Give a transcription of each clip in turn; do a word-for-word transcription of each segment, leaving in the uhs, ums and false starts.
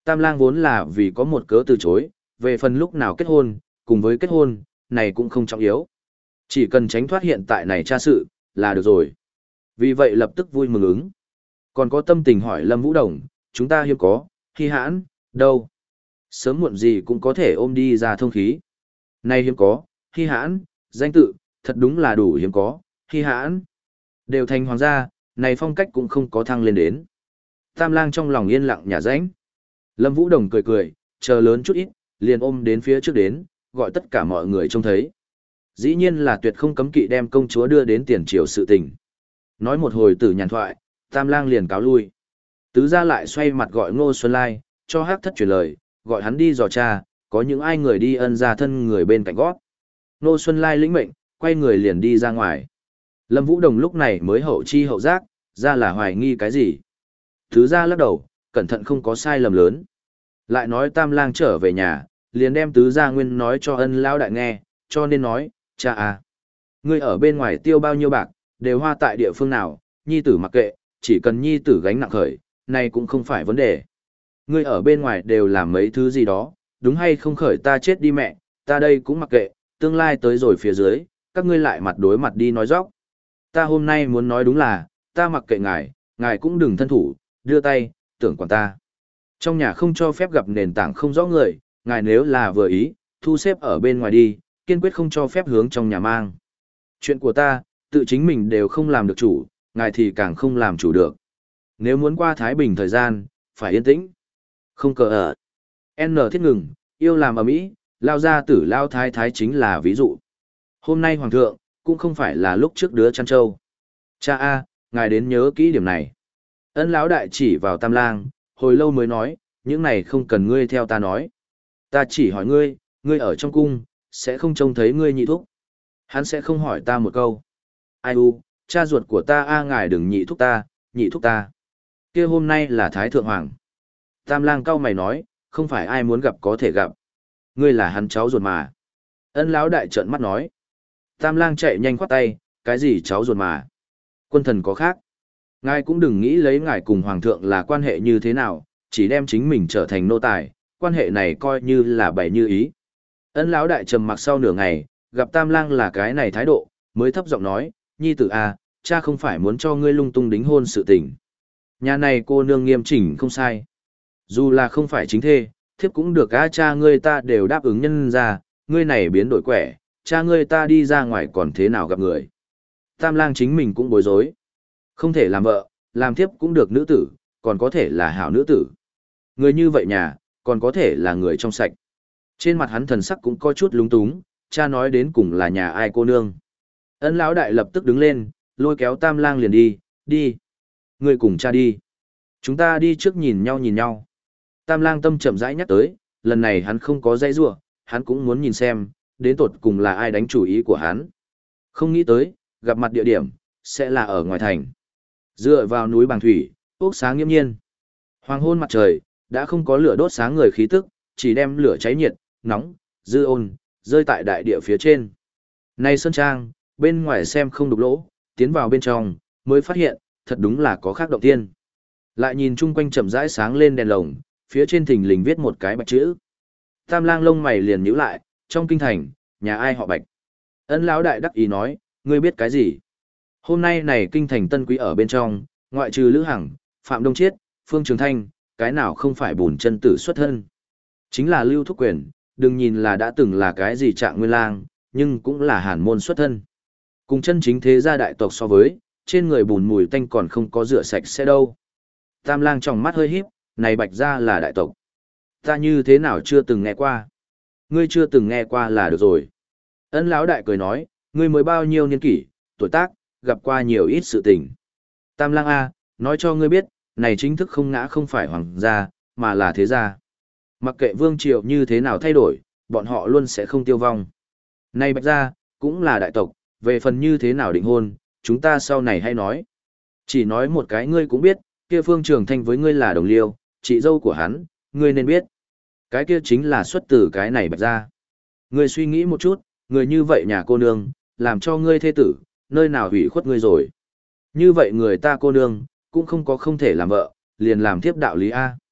Tam lang vốn là vì có một cớ từ chối, về phần lúc nào kết hôn, cùng với kết hôn, này cũng không trọng yếu. Chỉ cần tránh thoát hiện tại này tra sự, là được rồi. Vì vậy lập tức vui mừng ứng. Còn có tâm tình hỏi Lâm Vũ Đồng, chúng ta hiếm có, hi hãn, đâu? Sớm muộn gì cũng có thể ôm đi ra thông khí. Này hiếm có, hi hãn, danh tự, thật đúng là đủ hiếm có, hi hãn. Đều thành hoàng gia, này phong cách cũng không có thăng lên đến. Tam lang trong lòng yên lặng nhả rãnh. Lâm Vũ Đồng cười cười, chờ lớn chút ít, liền ôm đến phía trước đến, gọi tất cả mọi người trông thấy. Dĩ nhiên là tuyệt không cấm kỵ đem công chúa đưa đến tiền triều sự tình. Nói một hồi tử nhàn thoại, Tam lang liền cáo lui. Tứ gia lại xoay mặt gọi Ngô Xuân Lai, cho Hắc Thất truyền lời, gọi hắn đi dò tra, có những ai người đi ân gia thân người bên cạnh gót. Ngô Xuân Lai lĩnh mệnh, quay người liền đi ra ngoài. Lâm Vũ Đồng lúc này mới hậu chi hậu giác, ra là hoài nghi cái gì. Tứ gia lắc đầu, cẩn thận không có sai lầm lớn. Lại nói Tam lang trở về nhà, liền đem tứ gia nguyên nói cho ân lão đại nghe, cho nên nói, cha à, ngươi ở bên ngoài tiêu bao nhiêu bạc, đều hoa tại địa phương nào, nhi tử mặc kệ, chỉ cần nhi tử gánh nặng khởi, này cũng không phải vấn đề. Ngươi ở bên ngoài đều làm mấy thứ gì đó, đúng hay không khởi ta chết đi mẹ, ta đây cũng mặc kệ, tương lai tới rồi phía dưới, các ngươi lại mặt đối mặt đi nói dóc. Ta hôm nay muốn nói đúng là, ta mặc kệ ngài, ngài cũng đừng thân thủ, đưa tay, tưởng quản ta. Trong nhà không cho phép gặp nền tảng không rõ người, ngài nếu là vừa ý, thu xếp ở bên ngoài đi, kiên quyết không cho phép hướng trong nhà mang. Chuyện của ta, tự chính mình đều không làm được chủ, ngài thì càng không làm chủ được. Nếu muốn qua Thái Bình thời gian, phải yên tĩnh. Không cờ ở. N thiết ngừng, yêu làm ở mỹ, lao ra tử lao thái thái chính là ví dụ. Hôm nay hoàng thượng, cũng không phải là lúc trước đứa chăn trâu. Cha A, ngài đến nhớ kỹ điểm này. Ân lão đại chỉ vào Tam lang, hồi lâu mới nói, những này không cần ngươi theo ta nói. Ta chỉ hỏi ngươi, ngươi ở trong cung, sẽ không trông thấy ngươi nhị thúc. Hắn sẽ không hỏi ta một câu. Ai u, cha ruột của ta A ngài đừng nhị thúc ta, nhị thúc ta. Kia hôm nay là Thái Thượng Hoàng. Tam lang cau mày nói, không phải ai muốn gặp có thể gặp. Ngươi là hắn cháu ruột mà. Ân lão đại trợn mắt nói. Tam lang chạy nhanh khoát tay, cái gì cháu ruột mà. Quân thần có khác. Ngài cũng đừng nghĩ lấy ngài cùng hoàng thượng là quan hệ như thế nào, chỉ đem chính mình trở thành nô tài, quan hệ này coi như là bày như ý. Ân lão đại trầm mặc sau nửa ngày, gặp Tam lang là cái này thái độ, mới thấp giọng nói, nhi tử à, cha không phải muốn cho ngươi lung tung đính hôn sự tình. Nhà này cô nương nghiêm chỉnh không sai. Dù là không phải chính thê, thiếp cũng được á, cha ngươi ta đều đáp ứng nhân ra, ngươi này biến đổi quẻ, cha ngươi ta đi ra ngoài còn thế nào gặp người. Tam lang chính mình cũng bối rối. Không thể làm vợ, làm thiếp cũng được nữ tử, còn có thể là hảo nữ tử. Người như vậy nhà, còn có thể là người trong sạch. Trên mặt hắn thần sắc cũng có chút lúng túng, cha nói đến cùng là nhà ai cô nương. Ân lão đại lập tức đứng lên, lôi kéo Tam lang liền đi, đi. Người cùng cha đi. Chúng ta đi trước nhìn nhau nhìn nhau. Tam lang tâm chậm rãi nhắc tới, lần này hắn không có dây rua, hắn cũng muốn nhìn xem, đến tột cùng là ai đánh chủ ý của hắn. Không nghĩ tới, gặp mặt địa điểm, sẽ là ở ngoài thành. Dựa vào núi Bàng Thủy, ốc sáng nghiêm nhiên. Hoàng hôn mặt trời, đã không có lửa đốt sáng người khí tức, chỉ đem lửa cháy nhiệt, nóng, dư ôn, rơi tại đại địa phía trên. Này Sơn Trang, bên ngoài xem không đục lỗ, tiến vào bên trong, mới phát hiện, thật đúng là có khác động tiên. Lại nhìn chung quanh chậm rãi sáng lên đèn lồng, phía trên thình lình viết một cái bạch chữ. Tam lang lông mày liền nhíu lại, trong kinh thành, nhà ai họ bạch. Ân lão đại đắc ý nói, ngươi biết cái gì? Hôm nay này kinh thành tân quý ở bên trong, ngoại trừ Lữ Hằng, Phạm Đông Chiết, Phương Trường Thanh, cái nào không phải bùn chân tử xuất thân. Chính là Lưu Thúc Quyền, đừng nhìn là đã từng là cái gì trạng nguyên lang, nhưng cũng là hàn môn xuất thân. Cùng chân chính thế gia đại tộc so với, trên người bùn mùi tanh còn không có rửa sạch sẽ đâu. Tam lang trong mắt hơi híp, này bạch gia là đại tộc. Ta như thế nào chưa từng nghe qua? Ngươi chưa từng nghe qua là được rồi. Ân lão đại cười nói, ngươi mới bao nhiêu niên kỷ, tuổi tác, gặp qua nhiều ít sự tình. Tam lang A, nói cho ngươi biết, này chính thức không ngã không phải hoàng gia, mà là thế gia. Mặc kệ vương triều như thế nào thay đổi, bọn họ luôn sẽ không tiêu vong. Này bạch gia, cũng là đại tộc, về phần như thế nào định hôn, chúng ta sau này hay nói. Chỉ nói một cái ngươi cũng biết, kia Phương Trường Thanh với ngươi là đồng liêu, chị dâu của hắn, ngươi nên biết. Cái kia chính là xuất từ cái này bạch gia. Ngươi suy nghĩ một chút, người như vậy nhà cô nương, làm cho ngươi thê tử, nơi nào hủy khuất ngươi rồi. Như vậy người ta cô nương, cũng không có không thể làm vợ, liền làm tiếp đạo lý A.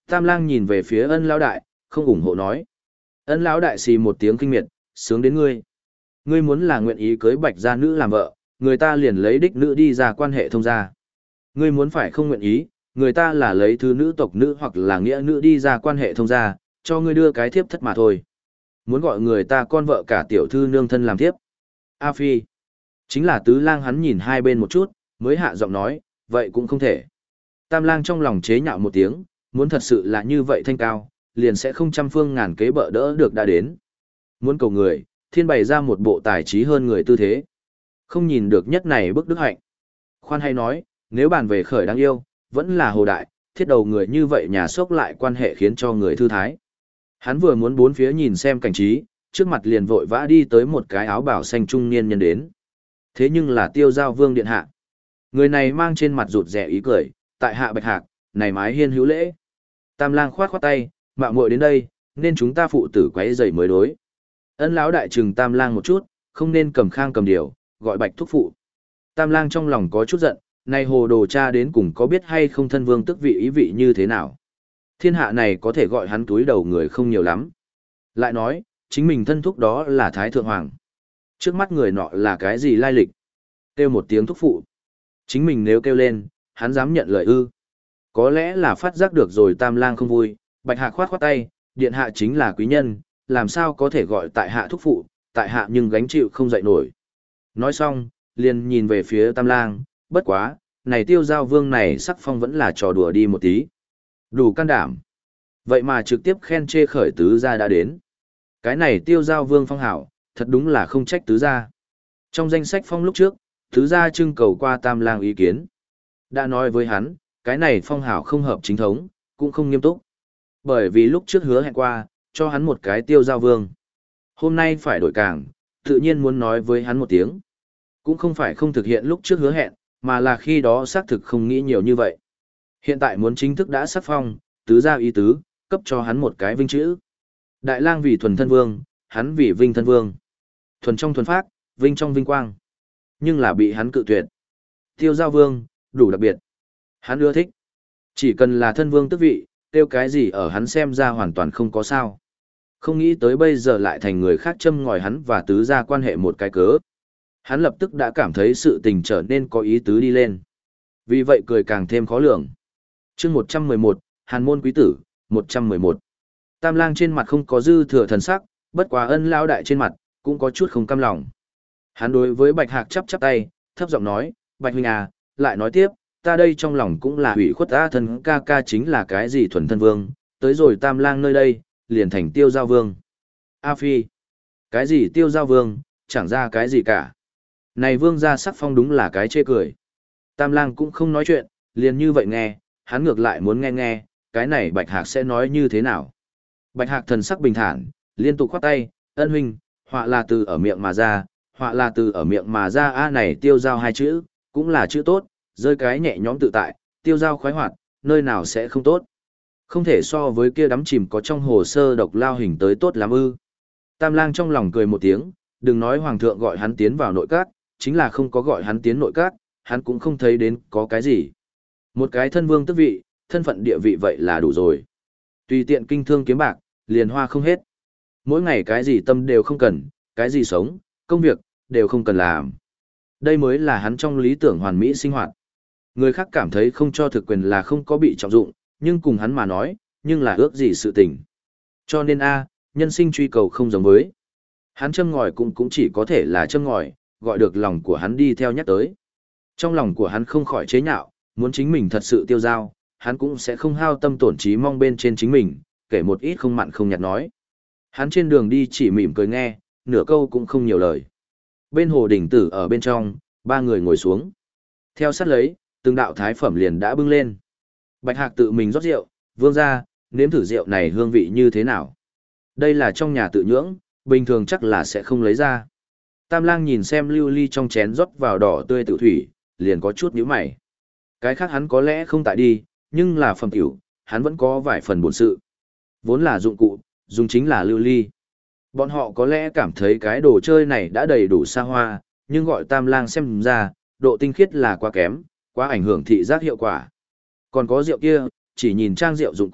Tam lang nhìn về phía ân lão đại, không ủng hộ nói. Ân lão đại xì một tiếng kinh miệt, sướng đến ngươi. Ngươi muốn là nguyện ý cưới bạch gia nữ làm vợ, người ta liền lấy đích nữ đi ra quan hệ thông gia. Ngươi muốn phải không nguyện ý, người ta là lấy thứ nữ tộc nữ hoặc là nghĩa nữ đi ra quan hệ thông gia, cho ngươi đưa cái thiếp thất mà thôi. Muốn gọi người ta con vợ cả tiểu thư nương thân làm thiếp. A Phi. Chính là tứ lang hắn nhìn hai bên một chút, mới hạ giọng nói, vậy cũng không thể. Tam lang trong lòng chế nhạo một tiếng, muốn thật sự là như vậy thanh cao, liền sẽ không trăm phương ngàn kế bợ đỡ được đã đến. Muốn cầu người, thiên bày ra một bộ tài trí hơn người tư thế. Không nhìn được nhất này bức đức hạnh. Khoan hay nói, nếu bàn về khởi đáng yêu, vẫn là hồ đại, thiết đầu người như vậy nhà sốc lại quan hệ khiến cho người thư thái. Hắn vừa muốn bốn phía nhìn xem cảnh trí, trước mặt liền vội vã đi tới một cái áo bảo xanh trung niên nhân đến. Thế nhưng là tiêu giao vương điện hạ. Người này mang trên mặt rụt rẻ ý cười, tại hạ bạch hạc, này mái hiên hữu lễ. Tam lang khoát khoát tay, mạo muội đến đây, nên chúng ta phụ tử quấy rầy mới đối. Ân lão đại trừng tam lang một chút, không nên cầm khang cầm điều, gọi bạch thúc phụ. Tam lang trong lòng có chút giận, này hồ đồ cha đến cùng có biết hay không thân vương tức vị ý vị như thế nào. Thiên hạ này có thể gọi hắn túi đầu người không nhiều lắm. Lại nói, chính mình thân thúc đó là Thái Thượng Hoàng. Trước mắt người nọ là cái gì lai lịch? Kêu một tiếng thúc phụ. Chính mình nếu kêu lên, hắn dám nhận lời ư. Có lẽ là phát giác được rồi tam lang không vui, bạch hạ khoát khoát tay, điện hạ chính là quý nhân, làm sao có thể gọi tại hạ thúc phụ, tại hạ nhưng gánh chịu không dậy nổi. Nói xong, liền nhìn về phía tam lang, bất quá, này tiêu giao vương này sắc phong vẫn là trò đùa đi một tí. Đủ can đảm. Vậy mà trực tiếp khen chê khởi tứ gia đã đến. Cái này tiêu giao vương phong hảo, thật đúng là không trách tứ gia. Trong danh sách phong lúc trước, tứ gia trưng cầu qua tam lang ý kiến. Đã nói với hắn, cái này phong hảo không hợp chính thống, cũng không nghiêm túc. Bởi vì lúc trước hứa hẹn qua, cho hắn một cái tiêu giao vương. Hôm nay phải đổi càng, tự nhiên muốn nói với hắn một tiếng. Cũng không phải không thực hiện lúc trước hứa hẹn, mà là khi đó xác thực không nghĩ nhiều như vậy. Hiện tại muốn chính thức đã sắc phong, tứ gia ý tứ, cấp cho hắn một cái vinh chữ. Đại lang vì thuần thân vương, hắn vì vinh thân vương. Thuần trong thuần phác, vinh trong vinh quang. Nhưng là bị hắn cự tuyệt. Tiêu giao vương, đủ đặc biệt. Hắn ưa thích. Chỉ cần là thân vương tước vị, tiêu cái gì ở hắn xem ra hoàn toàn không có sao. Không nghĩ tới bây giờ lại thành người khác châm ngòi hắn và tứ gia quan hệ một cái cớ. Hắn lập tức đã cảm thấy sự tình trở nên có ý tứ đi lên. Vì vậy cười càng thêm khó lường. chương một trăm mười một, Hàn môn quý tử, một trăm mười một. Tam lang trên mặt không có dư thừa thần sắc, bất quá ân lao đại trên mặt, cũng có chút không cam lòng. Hắn đối với bạch hạc chắp chắp tay, thấp giọng nói, bạch huynh à, lại nói tiếp, ta đây trong lòng cũng là hủy khuất ta thân ca ca chính là cái gì thuần thân vương, tới rồi tam lang nơi đây, liền thành tiêu giao vương. A Phi, cái gì tiêu giao vương, chẳng ra cái gì cả. Này vương gia sắc phong đúng là cái chê cười. Tam lang cũng không nói chuyện, liền như vậy nghe, hắn ngược lại muốn nghe nghe, cái này bạch hạc sẽ nói như thế nào. Bạch hạc thần sắc bình thản, liên tục khoát tay, ân huynh, họa là từ ở miệng mà ra, họa là từ ở miệng mà ra a này tiêu giao hai chữ, cũng là chữ tốt, rơi cái nhẹ nhõm tự tại, tiêu giao khoái hoạt, nơi nào sẽ không tốt. Không thể so với kia đắm chìm có trong hồ sơ độc lao hình tới tốt lắm ư. Tam lang trong lòng cười một tiếng, đừng nói hoàng thượng gọi hắn tiến vào nội các, chính là không có gọi hắn tiến nội các, hắn cũng không thấy đến có cái gì. Một cái thân vương tước vị, thân phận địa vị vậy là đủ rồi. Tùy tiện kinh thương kiếm bạc, liền hoa không hết. Mỗi ngày cái gì tâm đều không cần, cái gì sống, công việc, đều không cần làm. Đây mới là hắn trong lý tưởng hoàn mỹ sinh hoạt. Người khác cảm thấy không cho thực quyền là không có bị trọng dụng, nhưng cùng hắn mà nói, nhưng là ước gì sự tình. Cho nên a, nhân sinh truy cầu không giống với. Hắn châm ngòi cũng cũng chỉ có thể là châm ngòi, gọi được lòng của hắn đi theo nhắc tới. Trong lòng của hắn không khỏi chế nhạo, muốn chính mình thật sự tiêu dao, hắn cũng sẽ không hao tâm tổn trí mong bên trên chính mình, kể một ít không mặn không nhạt nói. Hắn trên đường đi chỉ mỉm cười nghe, nửa câu cũng không nhiều lời. Bên hồ đỉnh tử ở bên trong, ba người ngồi xuống. Theo sát lấy, từng đạo thái phẩm liền đã bưng lên. Bạch hạc tự mình rót rượu, vương ra, nếm thử rượu này hương vị như thế nào. Đây là trong nhà tự nhưỡng, bình thường chắc là sẽ không lấy ra. Tam lang nhìn xem lưu ly trong chén rót vào đỏ tươi tự thủy, liền có chút nhíu mày. Cái khác hắn có lẽ không tại đi, nhưng là phẩm tiểu, hắn vẫn có vài phần bổn sự. Vốn là dụng cụ, dùng chính là lưu ly. Bọn họ có lẽ cảm thấy cái đồ chơi này đã đầy đủ xa hoa, nhưng gọi tam lang xem ra, độ tinh khiết là quá kém, quá ảnh hưởng thị giác hiệu quả. Còn có rượu kia, chỉ nhìn trang rượu dụng cụ,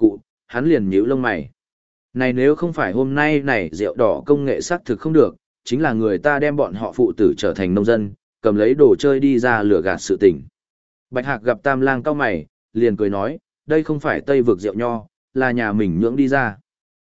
hắn liền nhíu lông mày. Này nếu không phải hôm nay này rượu đỏ công nghệ xác thực không được, chính là người ta đem bọn họ phụ tử trở thành nông dân, cầm lấy đồ chơi đi ra lừa gạt sự tình. Bạch Hạc gặp Tam Lang cau mày, liền cười nói, đây không phải Tây vực rượu nho, là nhà mình nhưỡng đi ra.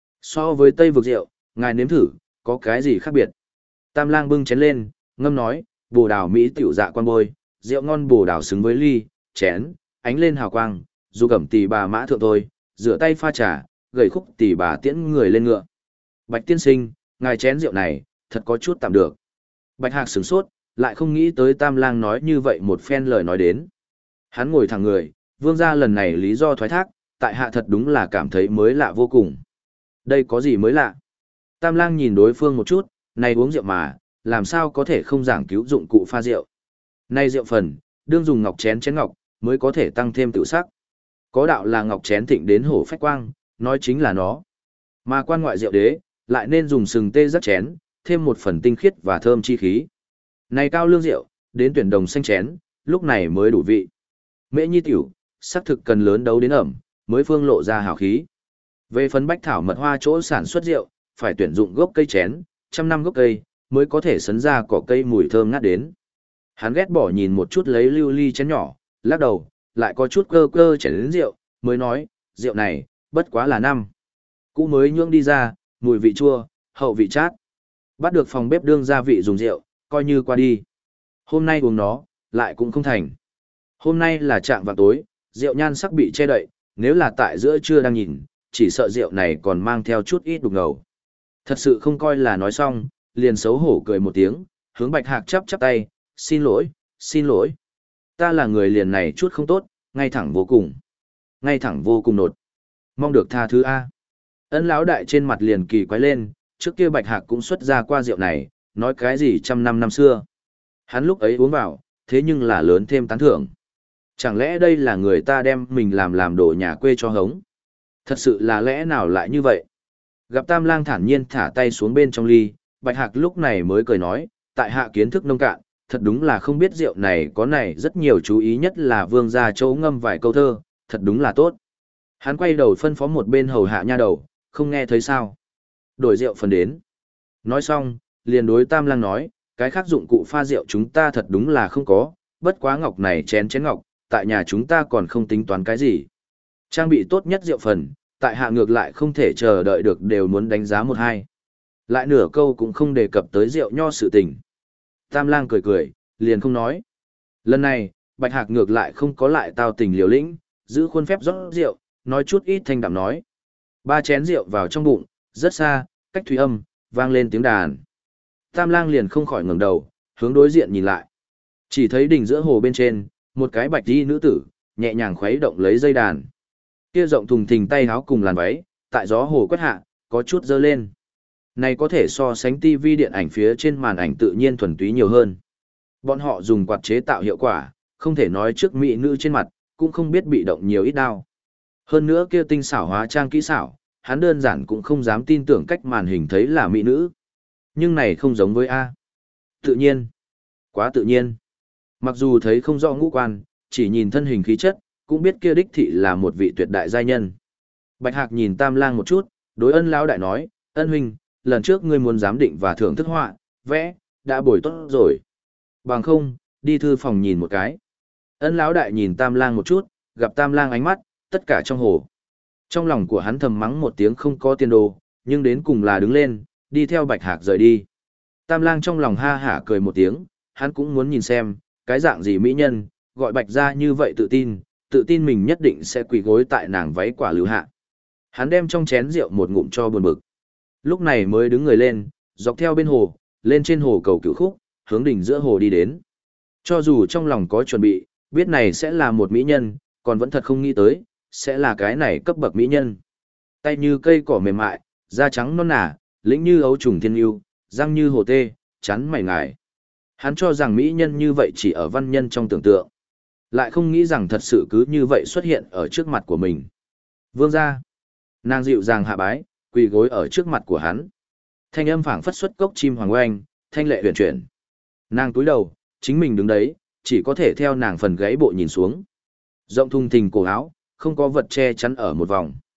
So với Tây vực rượu, ngài nếm thử, có cái gì khác biệt? Tam Lang bưng chén lên, ngâm nói, bồ đào Mỹ tiểu dạ quan bôi, rượu ngon bồ đào xứng với ly, chén, ánh lên hào quang, dù cẩm tỷ bà mã thượng thôi, rửa tay pha trà, gầy khúc tỷ bà tiễn người lên ngựa. Bạch tiên sinh, ngài chén rượu này, thật có chút tạm được. Bạch Hạc sửng sốt, lại không nghĩ tới Tam Lang nói như vậy một phen lời nói đến. Hắn ngồi thẳng người, vương gia lần này lý do thoái thác, tại hạ thật đúng là cảm thấy mới lạ vô cùng. Đây có gì mới lạ? Tam Lang nhìn đối phương một chút, này uống rượu mà, làm sao có thể không giảng cứu dụng cụ pha rượu. Này rượu phần, đương dùng ngọc chén chén ngọc, mới có thể tăng thêm tự sắc. Có đạo là ngọc chén thịnh đến hổ phách quang, nói chính là nó. Mà quan ngoại rượu đế, lại nên dùng sừng tê giác chén, thêm một phần tinh khiết và thơm chi khí. Này cao lương rượu, đến tuyển đồng xanh chén, lúc này mới đủ vị. Mễ nhi tiểu, sắc thực cần lớn đấu đến ẩm, mới phương lộ ra hào khí. Về phấn bách thảo mật hoa chỗ sản xuất rượu, phải tuyển dụng gốc cây chén, trăm năm gốc cây, mới có thể sấn ra cỏ cây mùi thơm ngát đến. Hắn ghét bỏ nhìn một chút lấy lưu ly chén nhỏ, lắc đầu, lại có chút cơ cơ chén đến rượu, mới nói, rượu này, bất quá là năm. Cũ mới nhưỡng đi ra, mùi vị chua, hậu vị chát. Bắt được phòng bếp đương gia vị dùng rượu, coi như qua đi. Hôm nay uống nó, lại cũng không thành. Hôm nay là trạng vào tối, rượu nhan sắc bị che đậy, nếu là tại giữa trưa đang nhìn, chỉ sợ rượu này còn mang theo chút ít đục ngầu. Thật sự không coi là nói xong, liền xấu hổ cười một tiếng, hướng Bạch Hạc chắp chắp tay, xin lỗi, xin lỗi. Ta là người liền này chút không tốt, ngay thẳng vô cùng. Ngay thẳng vô cùng nột. Mong được tha thứ A. Ân lão đại trên mặt liền kỳ quái lên, trước kia Bạch Hạc cũng xuất ra qua rượu này, nói cái gì trăm năm năm xưa. Hắn lúc ấy uống vào, thế nhưng là lớn thêm tán thưởng. Chẳng lẽ đây là người ta đem mình làm làm đồ nhà quê cho hống? Thật sự là lẽ nào lại như vậy? Gặp Tam Lang thản nhiên thả tay xuống bên trong ly, Bạch Hạc lúc này mới cười nói, tại hạ kiến thức nông cạn, thật đúng là không biết rượu này có này rất nhiều chú ý, nhất là vương gia châu ngâm vài câu thơ, thật đúng là tốt. Hắn quay đầu phân phó một bên hầu hạ nha đầu, không nghe thấy sao. Đổi rượu phần đến. Nói xong, liền đối Tam Lang nói, cái khác dụng cụ pha rượu chúng ta thật đúng là không có, bất quá ngọc này chén chén ngọc, tại nhà chúng ta còn không tính toán cái gì. Trang bị tốt nhất rượu phần, tại hạ ngược lại không thể chờ đợi được đều muốn đánh giá một hai. Lại nửa câu cũng không đề cập tới rượu nho sự tình. Tam Lang cười cười, liền không nói. Lần này, Bạch Hạc ngược lại không có lại tao tình liều lĩnh, giữ khuôn phép rót rượu, nói chút ít thanh đạm nói. Ba chén rượu vào trong bụng, rất xa, cách thủy âm, vang lên tiếng đàn. Tam Lang liền không khỏi ngẩng đầu, hướng đối diện nhìn lại. Chỉ thấy đỉnh giữa hồ bên trên, một cái bạch y nữ tử, nhẹ nhàng khuấy động lấy dây đàn. Kia rộng thùng thình tay áo cùng làn váy, tại gió hồ quét hạ, có chút dơ lên. Này có thể so sánh tivi điện ảnh phía trên màn ảnh tự nhiên thuần túy nhiều hơn. Bọn họ dùng quạt chế tạo hiệu quả, không thể nói trước mỹ nữ trên mặt, cũng không biết bị động nhiều ít đau. Hơn nữa kia tinh xảo hóa trang kỹ xảo, hắn đơn giản cũng không dám tin tưởng cách màn hình thấy là mỹ nữ. Nhưng này không giống với A. Tự nhiên. Quá tự nhiên. Mặc dù thấy không rõ ngũ quan, chỉ nhìn thân hình khí chất, cũng biết kia đích thị là một vị tuyệt đại giai nhân. Bạch Hạc nhìn Tam Lang một chút, đối Ân lão đại nói, Ân huynh, lần trước ngươi muốn giám định và thưởng thức họa, vẽ, đã bồi tốt rồi. Bằng không, đi thư phòng nhìn một cái. Ân lão đại nhìn Tam Lang một chút, gặp Tam Lang ánh mắt, tất cả trong hồ. Trong lòng của hắn thầm mắng một tiếng không có tiền đồ, nhưng đến cùng là đứng lên, đi theo Bạch Hạc rời đi. Tam Lang trong lòng ha hả cười một tiếng, hắn cũng muốn nhìn xem, cái dạng gì mỹ nhân, gọi Bạch ra như vậy tự tin, tự tin mình nhất định sẽ quỳ gối tại nàng váy quả lưu hạ. Hắn đem trong chén rượu một ngụm cho buồn bực. Lúc này mới đứng người lên, dọc theo bên hồ, lên trên hồ cầu cửu khúc, hướng đỉnh giữa hồ đi đến. Cho dù trong lòng có chuẩn bị, biết này sẽ là một mỹ nhân, còn vẫn thật không nghĩ tới, sẽ là cái này cấp bậc mỹ nhân. Tay như cây cỏ mềm mại, da trắng non nả, lĩnh như ấu trùng thiên yêu, răng như hồ tê, chắn mày ngài. Hắn cho rằng mỹ nhân như vậy chỉ ở văn nhân trong tưởng tượng. Lại không nghĩ rằng thật sự cứ như vậy xuất hiện ở trước mặt của mình. Vương gia. Nàng dịu dàng hạ bái, quỳ gối ở trước mặt của hắn. Thanh âm phảng phất xuất cốc chim hoàng oanh, thanh lệ huyền chuyển. Nàng túi đầu, chính mình đứng đấy, chỉ có thể theo nàng phần gáy bộ nhìn xuống. Rộng thùng thình cổ áo, không có vật che chắn ở một vòng.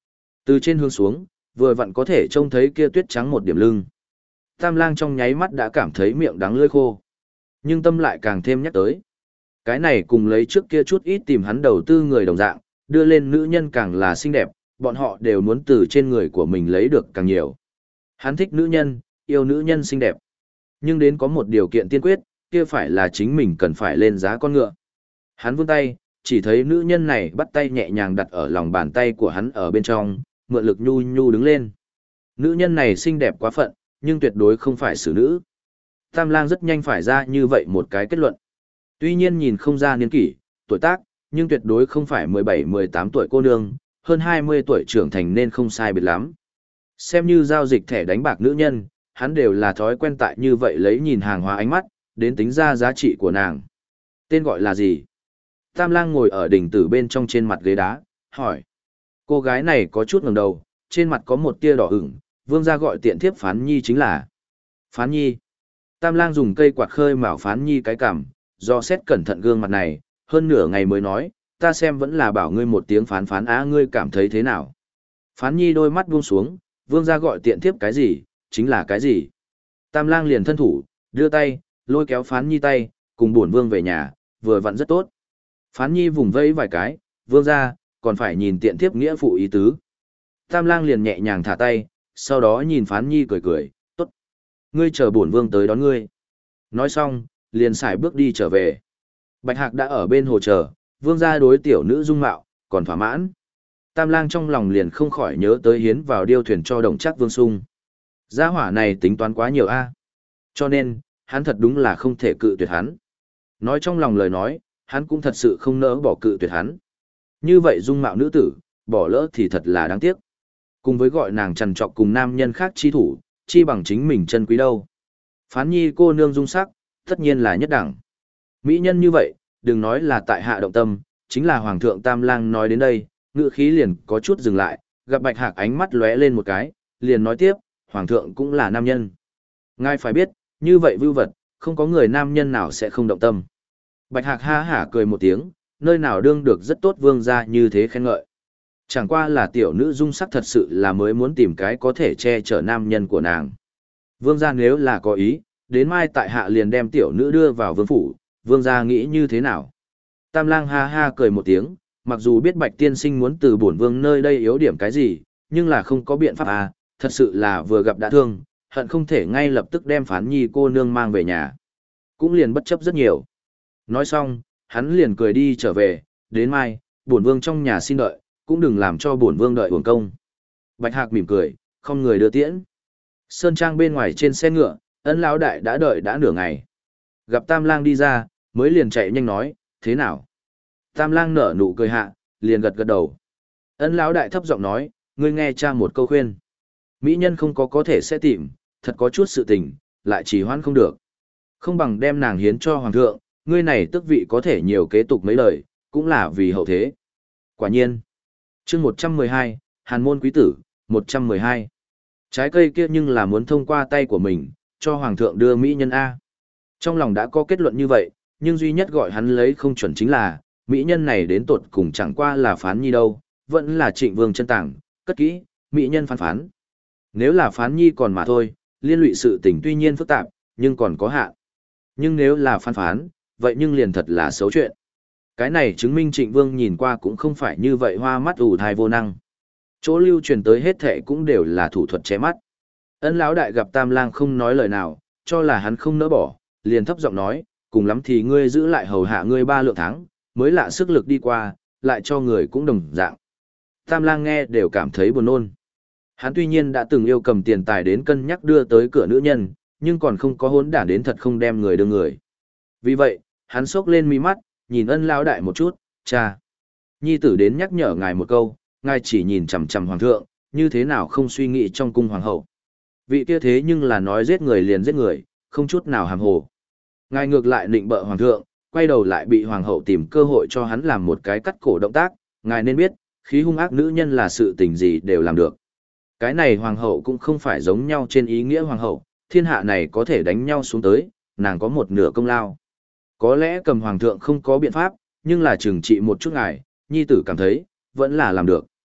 Từ trên hướng xuống, vừa vặn có thể trông thấy kia tuyết trắng một điểm lưng. Tam lang trong nháy mắt đã cảm thấy miệng đắng lưỡi khô. Nhưng tâm lại càng thêm nhắc tới. Cái này cùng lấy trước kia chút ít tìm hắn đầu tư người đồng dạng, đưa lên nữ nhân càng là xinh đẹp, bọn họ đều muốn từ trên người của mình lấy được càng nhiều. Hắn thích nữ nhân, yêu nữ nhân xinh đẹp. Nhưng đến có một điều kiện tiên quyết, kia phải là chính mình cần phải lên giá con ngựa. Hắn vươn tay, chỉ thấy nữ nhân này bắt tay nhẹ nhàng đặt ở lòng bàn tay của hắn ở bên trong, mượn lực nhu nhu đứng lên. Nữ nhân này xinh đẹp quá phận, nhưng tuyệt đối không phải xử nữ. Tam lang rất nhanh phải ra như vậy một cái kết luận. Tuy nhiên nhìn không ra niên kỷ, tuổi tác, nhưng tuyệt đối không phải mười bảy mười tám tuổi cô nương, hơn hai mươi tuổi trưởng thành nên không sai biệt lắm. Xem như giao dịch thẻ đánh bạc nữ nhân, hắn đều là thói quen tại như vậy lấy nhìn hàng hóa ánh mắt, đến tính ra giá trị của nàng. Tên gọi là gì? Tam lang ngồi ở đỉnh tử bên trong trên mặt ghế đá, hỏi. Cô gái này có chút ngẩng đầu, trên mặt có một tia đỏ ửng, vương gia gọi tiện thiếp Phán Nhi chính là. Phán Nhi. Tam lang dùng cây quạt khơi mào Phán Nhi cái cằm, do xét cẩn thận gương mặt này, hơn nửa ngày mới nói, ta xem vẫn là bảo ngươi một tiếng phán phán á, ngươi cảm thấy thế nào? Phán Nhi đôi mắt buông xuống, vương gia gọi tiện thiếp cái gì, chính là cái gì? Tam lang liền thân thủ, đưa tay, lôi kéo Phán Nhi tay, cùng bổn vương về nhà, vừa vặn rất tốt. Phán Nhi vùng vẫy vài cái, vương gia, còn phải nhìn tiện thiếp nghĩa phụ ý tứ. Tam lang liền nhẹ nhàng thả tay, sau đó nhìn Phán Nhi cười cười, tốt. Ngươi chờ bổn vương tới đón ngươi. Nói xong, liền xài bước đi trở về. Bạch Hạc đã ở bên hồ chờ, vương gia đối tiểu nữ dung mạo, còn thỏa mãn. Tam lang trong lòng liền không khỏi nhớ tới hiến vào điêu thuyền cho đồng chắc vương sung. Gia hỏa này tính toán quá nhiều a. Cho nên, hắn thật đúng là không thể cự tuyệt hắn. Nói trong lòng lời nói, hắn cũng thật sự không nỡ bỏ cự tuyệt hắn. Như vậy dung mạo nữ tử, bỏ lỡ thì thật là đáng tiếc. Cùng với gọi nàng trằn trọc cùng nam nhân khác chi thủ, chi bằng chính mình chân quý đâu. Phán Nhi cô nương dung sắc, tất nhiên là nhất đẳng. Mỹ nhân như vậy, đừng nói là tại hạ động tâm, chính là Hoàng thượng Tam lang nói đến đây, ngựa khí liền có chút dừng lại, gặp Bạch Hạc ánh mắt lóe lên một cái, liền nói tiếp, Hoàng thượng cũng là nam nhân. Ngài phải biết, như vậy vưu vật, không có người nam nhân nào sẽ không động tâm. Bạch Hạc ha hả cười một tiếng, nơi nào đương được rất tốt vương gia như thế khen ngợi. Chẳng qua là tiểu nữ dung sắc thật sự là mới muốn tìm cái có thể che chở nam nhân của nàng. Vương gia nếu là có ý, đến mai tại hạ liền đem tiểu nữ đưa vào vương phủ, vương gia nghĩ như thế nào? Tam lang ha ha cười một tiếng, mặc dù biết Bạch tiên sinh muốn từ bổn vương nơi đây yếu điểm cái gì, nhưng là không có biện pháp à, thật sự là vừa gặp đã thương, hận không thể ngay lập tức đem Phán Nhi cô nương mang về nhà. Cũng liền bất chấp rất nhiều. Nói xong, hắn liền cười đi trở về, đến mai, bổn vương trong nhà xin đợi, cũng đừng làm cho bổn vương đợi uổng công. Bạch Hạc mỉm cười, không người đưa tiễn. Sơn trang bên ngoài trên xe ngựa, Ân lão đại đã đợi đã nửa ngày. Gặp Tam lang đi ra, mới liền chạy nhanh nói, thế nào? Tam lang nở nụ cười hạ, liền gật gật đầu. Ân lão đại thấp giọng nói, ngươi nghe cha một câu khuyên. Mỹ nhân không có có thể sẽ tìm, thật có chút sự tình, lại trì hoãn không được. Không bằng đem nàng hiến cho hoàng thượng, ngươi này tước vị có thể nhiều kế tục mấy lời, cũng là vì hậu thế. Quả nhiên. Chương một trăm mười hai, Hàn môn quý tử, một trăm mười hai. Trái cây kia nhưng là muốn thông qua tay của mình, cho hoàng thượng đưa mỹ nhân A. Trong lòng đã có kết luận như vậy, nhưng duy nhất gọi hắn lấy không chuẩn chính là, mỹ nhân này đến tột cùng chẳng qua là Phán Nhi đâu, vẫn là Trịnh Vương chân tảng, cất kỹ, mỹ nhân phán phán. Nếu là Phán Nhi còn mà thôi, liên lụy sự tình tuy nhiên phức tạp, nhưng còn có hạn. Nhưng nếu là phán phán, vậy nhưng liền thật là xấu chuyện. Cái này chứng minh Trịnh Vương nhìn qua cũng không phải như vậy hoa mắt ủ thai vô năng. Chỗ lưu truyền tới hết thệ cũng đều là thủ thuật che mắt. Ân lão đại gặp Tam lang không nói lời nào, cho là hắn không nỡ bỏ, liền thấp giọng nói, cùng lắm thì ngươi giữ lại hầu hạ ngươi ba lượng tháng, mới lạ sức lực đi qua, lại cho người cũng đồng dạng. Tam lang nghe đều cảm thấy buồn nôn. Hắn tuy nhiên đã từng yêu cầm tiền tài đến cân nhắc đưa tới cửa nữ nhân, nhưng còn không có hỗn đản đến thật không đem người đưa người. Vì vậy, hắn sốc lên mi mắt, nhìn Ân lão đại một chút, cha. Nhi tử đến nhắc nhở ngài một câu, ngài chỉ nhìn chằm chằm hoàng thượng, như thế nào không suy nghĩ trong cung hoàng hậu. Vị kia thế nhưng là nói giết người liền giết người, không chút nào hàm hồ. Ngài ngược lại nịnh bợ hoàng thượng, quay đầu lại bị hoàng hậu tìm cơ hội cho hắn làm một cái cắt cổ động tác, ngài nên biết, khí hung ác nữ nhân là sự tình gì đều làm được. Cái này hoàng hậu cũng không phải giống nhau trên ý nghĩa hoàng hậu, thiên hạ này có thể đánh nhau xuống tới, nàng có một nửa công lao. Có lẽ cầm hoàng thượng không có biện pháp, nhưng là trừng trị một chút ngài, nhi tử cảm thấy, vẫn là làm được.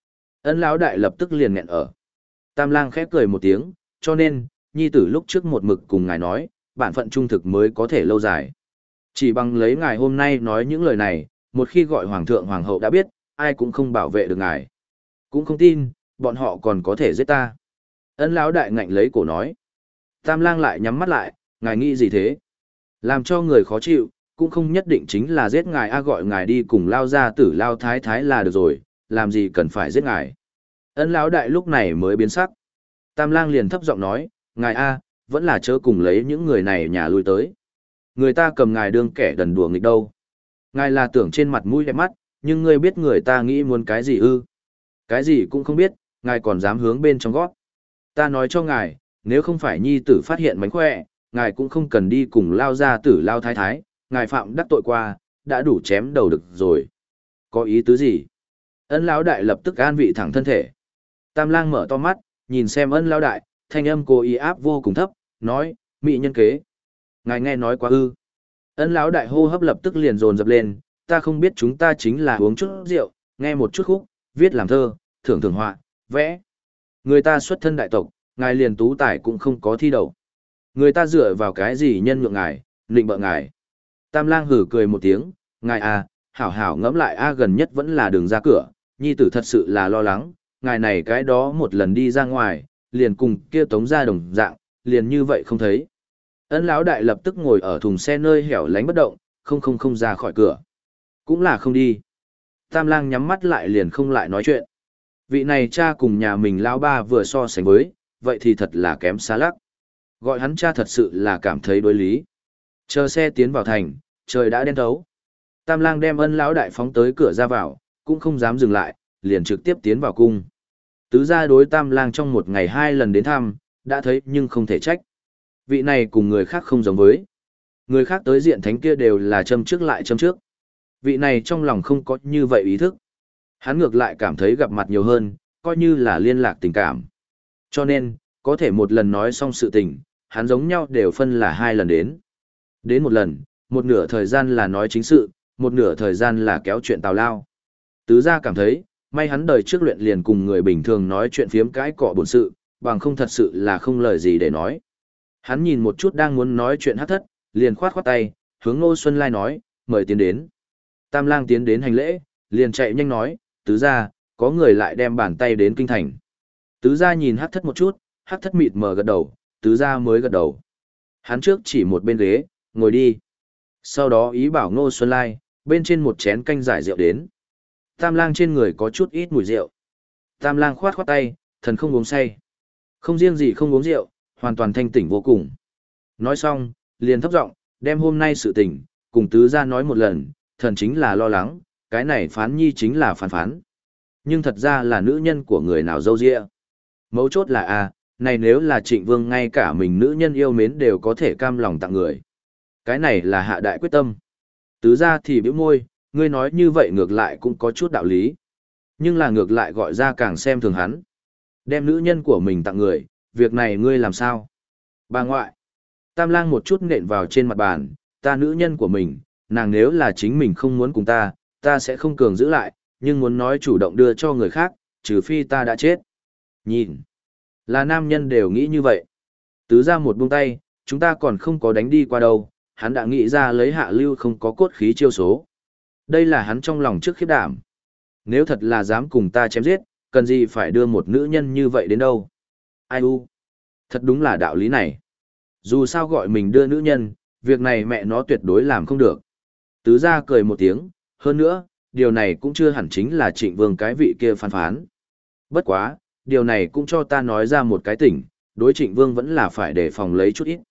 Ân lão đại lập tức liền nghẹn ở. Tam lang khép cười một tiếng, cho nên, nhi tử lúc trước một mực cùng ngài nói, bản phận trung thực mới có thể lâu dài. Chỉ bằng lấy ngài hôm nay nói những lời này, một khi gọi hoàng thượng hoàng hậu đã biết, ai cũng không bảo vệ được ngài. Cũng không tin, bọn họ còn có thể giết ta. Ân lão đại ngạnh lấy cổ nói. Tam lang lại nhắm mắt lại, ngài nghĩ gì thế? Làm cho người khó chịu, cũng không nhất định chính là giết ngài a, gọi ngài đi cùng lao ra tử lao thái thái là được rồi, làm gì cần phải giết ngài. Ân lão đại lúc này mới biến sắc. Tam lang liền thấp giọng nói, ngài a, vẫn là chớ cùng lấy những người này nhà lui tới. Người ta cầm ngài đương kẻ đần đùa nghịch đâu. Ngài là tưởng trên mặt mũi đẹp mắt, nhưng ngươi biết người ta nghĩ muốn cái gì ư? Cái gì cũng không biết, ngài còn dám hướng bên trong gót. Ta nói cho ngài, nếu không phải nhi tử phát hiện mánh khỏe, ngài cũng không cần đi cùng lao ra tử lao thái thái, ngài phạm đắc tội qua, đã đủ chém đầu được rồi. Có ý tứ gì? Ân lão đại lập tức an vị thẳng thân thể. Tam lang mở to mắt, nhìn xem ân lão đại, thanh âm cô ý áp vô cùng thấp, nói, mị nhân kế. Ngài nghe nói quá ư. Ân lão đại hô hấp lập tức liền dồn dập lên, ta không biết chúng ta chính là uống chút rượu, nghe một chút khúc, viết làm thơ, thưởng thưởng họa, vẽ. Người ta xuất thân đại tộc, ngài liền tú tài cũng không có thi đậu. Người ta dựa vào cái gì nhân nhượng ngài, nịnh bợ ngài. Tam lang hử cười một tiếng, ngài à, hảo hảo ngẫm lại a, gần nhất vẫn là đường ra cửa, nhi tử thật sự là lo lắng, ngài này cái đó một lần đi ra ngoài, liền cùng kia tống ra đồng dạng, liền như vậy không thấy. Ân lão đại lập tức ngồi ở thùng xe nơi hẻo lánh bất động, không không không ra khỏi cửa. Cũng là không đi. Tam lang nhắm mắt lại liền không lại nói chuyện. Vị này cha cùng nhà mình lão ba vừa so sánh với, vậy thì thật là kém xa lắc. Gọi hắn cha thật sự là cảm thấy đối lý. Chờ xe tiến vào thành, trời đã đen thấu. Tam lang đem ân lão đại phóng tới cửa ra vào, cũng không dám dừng lại, liền trực tiếp tiến vào cung. Tứ gia đối tam lang trong một ngày hai lần đến thăm, đã thấy nhưng không thể trách. Vị này cùng người khác không giống với. Người khác tới diện thánh kia đều là châm trước lại châm trước. Vị này trong lòng không có như vậy ý thức. Hắn ngược lại cảm thấy gặp mặt nhiều hơn, coi như là liên lạc tình cảm. Cho nên, có thể một lần nói xong sự tình, hắn giống nhau đều phân là hai lần đến. Đến một lần, một nửa thời gian là nói chính sự, một nửa thời gian là kéo chuyện tào lao. Tứ gia cảm thấy, may hắn đời trước luyện liền cùng người bình thường nói chuyện phiếm cãi cọ bổn sự, bằng không thật sự là không lời gì để nói. Hắn nhìn một chút đang muốn nói chuyện hắc thất, liền khoát khoát tay, hướng Ngô Xuân Lai nói, mời tiến đến. Tam lang tiến đến hành lễ, liền chạy nhanh nói, tứ gia, có người lại đem bàn tay đến kinh thành. Tứ gia nhìn hắc thất một chút, hắc thất mịt mờ gật đầu, tứ gia mới gật đầu. Hắn trước chỉ một bên ghế, ngồi đi. Sau đó ý bảo Ngô Xuân Lai, bên trên một chén canh giải rượu đến. Tam lang trên người có chút ít mùi rượu. Tam lang khoát khoát tay, thần không uống say. Không riêng gì không uống rượu, hoàn toàn thanh tỉnh vô cùng. Nói xong, liền thấp giọng, đem hôm nay sự tình, cùng tứ gia nói một lần, thần chính là lo lắng, cái này phán nhi chính là phán phán. Nhưng thật ra là nữ nhân của người nào dâu dịa. Mấu chốt là a, này nếu là Trịnh Vương ngay cả mình nữ nhân yêu mến đều có thể cam lòng tặng người. Cái này là hạ đại quyết tâm. Tứ gia thì bĩu môi, ngươi nói như vậy ngược lại cũng có chút đạo lý. Nhưng là ngược lại gọi ra càng xem thường hắn. Đem nữ nhân của mình tặng người, việc này ngươi làm sao? Bà ngoại. Tam lang một chút nện vào trên mặt bàn, ta nữ nhân của mình, nàng nếu là chính mình không muốn cùng ta, ta sẽ không cường giữ lại, nhưng muốn nói chủ động đưa cho người khác, trừ phi ta đã chết. Nhìn. Là nam nhân đều nghĩ như vậy. Tứ ra một buông tay, chúng ta còn không có đánh đi qua đâu, hắn đã nghĩ ra lấy hạ lưu không có cốt khí chiêu số. Đây là hắn trong lòng trước khiếp đảm. Nếu thật là dám cùng ta chém giết, cần gì phải đưa một nữ nhân như vậy đến đâu. Ai u. Thật đúng là đạo lý này. Dù sao gọi mình đưa nữ nhân, việc này mẹ nó tuyệt đối làm không được. Tứ gia cười một tiếng, hơn nữa, điều này cũng chưa hẳn chính là Trịnh Vương cái vị kia phán phán. Bất quá, điều này cũng cho ta nói ra một cái tỉnh, đối Trịnh Vương vẫn là phải đề phòng lấy chút ít.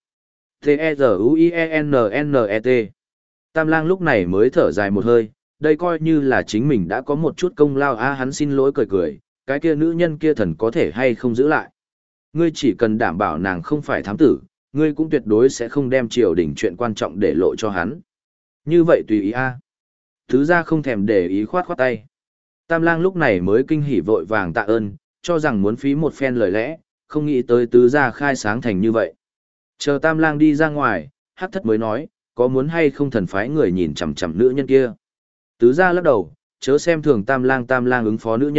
T-E-Z-U-I-E-N-N-E-T Tam lang lúc này mới thở dài một hơi, đây coi như là chính mình đã có một chút công lao a, hắn xin lỗi cười cười, cái kia nữ nhân kia thần có thể hay không giữ lại. Ngươi chỉ cần đảm bảo nàng không phải thám tử, ngươi cũng tuyệt đối sẽ không đem triều đình chuyện quan trọng để lộ cho hắn. Như vậy tùy ý a. Thứ ra không thèm để ý khoát khoát tay. Tam lang lúc này mới kinh hỉ vội vàng tạ ơn, cho rằng muốn phí một phen lời lẽ, không nghĩ tới tứ gia khai sáng thành như vậy. Chờ Tam lang đi ra ngoài, hắc thất mới nói, có muốn hay không thần phái người nhìn chằm chằm nữ nhân kia. Tứ gia lắc đầu, chớ xem thường Tam lang Tam lang ứng phó nữ nhân,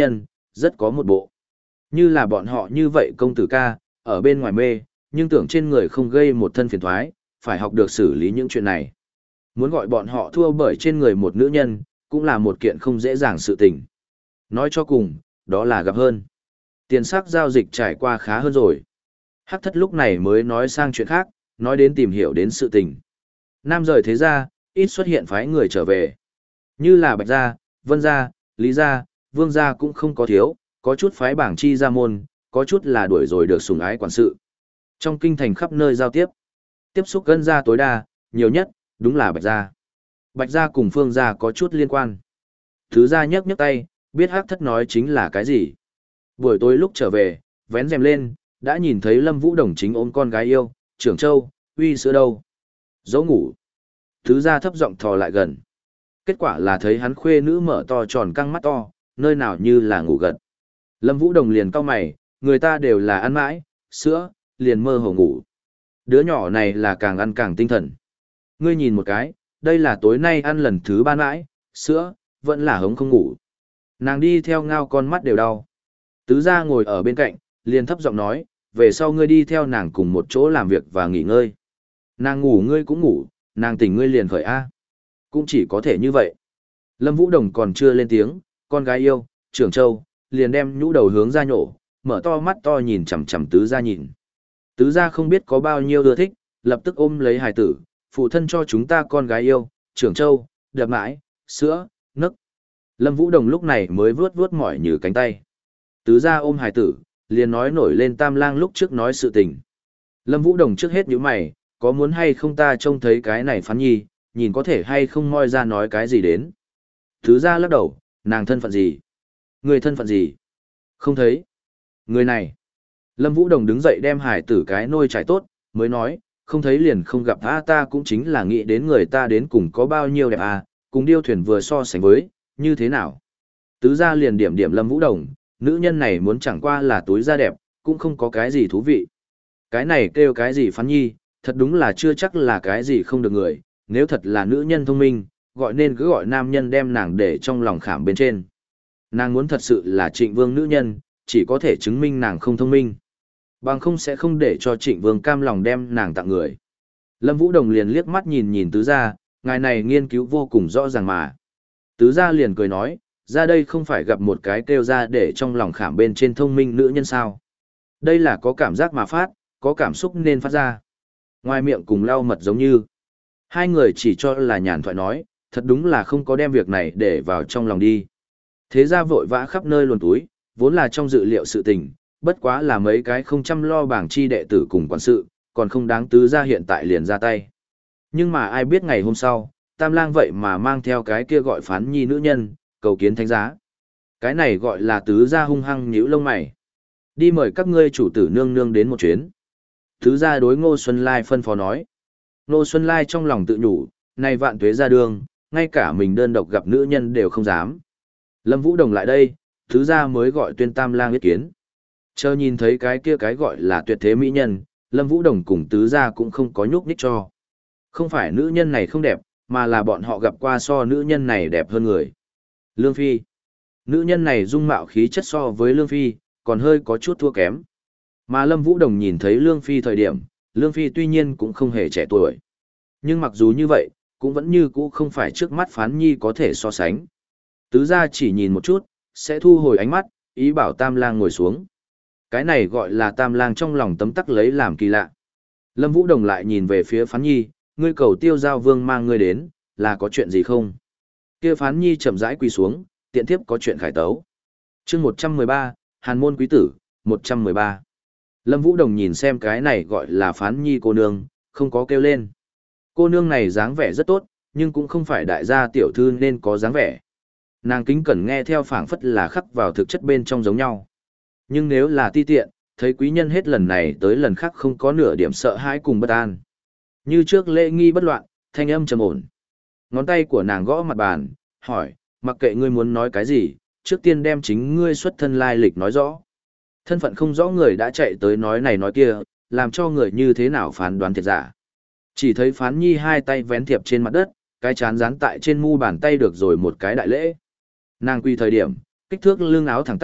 rất có một bộ. Như là bọn họ như vậy công tử ca, ở bên ngoài mê, nhưng tưởng trên người không gây một thân phiền thoái, phải học được xử lý những chuyện này. Muốn gọi bọn họ thua bởi trên người một nữ nhân, cũng là một kiện không dễ dàng sự tình. Nói cho cùng, đó là gặp hơn. Tiền sắc giao dịch trải qua khá hơn rồi. Hắc thất lúc này mới nói sang chuyện khác, nói đến tìm hiểu đến sự tình. Nam rời thế gia, ít xuất hiện phái người trở về. Như là Bạch gia, Vân gia, Lý gia, Vương gia cũng không có thiếu, có chút phái bảng chi gia môn, có chút là đuổi rồi được sủng ái quản sự. Trong kinh thành khắp nơi giao tiếp, tiếp xúc gân gia tối đa, nhiều nhất, đúng là Bạch gia. Bạch gia cùng Phương gia có chút liên quan. Thứ gia nhấc nhấc tay, biết Hắc thất nói chính là cái gì. Buổi tối lúc trở về, vén rèm lên, đã nhìn thấy Lâm Vũ Đồng chính ôm con gái yêu, Trưởng Châu, uy sữa đâu. Dấu ngủ. Thứ gia thấp giọng thò lại gần. Kết quả là thấy hắn khuê nữ mở to tròn căng mắt to, nơi nào như là ngủ gật. Lâm Vũ Đồng liền cau mày, người ta đều là ăn mãi, sữa, liền mơ hồ ngủ. Đứa nhỏ này là càng ăn càng tinh thần. Ngươi nhìn một cái, đây là tối nay ăn lần thứ ba mãi, sữa, vẫn là hống không ngủ. Nàng đi theo ngao con mắt đều đau. Tứ gia ngồi ở bên cạnh, liền thấp giọng nói, về sau ngươi đi theo nàng cùng một chỗ làm việc và nghỉ ngơi. Nàng ngủ ngươi cũng ngủ, nàng tỉnh ngươi liền khởi A. Cũng chỉ có thể như vậy. Lâm Vũ Đồng còn chưa lên tiếng, con gái yêu, Trưởng Châu, liền đem nhũ đầu hướng ra nhổ, mở to mắt to nhìn chằm chằm tứ gia nhìn. Tứ gia không biết có bao nhiêu ưa thích, lập tức ôm lấy hài tử, phụ thân cho chúng ta con gái yêu, Trưởng Châu, đập mãi, sữa, nấc. Lâm Vũ Đồng lúc này mới vướt vướt mỏi như cánh tay. Tứ gia ôm hài tử, liền nói nổi lên Tam Lang lúc trước nói sự tình. Lâm Vũ Đồng trước hết nhíu mày, có muốn hay không ta trông thấy cái này Phán Nhi, nhìn có thể hay không moi ra nói cái gì đến. Tứ gia lắc đầu, nàng thân phận gì? Người thân phận gì? Không thấy. Người này. Lâm Vũ Đồng đứng dậy đem hải tử cái nôi trải tốt, mới nói, không thấy liền không gặp a, ta cũng chính là nghĩ đến người ta đến cùng có bao nhiêu đẹp à, cùng điêu thuyền vừa so sánh với, như thế nào? Tứ gia liền điểm điểm Lâm Vũ Đồng, nữ nhân này muốn chẳng qua là túi da đẹp, cũng không có cái gì thú vị. Cái này kêu cái gì Phán Nhi, thật đúng là chưa chắc là cái gì không được người, nếu thật là nữ nhân thông minh, gọi nên cứ gọi nam nhân đem nàng để trong lòng khảm bên trên. Nàng muốn thật sự là Trịnh Vương nữ nhân, chỉ có thể chứng minh nàng không thông minh. Bằng không sẽ không để cho Trịnh Vương cam lòng đem nàng tặng người. Lâm Vũ Đồng liền liếc mắt nhìn nhìn tứ gia, ngài này nghiên cứu vô cùng rõ ràng mà. Tứ gia liền cười nói, ra đây không phải gặp một cái kêu ra để trong lòng khảm bên trên thông minh nữ nhân sao. Đây là có cảm giác mà phát, có cảm xúc nên phát ra. Ngoài miệng cùng lau mật giống như. Hai người chỉ cho là nhàn thoại nói, thật đúng là không có đem việc này để vào trong lòng đi. Thế ra vội vã khắp nơi luồn túi, vốn là trong dự liệu sự tình, bất quá là mấy cái không chăm lo bảng chi đệ tử cùng quản sự, còn không đáng tứ ra hiện tại liền ra tay. Nhưng mà ai biết ngày hôm sau, Tam Lang vậy mà mang theo cái kia gọi Phán Nhi nữ nhân, cầu kiến thánh giá. Cái này gọi là tứ gia hung hăng nhíu lông mày. Đi mời các ngươi chủ tử nương nương đến một chuyến. Tứ gia đối Ngô Xuân Lai phân phó nói. Ngô Xuân Lai trong lòng tự nhủ, này vạn tuế ra đường, ngay cả mình đơn độc gặp nữ nhân đều không dám. Lâm Vũ Đồng lại đây, tứ gia mới gọi Tuyên Tam Lang yết kiến. Chờ nhìn thấy cái kia cái gọi là tuyệt thế mỹ nhân, Lâm Vũ Đồng cùng tứ gia cũng không có nhúc nhích cho. Không phải nữ nhân này không đẹp, mà là bọn họ gặp qua so nữ nhân này đẹp hơn người. Lương Phi. Nữ nhân này dung mạo khí chất so với Lương Phi, còn hơi có chút thua kém. Mà Lâm Vũ Đồng nhìn thấy Lương Phi thời điểm, Lương Phi tuy nhiên cũng không hề trẻ tuổi. Nhưng mặc dù như vậy, cũng vẫn như cũ không phải trước mắt Phán Nhi có thể so sánh. Tứ gia chỉ nhìn một chút, sẽ thu hồi ánh mắt, ý bảo Tam Lang ngồi xuống. Cái này gọi là Tam Lang trong lòng tấm tắc lấy làm kỳ lạ. Lâm Vũ Đồng lại nhìn về phía Phán Nhi, ngươi cầu Tiêu Giao Vương mang ngươi đến, là có chuyện gì không? Kia Phán Nhi chậm rãi quỳ xuống, tiện thiếp có chuyện khải tấu. Chương một trăm mười ba, Hàn môn quý tử, một trăm mười ba. Lâm Vũ Đồng nhìn xem cái này gọi là Phán Nhi cô nương, không có kêu lên. Cô nương này dáng vẻ rất tốt, nhưng cũng không phải đại gia tiểu thư nên có dáng vẻ. Nàng kính cẩn nghe theo phảng phất là khắc vào thực chất bên trong giống nhau. Nhưng nếu là ti tiện, thấy quý nhân hết lần này tới lần khác không có nửa điểm sợ hãi cùng bất an. Như trước lễ nghi bất loạn, thanh âm trầm ổn. Ngón tay của nàng gõ mặt bàn, hỏi, mặc kệ ngươi muốn nói cái gì, trước tiên đem chính ngươi xuất thân lai lịch nói rõ. Thân phận không rõ người đã chạy tới nói này nói kia, làm cho người như thế nào phán đoán thiệt giả. Chỉ thấy Phán Nhi hai tay vén thiệp trên mặt đất, cái chán dán tại trên mu bàn tay được rồi một cái đại lễ. Nàng quy thời điểm, kích thước lưng áo thẳng tắp,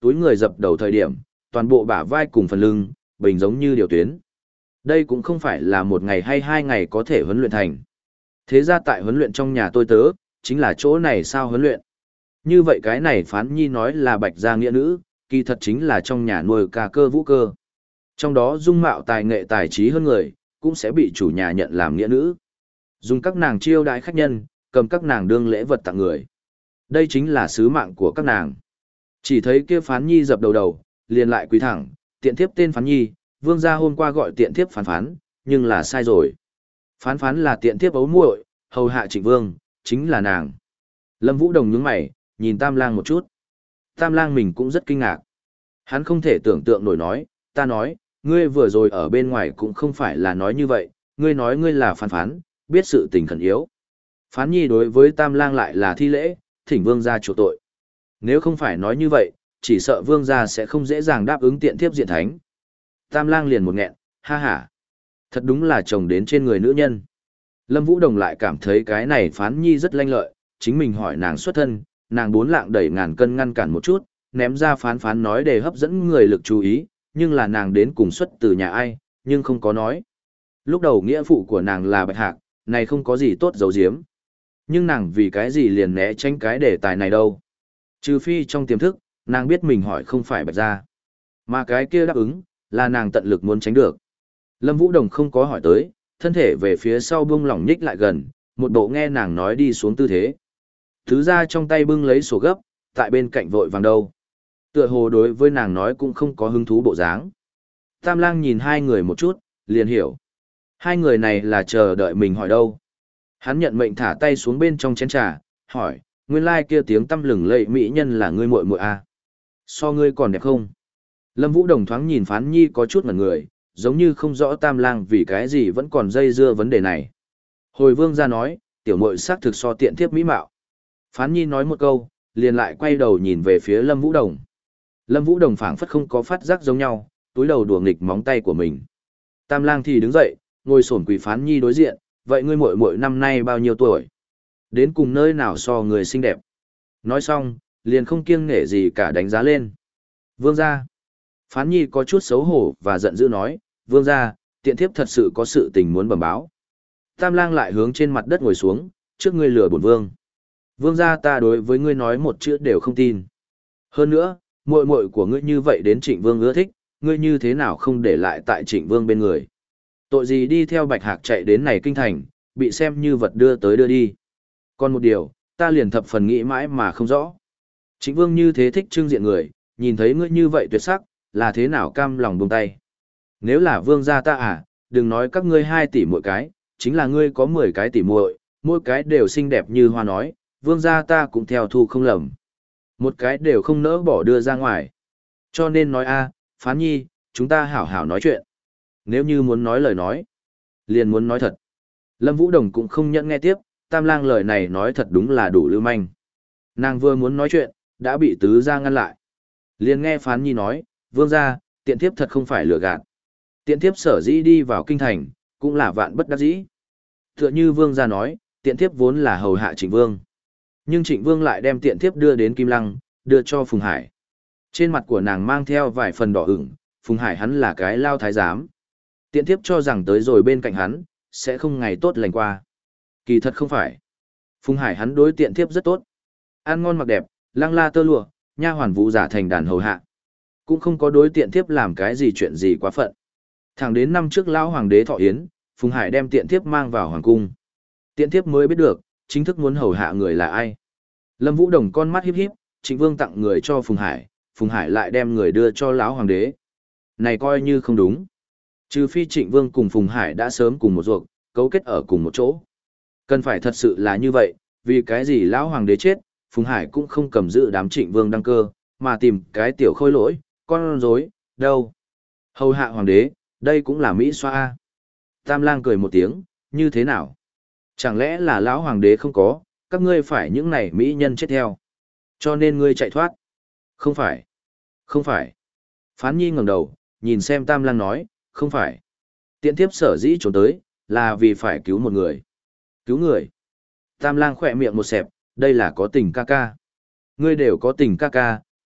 túi người dập đầu thời điểm, toàn bộ bả vai cùng phần lưng, bình giống như điều tuyến. Đây cũng không phải là một ngày hay hai ngày có thể huấn luyện thành. Thế ra tại huấn luyện trong nhà tôi tớ, chính là chỗ này sao huấn luyện. Như vậy cái này Phán Nhi nói là bạch gia nghĩa nữ, kỳ thật chính là trong nhà nuôi ca cơ vũ cơ. Trong đó dung mạo tài nghệ tài trí hơn người, cũng sẽ bị chủ nhà nhận làm nghĩa nữ. Dùng các nàng chiêu đãi khách nhân, cầm các nàng đương lễ vật tặng người. Đây chính là sứ mạng của các nàng. Chỉ thấy kia Phán Nhi dập đầu đầu, liền lại quỳ thẳng, tiện thiếp tên Phán Nhi, vương gia hôm qua gọi tiện thiếp phán phán, nhưng là sai rồi. Phán phán là tiện thiếp ấu muội, hầu hạ Trịnh Vương, chính là nàng. Lâm Vũ Đồng nhướng mày, nhìn Tam Lang một chút. Tam Lang mình cũng rất kinh ngạc. Hắn không thể tưởng tượng nổi nói, ta nói, ngươi vừa rồi ở bên ngoài cũng không phải là nói như vậy, ngươi nói ngươi là phán phán, biết sự tình khẩn yếu. Phán Nhi đối với Tam Lang lại là thi lễ, thỉnh vương gia chủ tội. Nếu không phải nói như vậy, chỉ sợ vương gia sẽ không dễ dàng đáp ứng tiện thiếp diện thánh. Tam Lang liền một nghẹn, ha ha. Thật đúng là chồng đến trên người nữ nhân. Lâm Vũ Đồng lại cảm thấy cái này Phán Nhi rất lanh lợi, chính mình hỏi nàng xuất thân, nàng bốn lạng đẩy ngàn cân ngăn cản một chút, ném ra phán phán nói để hấp dẫn người lực chú ý, nhưng là nàng đến cùng xuất từ nhà ai, nhưng không có nói. Lúc đầu nghĩa phụ của nàng là Bạch Hạc, này không có gì tốt giấu giếm. Nhưng nàng vì cái gì liền né tránh cái đề tài này đâu. Trừ phi trong tiềm thức, nàng biết mình hỏi không phải Bạch gia. Mà cái kia đáp ứng, là nàng tận lực muốn tránh được. Lâm Vũ Đồng không có hỏi tới, thân thể về phía sau buông lỏng nhích lại gần, một bộ nghe nàng nói đi xuống tư thế. Thứ ra trong tay bưng lấy sổ gấp, tại bên cạnh vội vàng đâu. Tựa hồ đối với nàng nói cũng không có hứng thú bộ dáng. Tam Lang nhìn hai người một chút, liền hiểu. Hai người này là chờ đợi mình hỏi đâu. Hắn nhận mệnh thả tay xuống bên trong chén trà, hỏi, nguyên lai kia tiếng tăm lừng lẫy mỹ nhân là ngươi muội muội à? So ngươi còn đẹp không? Lâm Vũ Đồng thoáng nhìn Phán Nhi có chút ngẩn người, giống như không rõ Tam Lang vì cái gì vẫn còn dây dưa vấn đề này. Hồi vương ra nói, tiểu muội xác thực so tiện thiếp mỹ mạo. Phán Nhi nói một câu, liền lại quay đầu nhìn về phía Lâm Vũ Đồng. Lâm Vũ Đồng phảng phất không có phát giác giống nhau, túi đầu đùa nghịch móng tay của mình. Tam Lang thì đứng dậy, ngồi xổm quỳ Phán Nhi đối diện, vậy ngươi muội muội năm nay bao nhiêu tuổi? Đến cùng nơi nào so người xinh đẹp? Nói xong, liền không kiêng nể gì cả đánh giá lên. Vương gia. Phán Nhi có chút xấu hổ và giận dữ nói, vương gia, tiện thiếp thật sự có sự tình muốn bẩm báo. Tam Lang lại hướng trên mặt đất ngồi xuống, trước ngươi lừa bổn vương. Vương gia ta đối với ngươi nói một chữ đều không tin. Hơn nữa, muội muội của ngươi như vậy đến Trịnh Vương ưa thích, ngươi như thế nào không để lại tại Trịnh Vương bên người? Tội gì đi theo Bạch Hạc chạy đến này kinh thành, bị xem như vật đưa tới đưa đi. Còn một điều, ta liền thập phần nghĩ mãi mà không rõ. Trịnh Vương như thế thích trưng diện người, nhìn thấy ngươi như vậy tuyệt sắc, là thế nào cam lòng buông tay. Nếu là vương gia ta à, đừng nói các ngươi hai tỷ mỗi cái, chính là ngươi có mười cái tỷ muội, mỗi cái đều xinh đẹp như hoa nói, vương gia ta cũng theo thu không lầm. Một cái đều không nỡ bỏ đưa ra ngoài. Cho nên nói a, Phán Nhi, chúng ta hảo hảo nói chuyện. Nếu như muốn nói lời nói, liền muốn nói thật. Lâm Vũ Đồng cũng không nhận nghe tiếp, Tam Lang lời này nói thật đúng là đủ lưu manh. Nàng vừa muốn nói chuyện, đã bị tứ gia ngăn lại. Liền nghe Phán Nhi nói, vương gia, tiện thiếp thật không phải lừa gạt. Tiện thiếp sở dĩ đi vào kinh thành, cũng là vạn bất đắc dĩ. Tựa như vương gia nói, tiện thiếp vốn là hầu hạ Trịnh Vương. Nhưng Trịnh Vương lại đem tiện thiếp đưa đến Kim Lăng, đưa cho Phùng Hải. Trên mặt của nàng mang theo vài phần đỏ ửng, Phùng Hải hắn là cái lao thái giám. Tiện thiếp cho rằng tới rồi bên cạnh hắn, sẽ không ngày tốt lành qua. Kỳ thật không phải. Phùng Hải hắn đối tiện thiếp rất tốt. Ăn ngon mặc đẹp, lăng la tơ lụa, nha hoàn vũ giả thành đàn hầu hạ. Cũng không có đối tiện thiếp làm cái gì chuyện gì quá phận. Thẳng đến năm trước lão hoàng đế thọ yến, Phùng Hải đem tiện thiếp mang vào hoàng cung. Tiện thiếp mới biết được, chính thức muốn hầu hạ người là ai. Lâm Vũ Đồng con mắt híp híp, Trịnh Vương tặng người cho Phùng Hải, Phùng Hải lại đem người đưa cho lão hoàng đế. Này coi như không đúng. Trừ phi Trịnh Vương cùng Phùng Hải đã sớm cùng một ruột, cấu kết ở cùng một chỗ. Cần phải thật sự là như vậy, vì cái gì lão hoàng đế chết, Phùng Hải cũng không cầm giữ đám Trịnh Vương đăng cơ, mà tìm cái tiểu khôi lỗi, con rối, đâu. Hầu hạ hoàng đế, đây cũng là Mỹ xoa. Tam Lang cười một tiếng, như thế nào? Chẳng lẽ là lão hoàng đế không có, các ngươi phải những này Mỹ nhân chết theo. Cho nên ngươi chạy thoát. Không phải. Không phải. Phán Nhi ngẩng đầu, nhìn xem Tam Lang nói, không phải. Tiện thiếp sở dĩ trốn tới, là vì phải cứu một người. Cứu người. Tam Lang khỏe miệng một xẹp, đây là có tình ca ca. Ngươi đều có tình ca ca,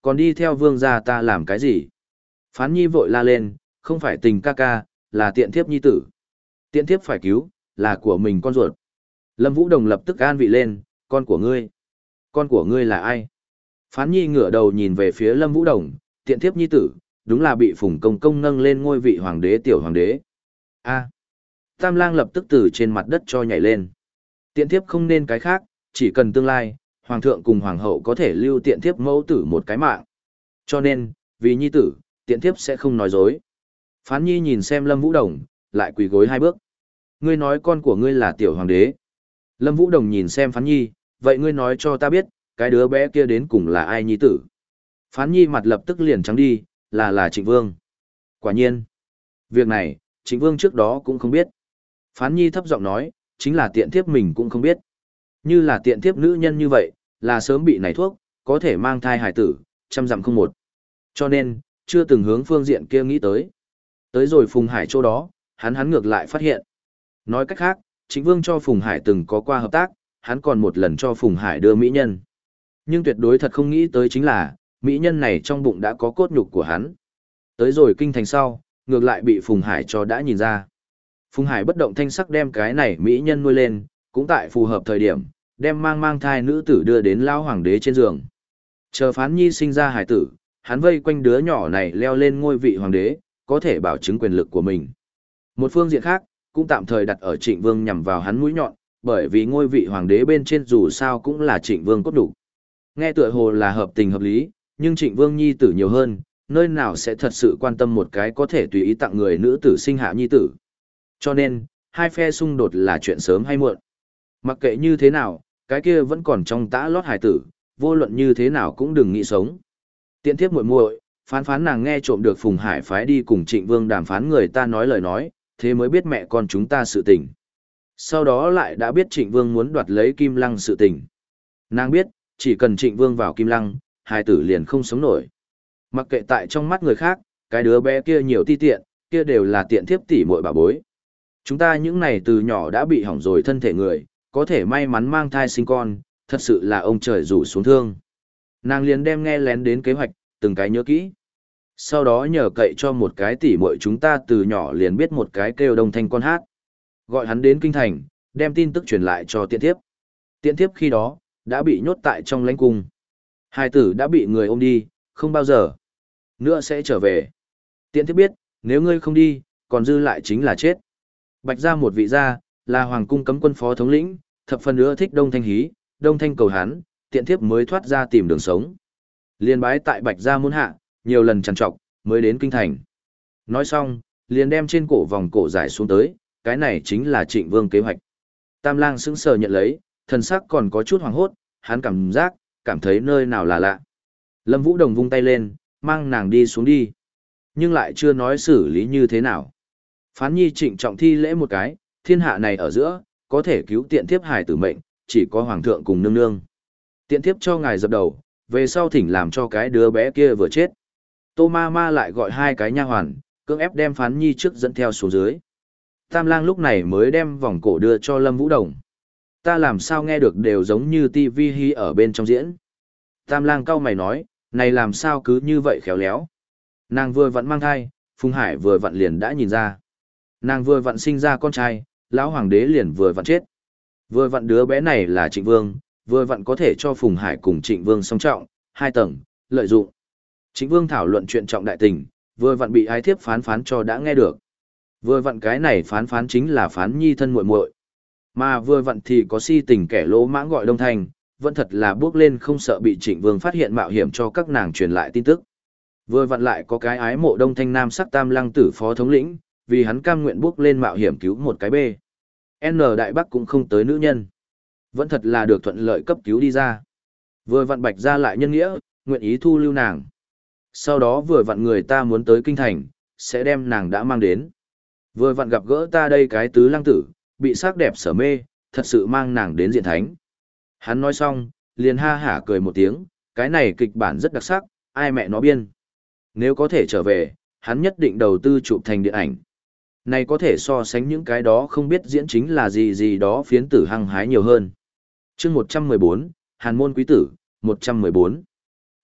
Còn đi theo vương gia ta làm cái gì? Phán nhi vội la lên, không phải tình ca ca, là tiện thiếp nhi tử. Tiện thiếp phải cứu, là của mình con ruột. Lâm Vũ Đồng lập tức an vị lên, con của ngươi. Con của ngươi là ai? Phán nhi ngửa đầu nhìn về phía Lâm Vũ Đồng, tiện thiếp nhi tử, đúng là bị Phùng Công Công nâng lên ngôi vị hoàng đế tiểu hoàng đế. A. Tam Lang lập tức từ trên mặt đất cho nhảy lên. Tiện thiếp không nên cái khác, chỉ cần tương lai, hoàng thượng cùng hoàng hậu có thể lưu tiện thiếp mẫu tử một cái mạng. Cho nên, vì nhi tử, tiện thiếp sẽ không nói dối. Phán nhi nhìn xem Lâm Vũ Đồng, lại quỳ gối hai bước. Ngươi nói con của ngươi là tiểu hoàng đế. Lâm Vũ Đồng nhìn xem Phán nhi, vậy ngươi nói cho ta biết, cái đứa bé kia đến cùng là ai nhi tử. Phán nhi mặt lập tức liền trắng đi, là là Trịnh Vương. Quả nhiên, việc này, Trịnh Vương trước đó cũng không biết. Phán nhi thấp giọng nói, chính là tiện thiếp mình cũng không biết. Như là tiện thiếp nữ nhân như vậy, là sớm bị này thuốc, có thể mang thai hải tử, trăm dặm không một. Cho nên, chưa từng hướng phương diện kia nghĩ tới. Tới rồi Phùng Hải chỗ đó, hắn hắn ngược lại phát hiện. Nói cách khác, Trịnh Vương cho Phùng Hải từng có qua hợp tác, hắn còn một lần cho Phùng Hải đưa mỹ nhân. Nhưng tuyệt đối thật không nghĩ tới chính là, mỹ nhân này trong bụng đã có cốt nhục của hắn. Tới rồi kinh thành sau, ngược lại bị Phùng Hải cho đã nhìn ra. Phùng Hải bất động thanh sắc đem cái này mỹ nhân nuôi lên, cũng tại phù hợp thời điểm, đem mang mang thai nữ tử đưa đến lão hoàng đế trên giường. Chờ Phán nhi sinh ra hải tử, hắn vây quanh đứa nhỏ này leo lên ngôi vị hoàng đế, có thể bảo chứng quyền lực của mình. Một phương diện khác, cũng tạm thời đặt ở Trịnh Vương nhằm vào hắn mũi nhọn, bởi vì ngôi vị hoàng đế bên trên dù sao cũng là Trịnh Vương cốt đủ. Nghe tựa hồ là hợp tình hợp lý, nhưng Trịnh Vương nhi tử nhiều hơn, nơi nào sẽ thật sự quan tâm một cái có thể tùy ý tặng người nữ tử sinh hạ nhi tử. Cho nên, hai phe xung đột là chuyện sớm hay muộn. Mặc kệ như thế nào, cái kia vẫn còn trong tã lót hải tử, vô luận như thế nào cũng đừng nghĩ sống. Tiện thiếp muội muội, phán phán nàng nghe trộm được Phùng Hải phái đi cùng Trịnh Vương đàm phán người ta nói lời nói, thế mới biết mẹ con chúng ta sự tình. Sau đó lại đã biết Trịnh Vương muốn đoạt lấy Kim Lăng sự tình. Nàng biết, chỉ cần Trịnh Vương vào Kim Lăng, hai tử liền không sống nổi. Mặc kệ tại trong mắt người khác, cái đứa bé kia nhiều ti tiện, kia đều là tiện thiếp tỷ muội bà bối. Chúng ta những này từ nhỏ đã bị hỏng rồi thân thể người, có thể may mắn mang thai sinh con, thật sự là ông trời rủ xuống thương. Nàng liền đem nghe lén đến kế hoạch, từng cái nhớ kỹ. Sau đó nhờ cậy cho một cái tỷ muội chúng ta từ nhỏ liền biết một cái kêu Đông Thanh con hát. Gọi hắn đến kinh thành, đem tin tức truyền lại cho tiện thiếp. Tiện thiếp khi đó, đã bị nhốt tại trong lãnh cung. Hai tử đã bị người ôm đi, không bao giờ nữa sẽ trở về. Tiện thiếp biết, nếu ngươi không đi, còn dư lại chính là chết. Bạch gia một vị gia, là hoàng cung cấm quân phó thống lĩnh, thập phần nữa thích Đông Thanh hí, Đông Thanh cầu hắn, tiện thiếp mới thoát ra tìm đường sống. Liên bái tại Bạch gia muôn hạ, nhiều lần trằn trọc, mới đến kinh thành. Nói xong, liền đem trên cổ vòng cổ giải xuống tới, cái này chính là Trịnh Vương kế hoạch. Tam Lang sững sờ nhận lấy, thần sắc còn có chút hoảng hốt, hắn cảm giác, cảm thấy nơi nào là lạ. Lâm Vũ Đồng vung tay lên, mang nàng đi xuống đi. Nhưng lại chưa nói xử lý như thế nào. Phán nhi trịnh trọng thi lễ một cái, thiên hạ này ở giữa, có thể cứu tiện thiếp hài tử mệnh, chỉ có hoàng thượng cùng nương nương. Tiện thiếp cho ngài dập đầu, về sau thỉnh làm cho cái đứa bé kia vừa chết. Tô ma ma lại gọi hai cái nha hoàn, cưỡng ép đem Phán nhi trước dẫn theo xuống dưới. Tam Lang lúc này mới đem vòng cổ đưa cho Lâm Vũ Đồng. Ta làm sao nghe được đều giống như tivi hi ở bên trong diễn. Tam Lang cau mày nói, này làm sao cứ như vậy khéo léo. Nàng vừa vặn mang thai, Phùng Hải vừa vặn liền đã nhìn ra. Nàng vừa vặn sinh ra con trai, lão hoàng đế liền vừa vặn chết. Vừa vặn đứa bé này là Trịnh Vương, vừa vặn có thể cho Phùng Hải cùng Trịnh Vương song trọng, hai tầng, lợi dụng. Trịnh Vương thảo luận chuyện trọng đại tình, vừa vặn bị ái thiếp phán phán cho đã nghe được. Vừa vặn cái này phán phán chính là Phán nhi thân muội muội. Mà vừa vặn thì có si tình kẻ lỗ mãng gọi Đông Thanh, vẫn thật là bước lên không sợ bị Trịnh Vương phát hiện mạo hiểm cho các nàng truyền lại tin tức. Vừa vặn lại có cái ái mộ Đông Thanh nam sắc Tam Lăng tử phó thống lĩnh, vì hắn cam nguyện bước lên mạo hiểm cứu một cái bê. N Đại Bắc cũng không tới nữ nhân. Vẫn thật là được thuận lợi cấp cứu đi ra. Vừa vặn Bạch ra lại nhân nghĩa, nguyện ý thu lưu nàng. Sau đó vừa vặn người ta muốn tới kinh thành, sẽ đem nàng đã mang đến. Vừa vặn gặp gỡ ta đây cái tứ lăng tử, bị sắc đẹp sở mê, thật sự mang nàng đến diện thánh. Hắn nói xong, liền ha hả cười một tiếng, cái này kịch bản rất đặc sắc, ai mẹ nó biên. Nếu có thể trở về, hắn nhất định đầu tư chụp thành điện ảnh. Này có thể so sánh những cái đó không biết diễn chính là gì gì đó phiến tử hăng hái nhiều hơn. chương một trăm mười bốn, Hàn môn quý tử, một trăm mười bốn.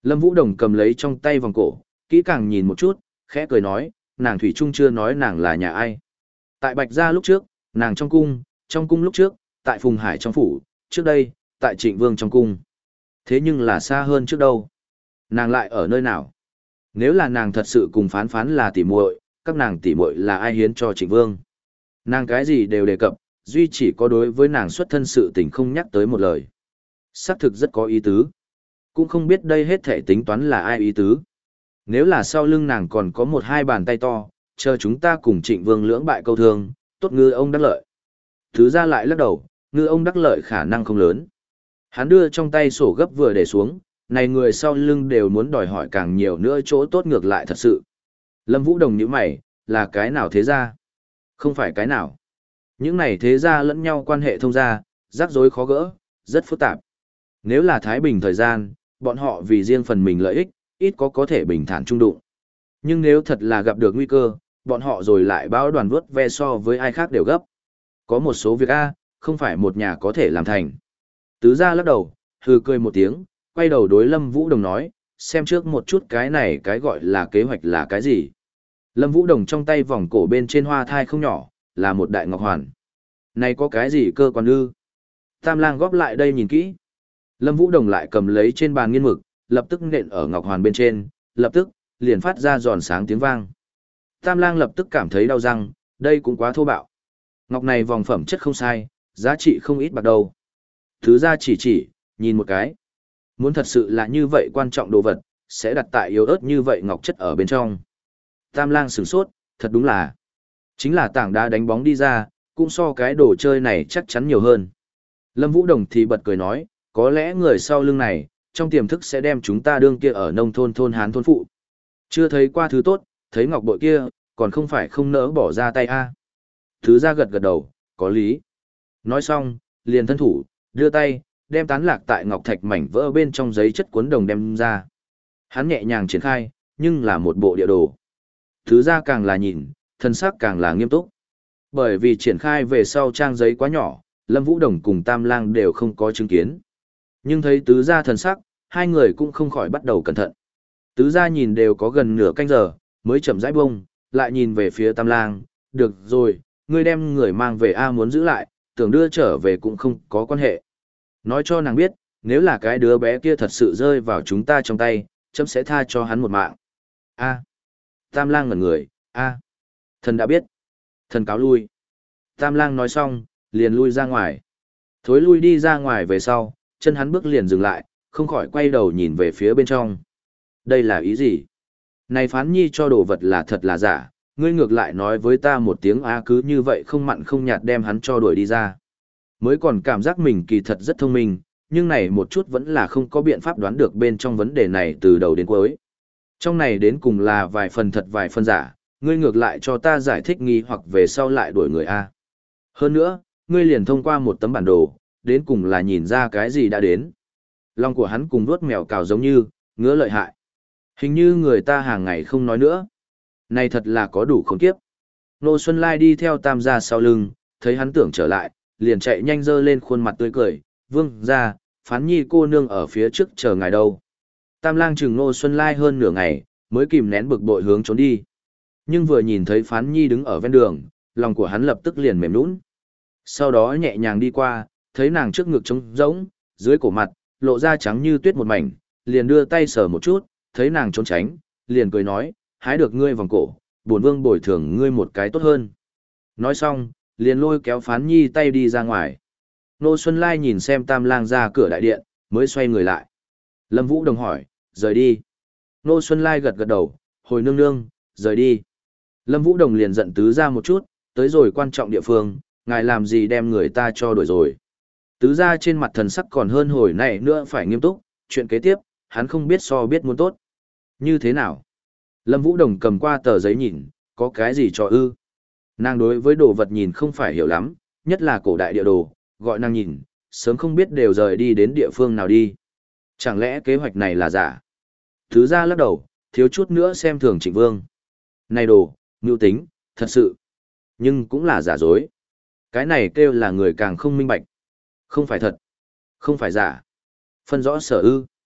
Lâm Vũ Đồng cầm lấy trong tay vòng cổ, kỹ càng nhìn một chút, khẽ cười nói, nàng Thủy Trung chưa nói nàng là nhà ai. Tại Bạch Gia lúc trước, nàng trong cung, trong cung lúc trước, tại Phùng Hải trong phủ, trước đây, tại Trịnh Vương trong cung. Thế nhưng là xa hơn trước đâu. Nàng lại ở nơi nào? Nếu là nàng thật sự cùng phán phán là tỉ muội, các nàng tỉ muội là ai hiến cho Trịnh Vương? Nàng cái gì đều đề cập, duy chỉ có đối với nàng xuất thân sự tình không nhắc tới một lời. Xác thực rất có ý tứ. Cũng không biết đây hết thể tính toán là ai ý tứ. Nếu là sau lưng nàng còn có một hai bàn tay to, chờ chúng ta cùng Trịnh Vương lưỡng bại câu thương, tốt ngư ông đắc lợi. Thứ ra lại lắc đầu, ngư ông đắc lợi khả năng không lớn. Hắn đưa trong tay sổ gấp vừa để xuống, này người sau lưng đều muốn đòi hỏi càng nhiều nữa chỗ tốt ngược lại thật sự. Lâm Vũ Đồng nhíu mày, là cái nào thế ra? Không phải cái nào. Những này thế ra lẫn nhau quan hệ thông ra, rắc rối khó gỡ, rất phức tạp. Nếu là Thái Bình thời gian, bọn họ vì riêng phần mình lợi ích, ít có có thể bình thản trung đụng. Nhưng nếu thật là gặp được nguy cơ, bọn họ rồi lại báo đoàn vớt ve so với ai khác đều gấp. Có một số việc A, không phải một nhà có thể làm thành. Tứ gia lắc đầu, hừ cười một tiếng, quay đầu đối Lâm Vũ Đồng nói, xem trước một chút cái này cái gọi là kế hoạch là cái gì. Lâm Vũ Đồng trong tay vòng cổ bên trên hoa thai không nhỏ, là một đại ngọc hoàn. Này có cái gì cơ quan ư? Tam lang góp lại đây nhìn kỹ. Lâm Vũ Đồng lại cầm lấy trên bàn nghiên mực, lập tức nện ở ngọc hoàn bên trên, lập tức, liền phát ra giòn sáng tiếng vang. Tam lang lập tức cảm thấy đau răng, đây cũng quá thô bạo. Ngọc này vòng phẩm chất không sai, giá trị không ít bạc đâu. Thứ ra chỉ chỉ, nhìn một cái. Muốn thật sự là như vậy quan trọng đồ vật, sẽ đặt tại yếu ớt như vậy ngọc chất ở bên trong. Tam lang sửng sốt, thật đúng là. Chính là tảng đá đánh bóng đi ra, cũng so cái đồ chơi này chắc chắn nhiều hơn. Lâm Vũ Đồng thì bật cười nói, có lẽ người sau lưng này, trong tiềm thức sẽ đem chúng ta đương kia ở nông thôn thôn hán thôn phụ. Chưa thấy qua thứ tốt, thấy ngọc bội kia, còn không phải không nỡ bỏ ra tay a. Thứ ra gật gật đầu, có lý. Nói xong, liền thân thủ, đưa tay, đem tán lạc tại ngọc thạch mảnh vỡ bên trong giấy chất cuốn đồng đem ra. Hắn nhẹ nhàng triển khai, nhưng là một bộ địa đồ. Thứ ra càng là nhìn, thân sắc càng là nghiêm túc. Bởi vì triển khai về sau trang giấy quá nhỏ, Lâm Vũ Đồng cùng Tam Lang đều không có chứng kiến. Nhưng thấy tứ gia thần sắc, hai người cũng không khỏi bắt đầu cẩn thận. Tứ gia nhìn đều có gần nửa canh giờ, mới chậm rãi bông, lại nhìn về phía Tam Lang, được rồi, ngươi đem người mang về A muốn giữ lại, tưởng đưa trở về cũng không có quan hệ. Nói cho nàng biết, nếu là cái đứa bé kia thật sự rơi vào chúng ta trong tay, chấm sẽ tha cho hắn một mạng. A. Tam Lang ngẩn người, A. Thần đã biết. Thần cáo lui. Tam Lang nói xong, liền lui ra ngoài. Thối lui đi ra ngoài về sau, chân hắn bước liền dừng lại, không khỏi quay đầu nhìn về phía bên trong. Đây là ý gì? Này phán nhi cho đồ vật là thật là giả, ngươi ngược lại nói với ta một tiếng A cứ như vậy không mặn không nhạt đem hắn cho đuổi đi ra. Mới còn cảm giác mình kỳ thật rất thông minh, nhưng này một chút vẫn là không có biện pháp đoán được bên trong vấn đề này từ đầu đến cuối. Trong này đến cùng là vài phần thật vài phần giả, ngươi ngược lại cho ta giải thích nghi hoặc về sau lại đuổi người A. Hơn nữa, ngươi liền thông qua một tấm bản đồ, đến cùng là nhìn ra cái gì đã đến. Lòng của hắn cùng vuốt mèo cào giống như, ngứa lợi hại. Hình như người ta hàng ngày không nói nữa. Này thật là có đủ khốn kiếp. Nô Xuân Lai đi theo Tam gia sau lưng, thấy hắn tưởng trở lại, liền chạy nhanh dơ lên khuôn mặt tươi cười, vương ra, phán nhi cô nương ở phía trước chờ ngài đâu. Tam lang chừng Nô Xuân Lai hơn nửa ngày, mới kìm nén bực bội hướng trốn đi. Nhưng vừa nhìn thấy phán nhi đứng ở ven đường, lòng của hắn lập tức liền mềm nũng. Sau đó nhẹ nhàng đi qua, thấy nàng trước ngực trống rỗng, dưới cổ mặt, lộ ra trắng như tuyết một mảnh, liền đưa tay sờ một chút, thấy nàng trốn tránh, liền cười nói, hái được ngươi vòng cổ, bổn vương bồi thường ngươi một cái tốt hơn. Nói xong, liền lôi kéo phán nhi tay đi ra ngoài. Nô Xuân Lai nhìn xem Tam Lang ra cửa đại điện, mới xoay người lại. Lâm Vũ Đồng hỏi, rời đi. Nô Xuân Lai gật gật đầu, hồi nương nương, rời đi. Lâm Vũ Đồng liền giận tứ ra một chút, tới rồi quan trọng địa phương, ngài làm gì đem người ta cho đuổi rồi. Tứ ra trên mặt thần sắc còn hơn hồi này nữa phải nghiêm túc, chuyện kế tiếp, hắn không biết so biết muốn tốt. Như thế nào? Lâm Vũ Đồng cầm qua tờ giấy nhìn, có cái gì cho ư? Nàng đối với đồ vật nhìn không phải hiểu lắm, nhất là cổ đại địa đồ, gọi nàng nhìn, sớm không biết đều rời đi đến địa phương nào đi. Chẳng lẽ kế hoạch này là giả? Thứ ra lắc đầu, thiếu chút nữa xem thường Trịnh Vương. Này đồ, mưu tính, thật sự. Nhưng cũng là giả dối. Cái này kêu là người càng không minh bạch. Không phải thật. Không phải giả. Phân rõ sở ư.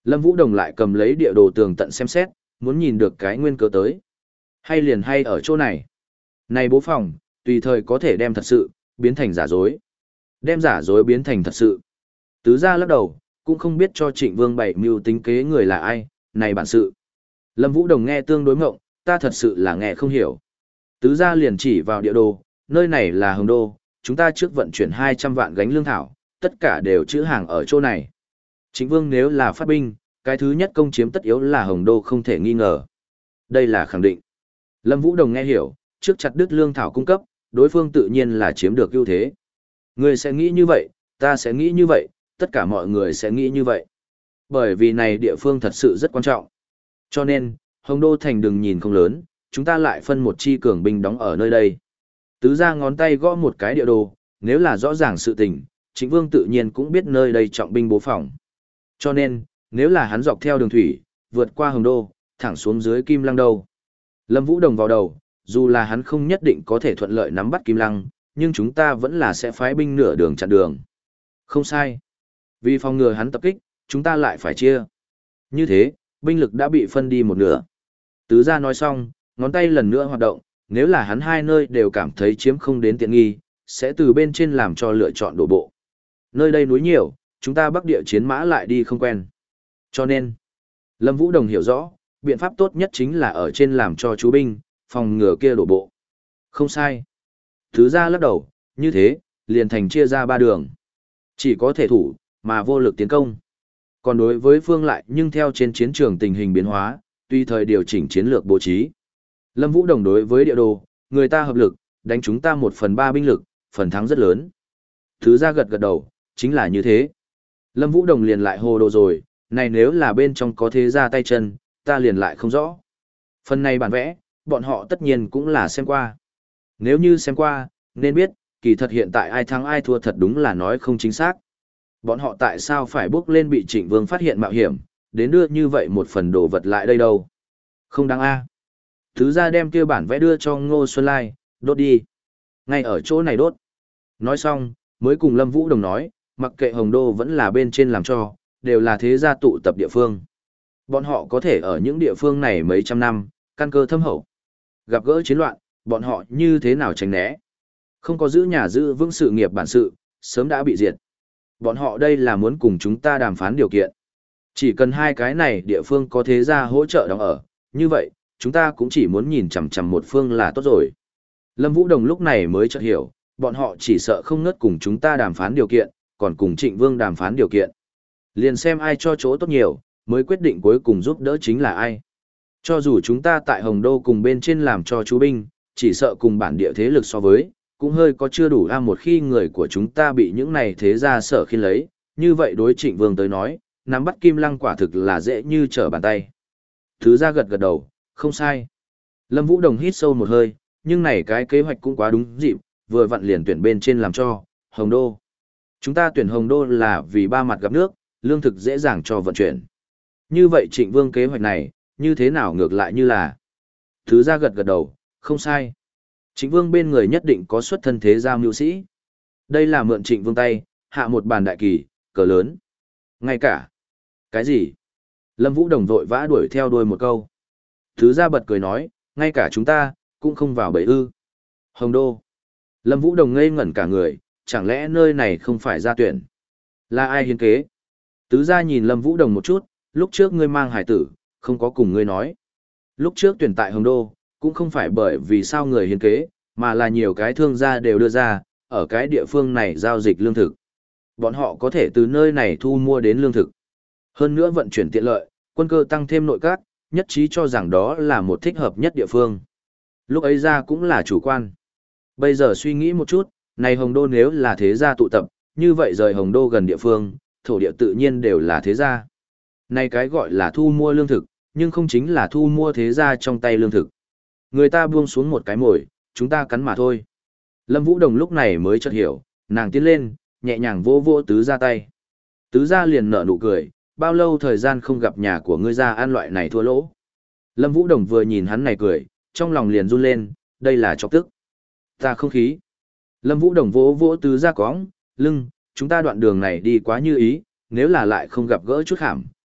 Lâm Vũ Đồng lại cầm lấy địa đồ tường tận xem xét, muốn nhìn được cái nguyên cớ tới. Hay liền hay ở chỗ này. Này bố phòng, tùy thời có thể đem thật sự, biến thành giả dối. Đem giả dối biến thành thật sự. Tứ gia lắc đầu, cũng không biết cho Trịnh Vương bày mưu tính kế người là ai, này bản sự. Lâm Vũ Đồng nghe tương đối mộng, ta thật sự là nghe không hiểu. Tứ gia liền chỉ vào địa đồ, nơi này là Hồng Đô, chúng ta trước vận chuyển hai trăm vạn gánh lương thảo, tất cả đều trữ hàng ở chỗ này. Trịnh Vương nếu là phát binh, cái thứ nhất công chiếm tất yếu là Hồng Đô không thể nghi ngờ. Đây là khẳng định. Lâm Vũ Đồng nghe hiểu, trước chặt đứt lương thảo cung cấp, đối phương tự nhiên là chiếm được ưu thế. Người sẽ nghĩ như vậy, ta sẽ nghĩ như vậy, tất cả mọi người sẽ nghĩ như vậy. Bởi vì này địa phương thật sự rất quan trọng. Cho nên, Hồng Đô thành đừng nhìn không lớn, chúng ta lại phân một chi cường binh đóng ở nơi đây. Tứ gia ngón tay gõ một cái địa đồ, nếu là rõ ràng sự tình, Trịnh Vương tự nhiên cũng biết nơi đây trọng binh bố phòng. Cho nên, nếu là hắn dọc theo đường thủy, vượt qua Hồng Đô, thẳng xuống dưới Kim Lăng đâu. Lâm Vũ Đồng vào đầu, dù là hắn không nhất định có thể thuận lợi nắm bắt Kim Lăng, nhưng chúng ta vẫn là sẽ phái binh nửa đường chặn đường. Không sai. Vì phòng ngừa hắn tập kích, chúng ta lại phải chia. Như thế, binh lực đã bị phân đi một nửa. Tứ gia nói xong, ngón tay lần nữa hoạt động, nếu là hắn hai nơi đều cảm thấy chiếm không đến tiện nghi, sẽ từ bên trên làm cho lựa chọn đổ bộ. Nơi đây núi nhiều, chúng ta bắc địa chiến mã lại đi không quen. Cho nên, Lâm Vũ Đồng hiểu rõ, biện pháp tốt nhất chính là ở trên làm cho chú binh, phòng ngừa kia đổ bộ. Không sai. Tứ gia lắc đầu, như thế, liền thành chia ra ba đường. Chỉ có thể thủ, mà vô lực tiến công. Còn đối với phương lại nhưng theo trên chiến trường tình hình biến hóa, tùy thời điều chỉnh chiến lược bố trí. Lâm Vũ Đồng đối với địa đồ, người ta hợp lực, đánh chúng ta một phần ba binh lực, phần thắng rất lớn. Thứ ra gật gật đầu, chính là như thế. Lâm Vũ Đồng liền lại hồ đồ rồi, này nếu là bên trong có thế ra tay chân, ta liền lại không rõ. Phần này bản vẽ, bọn họ tất nhiên cũng là xem qua. Nếu như xem qua, nên biết, kỳ thật hiện tại ai thắng ai thua thật đúng là nói không chính xác. Bọn họ tại sao phải bước lên bị Trịnh Vương phát hiện mạo hiểm, đến đưa như vậy một phần đồ vật lại đây đâu. Không đáng a. Thứ ra đem kia bản vẽ đưa cho Ngô Xuân Lai, đốt đi. Ngay ở chỗ này đốt. Nói xong, mới cùng Lâm Vũ Đồng nói, mặc kệ Hồng Đô vẫn là bên trên làm cho, đều là thế gia tụ tập địa phương. Bọn họ có thể ở những địa phương này mấy trăm năm, căn cơ thâm hậu. Gặp gỡ chiến loạn, bọn họ như thế nào tránh né. Không có giữ nhà giữ vững sự nghiệp bản sự, sớm đã bị diệt. Bọn họ đây là muốn cùng chúng ta đàm phán điều kiện. Chỉ cần hai cái này địa phương có thế gia hỗ trợ đóng ở, như vậy, chúng ta cũng chỉ muốn nhìn chằm chằm một phương là tốt rồi. Lâm Vũ Đồng lúc này mới chợt hiểu, bọn họ chỉ sợ không ngớt cùng chúng ta đàm phán điều kiện, còn cùng Trịnh Vương đàm phán điều kiện. Liền xem ai cho chỗ tốt nhiều, mới quyết định cuối cùng giúp đỡ chính là ai. Cho dù chúng ta tại Hồng Đô cùng bên trên làm cho chú binh, chỉ sợ cùng bản địa thế lực so với, cũng hơi có chưa đủ a một khi người của chúng ta bị những này thế gia sở khiên lấy, như vậy đối Trịnh Vương tới nói, nắm bắt Kim Lăng quả thực là dễ như trở bàn tay. Thứ ra gật gật đầu, không sai. Lâm Vũ Đồng hít sâu một hơi, nhưng này cái kế hoạch cũng quá đúng dịp, vừa vặn liền tuyển bên trên làm cho, Hồng Đô. Chúng ta tuyển Hồng Đô là vì ba mặt gặp nước, lương thực dễ dàng cho vận chuyển. Như vậy Trịnh Vương kế hoạch này, như thế nào ngược lại như là. Thứ ra gật gật đầu, không sai. Trịnh Vương bên người nhất định có xuất thân thế gia mưu sĩ. Đây là mượn Trịnh Vương tay, hạ một bàn đại kỳ, cờ lớn. Ngay cả. Cái gì? Lâm Vũ Đồng vội vã đuổi theo đuôi một câu. Thứ ra bật cười nói, ngay cả chúng ta, cũng không vào bẫy ư. Hồng Đô. Lâm Vũ Đồng ngây ngẩn cả người, chẳng lẽ nơi này không phải gia tuyển? Là ai hiến kế? Tứ gia nhìn Lâm Vũ Đồng một chút, lúc trước ngươi mang hải tử, không có cùng ngươi nói. Lúc trước tuyển tại Hồng Đô, cũng không phải bởi vì sao người hiến kế, mà là nhiều cái thương gia đều đưa ra, ở cái địa phương này giao dịch lương thực. Bọn họ có thể từ nơi này thu mua đến lương thực. Hơn nữa vận chuyển tiện lợi, quân cơ tăng thêm nội các, nhất trí cho rằng đó là một thích hợp nhất địa phương. Lúc ấy ra cũng là chủ quan. Bây giờ suy nghĩ một chút, này Hồng Đô nếu là thế gia tụ tập, như vậy rời Hồng Đô gần địa phương, thổ địa tự nhiên đều là thế gia. Này cái gọi là thu mua lương thực, nhưng không chính là thu mua thế gia trong tay lương thực. Người ta buông xuống một cái mồi, chúng ta cắn mà thôi. Lâm Vũ Đồng lúc này mới chợt hiểu, nàng tiến lên, nhẹ nhàng vỗ vỗ tứ gia tay. Tứ gia liền nở nụ cười, bao lâu thời gian không gặp nhà của ngươi ra ăn loại này thua lỗ. Lâm Vũ Đồng vừa nhìn hắn này cười, trong lòng liền run lên, đây là chọc tức. Ta không khí. Lâm Vũ Đồng vỗ vỗ tứ gia cóng, lưng, chúng ta đoạn đường này đi quá như ý, nếu là lại không gặp gỡ chút khảm,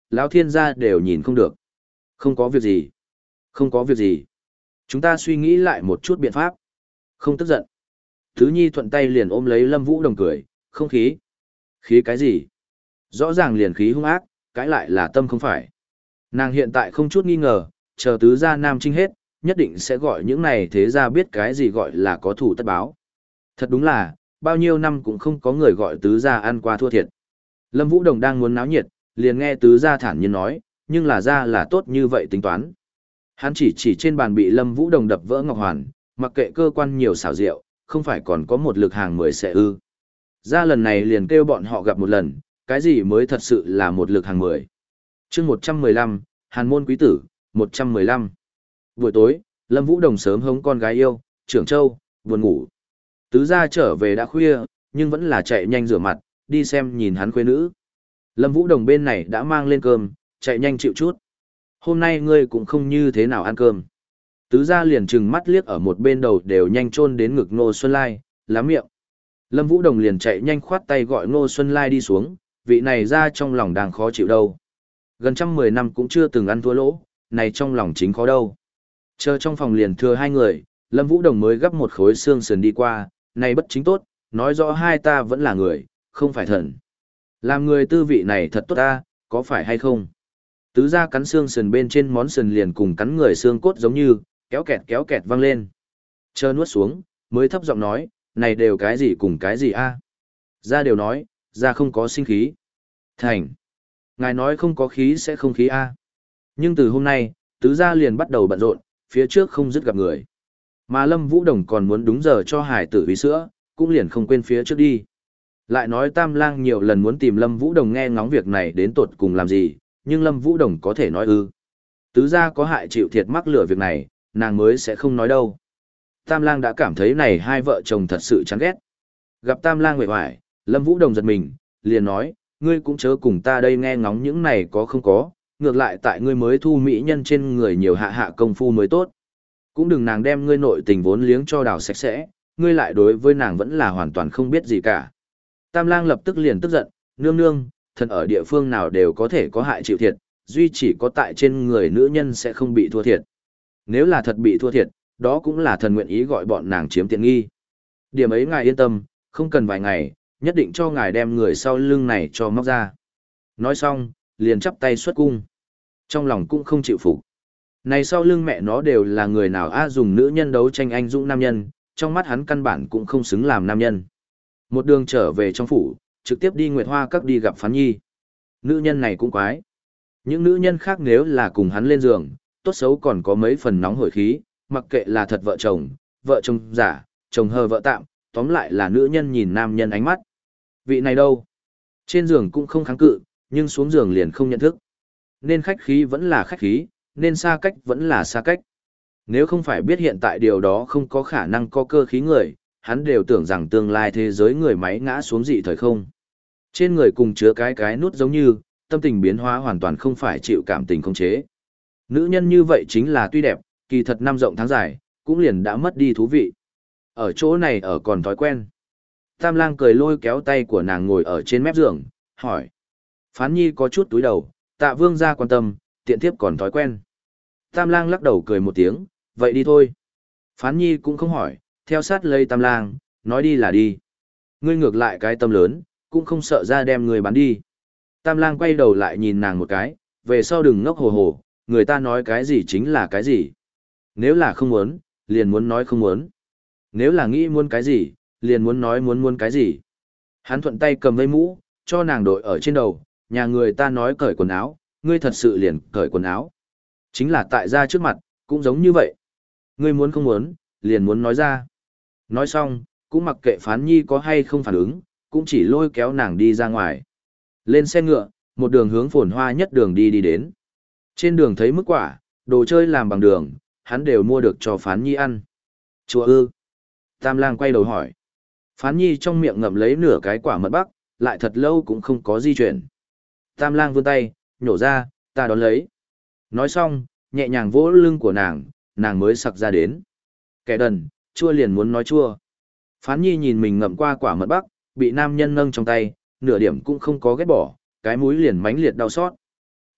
lão thiên gia đều nhìn không được. Không có việc gì. Không có việc gì. Chúng ta suy nghĩ lại một chút biện pháp. Không tức giận. Thứ nhi thuận tay liền ôm lấy Lâm Vũ Đồng cười, không khí. Khí cái gì? Rõ ràng liền khí hung ác, cãi lại là tâm không phải. Nàng hiện tại không chút nghi ngờ, chờ tứ gia nam trinh hết, nhất định sẽ gọi những này thế gia biết cái gì gọi là có thủ tất báo. Thật đúng là, bao nhiêu năm cũng không có người gọi tứ gia ăn qua thua thiệt. Lâm Vũ Đồng đang muốn náo nhiệt, liền nghe tứ gia thản nhiên nói, nhưng là gia là tốt như vậy tính toán. Hắn chỉ chỉ trên bàn bị Lâm Vũ Đồng đập vỡ ngọc hoàn, mặc kệ cơ quan nhiều xảo diệu, không phải còn có một lực hàng mười sẽ ư. Gia lần này liền kêu bọn họ gặp một lần, cái gì mới thật sự là một lực hàng mười. Chương một trăm mười lăm, Hàn môn quý tử, một trăm mười lăm. Buổi tối, Lâm Vũ Đồng sớm hống con gái yêu, Trưởng Châu, buồn ngủ. Tứ gia trở về đã khuya, nhưng vẫn là chạy nhanh rửa mặt, đi xem nhìn hắn khuê nữ. Lâm Vũ Đồng bên này đã mang lên cơm, chạy nhanh chịu chút. Hôm nay ngươi cũng không như thế nào ăn cơm. Tứ gia liền trừng mắt liếc ở một bên đầu đều nhanh chôn đến ngực Ngô Xuân Lai, lắm miệng. Lâm Vũ Đồng liền chạy nhanh khoát tay gọi Ngô Xuân Lai đi xuống, vị này ra trong lòng đang khó chịu đâu. Gần trăm mười năm cũng chưa từng ăn thua lỗ, này trong lòng chính khó đâu. Chờ trong phòng liền thừa hai người, Lâm Vũ Đồng mới gấp một khối xương sườn đi qua, này bất chính tốt, nói rõ hai ta vẫn là người, không phải thần. Làm người tư vị này thật tốt ta, có phải hay không? Tứ gia cắn xương sườn bên trên món sườn liền cùng cắn người xương cốt giống như, kéo kẹt kéo kẹt vang lên. Chờ nuốt xuống, mới thấp giọng nói, này đều cái gì cùng cái gì a? Gia đều nói, gia không có sinh khí. Thành. Ngài nói không có khí sẽ không khí a. Nhưng từ hôm nay, tứ gia liền bắt đầu bận rộn, phía trước không dứt gặp người. Mà Lâm Vũ Đồng còn muốn đúng giờ cho hải tử uy sữa, cũng liền không quên phía trước đi. Lại nói Tam Lang nhiều lần muốn tìm Lâm Vũ Đồng nghe ngóng việc này đến tột cùng làm gì, nhưng Lâm Vũ Đồng có thể nói ư. Tứ gia có hại chịu thiệt mắc lửa việc này, nàng mới sẽ không nói đâu. Tam Lang đã cảm thấy này hai vợ chồng thật sự chán ghét. Gặp Tam Lang uể oải, Lâm Vũ Đồng giật mình, liền nói, ngươi cũng chớ cùng ta đây nghe ngóng những này có không có, ngược lại tại ngươi mới thu mỹ nhân trên người nhiều hạ hạ công phu mới tốt. Cũng đừng nàng đem ngươi nội tình vốn liếng cho đào sạch sẽ, ngươi lại đối với nàng vẫn là hoàn toàn không biết gì cả. Tam Lang lập tức liền tức giận, nương nương, thần ở địa phương nào đều có thể có hại chịu thiệt, duy chỉ có tại trên người nữ nhân sẽ không bị thua thiệt. Nếu là thật bị thua thiệt, đó cũng là thần nguyện ý gọi bọn nàng chiếm tiện nghi. Điểm ấy ngài yên tâm, không cần vài ngày, nhất định cho ngài đem người sau lưng này cho móc ra. Nói xong, liền chắp tay xuất cung. Trong lòng cũng không chịu phục. Này sau lưng mẹ nó đều là người nào a dùng nữ nhân đấu tranh anh dũng nam nhân, trong mắt hắn căn bản cũng không xứng làm nam nhân. Một đường trở về trong phủ, trực tiếp đi Nguyệt Hoa Các đi gặp Phán Nhi. Nữ nhân này cũng quái. Những nữ nhân khác nếu là cùng hắn lên giường, tốt xấu còn có mấy phần nóng hổi khí, mặc kệ là thật vợ chồng, vợ chồng giả, chồng hờ vợ tạm, tóm lại là nữ nhân nhìn nam nhân ánh mắt. Vị này đâu? Trên giường cũng không kháng cự, nhưng xuống giường liền không nhận thức. Nên khách khí vẫn là khách khí, nên xa cách vẫn là xa cách. Nếu không phải biết hiện tại điều đó không có khả năng có cơ khí người, hắn đều tưởng rằng tương lai thế giới người máy ngã xuống dị thời không. Trên người cùng chứa cái cái nút giống như, tâm tình biến hóa hoàn toàn không phải chịu cảm tình khống chế. Nữ nhân như vậy chính là tuy đẹp, kỳ thật năm rộng tháng dài, cũng liền đã mất đi thú vị. Ở chỗ này ở còn thói quen. Tam Lang cười lôi kéo tay của nàng ngồi ở trên mép giường, hỏi. Phán Nhi có chút túi đầu, Tạ Vương gia quan tâm, tiện thiếp còn thói quen. Tam Lang lắc đầu cười một tiếng, vậy đi thôi. Phán Nhi cũng không hỏi, theo sát lấy Tam Lang, nói đi là đi. Ngươi ngược lại cái tâm lớn, cũng không sợ ra đem người bán đi. Tam Lang quay đầu lại nhìn nàng một cái, về sau đừng ngốc hồ hồ, người ta nói cái gì chính là cái gì. Nếu là không muốn, liền muốn nói không muốn. Nếu là nghĩ muốn cái gì, liền muốn nói muốn muốn cái gì. Hắn thuận tay cầm vây mũ, cho nàng đội ở trên đầu, nhà người ta nói cởi quần áo, ngươi thật sự liền cởi quần áo. Chính là tại gia trước mặt, cũng giống như vậy. Ngươi muốn không muốn, liền muốn nói ra. Nói xong, cũng mặc kệ Phán Nhi có hay không phản ứng, cũng chỉ lôi kéo nàng đi ra ngoài. Lên xe ngựa, một đường hướng phồn hoa nhất đường đi đi đến. Trên đường thấy mức quả, đồ chơi làm bằng đường, hắn đều mua được cho Phán Nhi ăn. Chùa ư. Tam Lang quay đầu hỏi. Phán Nhi trong miệng ngậm lấy nửa cái quả mật bắc, lại thật lâu cũng không có di chuyển. Tam Lang vươn tay, nhổ ra, ta đón lấy. Nói xong, nhẹ nhàng vỗ lưng của nàng, nàng mới sặc ra đến. Kẻ đần, chua liền muốn nói chua. Phán Nhi nhìn mình ngậm qua quả mật bắc, bị nam nhân nâng trong tay, nửa điểm cũng không có ghét bỏ, cái mũi liền mánh liệt đau xót.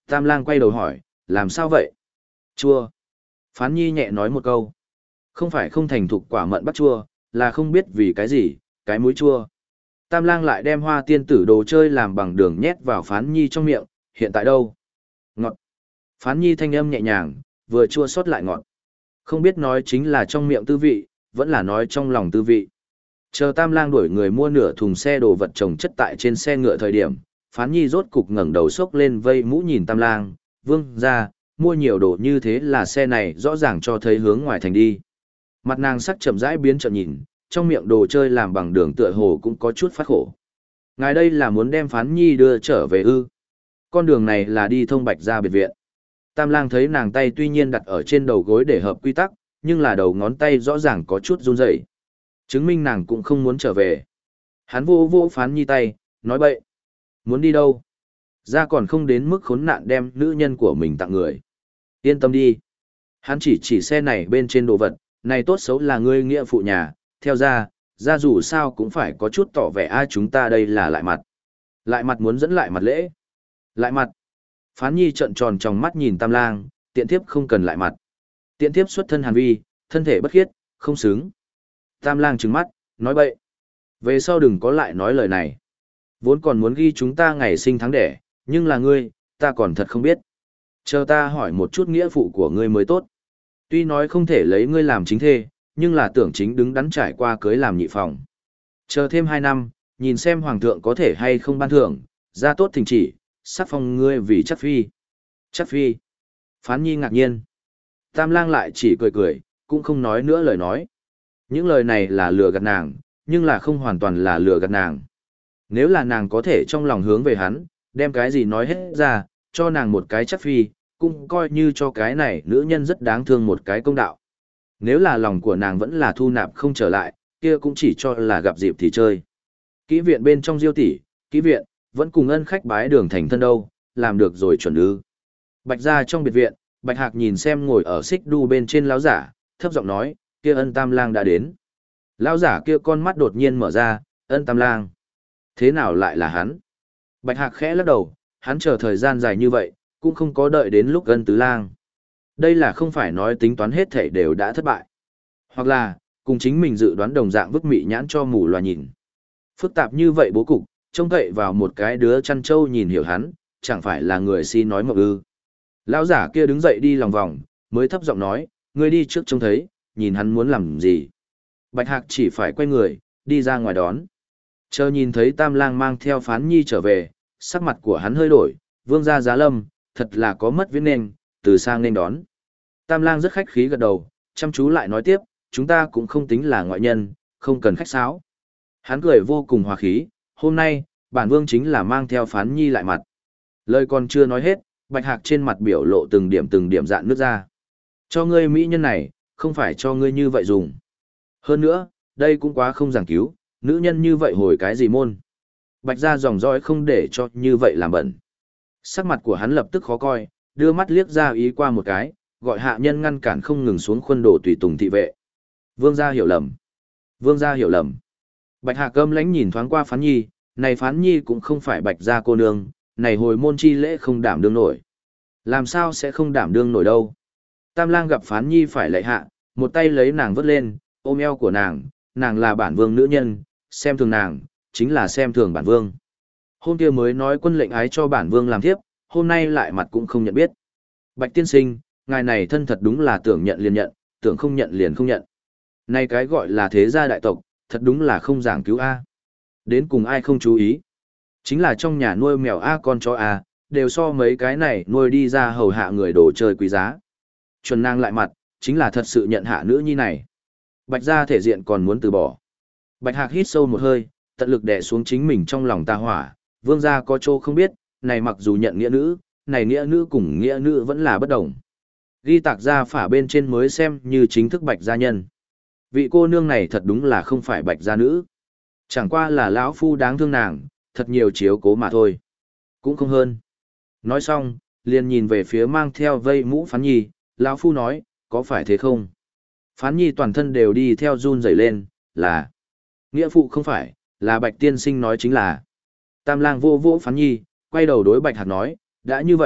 Tam lang quay đầu hỏi, làm sao vậy? Chua. Phán nhi nhẹ nói một câu. Không phải không thành thục quả mận bắt chua, là không biết vì cái gì, cái mũi chua. Tam lang lại đem hoa tiên tử đồ chơi làm bằng đường nhét vào phán nhi trong miệng, hiện tại đâu? Ngọt. Phán nhi thanh âm nhẹ nhàng, vừa chua xót lại ngọt. Không biết nói chính là trong miệng tư vị, vẫn là nói trong lòng tư vị. Chờ Tam lang đuổi người mua nửa thùng xe đồ vật trồng chất tại trên xe ngựa thời điểm, Phán nhi rốt cục ngẩng đầu sốc lên vây mũ nhìn Tam lang, vương ra, mua nhiều đồ như thế là xe này rõ ràng cho thấy hướng ngoài thành đi. Mặt nàng sắc chậm rãi biến trợn nhìn, trong miệng đồ chơi làm bằng đường tựa hồ cũng có chút phát khổ. Ngài đây là muốn đem Phán nhi đưa trở về ư? Con đường này là đi thông Bạch ra biệt viện. Tam lang thấy nàng tay tuy nhiên đặt ở trên đầu gối để hợp quy tắc, nhưng là đầu ngón tay rõ ràng có chút run rẩy, chứng minh nàng cũng không muốn trở về. Hắn vô vô Phán nhi tay, nói bậy. Muốn đi đâu? Ra còn không đến mức khốn nạn đem nữ nhân của mình tặng người. Yên tâm đi. Hắn chỉ chỉ xe này bên trên đồ vật, này tốt xấu là ngươi nghĩa phụ nhà, theo ra, ra dù sao cũng phải có chút tỏ vẻ ai chúng ta đây là lại mặt. Lại mặt muốn dẫn lại mặt lễ. Lại mặt. Phán nhi trợn tròn trong mắt nhìn Tam lang, tiện thiếp không cần lại mặt. Tiện thiếp xuất thân hàn vi, thân thể bất khiết, không xứng. Tam lang trừng mắt, nói bậy. Về sau đừng có lại nói lời này. Vốn còn muốn ghi chúng ta ngày sinh tháng đẻ, nhưng là ngươi, ta còn thật không biết. Chờ ta hỏi một chút nghĩa phụ của ngươi mới tốt. Tuy nói không thể lấy ngươi làm chính thê, nhưng là tưởng chính đứng đắn trải qua cưới làm nhị phòng. Chờ thêm hai năm, nhìn xem hoàng thượng có thể hay không ban thưởng, ra tốt thỉnh chỉ, sắc phong ngươi vì chắc phi. Chắc phi. Phán nhi ngạc nhiên. Tam lang lại chỉ cười cười, cũng không nói nữa lời nói. Những lời này là lừa gạt nàng, nhưng là không hoàn toàn là lừa gạt nàng. Nếu là nàng có thể trong lòng hướng về hắn, đem cái gì nói hết ra, cho nàng một cái chắc phi, cũng coi như cho cái này nữ nhân rất đáng thương một cái công đạo. Nếu là lòng của nàng vẫn là thu nạp không trở lại, kia cũng chỉ cho là gặp dịp thì chơi. Kỹ viện bên trong Diêu tỷ, kỹ viện, vẫn cùng ân khách bái đường thành thân đâu, làm được rồi chuẩn ư. Bạch ra trong biệt viện, Bạch Hạc nhìn xem ngồi ở xích đu bên trên lão giả, thấp giọng nói, kia ân tam lang đã đến. Lão giả kia con mắt đột nhiên mở ra, ân tam lang. Thế nào lại là hắn? Bạch Hạc khẽ lắc đầu, hắn chờ thời gian dài như vậy, cũng không có đợi đến lúc ân tứ lang. Đây là không phải nói tính toán hết thảy đều đã thất bại. Hoặc là, cùng chính mình dự đoán đồng dạng vứt mị nhãn cho mù loà nhìn. Phức tạp như vậy bố cục, trông cậy vào một cái đứa chăn trâu nhìn hiểu hắn, chẳng phải là người si nói mộng ư. Lão giả kia đứng dậy đi lòng vòng, mới thấp giọng nói, ngươi đi trước trông thấy, nhìn hắn muốn làm gì. Bạch Hạc chỉ phải quay người, đi ra ngoài đón. Chờ nhìn thấy Tam lang mang theo Phán nhi trở về, sắc mặt của hắn hơi đổi, vương gia giá lâm, thật là có mất viễn nên, từ sang nên đón. Tam lang rất khách khí gật đầu, chăm chú lại nói tiếp, chúng ta cũng không tính là ngoại nhân, không cần khách sáo. Hắn cười vô cùng hòa khí, hôm nay, bản vương chính là mang theo Phán nhi lại mặt. Lời còn chưa nói hết, Bạch Hạc trên mặt biểu lộ từng điểm từng điểm dạn nước ra. Cho ngươi mỹ nhân này, không phải cho ngươi như vậy dùng. Hơn nữa, đây cũng quá không giảng cứu, nữ nhân như vậy hồi cái gì môn. Bạch ra dòng dõi không để cho như vậy làm bẩn. Sắc mặt của hắn lập tức khó coi, đưa mắt liếc ra ý qua một cái, gọi hạ nhân ngăn cản không ngừng xuống khuôn đồ tùy tùng thị vệ. Vương gia hiểu lầm. Vương gia hiểu lầm. Bạch Hạc cơm lánh nhìn thoáng qua Phán nhi, này Phán nhi cũng không phải Bạch gia cô nương, này hồi môn chi lễ không đảm đương nổi. Làm sao sẽ không đảm đương nổi đâu. Tam lang gặp Phán nhi phải lạy hạ, một tay lấy nàng vớt lên, ôm eo của nàng, nàng là bản vương nữ nhân, xem thường nàng, chính là xem thường bản vương. Hôm kia mới nói quân lệnh ái cho bản vương làm thiếp, hôm nay lại mặt cũng không nhận biết. Bạch tiên sinh, ngài này thân thật đúng là tưởng nhận liền nhận, tưởng không nhận liền không nhận. Này cái gọi là thế gia đại tộc, thật đúng là không giảng cứu A. Đến cùng ai không chú ý. Chính là trong nhà nuôi mèo A con chó A, đều so mấy cái này nuôi đi ra hầu hạ người đồ chơi quý giá. Chuẩn nàng lại mặt, chính là thật sự nhận hạ nữ nhi này. Bạch gia thể diện còn muốn từ bỏ. Bạch Hạc hít sâu một hơi, tận lực đè xuống chính mình trong lòng ta hỏa, vương gia có chỗ không biết, này mặc dù nhận nghĩa nữ, này nghĩa nữ cùng nghĩa nữ vẫn là bất đồng. Ghi tạc gia phả bên trên mới xem như chính thức Bạch gia nhân. Vị cô nương này thật đúng là không phải Bạch gia nữ. Chẳng qua là lão phu đáng thương nàng, thật nhiều chiếu cố mà thôi. Cũng không hơn. Nói xong, liền nhìn về phía mang theo vây mũ Phán nhi, lão phu nói, có phải thế không? Phán nhi toàn thân đều đi theo run rẩy lên, là nghĩa phụ không phải, là Bạch tiên sinh nói chính là. Tam lang vô vỗ Phán nhi, quay đầu đối Bạch Hạc nói, đã như vậy,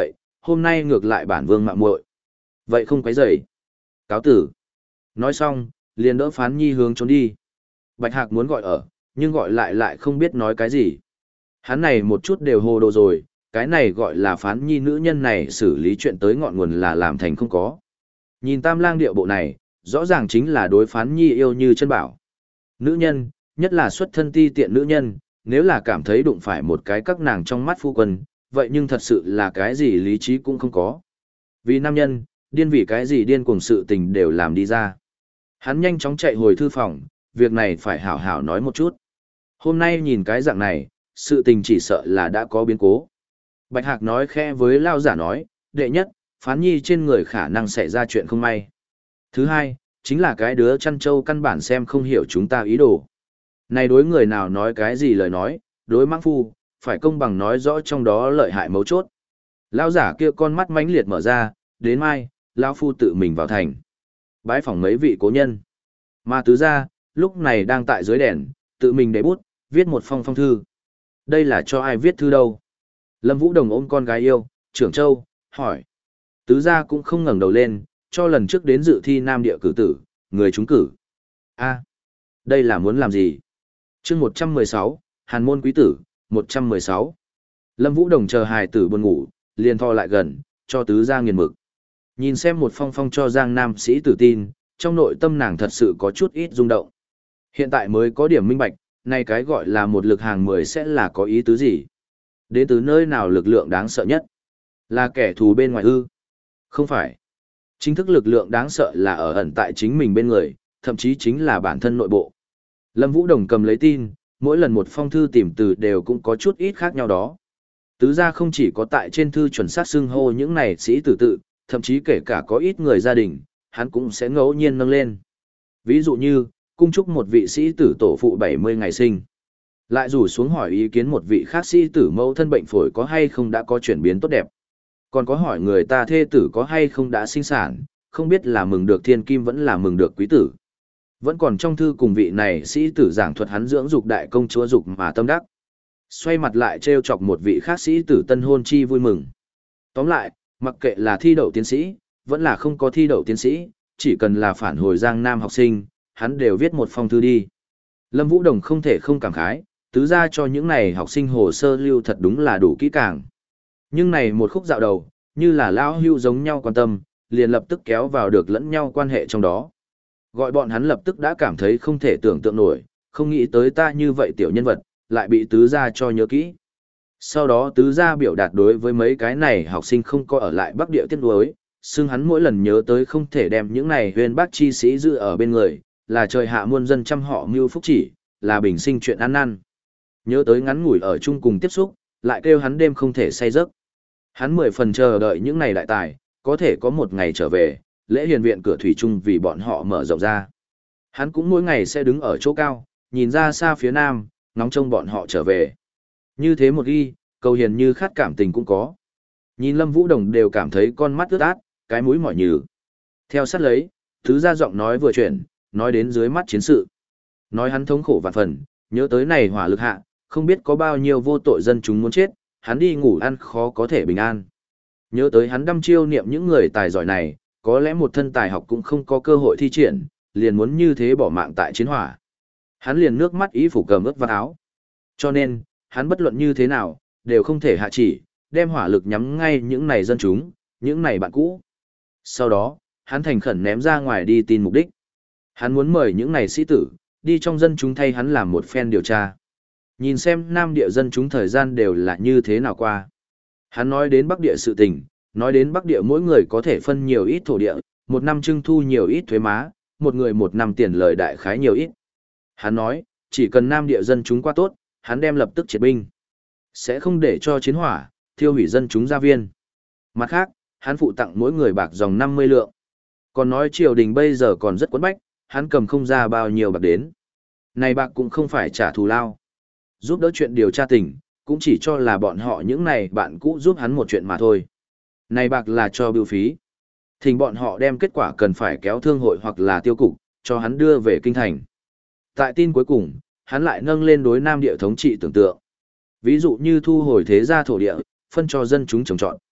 hôm nay ngược lại bản vương mạo muội. Vậy không quấy rầy. Cáo tử. Nói xong, liền đỡ Phán Nhi hướng trốn đi. Bạch Hạc muốn gọi ở, nhưng gọi lại lại không biết nói cái gì. Hắn này một chút đều hồ đồ rồi, cái này gọi là Phán Nhi nữ nhân này xử lý chuyện tới ngọn nguồn là làm thành không có. Nhìn Tam Lang điệu bộ này, rõ ràng chính là đối Phán Nhi yêu như chân bảo. Nữ nhân, nhất là xuất thân ti tiện nữ nhân, nếu là cảm thấy đụng phải một cái các nàng trong mắt phu quân, vậy nhưng thật sự là cái gì lý trí cũng không có. Vì nam nhân, điên vì cái gì điên cuồng sự tình đều làm đi ra. Hắn nhanh chóng chạy hồi thư phòng, việc này phải hảo hảo nói một chút. Hôm nay nhìn cái dạng này, sự tình chỉ sợ là đã có biến cố. Bạch Hạc nói khẽ với Lao giả nói, đệ nhất, Phán Nhi trên người khả năng xảy ra chuyện không may. Thứ hai, chính là cái đứa chăn trâu căn bản xem không hiểu chúng ta ý đồ. Này đối người nào nói cái gì lời nói, đối mãng phu, phải công bằng nói rõ trong đó lợi hại mấu chốt. Lao giả kia con mắt mãnh liệt mở ra, đến mai, Lao phu tự mình vào thành. Bái phỏng mấy vị cố nhân. Mà tứ gia, lúc này đang tại dưới đèn, tự mình để bút, viết một phong phong thư. Đây là cho ai viết thư đâu? Lâm Vũ Đồng ôm con gái yêu, trưởng châu, hỏi. Tứ gia cũng không ngẩng đầu lên, cho lần trước đến dự thi nam địa cử tử, người trúng cử. A, đây là muốn làm gì? Chương một trăm mười sáu, Hàn môn quý tử, một trăm mười sáu. Lâm Vũ Đồng chờ hài tử buồn ngủ, liền thò lại gần, cho tứ gia nghiền mực. Nhìn xem một phong phong cho Giang Nam sĩ tử tin, trong nội tâm nàng thật sự có chút ít rung động. Hiện tại mới có điểm minh bạch, này cái gọi là một lực hàng mười sẽ là có ý tứ gì? Đến từ nơi nào lực lượng đáng sợ nhất? Là kẻ thù bên ngoài ư? Không phải. Chính thức lực lượng đáng sợ là ở ẩn tại chính mình bên người, thậm chí chính là bản thân nội bộ. Lâm Vũ Đồng cầm lấy tin, mỗi lần một phong thư tìm từ đều cũng có chút ít khác nhau đó. Tứ gia không chỉ có tại trên thư chuẩn xác xưng hô những này sĩ tử tự, thậm chí kể cả có ít người gia đình, hắn cũng sẽ ngẫu nhiên nâng lên. Ví dụ như, cung chúc một vị sĩ tử tổ phụ bảy mươi ngày sinh. Lại rủ xuống hỏi ý kiến một vị khác sĩ tử mẫu thân bệnh phổi có hay không đã có chuyển biến tốt đẹp. Còn có hỏi người ta thê tử có hay không đã sinh sản, không biết là mừng được thiên kim vẫn là mừng được quý tử. Vẫn còn trong thư cùng vị này sĩ tử giảng thuật hắn dưỡng dục đại công chúa dục mà tâm đắc. Xoay mặt lại trêu chọc một vị khác sĩ tử tân hôn chi vui mừng. Tóm lại, mặc kệ là thi đậu tiến sĩ, vẫn là không có thi đậu tiến sĩ, chỉ cần là phản hồi Giang Nam học sinh, hắn đều viết một phong thư đi. Lâm Vũ Đồng không thể không cảm khái, tứ ra cho những này học sinh hồ sơ lưu thật đúng là đủ kỹ càng. Nhưng này một khúc dạo đầu, như là lão hưu giống nhau quan tâm, liền lập tức kéo vào được lẫn nhau quan hệ trong đó. Gọi bọn hắn lập tức đã cảm thấy không thể tưởng tượng nổi, không nghĩ tới ta như vậy tiểu nhân vật, lại bị tứ gia cho nhớ kỹ. Sau đó tứ gia biểu đạt đối với mấy cái này học sinh không có ở lại Bắc Địa tiếc nuối, xưng hắn mỗi lần nhớ tới không thể đem những này huyền bác chi sĩ giữ ở bên người, là trời hạ muôn dân trăm họ mưu phúc chỉ, là bình sinh chuyện ăn năn. Nhớ tới ngắn ngủi ở chung cùng tiếp xúc, lại kêu hắn đêm không thể say giấc. Hắn mười phần chờ đợi những này đại tài, có thể có một ngày trở về, lễ hiền viện cửa thủy chung vì bọn họ mở rộng ra. Hắn cũng mỗi ngày sẽ đứng ở chỗ cao, nhìn ra xa phía nam, ngóng trông bọn họ trở về. Như thế một ghi, cầu hiền như khát cảm tình cũng có. Nhìn Lâm Vũ Đồng đều cảm thấy con mắt ướt át, cái mũi mỏi nhừ. Theo sát lấy, thứ ra giọng nói vừa chuyển, nói đến dưới mắt chiến sự. Nói hắn thống khổ vạn phần, nhớ tới này hỏa lực hạ, không biết có bao nhiêu vô tội dân chúng muốn chết, hắn đi ngủ ăn khó có thể bình an. Nhớ tới hắn đăm chiêu niệm những người tài giỏi này, có lẽ một thân tài học cũng không có cơ hội thi triển, liền muốn như thế bỏ mạng tại chiến hỏa. Hắn liền nước mắt ý phủ cầm ướt vào áo. Cho nên, hắn bất luận như thế nào, đều không thể hạ chỉ, đem hỏa lực nhắm ngay những này dân chúng, những này bạn cũ. Sau đó, hắn thành khẩn ném ra ngoài đi tin mục đích. Hắn muốn mời những này sĩ tử, đi trong dân chúng thay hắn làm một phen điều tra. Nhìn xem Nam địa dân chúng thời gian đều là như thế nào qua. Hắn nói đến Bắc địa sự tình, nói đến Bắc địa mỗi người có thể phân nhiều ít thổ địa, một năm trưng thu nhiều ít thuế má, một người một năm tiền lời đại khái nhiều ít. Hắn nói, chỉ cần Nam địa dân chúng qua tốt, hắn đem lập tức triệt binh. Sẽ không để cho chiến hỏa, thiêu hủy dân chúng gia viên. Mặt khác, hắn phụ tặng mỗi người bạc dòng năm mươi lượng. Còn nói triều đình bây giờ còn rất quấn bách, hắn cầm không ra bao nhiêu bạc đến. Này bạc cũng không phải trả thù lao. Giúp đỡ chuyện điều tra tình, cũng chỉ cho là bọn họ những này bạn cũ giúp hắn một chuyện mà thôi. Này bạc là cho bưu phí. Thỉnh bọn họ đem kết quả cần phải kéo thương hội hoặc là tiêu cục, cho hắn đưa về kinh thành. Tại tin cuối cùng, hắn lại nâng lên đối Nam địa thống trị tưởng tượng. Ví dụ như thu hồi thế gia thổ địa, phân cho dân chúng trồng trọt.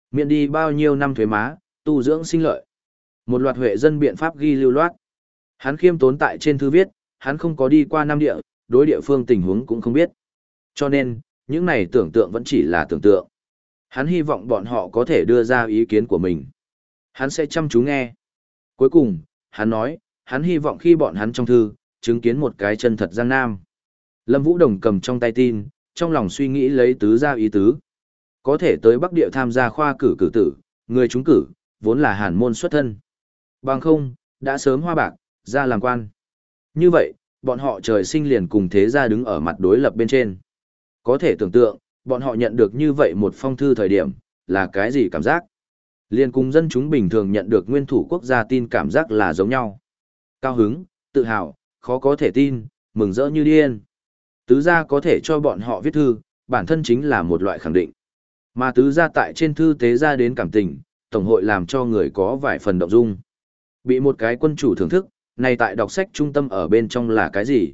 Miễn đi bao nhiêu năm thuế má, tu dưỡng sinh lợi. Một loạt huệ dân biện pháp ghi lưu loát. Hắn khiêm tốn tại trên thư viết, hắn không có đi qua Nam địa, đối địa phương tình huống cũng không biết. Cho nên, những này tưởng tượng vẫn chỉ là tưởng tượng. Hắn hy vọng bọn họ có thể đưa ra ý kiến của mình. Hắn sẽ chăm chú nghe. Cuối cùng, hắn nói, hắn hy vọng khi bọn hắn trong thư, chứng kiến một cái chân thật Giang Nam. Lâm Vũ Đồng cầm trong tay tin, trong lòng suy nghĩ lấy tứ ra ý tứ. Có thể tới Bắc Địa tham gia khoa cử cử tử, người trúng cử, vốn là hàn môn xuất thân. Bằng không, đã sớm hoa bạc, ra làm quan. Như vậy, bọn họ trời sinh liền cùng thế gia đứng ở mặt đối lập bên trên. Có thể tưởng tượng, bọn họ nhận được như vậy một phong thư thời điểm, là cái gì cảm giác? Liền cùng dân chúng bình thường nhận được nguyên thủ quốc gia tin cảm giác là giống nhau. Cao hứng, tự hào, khó có thể tin, mừng rỡ như điên. Tứ gia có thể cho bọn họ viết thư, bản thân chính là một loại khẳng định. Mà tứ gia tại trên thư tế ra đến cảm tình, tổng hội làm cho người có vài phần động dung. Bị một cái quân chủ thưởng thức, này tại đọc sách trung tâm ở bên trong là cái gì?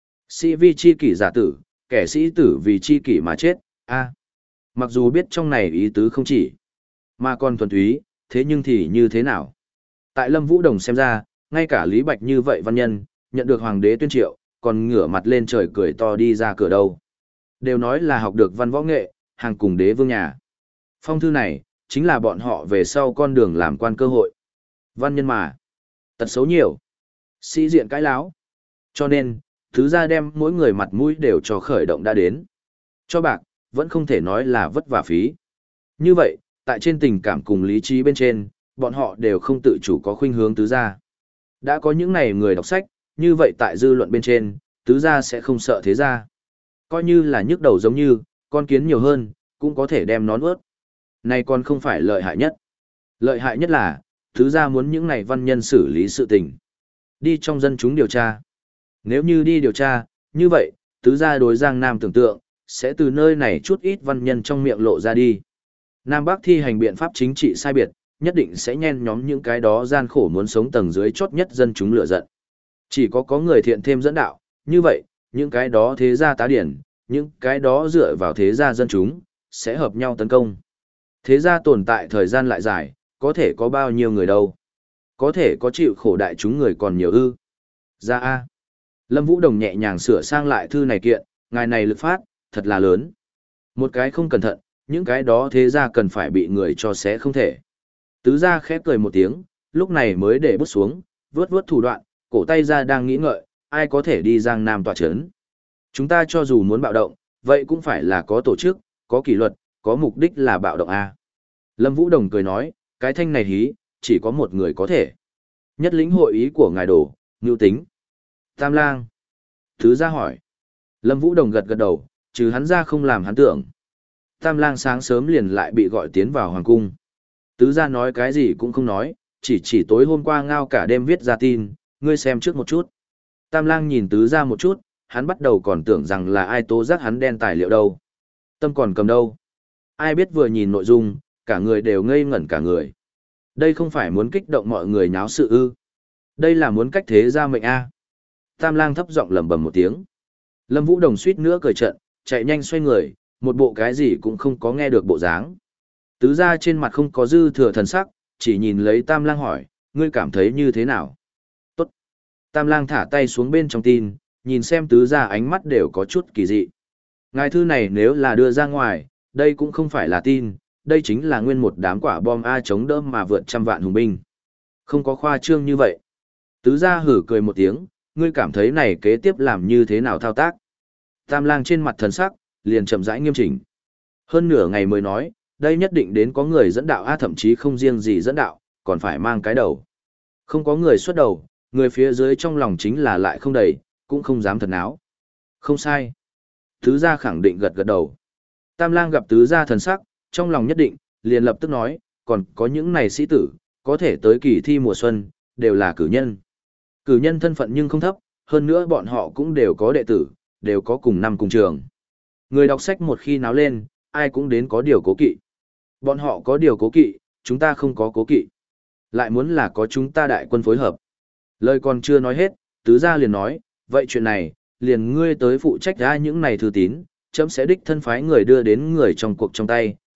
Sĩ vi chi kỷ giả tử, kẻ sĩ tử vì chi kỷ mà chết, a. Mặc dù biết trong này ý tứ không chỉ, mà còn thuần túy, thế nhưng thì như thế nào? Tại Lâm Vũ Đồng xem ra, ngay cả Lý Bạch như vậy văn nhân, nhận được hoàng đế tuyên triệu, còn ngửa mặt lên trời cười to đi ra cửa đâu. Đều nói là học được văn võ nghệ, hàng cùng đế vương nhà. Phong thư này, chính là bọn họ về sau con đường làm quan cơ hội. Văn nhân mà, tật xấu nhiều, sĩ diện cãi láo. Cho nên, thứ ra đem mỗi người mặt mũi đều cho khởi động đã đến. Cho bạc, vẫn không thể nói là vất vả phí. Như vậy, tại trên tình cảm cùng lý trí bên trên, bọn họ đều không tự chủ có khuynh hướng tứ gia. Đã có những này người đọc sách, như vậy tại dư luận bên trên, tứ gia sẽ không sợ thế gia. Coi như là nhức đầu giống như, con kiến nhiều hơn, cũng có thể đem nón ướt. Này còn không phải lợi hại nhất. Lợi hại nhất là, tứ gia muốn những này văn nhân xử lý sự tình. Đi trong dân chúng điều tra. Nếu như đi điều tra, như vậy, tứ gia đối Giang Nam tưởng tượng, sẽ từ nơi này chút ít văn nhân trong miệng lộ ra đi. Nam Bắc thi hành biện pháp chính trị sai biệt, nhất định sẽ nhen nhóm những cái đó gian khổ muốn sống tầng dưới chót nhất dân chúng lựa giận. Chỉ có có người thiện thêm dẫn đạo, như vậy, những cái đó thế gia tá điển, những cái đó dựa vào thế gia dân chúng, sẽ hợp nhau tấn công. Thế gia tồn tại thời gian lại dài, có thể có bao nhiêu người đâu. Có thể có chịu khổ đại chúng người còn nhiều ư. Ra A. Lâm Vũ Đồng nhẹ nhàng sửa sang lại thư này kiện, ngài này lực phát, thật là lớn. Một cái không cẩn thận, những cái đó thế gia cần phải bị người cho sẽ không thể. Tứ gia khép cười một tiếng, lúc này mới để bút xuống, vướt vướt thủ đoạn, cổ tay ra đang nghĩ ngợi, ai có thể đi Giang Nam tỏa chấn. Chúng ta cho dù muốn bạo động, vậy cũng phải là có tổ chức, có kỷ luật, có mục đích là bạo động A. Lâm Vũ Đồng cười nói, cái thanh này hí, chỉ có một người có thể. Nhất lĩnh hội ý của ngài đổ, Ngưu Tính. Tam Lang. Thứ gia hỏi. Lâm Vũ Đồng gật gật đầu, trừ hắn ra không làm hắn tưởng. Tam Lang sáng sớm liền lại bị gọi tiến vào hoàng cung. Tứ gia nói cái gì cũng không nói, chỉ chỉ tối hôm qua ngao cả đêm viết ra tin, ngươi xem trước một chút. Tam Lang nhìn tứ gia một chút, hắn bắt đầu còn tưởng rằng là ai tố giác hắn đen tài liệu đâu. Tâm còn cầm đâu. Ai biết vừa nhìn nội dung, cả người đều ngây ngẩn cả người. Đây không phải muốn kích động mọi người nháo sự ư. Đây là muốn cách thế gia mệnh A. Tam Lang thấp giọng lẩm bẩm một tiếng. Lâm Vũ Đồng suýt nữa cười trận, chạy nhanh xoay người, một bộ cái gì cũng không có nghe được bộ dáng. Tứ gia trên mặt không có dư thừa thần sắc, chỉ nhìn lấy Tam Lang hỏi, ngươi cảm thấy như thế nào? Tốt. Tam Lang thả tay xuống bên trong tin, nhìn xem tứ gia ánh mắt đều có chút kỳ dị. Ngài thư này nếu là đưa ra ngoài, đây cũng không phải là tin, đây chính là nguyên một đám quả bom A chống đỡ mà vượt trăm vạn hùng binh. Không có khoa trương như vậy. Tứ gia hử cười một tiếng, ngươi cảm thấy này kế tiếp làm như thế nào thao tác? Tam Lang trên mặt thần sắc, liền chậm rãi nghiêm chỉnh. Hơn nửa ngày mới nói, đây nhất định đến có người dẫn đạo A, thậm chí không riêng gì dẫn đạo, còn phải mang cái đầu. Không có người xuất đầu, người phía dưới trong lòng chính là lại không đầy, cũng không dám thật náo. Không sai. Tứ gia khẳng định gật gật đầu. Tam Lang gặp tứ gia thần sắc, trong lòng nhất định, liền lập tức nói, còn có những này sĩ tử, có thể tới kỳ thi mùa xuân, đều là cử nhân. Cử nhân thân phận nhưng không thấp, hơn nữa bọn họ cũng đều có đệ tử, đều có cùng năm cùng trường. Người đọc sách một khi náo lên, ai cũng đến có điều cố kỵ. Bọn họ có điều cố kỵ, chúng ta không có cố kỵ. Lại muốn là có chúng ta đại quân phối hợp. Lời còn chưa nói hết, tứ gia liền nói, vậy chuyện này, liền ngươi tới phụ trách ra những này thư tín, chấm sẽ đích thân phái người đưa đến người trong cuộc trong tay,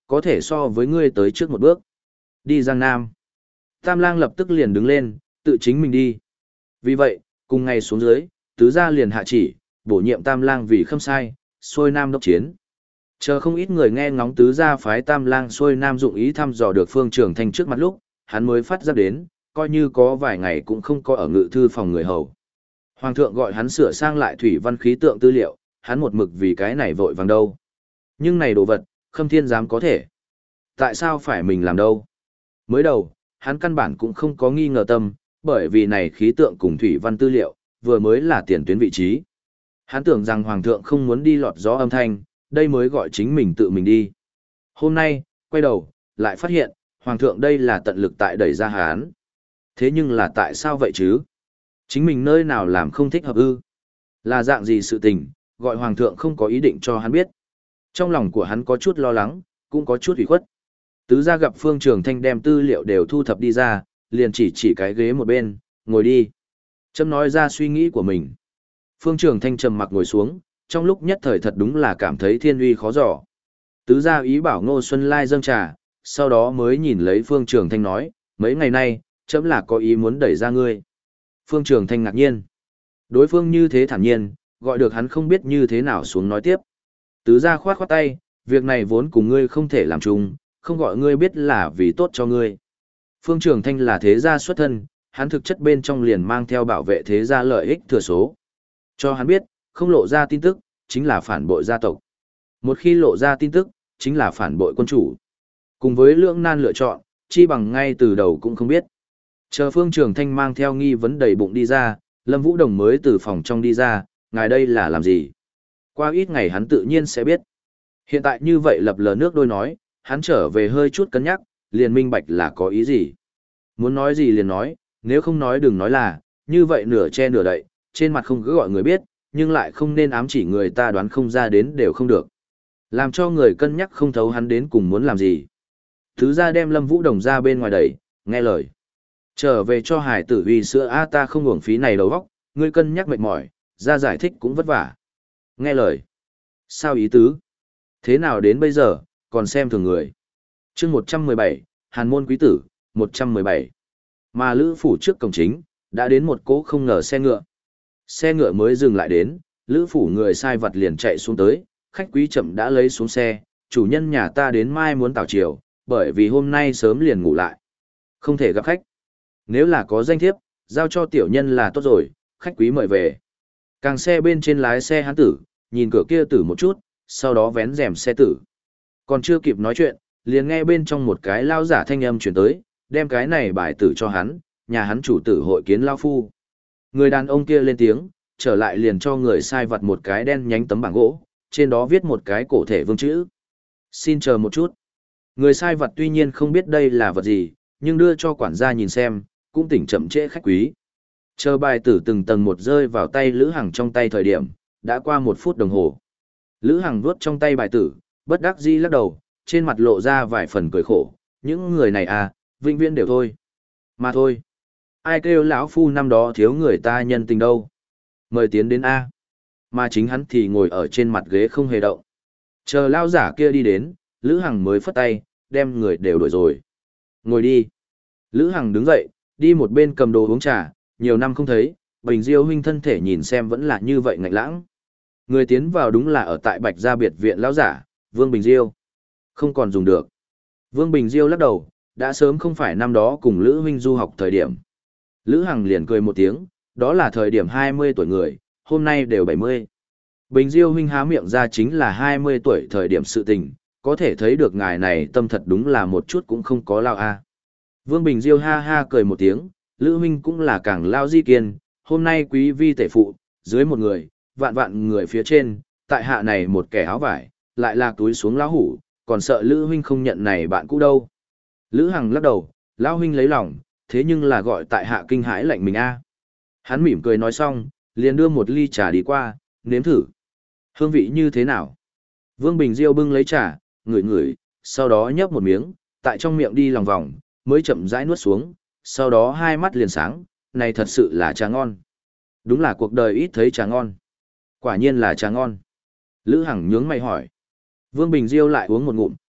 có thể so với ngươi tới trước một bước. Đi Giang Nam. Tam Lang lập tức liền đứng lên, tự chính mình đi. Vì vậy, cùng ngày xuống dưới, tứ gia liền hạ chỉ, bổ nhiệm Tam Lang vì Khâm Sai, xuôi Nam đốc chiến. Chờ không ít người nghe ngóng tứ gia phái Tam Lang xuôi Nam dụng ý thăm dò được Phương Trường Thanh trước mặt lúc, hắn mới phát giác đến, coi như có vài ngày cũng không có ở ngự thư phòng người hầu. Hoàng thượng gọi hắn sửa sang lại thủy văn khí tượng tư liệu, hắn một mực vì cái này vội vàng đâu. Nhưng này đồ vật, Khâm Thiên dám có thể. Tại sao phải mình làm đâu? Mới đầu, hắn căn bản cũng không có nghi ngờ tâm, bởi vì này khí tượng cùng thủy văn tư liệu, vừa mới là tiền tuyến vị trí. Hắn tưởng rằng Hoàng thượng không muốn đi lọt gió âm thanh, đây mới gọi chính mình tự mình đi. Hôm nay, quay đầu, lại phát hiện, Hoàng thượng đây là tận lực tại đẩy ra hắn. Thế nhưng là tại sao vậy chứ? Chính mình nơi nào làm không thích hợp ư? Là dạng gì sự tình, gọi Hoàng thượng không có ý định cho hắn biết. Trong lòng của hắn có chút lo lắng, cũng có chút ủy khuất. Tứ gia gặp Phương Trường Thanh đem tư liệu đều thu thập đi ra, liền chỉ chỉ cái ghế một bên, ngồi đi. Chấm nói ra suy nghĩ của mình. Phương Trường Thanh trầm mặc ngồi xuống, trong lúc nhất thời thật đúng là cảm thấy thiên uy khó dò. Tứ gia ý bảo Ngô Xuân Lai dâng trà, sau đó mới nhìn lấy Phương Trường Thanh nói, mấy ngày nay, chấm là có ý muốn đẩy ra ngươi. Phương Trường Thanh ngạc nhiên. Đối phương như thế thản nhiên, gọi được hắn không biết như thế nào xuống nói tiếp. Tứ gia khoát khoát tay, việc này vốn cùng ngươi không thể làm chung, không gọi ngươi biết là vì tốt cho ngươi. Phương Trường Thanh là thế gia xuất thân, hắn thực chất bên trong liền mang theo bảo vệ thế gia lợi ích thừa số. Cho hắn biết, không lộ ra tin tức, chính là phản bội gia tộc. Một khi lộ ra tin tức, chính là phản bội quân chủ. Cùng với lưỡng nan lựa chọn, chi bằng ngay từ đầu cũng không biết. Chờ Phương Trường Thanh mang theo nghi vấn đầy bụng đi ra, Lâm Vũ Đồng mới từ phòng trong đi ra, ngài đây là làm gì? Qua ít ngày hắn tự nhiên sẽ biết. Hiện tại như vậy lập lờ nước đôi nói, hắn trở về hơi chút cân nhắc, liền minh bạch là có ý gì. Muốn nói gì liền nói, nếu không nói đừng nói là, như vậy nửa che nửa đậy, trên mặt không cứ gọi người biết, nhưng lại không nên ám chỉ người ta đoán không ra đến đều không được. Làm cho người cân nhắc không thấu hắn đến cùng muốn làm gì. Thứ ra đem Lâm Vũ Đồng ra bên ngoài đẩy, nghe lời. Trở về cho hải tử uy sữa a ta không uổng phí này đầu óc, ngươi cân nhắc mệt mỏi, ra giải thích cũng vất vả. Nghe lời. Sao ý tứ? Thế nào đến bây giờ, còn xem thường người. chương một trăm mười bảy, Hàn môn quý tử, một trăm mười bảy. Mà Lữ phủ trước cổng chính, đã đến một cỗ không ngờ xe ngựa. Xe ngựa mới dừng lại đến, Lữ phủ người sai vật liền chạy xuống tới, khách quý chậm đã lấy xuống xe, chủ nhân nhà ta đến mai muốn tảo chiều, bởi vì hôm nay sớm liền ngủ lại. Không thể gặp khách. Nếu là có danh thiếp, giao cho tiểu nhân là tốt rồi, khách quý mời về. Càng xe bên trên lái xe hán tử, nhìn cửa kia tử một chút, sau đó vén rèm xe tử. Còn chưa kịp nói chuyện, liền nghe bên trong một cái lao giả thanh âm chuyển tới, đem cái này bài tử cho hắn, nhà hắn chủ tử hội kiến lao phu. Người đàn ông kia lên tiếng, trở lại liền cho người sai vặt một cái đen nhánh tấm bảng gỗ, trên đó viết một cái cổ thể vương chữ. Xin chờ một chút. Người sai vặt tuy nhiên không biết đây là vật gì, nhưng đưa cho quản gia nhìn xem, cũng tỉnh chậm trễ khách quý. Chờ bài tử từng tầng một rơi vào tay Lữ Hằng trong tay thời điểm, đã qua một phút đồng hồ. Lữ Hằng vuốt trong tay bài tử, bất đắc dĩ lắc đầu, trên mặt lộ ra vài phần cười khổ, những người này à, vĩnh viễn đều thôi. Mà thôi. Ai kêu lão phu năm đó thiếu người ta nhân tình đâu. Mời tiến đến A. Mà chính hắn thì ngồi ở trên mặt ghế không hề động. Chờ lao giả kia đi đến, Lữ Hằng mới phất tay, đem người đều đuổi rồi. Ngồi đi. Lữ Hằng đứng dậy, đi một bên cầm đồ uống trà, nhiều năm không thấy, Bình Diêu huynh thân thể nhìn xem vẫn là như vậy ngạnh lãng. Người tiến vào đúng là ở tại Bạch Gia biệt viện lão giả, Vương Bình Diêu. Không còn dùng được. Vương Bình Diêu lắc đầu, đã sớm không phải năm đó cùng Lữ huynh du học thời điểm. Lữ Hằng liền cười một tiếng, đó là thời điểm hai mươi tuổi người, hôm nay đều bảy mươi. Bình Diêu huynh há miệng ra chính là hai mươi tuổi thời điểm sự tình, có thể thấy được ngài này tâm thật đúng là một chút cũng không có lao a. Vương Bình Diêu ha ha cười một tiếng, Lữ huynh cũng là càng lao di kiên, hôm nay quý vi tể phụ, dưới một người, vạn vạn người phía trên, tại hạ này một kẻ áo vải, lại lạc túi xuống lão hủ, còn sợ Lữ huynh không nhận này bạn cũ đâu. Lữ Hằng lắc đầu, lão huynh lấy lòng, thế nhưng là gọi tại hạ kinh hãi lạnh mình a. Hắn mỉm cười nói xong, liền đưa một ly trà đi qua, nếm thử. Hương vị như thế nào? Vương Bình Diêu bưng lấy trà, ngửi ngửi, sau đó nhấp một miếng, tại trong miệng đi lòng vòng, mới chậm rãi nuốt xuống, sau đó hai mắt liền sáng, này thật sự là trà ngon. Đúng là cuộc đời ít thấy trà ngon. Quả nhiên là trà ngon. Lữ Hằng nhướng mày hỏi. Vương Bình Diêu lại uống một ngụm,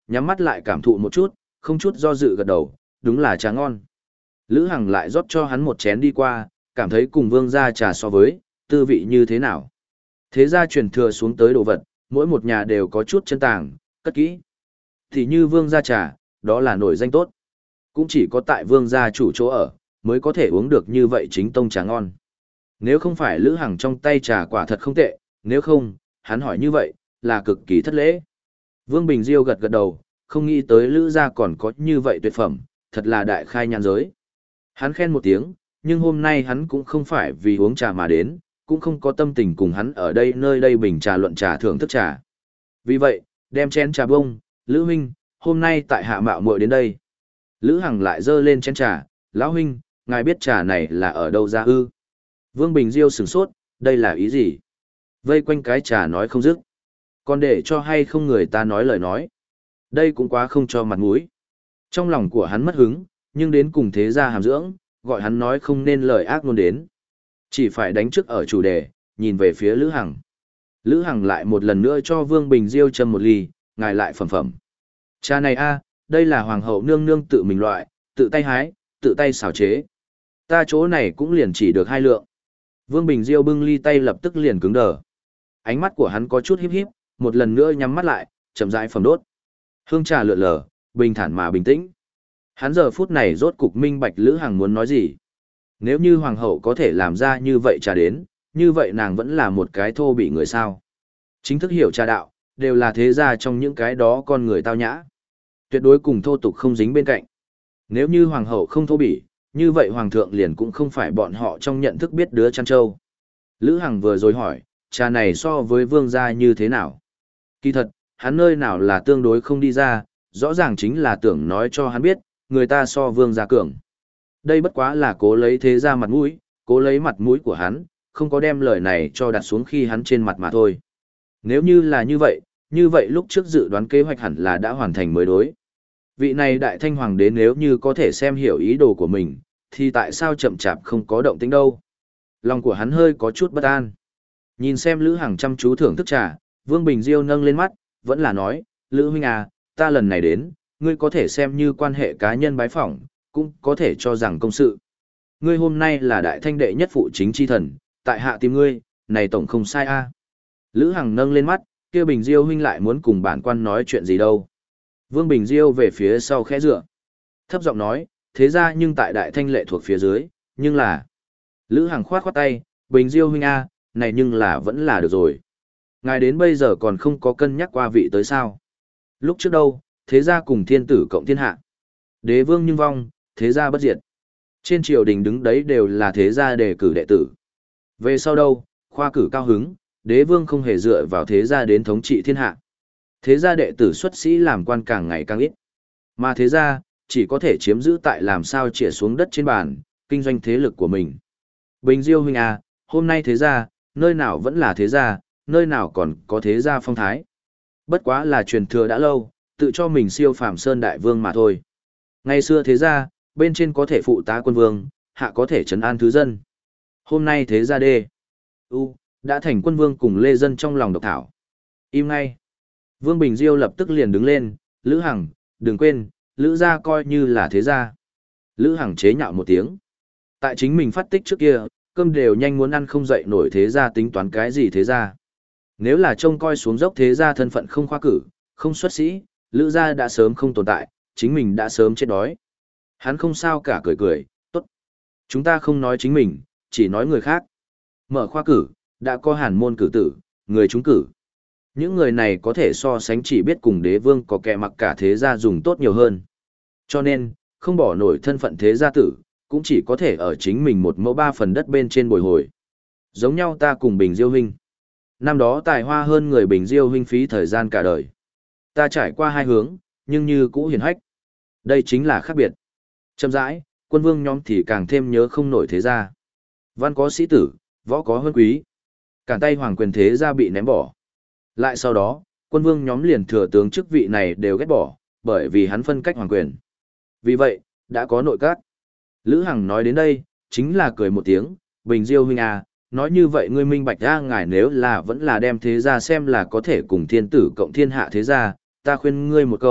nhắm mắt lại cảm thụ một chút, không chút do dự gật đầu, đúng là trà ngon. Lữ Hằng lại rót cho hắn một chén đi qua, cảm thấy cùng vương gia trà so với, tư vị như thế nào. Thế gia truyền thừa xuống tới đồ vật, mỗi một nhà đều có chút chân tàng, cất kỹ. Thì như vương gia trà, đó là nổi danh tốt. Cũng chỉ có tại vương gia chủ chỗ ở, mới có thể uống được như vậy chính tông trà ngon. Nếu không phải Lữ Hằng trong tay trà quả thật không tệ, nếu không, hắn hỏi như vậy, là cực kỳ thất lễ. Vương Bình Diêu gật gật đầu, không nghĩ tới Lữ gia còn có như vậy tuyệt phẩm, thật là đại khai nhàn giới. Hắn khen một tiếng, nhưng hôm nay hắn cũng không phải vì uống trà mà đến, cũng không có tâm tình cùng hắn ở đây nơi đây bình trà luận trà thưởng thức trà. Vì vậy, đem chén trà bông, Lữ huynh, hôm nay tại hạ mạo muội đến đây. Lữ Hằng lại dơ lên chén trà, lão huynh, ngài biết trà này là ở đâu ra ư? Vương Bình Diêu sửng sốt, đây là ý gì? Vây quanh cái trà nói không dứt. Còn để cho hay không người ta nói lời nói. Đây cũng quá không cho mặt mũi. Trong lòng của hắn mất hứng, nhưng đến cùng thế gia hàm dưỡng, gọi hắn nói không nên lời ác luôn đến. Chỉ phải đánh trước ở chủ đề, nhìn về phía Lữ Hằng. Lữ Hằng lại một lần nữa cho Vương Bình Diêu châm một ly, ngài lại phẩm phẩm. Trà này a, đây là hoàng hậu nương nương tự mình loại, tự tay hái, tự tay xào chế. Ta chỗ này cũng liền chỉ được hai lượng. Vương Bình Diêu bưng ly tay lập tức liền cứng đờ. Ánh mắt của hắn có chút híp híp, một lần nữa nhắm mắt lại, chậm rãi phẩm đốt. Hương trà lượn lờ, bình thản mà bình tĩnh. Hắn giờ phút này rốt cục minh bạch Lữ Hằng muốn nói gì. Nếu như hoàng hậu có thể làm ra như vậy trà đến, như vậy nàng vẫn là một cái thô bị người sao. Chính thức hiểu trà đạo, đều là thế gia trong những cái đó con người tao nhã. Tuyệt đối cùng thô tục không dính bên cạnh. Nếu như hoàng hậu không thô bỉ, như vậy hoàng thượng liền cũng không phải bọn họ trong nhận thức biết đứa chăn trâu. Lữ Hằng vừa rồi hỏi, trà này so với vương gia như thế nào? Kỳ thật, hắn nơi nào là tương đối không đi ra, rõ ràng chính là tưởng nói cho hắn biết, người ta so vương gia cường. Đây bất quá là cố lấy thế gia mặt mũi, cố lấy mặt mũi của hắn, không có đem lời này cho đặt xuống khi hắn trên mặt mà thôi. Nếu như là như vậy, như vậy lúc trước dự đoán kế hoạch hẳn là đã hoàn thành mới đối. Vị này đại thanh hoàng đế nếu như có thể xem hiểu ý đồ của mình, thì tại sao chậm chạp không có động tĩnh đâu? Lòng của hắn hơi có chút bất an. Nhìn xem Lữ Hằng chăm chú thưởng thức trà, Vương Bình Diêu nâng lên mắt, vẫn là nói, Lữ huynh à, ta lần này đến, ngươi có thể xem như quan hệ cá nhân bái phỏng, cũng có thể cho rằng công sự. Ngươi hôm nay là đại thanh đệ nhất phụ chính chi thần, tại hạ tìm ngươi, này tổng không sai a. Lữ Hằng nâng lên mắt, kia Bình Diêu huynh lại muốn cùng bản quan nói chuyện gì đâu. Vương Bình Diêu về phía sau khẽ dựa. Thấp giọng nói, thế ra nhưng tại đại thanh lệ thuộc phía dưới, nhưng là... Lữ Hằng khoát khoát tay, Bình Diêu huynh a, này nhưng là vẫn là được rồi. Ngài đến bây giờ còn không có cân nhắc qua vị tới sao. Lúc trước đâu, thế gia cùng thiên tử cộng thiên hạ. Đế vương nhưng vong, thế gia bất diệt. Trên triều đình đứng đấy đều là thế gia đề cử đệ tử. Về sau đâu, khoa cử cao hứng, đế vương không hề dựa vào thế gia đến thống trị thiên hạ. Thế gia đệ tử xuất sĩ làm quan càng ngày càng ít. Mà thế gia, chỉ có thể chiếm giữ tại làm sao chĩa xuống đất trên bàn, kinh doanh thế lực của mình. Bình Diêu huynh à, hôm nay thế gia, nơi nào vẫn là thế gia, nơi nào còn có thế gia phong thái. Bất quá là truyền thừa đã lâu, tự cho mình siêu phàm sơn đại vương mà thôi. Ngày xưa thế gia, bên trên có thể phụ tá quân vương, hạ có thể trấn an thứ dân. Hôm nay thế gia đê. U, đã thành quân vương cùng lê dân trong lòng độc thảo. Im ngay. Vương Bình Diêu lập tức liền đứng lên, Lữ Hằng, đừng quên, Lữ gia coi như là thế gia. Lữ Hằng chế nhạo một tiếng. Tại chính mình phát tích trước kia, cơm đều nhanh muốn ăn không dậy nổi thế gia tính toán cái gì thế gia. Nếu là trông coi xuống dốc thế gia thân phận không khoa cử, không xuất sĩ, Lữ gia đã sớm không tồn tại, chính mình đã sớm chết đói. Hắn không sao cả cười cười, tốt. Chúng ta không nói chính mình, chỉ nói người khác. Mở khoa cử, đã có hàn môn cử tử, người trúng cử. Những người này có thể so sánh chỉ biết cùng đế vương có kẻ mặc cả thế gia dùng tốt nhiều hơn. Cho nên, không bỏ nổi thân phận thế gia tử, cũng chỉ có thể ở chính mình một mẫu ba phần đất bên trên bồi hồi. Giống nhau ta cùng Bình Diêu huynh. Năm đó tài hoa hơn người Bình Diêu huynh phí thời gian cả đời. Ta trải qua hai hướng, nhưng như cũ hiển hách. Đây chính là khác biệt. Chậm rãi, quân vương nhóm thì càng thêm nhớ không nổi thế gia. Văn có sĩ tử, võ có hơn quý. Cản tay hoàng quyền thế gia bị ném bỏ. Lại sau đó, quân vương nhóm liền thừa tướng chức vị này đều ghét bỏ, bởi vì hắn phân cách hoàng quyền. Vì vậy, đã có nội các. Lữ Hằng nói đến đây, chính là cười một tiếng, Bình Diêu huynh à, nói như vậy ngươi minh bạch ra ngài nếu là vẫn là đem thế gia xem là có thể cùng thiên tử cộng thiên hạ thế gia, ta khuyên ngươi một câu,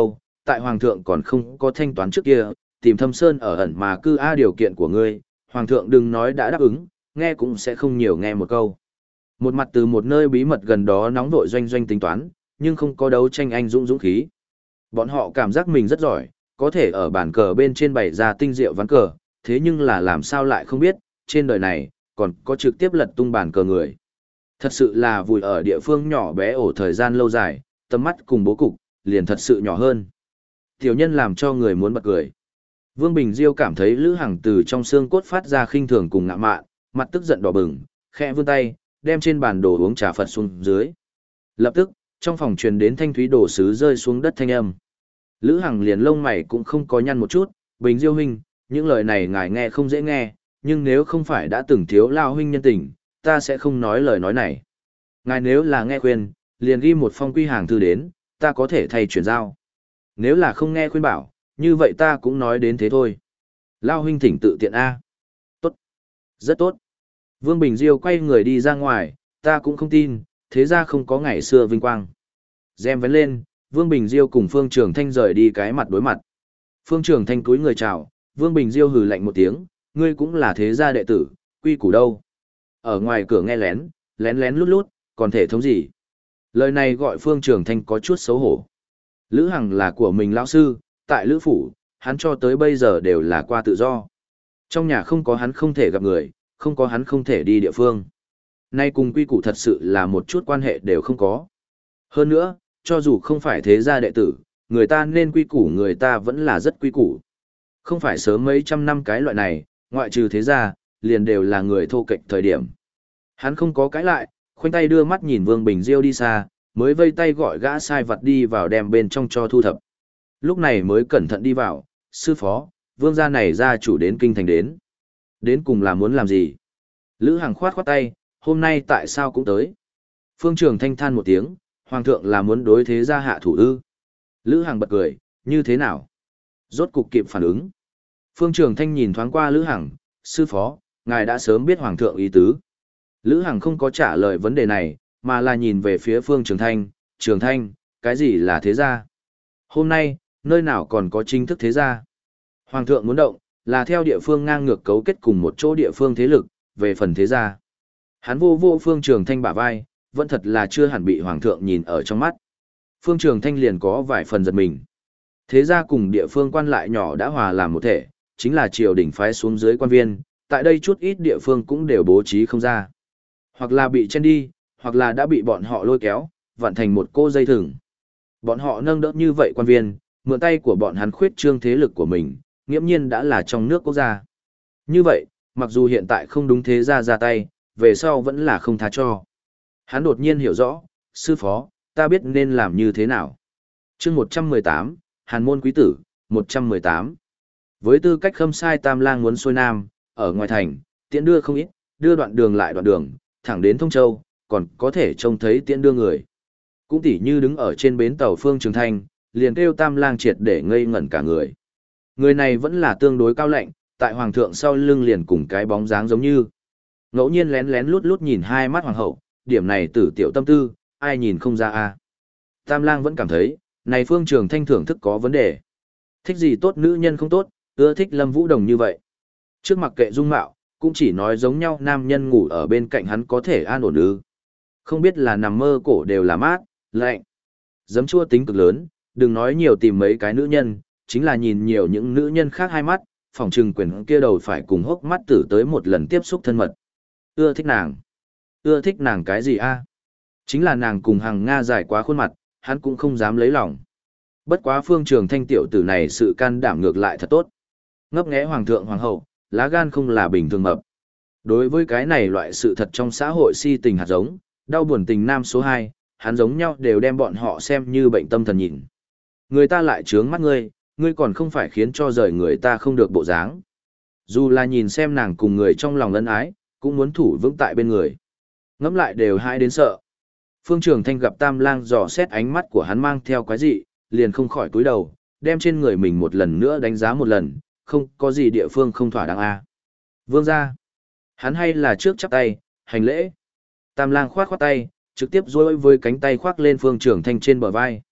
tại Hoàng thượng còn không có thanh toán trước kia, tìm Thâm Sơn ở ẩn mà cư a điều kiện của ngươi, Hoàng thượng đừng nói đã đáp ứng, nghe cũng sẽ không nhiều nghe một câu. Một mặt từ một nơi bí mật gần đó nóng vội doanh doanh tính toán, nhưng không có đấu tranh anh dũng dũng khí. Bọn họ cảm giác mình rất giỏi, có thể ở bàn cờ bên trên bày ra tinh diệu ván cờ, thế nhưng là làm sao lại không biết, trên đời này, còn có trực tiếp lật tung bàn cờ người. Thật sự là vùi ở địa phương nhỏ bé ổ thời gian lâu dài, tầm mắt cùng bố cục, liền thật sự nhỏ hơn. Tiểu nhân làm cho người muốn bật cười. Vương Bình Diêu cảm thấy Lữ Hằng từ trong xương cốt phát ra khinh thường cùng ngạ mạn, mặt tức giận đỏ bừng, khẽ vươn tay, đem trên bàn đồ uống trà Phật xuống dưới. Lập tức, trong phòng truyền đến thanh thúy đồ sứ rơi xuống đất thanh âm. Lữ Hằng liền lông mày cũng không có nhăn một chút, Bình Diêu huynh, những lời này ngài nghe không dễ nghe, nhưng nếu không phải đã từng thiếu lao huynh nhân tình, ta sẽ không nói lời nói này. Ngài nếu là nghe khuyên, liền ghi một phong quy hàng thư đến, ta có thể thay chuyển giao. Nếu là không nghe khuyên bảo, như vậy ta cũng nói đến thế thôi. Lao huynh thỉnh tự tiện A. Tốt. Rất tốt. Vương Bình Diêu quay người đi ra ngoài, ta cũng không tin, thế ra không có ngày xưa vinh quang. Gem vén lên, Vương Bình Diêu cùng Phương Trường Thanh rời đi cái mặt đối mặt. Phương Trường Thanh cúi người chào, Vương Bình Diêu hừ lạnh một tiếng, ngươi cũng là thế gia đệ tử, quy củ đâu. Ở ngoài cửa nghe lén, lén lén lút lút, còn thể thống gì. Lời này gọi Phương Trường Thanh có chút xấu hổ. Lữ Hằng là của mình lão sư, tại Lữ Phủ, hắn cho tới bây giờ đều là qua tự do. Trong nhà không có hắn không thể gặp người, không có hắn không thể đi địa phương. Nay cùng quy củ thật sự là một chút quan hệ đều không có. Hơn nữa, cho dù không phải thế gia đệ tử, người ta nên quy củ người ta vẫn là rất quy củ. Không phải sớm mấy trăm năm cái loại này, ngoại trừ thế gia, liền đều là người thô kệch thời điểm. Hắn không có cãi lại, khoanh tay đưa mắt nhìn Vương Bình Diêu đi xa, mới vây tay gọi gã sai vật đi vào đem bên trong cho thu thập. Lúc này mới cẩn thận đi vào, sư phó, vương gia này gia chủ đến kinh thành đến. Đến cùng là muốn làm gì? Lữ Hằng khoát khoát tay, hôm nay tại sao cũng tới? Phương Trường Thanh than một tiếng, hoàng thượng là muốn đối thế gia hạ thủ ư? Lữ Hằng bật cười, như thế nào? Rốt cục kịp phản ứng. Phương Trường Thanh nhìn thoáng qua Lữ Hằng, sư phó, ngài đã sớm biết hoàng thượng ý tứ. Lữ Hằng không có trả lời vấn đề này, mà là nhìn về phía Phương Trường Thanh, Trường Thanh, cái gì là thế gia? Hôm nay, nơi nào còn có chính thức thế gia? Hoàng thượng muốn động, là theo địa phương ngang ngược cấu kết cùng một chỗ địa phương thế lực, về phần thế gia. Hắn vô vô Phương Trường Thanh bả vai, vẫn thật là chưa hẳn bị Hoàng thượng nhìn ở trong mắt. Phương Trường Thanh liền có vài phần giật mình. Thế gia cùng địa phương quan lại nhỏ đã hòa làm một thể, chính là triều đình phái xuống dưới quan viên, tại đây chút ít địa phương cũng đều bố trí không ra. Hoặc là bị chen đi, hoặc là đã bị bọn họ lôi kéo, vặn thành một cô dây thừng. Bọn họ nâng đỡ như vậy quan viên, mượn tay của bọn hắn khuyết trương thế lực của mình, nghiễm nhiên đã là trong nước quốc gia. Như vậy, mặc dù hiện tại không đúng thế gia ra tay, về sau vẫn là không tha cho. Hắn đột nhiên hiểu rõ, sư phó, ta biết nên làm như thế nào. Chương một trăm mười tám, Hàn môn quý tử, một trăm mười tám. Với tư cách khâm sai Tam Lang muốn xuôi nam, ở ngoài thành, tiễn đưa không ít, đưa đoạn đường lại đoạn đường, thẳng đến Thông Châu, còn có thể trông thấy tiễn đưa người. Cũng tỉ như đứng ở trên bến tàu Phương Trường Thanh, liền kêu Tam Lang triệt để ngây ngẩn cả người. Người này vẫn là tương đối cao lạnh, tại hoàng thượng sau lưng liền cùng cái bóng dáng giống như. Ngẫu nhiên lén lén lút lút nhìn hai mắt hoàng hậu, điểm này tử tiểu tâm tư, ai nhìn không ra a. Tam Lang vẫn cảm thấy, này Phương Trường Thanh thưởng thức có vấn đề. Thích gì tốt nữ nhân không tốt, ưa thích Lâm Vũ Đồng như vậy. Trước mặc kệ dung mạo, cũng chỉ nói giống nhau nam nhân ngủ ở bên cạnh hắn có thể an ổn ư. Không biết là nằm mơ cổ đều là mát, lạnh. Giấm chua tính cực lớn, đừng nói nhiều tìm mấy cái nữ nhân, chính là nhìn nhiều những nữ nhân khác hai mắt, phòng trừng quyền kia đầu phải cùng hốc mắt tử tới một lần tiếp xúc thân mật. Ưa thích nàng. Ưa thích nàng cái gì a? Chính là nàng cùng hàng Nga dài quá khuôn mặt, hắn cũng không dám lấy lòng. Bất quá Phương Trường Thanh tiểu tử này sự can đảm ngược lại thật tốt. Ngấp nghé hoàng thượng hoàng hậu, lá gan không là bình thường mập. Đối với cái này loại sự thật trong xã hội si tình hạt giống, đau buồn tình nam số hai, hắn giống nhau đều đem bọn họ xem như bệnh tâm thần nhìn. Người ta lại trướng mắt ngươi, ngươi còn không phải khiến cho rời người ta không được bộ dáng. Dù là nhìn xem nàng cùng người trong lòng ân ái, cũng muốn thủ vững tại bên người. Ngẫm lại đều hãi đến sợ. Phương Trường Thanh gặp Tam Lang dò xét ánh mắt của hắn mang theo quái dị, liền không khỏi cúi đầu, đem trên người mình một lần nữa đánh giá một lần, không có gì địa phương không thỏa đáng a. Vương gia, hắn hay là trước chắp tay, hành lễ. Tam Lang khoát khoát tay, trực tiếp duỗi với cánh tay khoác lên Phương Trường Thanh trên bờ vai.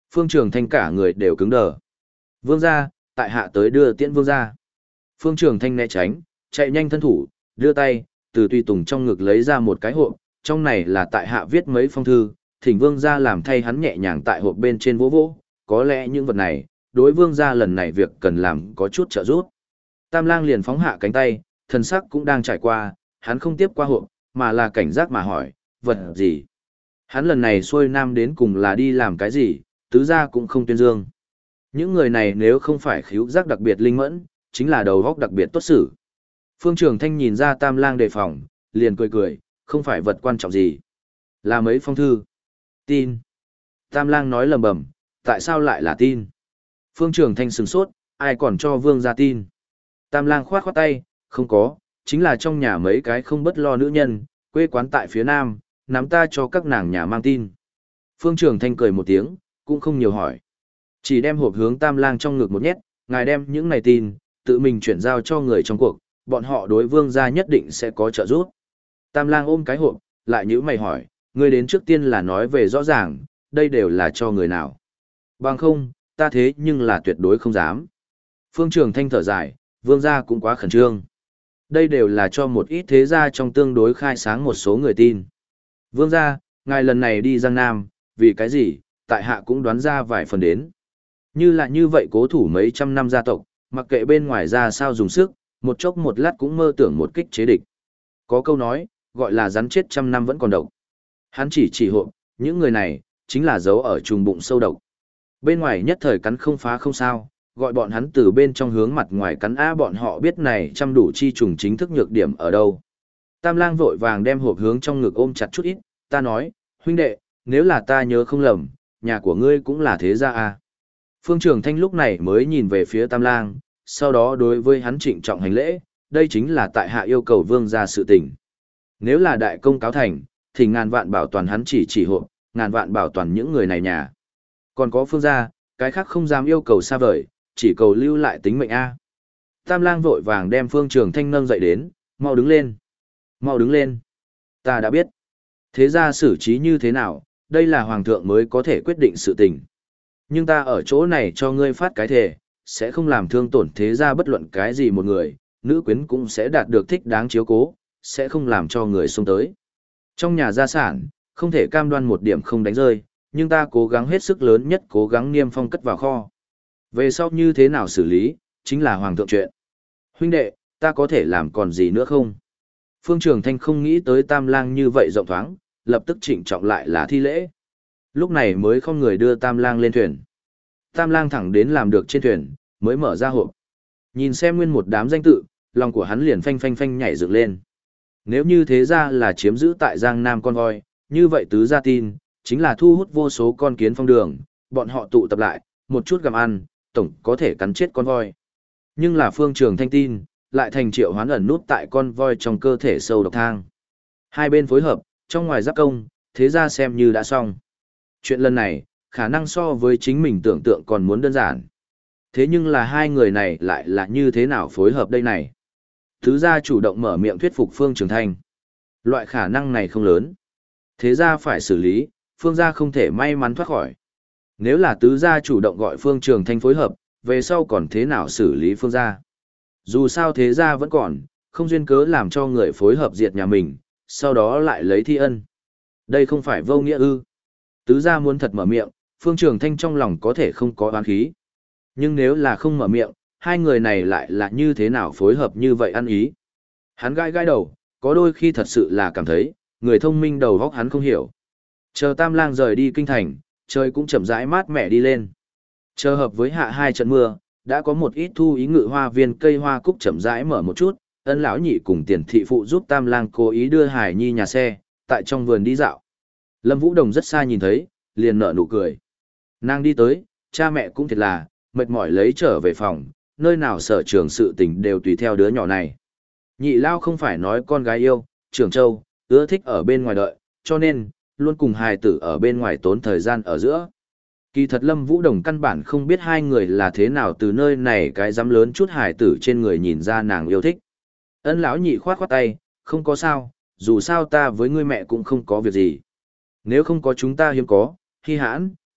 Phương Trường Thanh cả người đều cứng đờ. Vương gia, tại hạ tới đưa tiễn vương gia. Phương Trường Thanh né tránh, chạy nhanh thân thủ, đưa tay, từ tùy tùng trong ngực lấy ra một cái hộp, trong này là tại hạ viết mấy phong thư, thỉnh vương gia làm thay hắn nhẹ nhàng tại hộp bên trên vỗ vỗ, có lẽ những vật này, đối vương gia lần này việc cần làm có chút trợ giúp. Tam Lang liền phóng hạ cánh tay, thần sắc cũng đang trải qua, hắn không tiếp qua hộp, mà là cảnh giác mà hỏi, vật gì? Hắn lần này xuôi nam đến cùng là đi làm cái gì, tứ gia cũng không tuyên dương. Những người này nếu không phải khíu giác đặc biệt linh mẫn, chính là đầu óc đặc biệt tốt xử. Phương Trường Thanh nhìn ra Tam Lang đề phòng, liền cười cười, không phải vật quan trọng gì. Là mấy phong thư. Tin. Tam Lang nói lầm bầm, tại sao lại là tin? Phương Trường Thanh sửng sốt, ai còn cho vương gia tin? Tam Lang khoát khoát tay, không có, chính là trong nhà mấy cái không bất lo nữ nhân, quê quán tại phía nam, nắm ta cho các nàng nhà mang tin. Phương Trường Thanh cười một tiếng, cũng không nhiều hỏi. Chỉ đem hộp hướng Tam Lang trong ngực một nhét, ngài đem những này tin, tự mình chuyển giao cho người trong cuộc, bọn họ đối vương gia nhất định sẽ có trợ giúp. Tam Lang ôm cái hộp, lại nhíu mày hỏi, ngươi đến trước tiên là nói về rõ ràng, đây đều là cho người nào. Bằng không, ta thế nhưng là tuyệt đối không dám. Phương Trường Thanh thở dài, vương gia cũng quá khẩn trương. Đây đều là cho một ít thế gia trong tương đối khai sáng một số người tin. Vương gia, ngài lần này đi Giang Nam, vì cái gì, tại hạ cũng đoán ra vài phần đến. Như là như vậy cố thủ mấy trăm năm gia tộc, mặc kệ bên ngoài ra sao dùng sức, một chốc một lát cũng mơ tưởng một kích chế địch. Có câu nói, gọi là rắn chết trăm năm vẫn còn độc. Hắn chỉ chỉ hộ, những người này, chính là giấu ở trùng bụng sâu độc. Bên ngoài nhất thời cắn không phá không sao, gọi bọn hắn từ bên trong hướng mặt ngoài cắn á bọn họ biết này chăm đủ chi trùng chính thức nhược điểm ở đâu. Tam Lang vội vàng đem hộp hướng trong ngực ôm chặt chút ít, ta nói, huynh đệ, nếu là ta nhớ không lầm, nhà của ngươi cũng là thế gia à. Phương Trường Thanh lúc này mới nhìn về phía Tam Lang, sau đó đối với hắn trịnh trọng hành lễ, đây chính là tại hạ yêu cầu vương gia sự tình. Nếu là đại công cáo thành, thì ngàn vạn bảo toàn hắn chỉ chỉ hộ, ngàn vạn bảo toàn những người này nhà. Còn có phương gia, cái khác không dám yêu cầu xa vời, chỉ cầu lưu lại tính mệnh A. Tam Lang vội vàng đem Phương Trường Thanh nâng dậy đến, mau đứng lên. Mau đứng lên. Ta đã biết. Thế ra xử trí như thế nào, đây là hoàng thượng mới có thể quyết định sự tình. Nhưng ta ở chỗ này cho ngươi phát cái thể, sẽ không làm thương tổn thế ra bất luận cái gì một người, nữ quyến cũng sẽ đạt được thích đáng chiếu cố, sẽ không làm cho người xông tới. Trong nhà gia sản, không thể cam đoan một điểm không đánh rơi, nhưng ta cố gắng hết sức lớn nhất cố gắng niêm phong cất vào kho. Về sau như thế nào xử lý, chính là hoàng thượng chuyện. Huynh đệ, ta có thể làm còn gì nữa không? Phương Trường Thanh không nghĩ tới Tam Lang như vậy rộng thoáng, lập tức trịnh trọng lại là thi lễ. Lúc này mới không người đưa Tam Lang lên thuyền. Tam Lang thẳng đến làm được trên thuyền, mới mở ra hộp. Nhìn xem nguyên một đám danh tự, lòng của hắn liền phanh phanh phanh nhảy dựng lên. Nếu như thế ra là chiếm giữ tại Giang Nam con voi, như vậy tứ gia tin, chính là thu hút vô số con kiến phong đường, bọn họ tụ tập lại, một chút gặm ăn, tổng có thể cắn chết con voi. Nhưng là Phương Trường Thanh tin, lại thành triệu hoán ẩn nút tại con voi trong cơ thể sâu độc thang. Hai bên phối hợp, trong ngoài giáp công, thế ra xem như đã xong. Chuyện lần này, khả năng so với chính mình tưởng tượng còn muốn đơn giản. Thế nhưng là hai người này lại là như thế nào phối hợp đây này? Tứ gia chủ động mở miệng thuyết phục Phương Trường Thanh. Loại khả năng này không lớn. Thế gia phải xử lý, Phương gia không thể may mắn thoát khỏi. Nếu là tứ gia chủ động gọi Phương Trường Thanh phối hợp, về sau còn thế nào xử lý Phương gia? Dù sao thế gia vẫn còn, không duyên cớ làm cho người phối hợp diệt nhà mình, sau đó lại lấy thi ân. Đây không phải vô nghĩa ư. Tứ gia muốn thật mở miệng, Phương Trường Thanh trong lòng có thể không có oán khí. Nhưng nếu là không mở miệng, hai người này lại là như thế nào phối hợp như vậy ăn ý. Hắn gai gai đầu, có đôi khi thật sự là cảm thấy, người thông minh đầu góc hắn không hiểu. Chờ Tam Lang rời đi kinh thành, trời cũng chậm rãi mát mẻ đi lên. Chờ hợp với hạ hai trận mưa, đã có một ít thu ý ngự hoa viên cây hoa cúc chậm rãi mở một chút, ân lão nhị cùng tiền thị phụ giúp Tam Lang cố ý đưa Hải Nhi nhà xe, tại trong vườn đi dạo. Lâm Vũ Đồng rất xa nhìn thấy, liền nở nụ cười. Nàng đi tới, cha mẹ cũng thiệt là, mệt mỏi lấy trở về phòng, nơi nào sở trường sự tình đều tùy theo đứa nhỏ này. Nhị lao không phải nói con gái yêu, trưởng châu, ưa thích ở bên ngoài đợi, cho nên, luôn cùng hài tử ở bên ngoài tốn thời gian ở giữa. Kỳ thật Lâm Vũ Đồng căn bản không biết hai người là thế nào từ nơi này cái dám lớn chút hài tử trên người nhìn ra nàng yêu thích. Ân lão nhị khoát khoát tay, không có sao, dù sao ta với ngươi mẹ cũng không có việc gì. Nếu không có chúng ta hiếm có, hy hãn,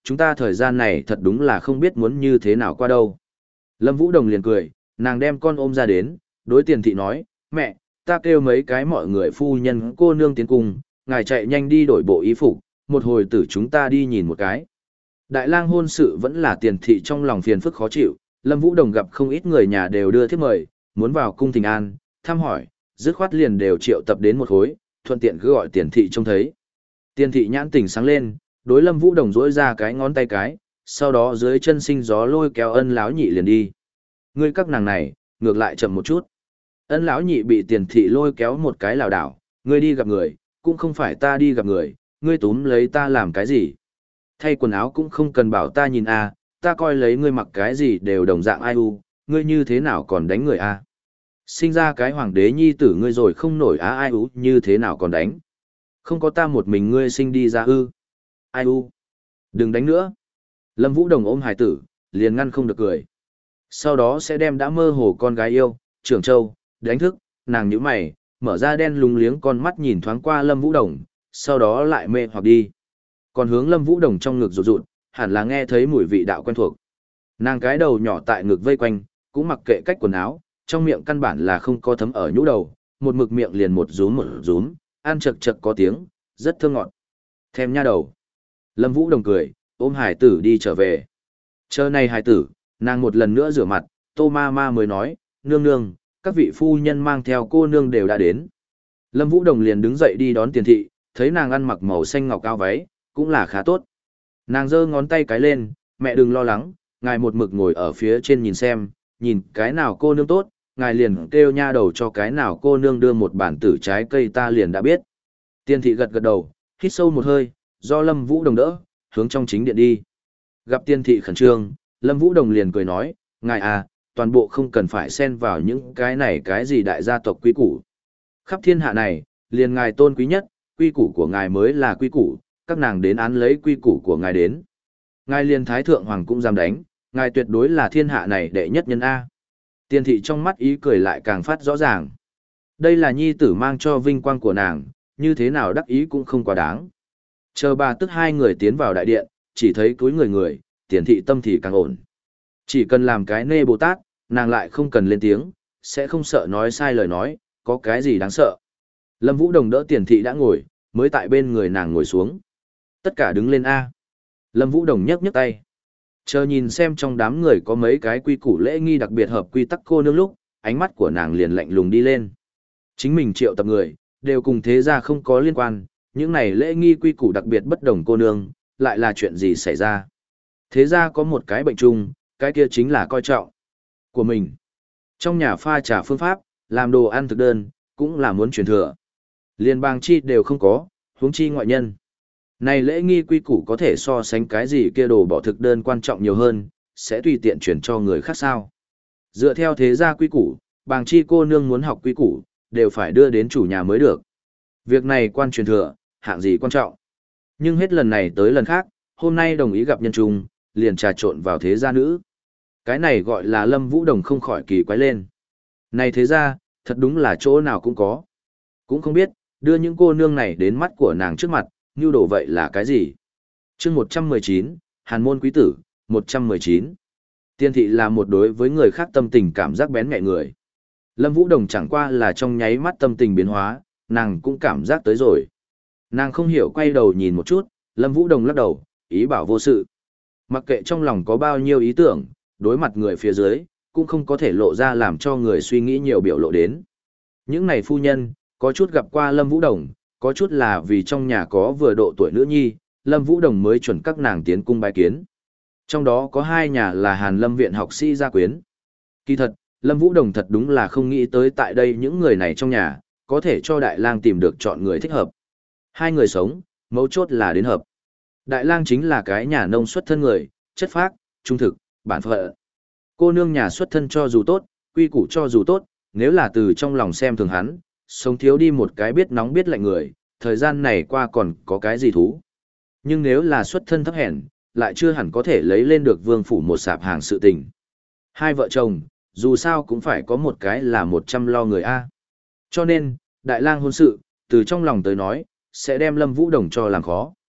chúng ta thời gian này thật đúng là không biết muốn như thế nào qua đâu. Lâm Vũ Đồng liền cười, nàng đem con ôm ra đến, đối tiền thị nói, mẹ, ta kêu mấy cái mọi người phu nhân cô nương tiến cùng, ngài chạy nhanh đi đổi bộ y phục, một hồi tử chúng ta đi nhìn một cái. Đại lang hôn sự vẫn là tiền thị trong lòng phiền phức khó chịu, Lâm Vũ Đồng gặp không ít người nhà đều đưa thiếp mời, muốn vào cung thỉnh an, thăm hỏi, dứt khoát liền đều triệu tập đến một khối, thuận tiện cứ gọi tiền thị trông thấy. Tiền thị nhãn tỉnh sáng lên, đối Lâm Vũ Đồng dỗi ra cái ngón tay cái, sau đó dưới chân sinh gió lôi kéo ân lão nhị liền đi. Ngươi các nàng này, ngược lại chậm một chút. Ân lão nhị bị tiền thị lôi kéo một cái lảo đảo, ngươi đi gặp người, cũng không phải ta đi gặp người, ngươi túm lấy ta làm cái gì. Thay quần áo cũng không cần bảo ta nhìn a, ta coi lấy ngươi mặc cái gì đều đồng dạng ai u, ngươi như thế nào còn đánh người a? Sinh ra cái hoàng đế nhi tử ngươi rồi không nổi á ai u như thế nào còn đánh? Không có ta một mình ngươi sinh đi ra ư? Ai u? Đừng đánh nữa. Lâm Vũ Đồng ôm hài tử, liền ngăn không được cười. Sau đó sẽ đem đã mơ hồ con gái yêu, trưởng châu, đánh thức, nàng nhíu mày, mở ra đen lúng liếng con mắt nhìn thoáng qua Lâm Vũ Đồng, sau đó lại mê hoặc đi. Còn hướng Lâm Vũ Đồng trong ngực rụt rụt, hẳn là nghe thấy mùi vị đạo quen thuộc. Nàng cái đầu nhỏ tại ngực vây quanh, cũng mặc kệ cách quần áo, trong miệng căn bản là không có thấm ở nhũ đầu, một mực miệng liền một rúm một rúm, ăn chật chật có tiếng, rất thơm ngọt. Thèm nha đầu. Lâm Vũ Đồng cười, ôm hải tử đi trở về. Chờ này hải tử, nàng một lần nữa rửa mặt, Tô ma ma mới nói, nương nương, các vị phu nhân mang theo cô nương đều đã đến. Lâm Vũ Đồng liền đứng dậy đi đón tiền thị, thấy nàng ăn mặc màu xanh ngọc cao váy, cũng là khá tốt. Nàng giơ ngón tay cái lên, mẹ đừng lo lắng, ngài một mực ngồi ở phía trên nhìn xem, nhìn cái nào cô nương tốt, ngài liền kêu nha đầu cho cái nào cô nương đưa một bản tử trái cây ta liền đã biết. Tiền thị gật gật đầu, hít sâu một hơi, do Lâm Vũ Đồng đỡ, hướng trong chính điện đi. Gặp tiền thị khẩn trương, Lâm Vũ Đồng liền cười nói, ngài à, toàn bộ không cần phải xen vào những cái này cái gì đại gia tộc quý củ. Khắp thiên hạ này, liền ngài tôn quý nhất, quy củ của ngài mới là quy củ, các nàng đến án lấy quy củ của ngài đến. Ngài liền thái thượng hoàng cũng dám đánh, ngài tuyệt đối là thiên hạ này đệ nhất nhân A. Tiền thị trong mắt ý cười lại càng phát rõ ràng. Đây là nhi tử mang cho vinh quang của nàng, như thế nào đắc ý cũng không quá đáng. Chờ bà tức hai người tiến vào đại điện, chỉ thấy cúi người người, tiền thị tâm thì càng ổn. Chỉ cần làm cái nê Bồ Tát, nàng lại không cần lên tiếng, sẽ không sợ nói sai lời nói, có cái gì đáng sợ. Lâm Vũ Đồng đỡ tiền thị đã ngồi, mới tại bên người nàng ngồi xuống. Tất cả đứng lên A. Lâm Vũ Đồng nhấc nhấc tay. Chờ nhìn xem trong đám người có mấy cái quy củ lễ nghi đặc biệt hợp quy tắc cô nương lúc, ánh mắt của nàng liền lạnh lùng đi lên. Chính mình triệu tập người, đều cùng thế gia không có liên quan, những này lễ nghi quy củ đặc biệt bất đồng cô nương, lại là chuyện gì xảy ra. Thế gia có một cái bệnh chung, cái kia chính là coi trọng của mình. Trong nhà pha trà phương pháp, làm đồ ăn thực đơn, cũng là muốn truyền thừa. Liên bang chi đều không có, huống chi ngoại nhân. Này lễ nghi quy củ có thể so sánh cái gì kia đồ bỏ thực đơn quan trọng nhiều hơn, sẽ tùy tiện chuyển cho người khác sao. Dựa theo thế gia quy củ, bàng chi cô nương muốn học quy củ, đều phải đưa đến chủ nhà mới được. Việc này quan truyền thừa, hạng gì quan trọng. Nhưng hết lần này tới lần khác, hôm nay đồng ý gặp nhân trung, liền trà trộn vào thế gia nữ. Cái này gọi là Lâm Vũ Đồng không khỏi kỳ quái lên. Này thế gia, thật đúng là chỗ nào cũng có. Cũng không biết, đưa những cô nương này đến mắt của nàng trước mặt, như đồ vậy là cái gì? Chương một trăm mười chín, Hàn môn quý tử, một trăm mười chín. Tiên thị là một đối với người khác tâm tình cảm giác bén nhạy người. Lâm Vũ Đồng chẳng qua là trong nháy mắt tâm tình biến hóa, nàng cũng cảm giác tới rồi. Nàng không hiểu quay đầu nhìn một chút, Lâm Vũ Đồng lắc đầu, ý bảo vô sự. Mặc kệ trong lòng có bao nhiêu ý tưởng, đối mặt người phía dưới, cũng không có thể lộ ra làm cho người suy nghĩ nhiều biểu lộ đến. Những này phu nhân, có chút gặp qua Lâm Vũ Đồng, có chút là vì trong nhà có vừa độ tuổi nữ nhi, Lâm Vũ Đồng mới chuẩn các nàng tiến cung bái kiến. Trong đó có hai nhà là Hàn Lâm viện học sĩ gia quyến. Kỳ thật, Lâm Vũ Đồng thật đúng là không nghĩ tới tại đây những người này trong nhà, có thể cho Đại Lang tìm được chọn người thích hợp. Hai người sống, mấu chốt là đến hợp. Đại Lang chính là cái nhà nông xuất thân người, chất phác, trung thực, bản phận. Cô nương nhà xuất thân cho dù tốt, quy củ cho dù tốt, nếu là từ trong lòng xem thường hắn, sống thiếu đi một cái biết nóng biết lạnh người, thời gian này qua còn có cái gì thú. Nhưng nếu là xuất thân thấp hèn, lại chưa hẳn có thể lấy lên được vương phủ một sạp hàng sự tình. Hai vợ chồng, dù sao cũng phải có một cái là một trăm lo người A. Cho nên, Đại Lang hôn sự, từ trong lòng tới nói, sẽ đem Lâm Vũ Đồng cho làm khó.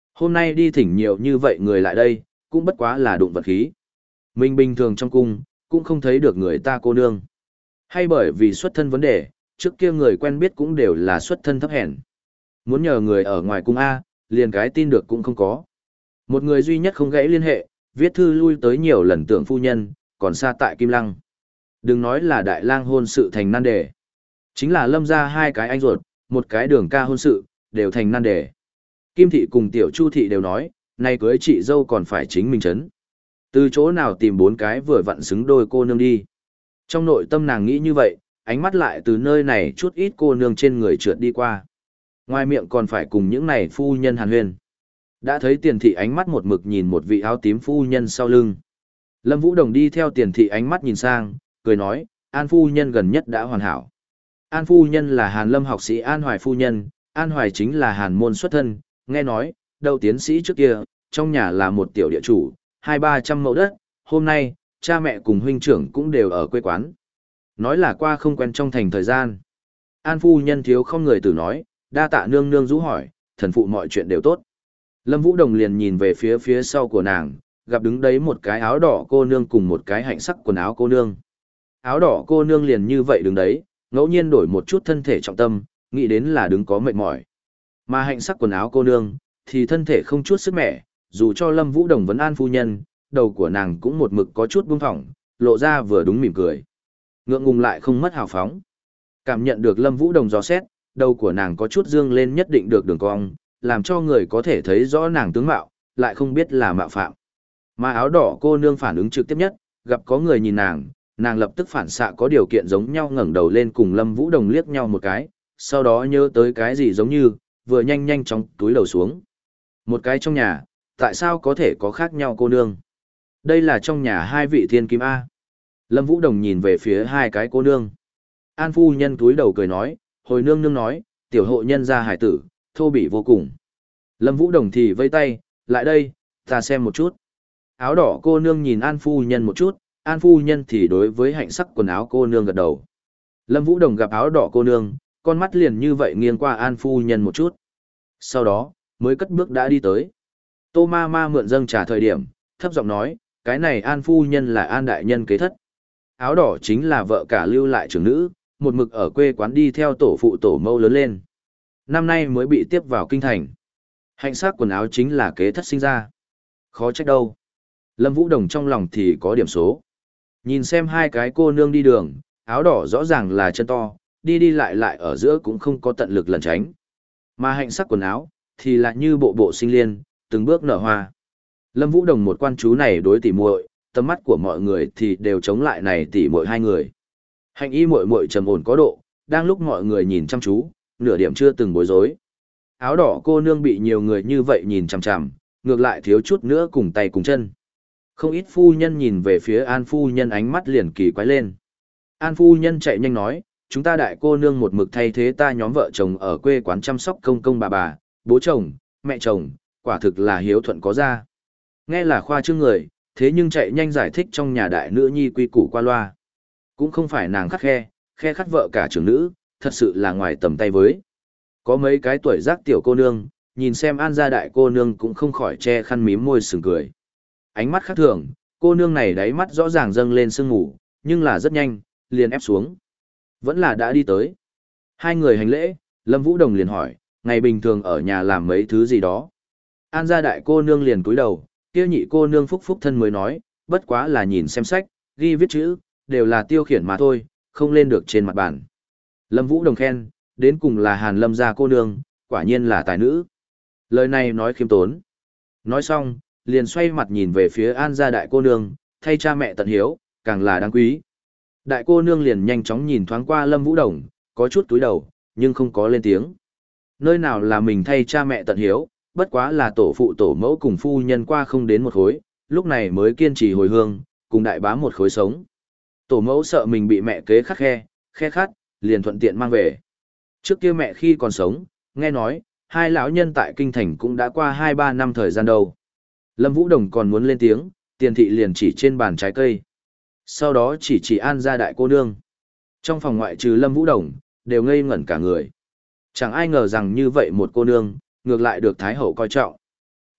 Hôm nay đi thỉnh nhiều như vậy người lại đây, cũng bất quá là đụng vật khí. Mình bình thường trong cung, cũng không thấy được người ta cô nương. Hay bởi vì xuất thân vấn đề, trước kia người quen biết cũng đều là xuất thân thấp hèn. Muốn nhờ người ở ngoài cung A, liền cái tin được cũng không có. Một người duy nhất không gãy liên hệ, viết thư lui tới nhiều lần tưởng phu nhân, còn xa tại Kim Lăng. Đừng nói là đại lang hôn sự thành nan đề. Chính là lâm ra hai cái anh ruột, một cái đường ca hôn sự, đều thành nan đề. Kim thị cùng tiểu Chu thị đều nói, nay cưới chị dâu còn phải chính mình chấn. Từ chỗ nào tìm bốn cái vừa vặn xứng đôi cô nương đi. Trong nội tâm nàng nghĩ như vậy, ánh mắt lại từ nơi này chút ít cô nương trên người trượt đi qua. Ngoài miệng còn phải cùng những này phu nhân hàn huyên. Đã thấy tiền thị ánh mắt một mực nhìn một vị áo tím phu nhân sau lưng. Lâm Vũ Đồng đi theo tiền thị ánh mắt nhìn sang, cười nói, An phu nhân gần nhất đã hoàn hảo. An phu nhân là Hàn Lâm học sĩ An Hoài phu nhân, An Hoài chính là Hàn môn xuất thân, nghe nói, đầu tiến sĩ trước kia, trong nhà là một tiểu địa chủ, hai ba trăm mẫu đất, hôm nay, cha mẹ cùng huynh trưởng cũng đều ở quê quán. Nói là qua không quen trong thành thời gian. An phu nhân thiếu không người từ nói, đa tạ nương nương rũ hỏi, thần phụ mọi chuyện đều tốt. Lâm Vũ Đồng liền nhìn về phía phía sau của nàng, gặp đứng đấy một cái áo đỏ cô nương cùng một cái hạnh sắc quần áo cô nương. Áo đỏ cô nương liền như vậy đứng đấy, ngẫu nhiên đổi một chút thân thể trọng tâm, nghĩ đến là đứng có mệt mỏi. Mà hạnh sắc quần áo cô nương, thì thân thể không chút sức mẻ, dù cho Lâm Vũ Đồng vấn an phu nhân, đầu của nàng cũng một mực có chút buông thỏng, lộ ra vừa đúng mỉm cười. Ngượng ngùng lại không mất hào phóng. Cảm nhận được Lâm Vũ Đồng dò xét, đầu của nàng có chút dương lên nhất định được đường cong, làm cho người có thể thấy rõ nàng tướng mạo, lại không biết là mạo phạm. Mà áo đỏ cô nương phản ứng trực tiếp nhất, gặp có người nhìn nàng, nàng lập tức phản xạ có điều kiện giống nhau ngẩng đầu lên cùng Lâm Vũ Đồng liếc nhau một cái, sau đó nhớ tới cái gì giống như, vừa nhanh nhanh chóng túi đầu xuống. Một cái trong nhà, tại sao có thể có khác nhau cô nương? Đây là trong nhà hai vị thiên kim A. Lâm Vũ Đồng nhìn về phía hai cái cô nương. An phu nhân túi đầu cười nói, hồi nương nương nói, tiểu hộ nhân gia hải tử, thô bỉ vô cùng. Lâm Vũ Đồng thì vây tay, lại đây, ta xem một chút. Áo đỏ cô nương nhìn An phu nhân một chút, An phu nhân thì đối với hạnh sắc quần áo cô nương gật đầu. Lâm Vũ Đồng gặp áo đỏ cô nương, con mắt liền như vậy nghiêng qua An phu nhân một chút. Sau đó, mới cất bước đã đi tới. Tô ma ma mượn dâng trà thời điểm, thấp giọng nói, cái này An phu nhân là An đại nhân kế thất. Áo đỏ chính là vợ cả lưu lại trưởng nữ, một mực ở quê quán đi theo tổ phụ tổ mẫu lớn lên. Năm nay mới bị tiếp vào kinh thành. Hạnh sắc quần áo chính là kế thất sinh ra. Khó trách đâu. Lâm Vũ Đồng trong lòng thì có điểm số. Nhìn xem hai cái cô nương đi đường, áo đỏ rõ ràng là chân to, đi đi lại lại ở giữa cũng không có tận lực lẩn tránh. Mà hạnh sắc quần áo, thì lại như bộ bộ sinh liên, từng bước nở hoa. Lâm Vũ Đồng một quan chú này đối tỉ muội, tầm mắt của mọi người thì đều chống lại này tỉ muội hai người. Hạnh y muội muội trầm ổn có độ, đang lúc mọi người nhìn chăm chú, nửa điểm chưa từng bối rối. Áo đỏ cô nương bị nhiều người như vậy nhìn chằm chằm, ngược lại thiếu chút nữa cùng tay cùng chân. Không ít phu nhân nhìn về phía An phu nhân ánh mắt liền kỳ quái lên. An phu nhân chạy nhanh nói, chúng ta đại cô nương một mực thay thế ta nhóm vợ chồng ở quê quán chăm sóc công công bà bà, bố chồng, mẹ chồng, quả thực là hiếu thuận có ra. Nghe là khoa trương người, thế nhưng chạy nhanh giải thích trong nhà đại nữ nhi quy củ qua loa. Cũng không phải nàng khắt khe, khe khắt vợ cả trưởng nữ, thật sự là ngoài tầm tay với. Có mấy cái tuổi giác tiểu cô nương, nhìn xem An gia đại cô nương cũng không khỏi che khăn mím môi sừng cười. Ánh mắt khác thường, cô nương này đáy mắt rõ ràng dâng lên sương ngủ, nhưng là rất nhanh, liền ép xuống. Vẫn là đã đi tới. Hai người hành lễ, Lâm Vũ Đồng liền hỏi, ngày bình thường ở nhà làm mấy thứ gì đó. An gia đại cô nương liền cúi đầu, kia nhị cô nương phúc phúc thân mới nói, bất quá là nhìn xem sách, ghi viết chữ, đều là tiêu khiển mà thôi, không lên được trên mặt bàn. Lâm Vũ Đồng khen, đến cùng là Hàn Lâm gia cô nương, quả nhiên là tài nữ. Lời này nói khiêm tốn. Nói xong, liền xoay mặt nhìn về phía An gia đại cô nương, thay cha mẹ tận hiếu, càng là đáng quý. Đại cô nương liền nhanh chóng nhìn thoáng qua Lâm Vũ Đồng, có chút túi đầu, nhưng không có lên tiếng. Nơi nào là mình thay cha mẹ tận hiếu, bất quá là tổ phụ tổ mẫu cùng phu nhân qua không đến một khối, lúc này mới kiên trì hồi hương, cùng đại bá một khối sống. Tổ mẫu sợ mình bị mẹ kế khắc khe, khe khát, liền thuận tiện mang về. Trước kia mẹ khi còn sống, nghe nói, hai lão nhân tại kinh thành cũng đã qua hai ba năm thời gian đâu. Lâm Vũ Đồng còn muốn lên tiếng, tiền thị liền chỉ trên bàn trái cây. Sau đó chỉ chỉ An gia đại cô nương. Trong phòng ngoại trừ Lâm Vũ Đồng, đều ngây ngẩn cả người. Chẳng ai ngờ rằng như vậy một cô nương, ngược lại được Thái Hậu coi trọng.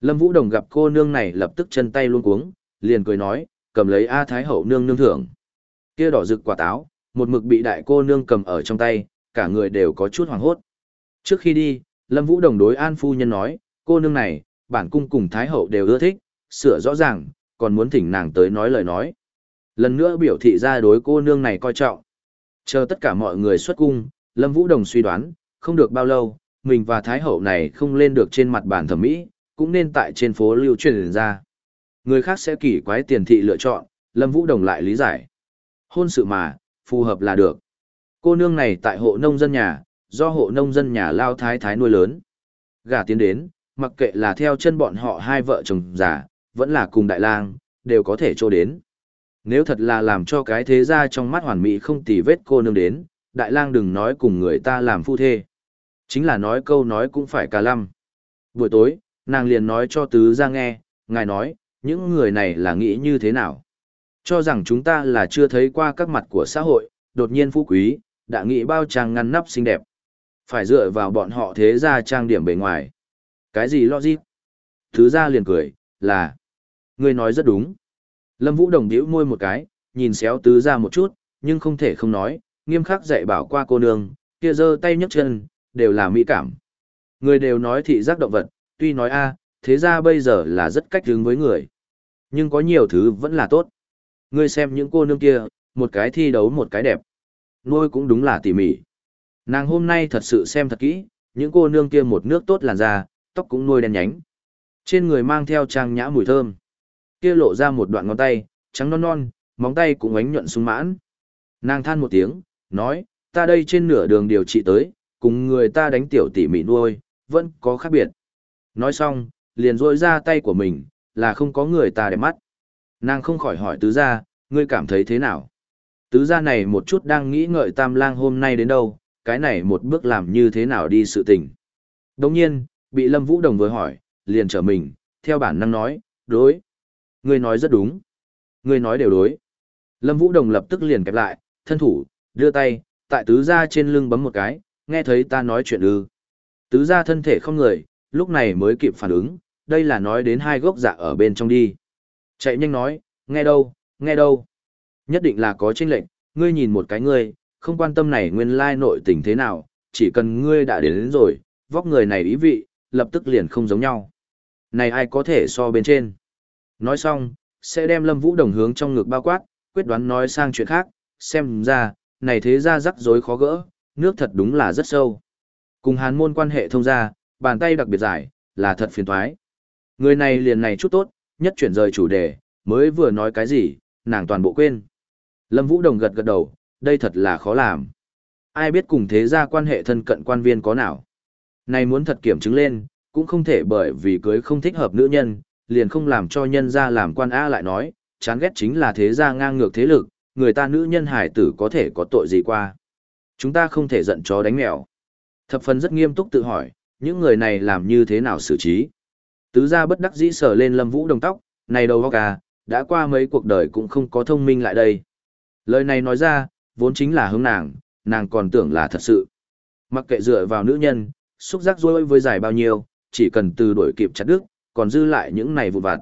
Lâm Vũ Đồng gặp cô nương này lập tức chân tay luống cuống, liền cười nói, cầm lấy A Thái hậu nương nương thưởng. Kia đỏ rực quả táo, một mực bị đại cô nương cầm ở trong tay, cả người đều có chút hoảng hốt. Trước khi đi, Lâm Vũ Đồng đối An phu nhân nói, cô nương này, bản cung cùng Thái hậu đều ưa thích, sửa rõ ràng, còn muốn thỉnh nàng tới nói lời nói. Lần nữa biểu thị ra đối cô nương này coi trọng. Chờ tất cả mọi người xuất cung, Lâm Vũ Đồng suy đoán, không được bao lâu, mình và Thái hậu này không lên được trên mặt bàn thẩm mỹ, cũng nên tại trên phố lưu truyền ra. Người khác sẽ kỳ quái tiền thị lựa chọn, Lâm Vũ Đồng lại lý giải. Hôn sự mà, phù hợp là được. Cô nương này tại hộ nông dân nhà, do hộ nông dân nhà lao thái thái nuôi lớn. Gả tiến đến, mặc kệ là theo chân bọn họ hai vợ chồng già, vẫn là cùng đại lang, đều có thể trô đến. Nếu thật là làm cho cái thế gia trong mắt hoàn mỹ không tì vết cô nương đến, đại lang đừng nói cùng người ta làm phu thê. Chính là nói câu nói cũng phải cả lăm. Buổi tối, nàng liền nói cho tứ gia nghe, ngài nói, những người này là nghĩ như thế nào. Cho rằng chúng ta là chưa thấy qua các mặt của xã hội, đột nhiên phú quý, đã nghĩ bao trang ngăn nắp xinh đẹp. Phải dựa vào bọn họ thế gia trang điểm bề ngoài. Cái gì logic? Tứ gia liền cười, là, ngươi nói rất đúng. Lâm Vũ Đồng bĩu môi một cái, nhìn xéo tứ gia một chút, nhưng không thể không nói, nghiêm khắc dạy bảo qua cô nương, kia giơ tay nhấc chân, đều là mỹ cảm. Người đều nói thị giác động vật, tuy nói a, thế ra bây giờ là rất cách hướng với người. Nhưng có nhiều thứ vẫn là tốt. Ngươi xem những cô nương kia, một cái thi đấu một cái đẹp. Nuôi cũng đúng là tỉ mỉ. Nàng hôm nay thật sự xem thật kỹ, những cô nương kia một nước tốt làn da, tóc cũng nuôi đen nhánh. Trên người mang theo trang nhã mùi thơm. Kia lộ ra một đoạn ngón tay, trắng non non, móng tay cũng ánh nhuận sung mãn. Nàng than một tiếng, nói, ta đây trên nửa đường điều trị tới, cùng người ta đánh tiểu tỉ mỉ nuôi, vẫn có khác biệt. Nói xong, liền rôi ra tay của mình, là không có người ta đẹp mắt. Nàng không khỏi hỏi tứ gia, ngươi cảm thấy thế nào? Tứ gia này một chút đang nghĩ ngợi tam lang hôm nay đến đâu, cái này một bước làm như thế nào đi sự tình. Đồng nhiên, bị Lâm Vũ Đồng vừa hỏi, liền trở mình, theo bản năng nói, đối. Ngươi nói rất đúng. Ngươi nói đều đối. Lâm Vũ Đồng lập tức liền kẹp lại, thân thủ, đưa tay, tại tứ gia trên lưng bấm một cái, nghe thấy ta nói chuyện ư. Tứ gia thân thể không người, lúc này mới kịp phản ứng, đây là nói đến hai gốc dạ ở bên trong đi. Chạy nhanh nói, nghe đâu, nghe đâu. Nhất định là có chênh lệnh, ngươi nhìn một cái ngươi, không quan tâm này nguyên lai nội tình thế nào, chỉ cần ngươi đã đến, đến rồi, vóc người này ý vị, lập tức liền không giống nhau. Này ai có thể so bên trên. Nói xong, sẽ đem Lâm Vũ Đồng hướng trong ngực bao quát, quyết đoán nói sang chuyện khác, xem ra, này thế ra rắc rối khó gỡ, nước thật đúng là rất sâu. Cùng hàn môn quan hệ thông gia, bàn tay đặc biệt dài, là thật phiền toái. Người này liền này chút tốt, nhất chuyển rời chủ đề, mới vừa nói cái gì, nàng toàn bộ quên. Lâm Vũ Đồng gật gật đầu, đây thật là khó làm. Ai biết cùng thế gia quan hệ thân cận quan viên có nào. Này muốn thật kiểm chứng lên, cũng không thể bởi vì cưới không thích hợp nữ nhân, liền không làm cho nhân gia làm quan A lại nói, chán ghét chính là thế gia ngang ngược thế lực, người ta nữ nhân hải tử có thể có tội gì qua. Chúng ta không thể giận chó đánh mèo. Thập phần rất nghiêm túc tự hỏi, những người này làm như thế nào xử trí. Tứ gia bất đắc dĩ sờ lên Lâm Vũ Đồng tóc, này đầu óc à, đã qua mấy cuộc đời cũng không có thông minh lại đây. Lời này nói ra, vốn chính là hướng nàng, nàng còn tưởng là thật sự. Mặc kệ dựa vào nữ nhân, xúc giác rối với dài bao nhiêu, chỉ cần từ đuổi kịp chặt đứt, còn dư lại những này vụn vặt.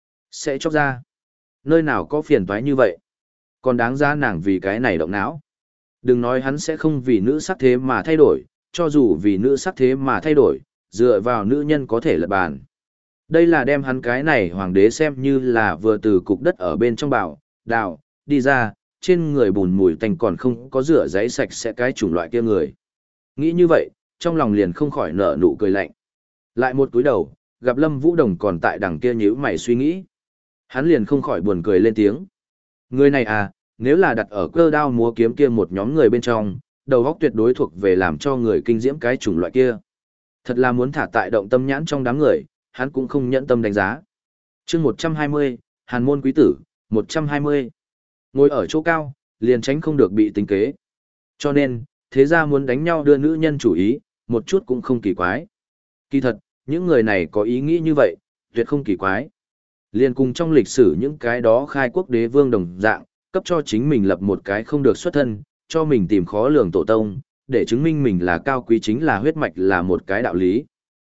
Sẽ chóc ra. Nơi nào có phiền toái như vậy? Còn đáng giá nàng vì cái này động não. Đừng nói hắn sẽ không vì nữ sắc thế mà thay đổi, cho dù vì nữ sắc thế mà thay đổi, dựa vào nữ nhân có thể lật bàn. Đây là đem hắn cái này hoàng đế xem như là vừa từ cục đất ở bên trong bảo, đào, đi ra, trên người bùn mùi tanh còn không có rửa giấy sạch sẽ cái chủng loại kia người. Nghĩ như vậy, trong lòng liền không khỏi nở nụ cười lạnh. Lại một cúi đầu, gặp Lâm Vũ Đồng còn tại đằng kia nhíu mày suy nghĩ. Hắn liền không khỏi buồn cười lên tiếng. Người này à, nếu là đặt ở cơ đao múa kiếm kia một nhóm người bên trong, đầu óc tuyệt đối thuộc về làm cho người kinh diễm cái chủng loại kia. Thật là muốn thả tại động tâm nhãn trong đám người, hắn cũng không nhẫn tâm đánh giá. Chương một trăm hai mươi, Hàn môn quý tử, một trăm hai mươi. Ngồi ở chỗ cao, liền tránh không được bị tính kế. Cho nên, thế ra muốn đánh nhau đưa nữ nhân chủ ý, một chút cũng không kỳ quái. Kỳ thật, những người này có ý nghĩ như vậy, tuyệt không kỳ quái. Liên cùng trong lịch sử những cái đó khai quốc đế vương đồng dạng, cấp cho chính mình lập một cái không được xuất thân, cho mình tìm khó lường tổ tông, để chứng minh mình là cao quý chính là huyết mạch là một cái đạo lý.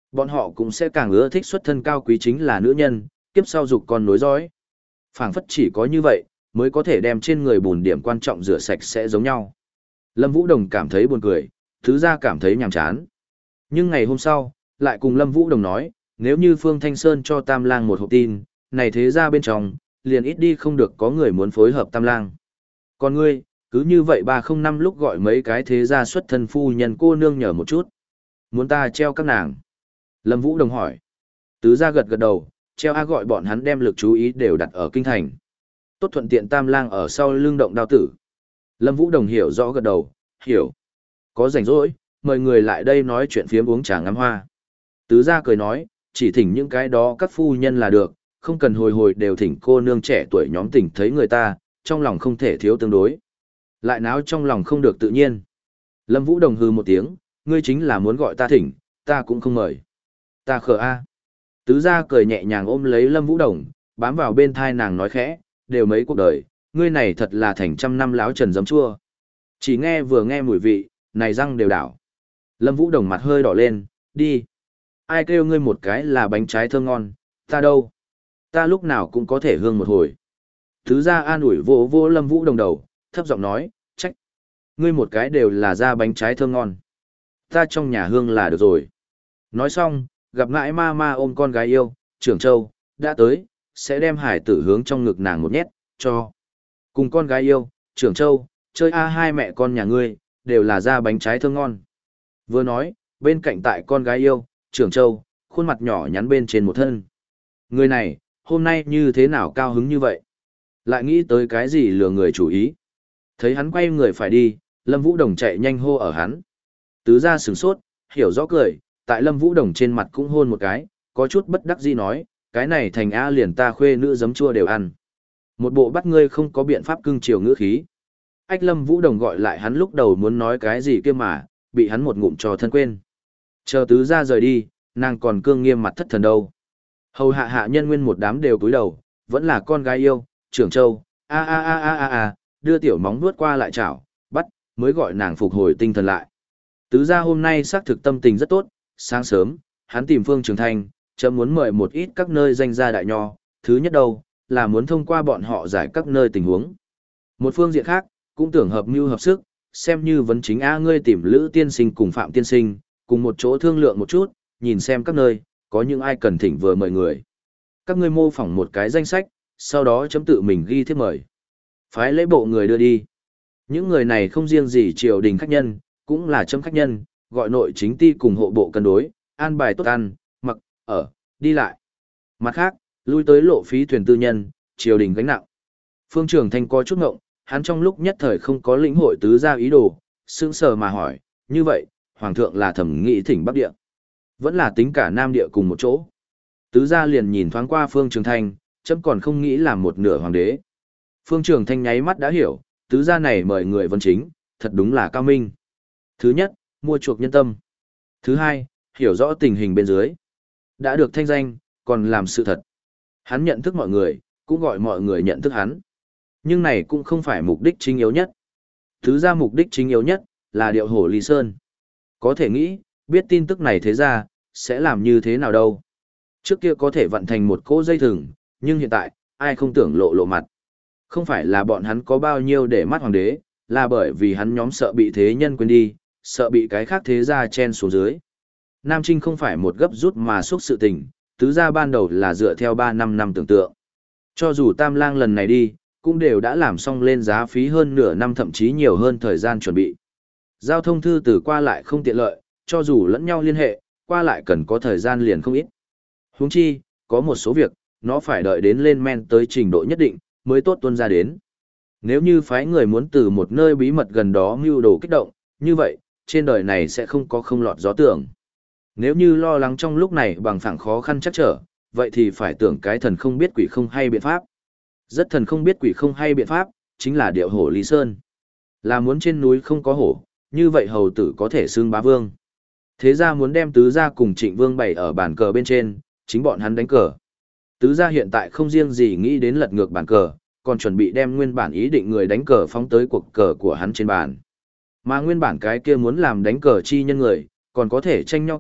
Bọn họ cũng sẽ càng ưa thích xuất thân cao quý chính là nữ nhân, kiếp sau dục con nối dõi. Phảng phất chỉ có như vậy, mới có thể đem trên người bùn điểm quan trọng rửa sạch sẽ giống nhau. Lâm Vũ Đồng cảm thấy buồn cười, thứ ra cảm thấy nhàm chán. Nhưng ngày hôm sau, lại cùng Lâm Vũ Đồng nói, nếu như Phương Thanh Sơn cho Tam Lang một hộp tin, này thế ra bên trong, liền ít đi không được có người muốn phối hợp Tam Lang. Còn ngươi, cứ như vậy ba không năm lúc gọi mấy cái thế gia xuất thân phu nhân cô nương nhờ một chút. Muốn ta treo các nàng? Lâm Vũ Đồng hỏi. Tứ gia gật gật đầu, treo a gọi bọn hắn đem lực chú ý đều đặt ở kinh thành. Tốt thuận tiện Tam Lang ở sau lưng động đao tử. Lâm Vũ Đồng hiểu rõ gật đầu, hiểu. Có rảnh rỗi, mời người lại đây nói chuyện phiếm uống trà ngắm hoa. Tứ gia cười nói, chỉ thỉnh những cái đó các phu nhân là được, không cần hồi hồi đều thỉnh cô nương trẻ tuổi nhóm tỉnh thấy người ta, trong lòng không thể thiếu tương đối. Lại náo trong lòng không được tự nhiên. Lâm Vũ Đồng hừ một tiếng, ngươi chính là muốn gọi ta thỉnh, ta cũng không mời. Ta khờ a. Tứ gia cười nhẹ nhàng ôm lấy Lâm Vũ Đồng, bám vào bên thai nàng nói khẽ, đều mấy cuộc đời, ngươi này thật là thành trăm năm láo trần giấm chua. Chỉ nghe vừa nghe mùi vị, này răng đều đảo. Lâm Vũ Đồng mặt hơi đỏ lên, đi. Ai kêu ngươi một cái là bánh trái thơm ngon, ta đâu? Ta lúc nào cũng có thể hương một hồi. Tứ gia an ủi vô vô Lâm Vũ Đồng đầu, thấp giọng nói, trách. Ngươi một cái đều là ra bánh trái thơm ngon. Ta trong nhà hương là được rồi. Nói xong, gặp ngãi ma ma ôm con gái yêu, trưởng châu, đã tới, sẽ đem hải tử hướng trong ngực nàng một nhét, cho. Cùng con gái yêu, trưởng châu, chơi a hai mẹ con nhà ngươi, đều là ra bánh trái thơm ngon. Vừa nói, bên cạnh tại con gái yêu, trưởng châu, khuôn mặt nhỏ nhắn bên trên một thân. Người này, hôm nay như thế nào cao hứng như vậy? Lại nghĩ tới cái gì lừa người chủ ý? Thấy hắn quay người phải đi, Lâm Vũ Đồng chạy nhanh hô ở hắn. Tứ gia sửng sốt, hiểu rõ cười, tại Lâm Vũ Đồng trên mặt cũng hôn một cái, có chút bất đắc dĩ nói, cái này thành A liền ta khuê nữ giấm chua đều ăn. Một bộ bắt ngươi không có biện pháp cưng chiều ngữ khí. Ách Lâm Vũ Đồng gọi lại hắn lúc đầu muốn nói cái gì kia mà, bị hắn một ngụm trò thân quên. Chờ tứ gia rời đi, nàng còn cương nghiêm mặt thất thần đâu. Hầu hạ hạ nhân nguyên một đám đều cúi đầu, vẫn là con gái yêu, trưởng châu, a a a a a a, đưa tiểu móng vuốt qua lại chảo, bắt, mới gọi nàng phục hồi tinh thần lại. Tứ gia hôm nay xác thực tâm tình rất tốt, sáng sớm, hắn tìm Phương Trường Thanh, chợt muốn mời một ít các nơi danh gia đại nho, thứ nhất đâu, là muốn thông qua bọn họ giải các nơi tình huống. Một phương diện khác, cũng tưởng hợp mưu hợp sức, xem như vấn chính a ngươi tìm Lữ tiên sinh cùng Phạm tiên sinh, cùng một chỗ thương lượng một chút, nhìn xem các nơi, có những ai cần thỉnh vừa mời người. Các ngươi mô phỏng một cái danh sách, sau đó chấm tự mình ghi thiếp mời. Phái lễ bộ người đưa đi. Những người này không riêng gì triều đình khách nhân, cũng là chấm khách nhân, gọi nội chính ty cùng hộ bộ cân đối, an bài tốt ăn, mặc, ở, đi lại. Mặt khác, lui tới lộ phí thuyền tư nhân, triều đình gánh nặng. Phương Trường Thanh có chút ngộng, hắn trong lúc nhất thời không có lĩnh hội tứ gia ý đồ, sững sờ mà hỏi, như vậy, Hoàng thượng là thẩm nghị thỉnh Bắc Địa. Vẫn là tính cả Nam Địa cùng một chỗ. Tứ gia liền nhìn thoáng qua Phương Trường Thanh, chấm còn không nghĩ làm một nửa hoàng đế. Phương Trường Thanh nháy mắt đã hiểu, tứ gia này mời người vân chính, thật đúng là cao minh. Thứ nhất, mua chuộc nhân tâm. Thứ hai, hiểu rõ tình hình bên dưới. Đã được thanh danh, còn làm sự thật. Hắn nhận thức mọi người, cũng gọi mọi người nhận thức hắn. Nhưng này cũng không phải mục đích chính yếu nhất. Thứ ra mục đích chính yếu nhất, là điệu hổ Lý Sơn. Có thể nghĩ, biết tin tức này thế ra, sẽ làm như thế nào đâu. Trước kia có thể vận thành một cỗ dây thừng, nhưng hiện tại, ai không tưởng lộ lộ mặt. Không phải là bọn hắn có bao nhiêu để mắt hoàng đế, là bởi vì hắn nhóm sợ bị thế nhân quên đi, sợ bị cái khác thế gia chen xuống dưới. Nam Trinh không phải một gấp rút mà xúc sự tình, tứ gia ban đầu là dựa theo ba năm năm tưởng tượng. Cho dù Tam Lang lần này đi, cũng đều đã làm xong lên giá phí hơn nửa năm thậm chí nhiều hơn thời gian chuẩn bị. Giao thông thư từ qua lại không tiện lợi, cho dù lẫn nhau liên hệ, qua lại cần có thời gian liền không ít. Huống chi, có một số việc, nó phải đợi đến lên men tới trình độ nhất định, mới tốt tuân ra đến. Nếu như phái người muốn từ một nơi bí mật gần đó mưu đồ kích động, như vậy, trên đời này sẽ không có không lọt gió tưởng. Nếu như lo lắng trong lúc này bằng phẳng khó khăn chắc trở, vậy thì phải tưởng cái thần không biết quỷ không hay biện pháp. Rất thần không biết quỷ không hay biện pháp, chính là điệu hổ Lý Sơn. Là muốn trên núi không có hổ, như vậy hầu tử có thể xưng bá vương. Thế ra muốn đem tứ gia cùng Trịnh Vương bày ở bàn cờ bên trên, chính bọn hắn đánh cờ. Tứ gia hiện tại không riêng gì nghĩ đến lật ngược bàn cờ, còn chuẩn bị đem nguyên bản ý định người đánh cờ phóng tới cuộc cờ của hắn trên bàn. Mà nguyên bản cái kia muốn làm đánh cờ chi nhân người, còn có thể tranh nhau cướp,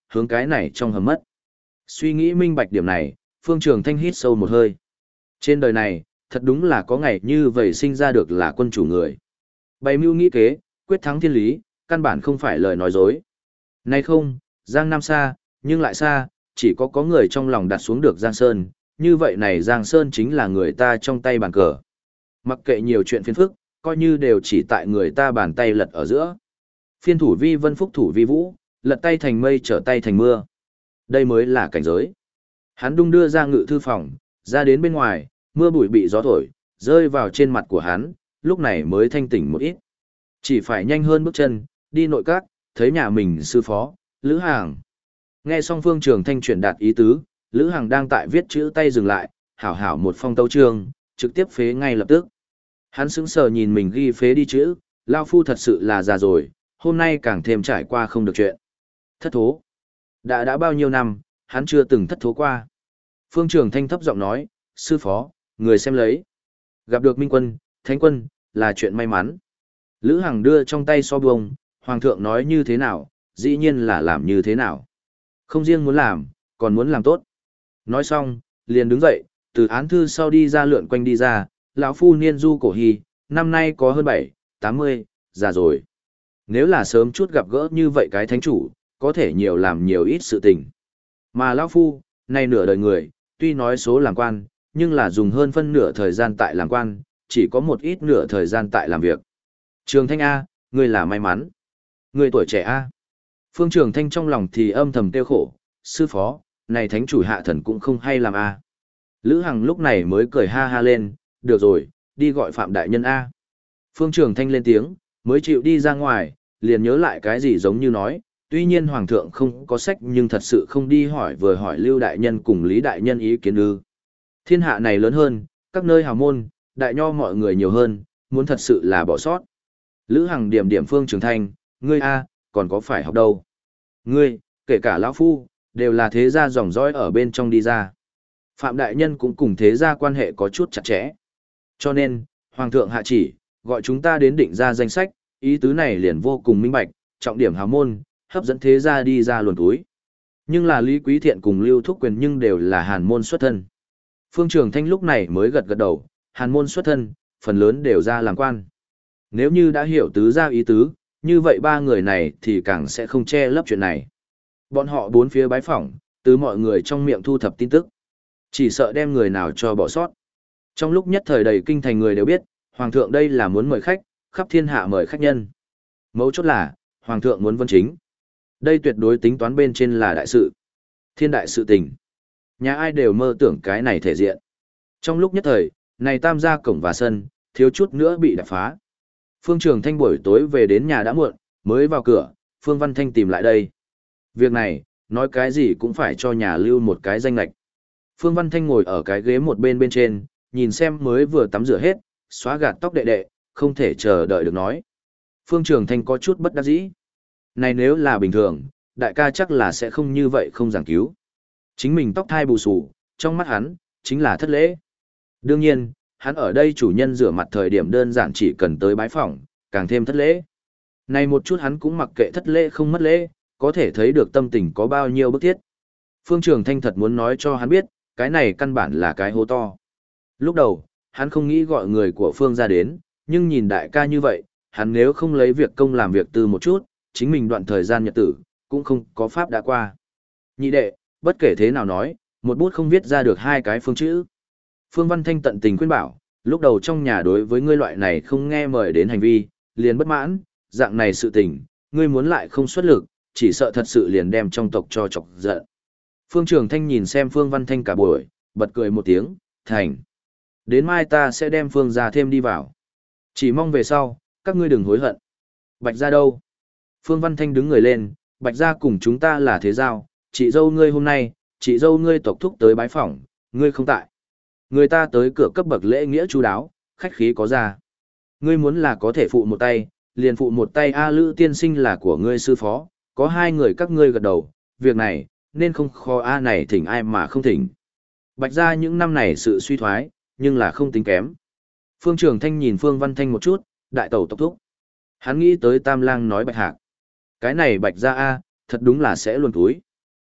hướng cái này trong hầm mất. Suy nghĩ minh bạch điểm này, Phương Trường Thanh hít sâu một hơi. Trên đời này, thật đúng là có ngày như vậy sinh ra được là quân chủ người. Bày mưu nghĩ kế, quyết thắng thiên lý, căn bản không phải lời nói dối. Nay không, Giang Nam xa, nhưng lại xa, chỉ có có người trong lòng đặt xuống được Giang Sơn, như vậy này Giang Sơn chính là người ta trong tay bàn cờ. Mặc kệ nhiều chuyện phiền phức, coi như đều chỉ tại người ta bàn tay lật ở giữa. Phiên thủ vi vân phúc thủ vi vũ, lật tay thành mây trở tay thành mưa. Đây mới là cảnh giới. Hắn đung đưa ra ngự thư phòng, ra đến bên ngoài, mưa bụi bị gió thổi, rơi vào trên mặt của hắn, lúc này mới thanh tỉnh một ít. Chỉ phải nhanh hơn bước chân, đi nội các, thấy nhà mình sư phó, Lữ Hàng. Nghe xong Phương Trường Thanh truyền đạt ý tứ, Lữ Hàng đang tại viết chữ tay dừng lại, hảo hảo một phong tấu chương, trực tiếp phế ngay lập tức. Hắn sững sờ nhìn mình ghi phế đi chữ, lao phu thật sự là già rồi, hôm nay càng thêm trải qua không được chuyện. Thất thố. Đã đã bao nhiêu năm, hắn chưa từng thất thố qua. Phương Trường Thanh thấp giọng nói, sư phó, người xem lấy. Gặp được Minh Quân, Thánh Quân, là chuyện may mắn. Lữ Hằng đưa trong tay so buông, Hoàng thượng nói như thế nào, dĩ nhiên là làm như thế nào. Không riêng muốn làm, còn muốn làm tốt. Nói xong, liền đứng dậy, từ án thư sau đi ra lượn quanh đi ra, lão phu niên du cổ hy, năm nay có hơn bảy, tám mươi, già rồi. Nếu là sớm chút gặp gỡ như vậy cái thánh chủ, có thể nhiều làm nhiều ít sự tình. Mà lão phu, nay nửa đời người, tuy nói số làm quan, nhưng là dùng hơn phân nửa thời gian tại làm quan, chỉ có một ít nửa thời gian tại làm việc. Trường Thanh A, ngươi là may mắn. Ngươi tuổi trẻ A. Phương Trường Thanh trong lòng thì âm thầm tiêu khổ, sư phó, này thánh chủ hạ thần cũng không hay làm A. Lữ Hằng lúc này mới cười ha ha lên, được rồi, đi gọi Phạm Đại Nhân A. Phương Trường Thanh lên tiếng, mới chịu đi ra ngoài, liền nhớ lại cái gì giống như nói, tuy nhiên Hoàng thượng không có sách nhưng thật sự không đi hỏi vừa hỏi Lưu Đại Nhân cùng Lý Đại Nhân ý kiến ư. Thiên hạ này lớn hơn, các nơi hào môn, đại nho mọi người nhiều hơn, muốn thật sự là bỏ sót. Lữ Hằng điểm điểm Phương Trường Thanh, ngươi A, còn có phải học đâu. Ngươi, kể cả lão phu, đều là thế gia dòng dõi ở bên trong đi ra. Phạm Đại Nhân cũng cùng thế gia quan hệ có chút chặt chẽ. Cho nên, Hoàng thượng hạ chỉ, gọi chúng ta đến định ra danh sách, ý tứ này liền vô cùng minh bạch, trọng điểm hào môn, hấp dẫn thế gia đi ra luồn túi. Nhưng là Lý Quý Thiện cùng Lưu Thúc Quyền nhưng đều là hàn môn xuất thân. Phương Trường Thanh lúc này mới gật gật đầu, hàn môn xuất thân, phần lớn đều ra làm quan. Nếu như đã hiểu tứ gia ý tứ, như vậy ba người này thì càng sẽ không che lấp chuyện này. Bọn họ bốn phía bái phỏng, từ mọi người trong miệng thu thập tin tức. Chỉ sợ đem người nào cho bỏ sót. Trong lúc nhất thời đầy kinh thành người đều biết, Hoàng thượng đây là muốn mời khách, khắp thiên hạ mời khách nhân. Mấu chốt là, Hoàng thượng muốn vân chính. Đây tuyệt đối tính toán bên trên là đại sự. Thiên đại sự tình. Nhà ai đều mơ tưởng cái này thể diện. Trong lúc nhất thời, này tam gia cổng và sân, thiếu chút nữa bị đập phá. Phương Trường Thanh buổi tối về đến nhà đã muộn, mới vào cửa, Phương Văn Thanh tìm lại đây. Việc này, nói cái gì cũng phải cho nhà lưu một cái danh lệch. Phương Văn Thanh ngồi ở cái ghế một bên bên trên, nhìn xem mới vừa tắm rửa hết, xóa gạt tóc đệ đệ, không thể chờ đợi được nói. Phương Trường Thanh có chút bất đắc dĩ. Này nếu là bình thường, đại ca chắc là sẽ không như vậy không giảng cứu. Chính mình tóc thai bù xù, trong mắt hắn, chính là thất lễ. Đương nhiên, hắn ở đây chủ nhân rửa mặt thời điểm đơn giản chỉ cần tới bái phỏng, càng thêm thất lễ. Này một chút hắn cũng mặc kệ thất lễ không mất lễ, có thể thấy được tâm tình có bao nhiêu bức thiết. Phương Trường Thanh thật muốn nói cho hắn biết, cái này căn bản là cái hố to. Lúc đầu, hắn không nghĩ gọi người của Phương ra đến, nhưng nhìn đại ca như vậy, hắn nếu không lấy việc công làm việc tư một chút, chính mình đoạn thời gian nhật tử, cũng không có pháp đã qua. Nhị đệ, bất kể thế nào nói, một bút không viết ra được hai cái phương chữ. Phương Văn Thanh tận tình khuyên bảo, lúc đầu trong nhà đối với ngươi loại này không nghe mời đến hành vi, liền bất mãn, dạng này sự tình, ngươi muốn lại không xuất lực, chỉ sợ thật sự liền đem trong tộc cho chọc giận. Phương Trường Thanh nhìn xem Phương Văn Thanh cả buổi, bật cười một tiếng, thành. Đến mai ta sẽ đem Phương ra thêm đi vào. Chỉ mong về sau, các ngươi đừng hối hận. Bạch ra đâu? Phương Văn Thanh đứng người lên, Bạch ra cùng chúng ta là thế giao, chị dâu ngươi hôm nay, chị dâu ngươi tộc thúc tới bái phỏng, ngươi không tại. Người ta tới cửa cấp bậc lễ nghĩa chu đáo, khách khí có ra. Ngươi muốn là có thể phụ một tay, liền phụ một tay A Lữ tiên sinh là của ngươi sư phó, có hai người các ngươi gật đầu, việc này, nên không khó A này thỉnh ai mà không thỉnh. Bạch ra những năm này sự suy thoái, nhưng là không tính kém. Phương Trường Thanh nhìn Phương Văn Thanh một chút, đại tẩu tộc thúc. Hắn nghĩ tới Tam Lang nói Bạch Hạc. Cái này Bạch ra A, thật đúng là sẽ luôn túi.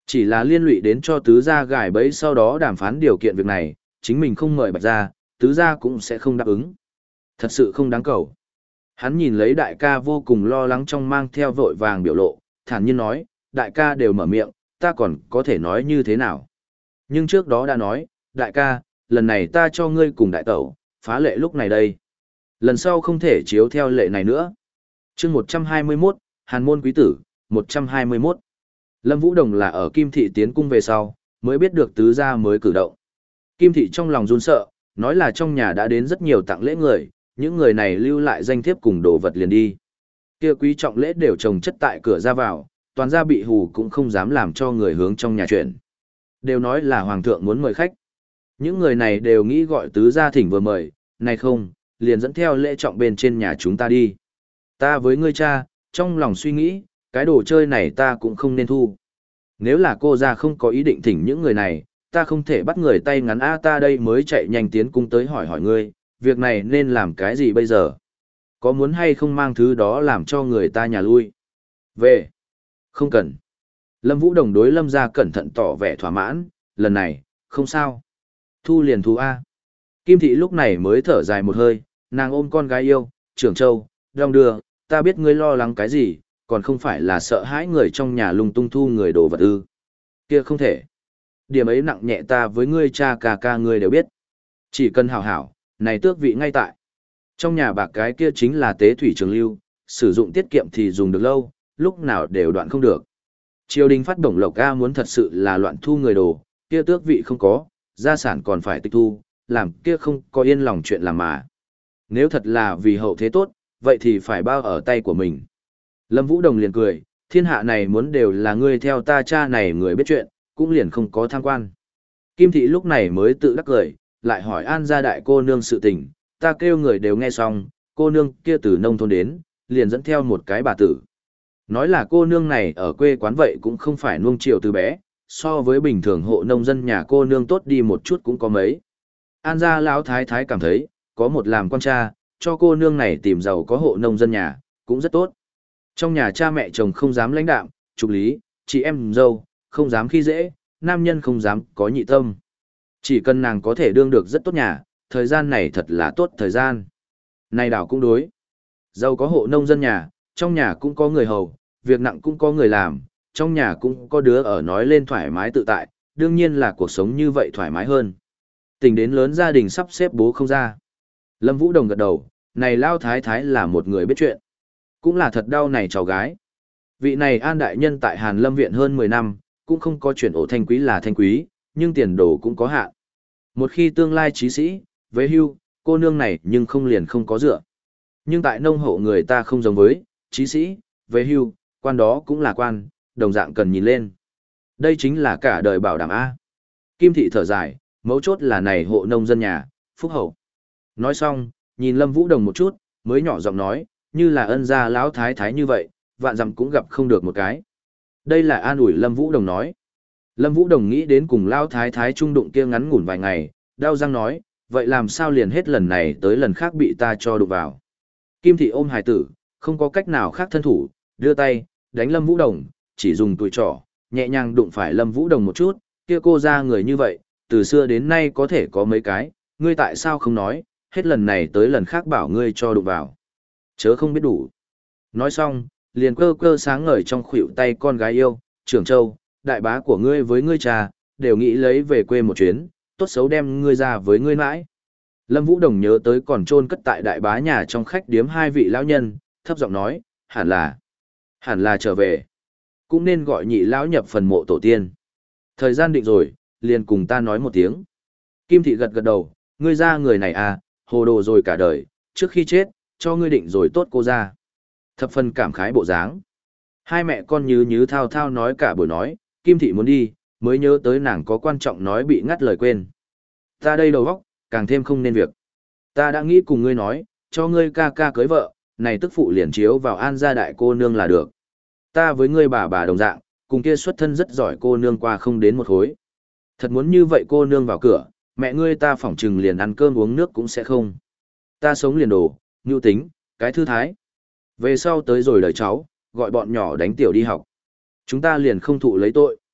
Chỉ là liên lụy đến cho tứ gia gài bẫy sau đó đàm phán điều kiện việc này, chính mình không mời Bạch gia, tứ gia cũng sẽ không đáp ứng. Thật sự không đáng cầu. Hắn nhìn lấy đại ca vô cùng lo lắng trong mang theo vội vàng biểu lộ, thản nhiên nói, đại ca đều mở miệng, ta còn có thể nói như thế nào. Nhưng trước đó đã nói, đại ca, lần này ta cho ngươi cùng đại tẩu, phá lệ lúc này đây. Lần sau không thể chiếu theo lệ này nữa. chương một trăm hai mươi mốt, Hàn môn quý tử, một trăm hai mươi mốt. Lâm Vũ Đồng là ở Kim Thị tiến cung về sau, mới biết được tứ gia mới cử động. Kim Thị trong lòng run sợ, nói là trong nhà đã đến rất nhiều tặng lễ người, những người này lưu lại danh thiếp cùng đồ vật liền đi. Kia quý trọng lễ đều trồng chất tại cửa ra vào, toàn gia bị hù cũng không dám làm cho người hướng trong nhà chuyển. Đều nói là hoàng thượng muốn mời khách. Những người này đều nghĩ gọi tứ gia thỉnh vừa mời, này không, liền dẫn theo lễ trọng bên trên nhà chúng ta đi. Ta với ngươi cha, trong lòng suy nghĩ, cái đồ chơi này ta cũng không nên thu. Nếu là cô gia không có ý định thỉnh những người này, ta không thể bắt người tay ngắn a ta đây mới chạy nhanh tiến cung tới hỏi hỏi ngươi, việc này nên làm cái gì bây giờ? Có muốn hay không mang thứ đó làm cho người ta nhà lui? Về. Không cần. Lâm Vũ Đồng đối Lâm gia cẩn thận tỏ vẻ thỏa mãn, lần này, không sao. Thu liền thu A. Kim Thị lúc này mới thở dài một hơi, nàng ôm con gái yêu, trưởng châu, đong đưa, ta biết ngươi lo lắng cái gì, còn không phải là sợ hãi người trong nhà lung tung thu người đồ vật ư. Kia không thể. Điểm ấy nặng nhẹ ta với ngươi cha ca ca ngươi đều biết. Chỉ cần hảo hảo, này tước vị ngay tại. Trong nhà bạc cái kia chính là tế thủy trường lưu, sử dụng tiết kiệm thì dùng được lâu, lúc nào đều đoạn không được. Triều đình phát bổng lộc A muốn thật sự là loạn thu người đồ, kia tước vị không có, gia sản còn phải tịch thu, làm kia không có yên lòng chuyện làm mà. Nếu thật là vì hậu thế tốt, vậy thì phải bao ở tay của mình. Lâm Vũ Đồng liền cười, thiên hạ này muốn đều là ngươi theo ta cha này người biết chuyện, cũng liền không có tham quan. Kim Thị lúc này mới tự đắc cười, lại hỏi An gia đại cô nương sự tình, ta kêu người đều nghe xong, cô nương kia từ nông thôn đến, liền dẫn theo một cái bà tử. Nói là cô nương này ở quê quán vậy cũng không phải nuông chiều từ bé, so với bình thường hộ nông dân nhà cô nương tốt đi một chút cũng có mấy. An gia lão thái thái cảm thấy, có một làm con cha, cho cô nương này tìm giàu có hộ nông dân nhà, cũng rất tốt. Trong nhà cha mẹ chồng không dám lãnh đạm, trục lý, chị em dâu, không dám khi dễ, nam nhân không dám có nhị tâm. Chỉ cần nàng có thể đương được rất tốt nhà, thời gian này thật là tốt thời gian. Này đảo cũng đối. Giàu có hộ nông dân nhà, trong nhà cũng có người hầu, việc nặng cũng có người làm, trong nhà cũng có đứa ở nói lên thoải mái tự tại, đương nhiên là cuộc sống như vậy thoải mái hơn. Tình đến lớn gia đình sắp xếp bố không ra. Lâm Vũ Đồng gật đầu, này lao thái thái là một người biết chuyện. Cũng là thật đau này cháu gái. Vị này an đại nhân tại Hàn Lâm Viện hơn mười năm, cũng không có chuyển ổ thanh quý là thanh quý, nhưng tiền đồ cũng có hạn. Một khi tương lai trí sĩ, với hưu, cô nương này nhưng không liền không có dựa. Nhưng tại nông hộ người ta không giống với, trí sĩ, với hưu, quan đó cũng là quan, đồng dạng cần nhìn lên. Đây chính là cả đời bảo đảm A. Kim Thị thở dài, mấu chốt là này hộ nông dân nhà, phúc hậu. Nói xong, nhìn Lâm Vũ Đồng một chút, mới nhỏ giọng nói, như là ân gia lão thái thái như vậy, vạn dặm cũng gặp không được một cái. Đây là an ủi Lâm Vũ Đồng nói. Lâm Vũ Đồng nghĩ đến cùng lão thái thái trung đụng kia ngắn ngủn vài ngày, đau răng nói, vậy làm sao liền hết lần này tới lần khác bị ta cho đụng vào. Kim Thị ôm hài tử, không có cách nào khác thân thủ, đưa tay, đánh Lâm Vũ Đồng, chỉ dùng tuổi trỏ, nhẹ nhàng đụng phải Lâm Vũ Đồng một chút, kia cô ra người như vậy, từ xưa đến nay có thể có mấy cái, ngươi tại sao không nói, hết lần này tới lần khác bảo ngươi cho đụng vào. Chớ không biết đủ. Nói xong, liền cơ cơ sáng ngời trong khuỷu tay con gái yêu, trưởng châu, đại bá của ngươi với ngươi cha, đều nghĩ lấy về quê một chuyến, tốt xấu đem ngươi ra với ngươi mãi. Lâm Vũ Đồng nhớ tới còn chôn cất tại đại bá nhà trong khách điếm hai vị lão nhân, thấp giọng nói, hẳn là, hẳn là trở về. Cũng nên gọi nhị lão nhập phần mộ tổ tiên. Thời gian định rồi, liền cùng ta nói một tiếng. Kim Thị gật gật đầu, ngươi ra người này à, hồ đồ rồi cả đời, trước khi chết, cho ngươi định rồi tốt cô ra. Thập phần cảm khái bộ dáng. Hai mẹ con nhứ nhứ thao thao nói cả buổi nói, Kim Thị muốn đi, mới nhớ tới nàng có quan trọng nói bị ngắt lời quên. Ta đây đầu óc, càng thêm không nên việc. Ta đã nghĩ cùng ngươi nói, cho ngươi ca ca cưới vợ, này tức phụ liền chiếu vào an gia đại cô nương là được. Ta với ngươi bà bà đồng dạng, cùng kia xuất thân rất giỏi cô nương qua không đến một hối. Thật muốn như vậy cô nương vào cửa, mẹ ngươi ta phỏng trừng liền ăn cơm uống nước cũng sẽ không. Ta sống liền đồ, nhu tính, cái thư thái. Về sau tới rồi đời cháu, gọi bọn nhỏ đánh tiểu đi học. Chúng ta liền không thụ lấy tội.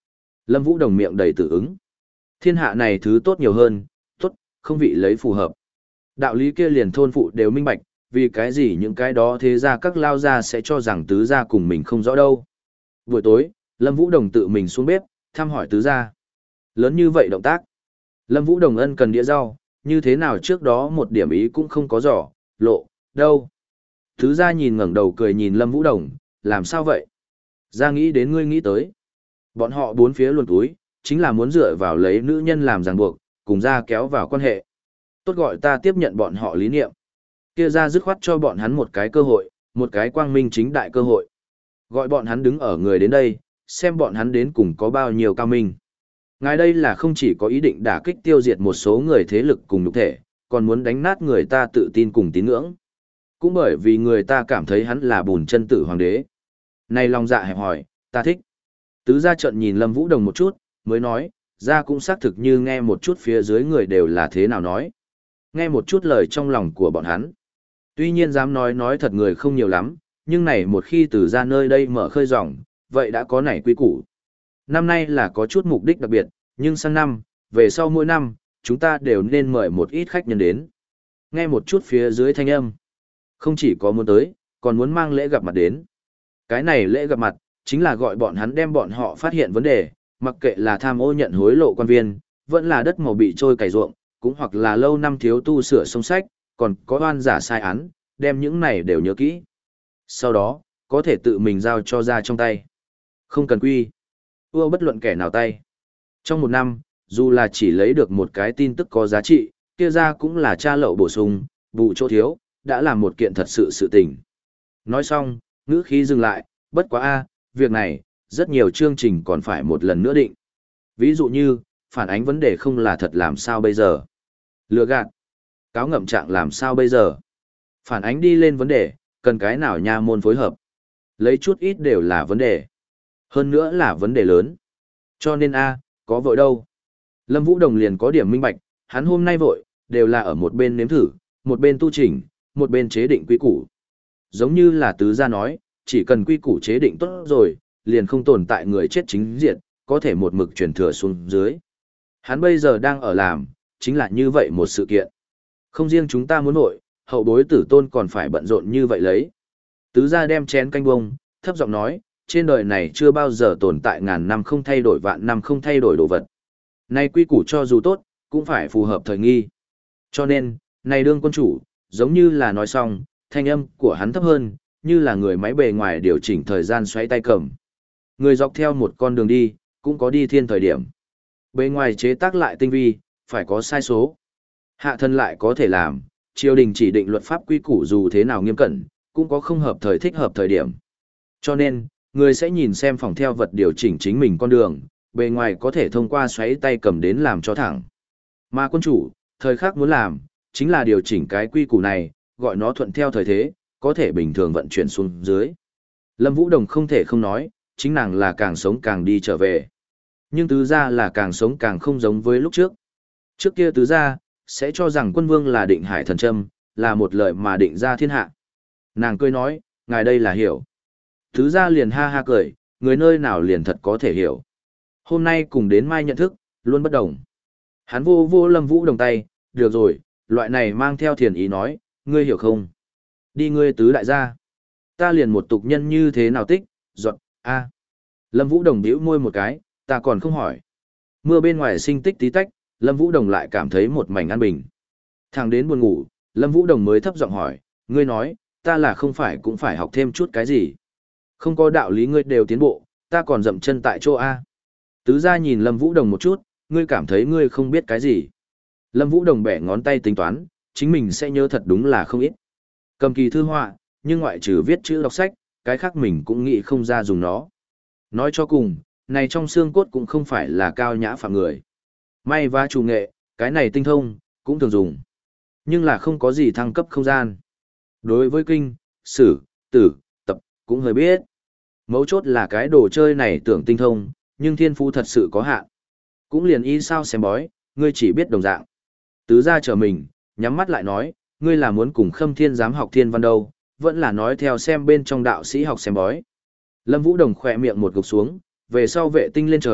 Lâm Vũ Đồng miệng đầy tự ứng. Thiên hạ này thứ tốt nhiều hơn, tốt, không vị lấy phù hợp. Đạo lý kia liền thôn phụ đều minh bạch, vì cái gì những cái đó thế ra các lao gia sẽ cho rằng tứ gia cùng mình không rõ đâu. Buổi tối, Lâm Vũ Đồng tự mình xuống bếp, thăm hỏi tứ gia. Lớn như vậy động tác. Lâm Vũ Đồng ân cần đĩa rau, như thế nào trước đó một điểm ý cũng không có giỏ, lộ, đâu. Tứ gia nhìn ngẩng đầu cười nhìn Lâm Vũ Đồng, làm sao vậy? Gia nghĩ đến ngươi nghĩ tới. Bọn họ bốn phía luồn túi, chính là muốn dựa vào lấy nữ nhân làm ràng buộc, cùng gia kéo vào quan hệ. Tốt gọi ta tiếp nhận bọn họ lý niệm. Kia ra dứt khoát cho bọn hắn một cái cơ hội, một cái quang minh chính đại cơ hội. Gọi bọn hắn đứng ở người đến đây, xem bọn hắn đến cùng có bao nhiêu cao minh. Ngài đây là không chỉ có ý định đả kích tiêu diệt một số người thế lực cùng nhục thể, còn muốn đánh nát người ta tự tin cùng tín ngưỡng. Cũng bởi vì người ta cảm thấy hắn là bùn chân tử hoàng đế. Này lòng dạ hẹp hỏi, ta thích. Tứ gia trận nhìn Lâm Vũ Đồng một chút, mới nói, gia cũng xác thực như nghe một chút phía dưới người đều là thế nào nói. Nghe một chút lời trong lòng của bọn hắn. Tuy nhiên dám nói nói thật người không nhiều lắm, nhưng này một khi từ ra nơi đây mở khơi ròng, vậy đã có nảy quy củ. Năm nay là có chút mục đích đặc biệt, nhưng sang năm, về sau mỗi năm, chúng ta đều nên mời một ít khách nhân đến. Nghe một chút phía dưới thanh âm. Không chỉ có muốn tới, còn muốn mang lễ gặp mặt đến. Cái này lễ gặp mặt, chính là gọi bọn hắn đem bọn họ phát hiện vấn đề, mặc kệ là tham ô nhận hối lộ quan viên, vẫn là đất màu bị trôi cày ruộng, cũng hoặc là lâu năm thiếu tu sửa sông sách, còn có oan giả sai án, đem những này đều nhớ kỹ. Sau đó, có thể tự mình giao cho ra trong tay. Không cần quy. Ưa bất luận kẻ nào tay. Trong một năm, dù là chỉ lấy được một cái tin tức có giá trị, kia ra cũng là tra lậu bổ sung, bù chỗ thiếu, đã là một kiện thật sự sự tình. Nói xong, ngữ khí dừng lại, bất quá a, việc này, rất nhiều chương trình còn phải một lần nữa định. Ví dụ như, phản ánh vấn đề không là thật làm sao bây giờ. Lừa gạt. Cáo ngậm trạng làm sao bây giờ. Phản ánh đi lên vấn đề, cần cái nào nha môn phối hợp. Lấy chút ít đều là vấn đề. Hơn nữa là vấn đề lớn. Cho nên a, có vội đâu. Lâm Vũ Đồng liền có điểm minh bạch, hắn hôm nay vội, đều là ở một bên nếm thử, một bên tu chỉnh, một bên chế định quy củ. Giống như là tứ gia nói, chỉ cần quy củ chế định tốt rồi, liền không tồn tại người chết chính diện, có thể một mực truyền thừa xuống dưới. Hắn bây giờ đang ở làm, chính là như vậy một sự kiện. Không riêng chúng ta muốn vội, hậu bối tử tôn còn phải bận rộn như vậy lấy. Tứ gia đem chén canh bông, thấp giọng nói, trên đời này chưa bao giờ tồn tại ngàn năm không thay đổi vạn năm không thay đổi đồ vật. Này quy củ cho dù tốt, cũng phải phù hợp thời nghi. Cho nên, này đương quân chủ, giống như là nói xong, thanh âm của hắn thấp hơn, như là người máy bề ngoài điều chỉnh thời gian xoay tay cầm. Người dọc theo một con đường đi, cũng có đi thiên thời điểm. Bề ngoài chế tác lại tinh vi, phải có sai số. Hạ thân lại có thể làm, triều đình chỉ định luật pháp quy củ dù thế nào nghiêm cẩn, cũng có không hợp thời thích hợp thời điểm. Cho nên, người sẽ nhìn xem phòng theo vật điều chỉnh chính mình con đường, bề ngoài có thể thông qua xoáy tay cầm đến làm cho thẳng. Mà quân chủ, thời khắc muốn làm, chính là điều chỉnh cái quy củ này, gọi nó thuận theo thời thế, có thể bình thường vận chuyển xuống dưới. Lâm Vũ Đồng không thể không nói, chính nàng là càng sống càng đi trở về. Nhưng tứ gia là càng sống càng không giống với lúc trước. Trước kia tứ gia, sẽ cho rằng quân vương là định hải thần châm, là một lợi mà định ra thiên hạ. Nàng cười nói, ngài đây là hiểu. Tứ gia liền ha ha cười, người nơi nào liền thật có thể hiểu. Hôm nay cùng đến mai nhận thức, luôn bất đồng. Hắn vô vô Lâm Vũ Đồng tay, được rồi, loại này mang theo thiền ý nói, ngươi hiểu không? Đi ngươi tứ đại gia. Ta liền một tục nhân như thế nào tích, giọt, a. Lâm Vũ Đồng bĩu môi một cái, ta còn không hỏi. Mưa bên ngoài sinh tích tí tách, Lâm Vũ Đồng lại cảm thấy một mảnh an bình. Thẳng đến buồn ngủ, Lâm Vũ Đồng mới thấp giọng hỏi, ngươi nói, ta là không phải cũng phải học thêm chút cái gì. Không có đạo lý ngươi đều tiến bộ, ta còn dậm chân tại chỗ A. Tứ gia nhìn Lâm Vũ Đồng một chút, ngươi cảm thấy ngươi không biết cái gì. Lâm Vũ Đồng bẻ ngón tay tính toán, chính mình sẽ nhớ thật đúng là không ít. Cầm kỳ thư họa, nhưng ngoại trừ viết chữ đọc sách, cái khác mình cũng nghĩ không ra dùng nó. Nói cho cùng, này trong xương cốt cũng không phải là cao nhã phạm người. May và chủ nghệ, cái này tinh thông, cũng thường dùng. Nhưng là không có gì thăng cấp không gian. Đối với kinh, sử, tử, tập, cũng hơi biết. Mấu chốt là cái đồ chơi này tưởng tinh thông, nhưng thiên phú thật sự có hạn. Cũng liền y sao xem bói, ngươi chỉ biết đồng dạng. Tứ gia trở mình, nhắm mắt lại nói, ngươi là muốn cùng Khâm Thiên giám học thiên văn đâu, vẫn là nói theo xem bên trong đạo sĩ học xem bói. Lâm Vũ Đồng khỏe miệng một gục xuống, về sau vệ tinh lên trời,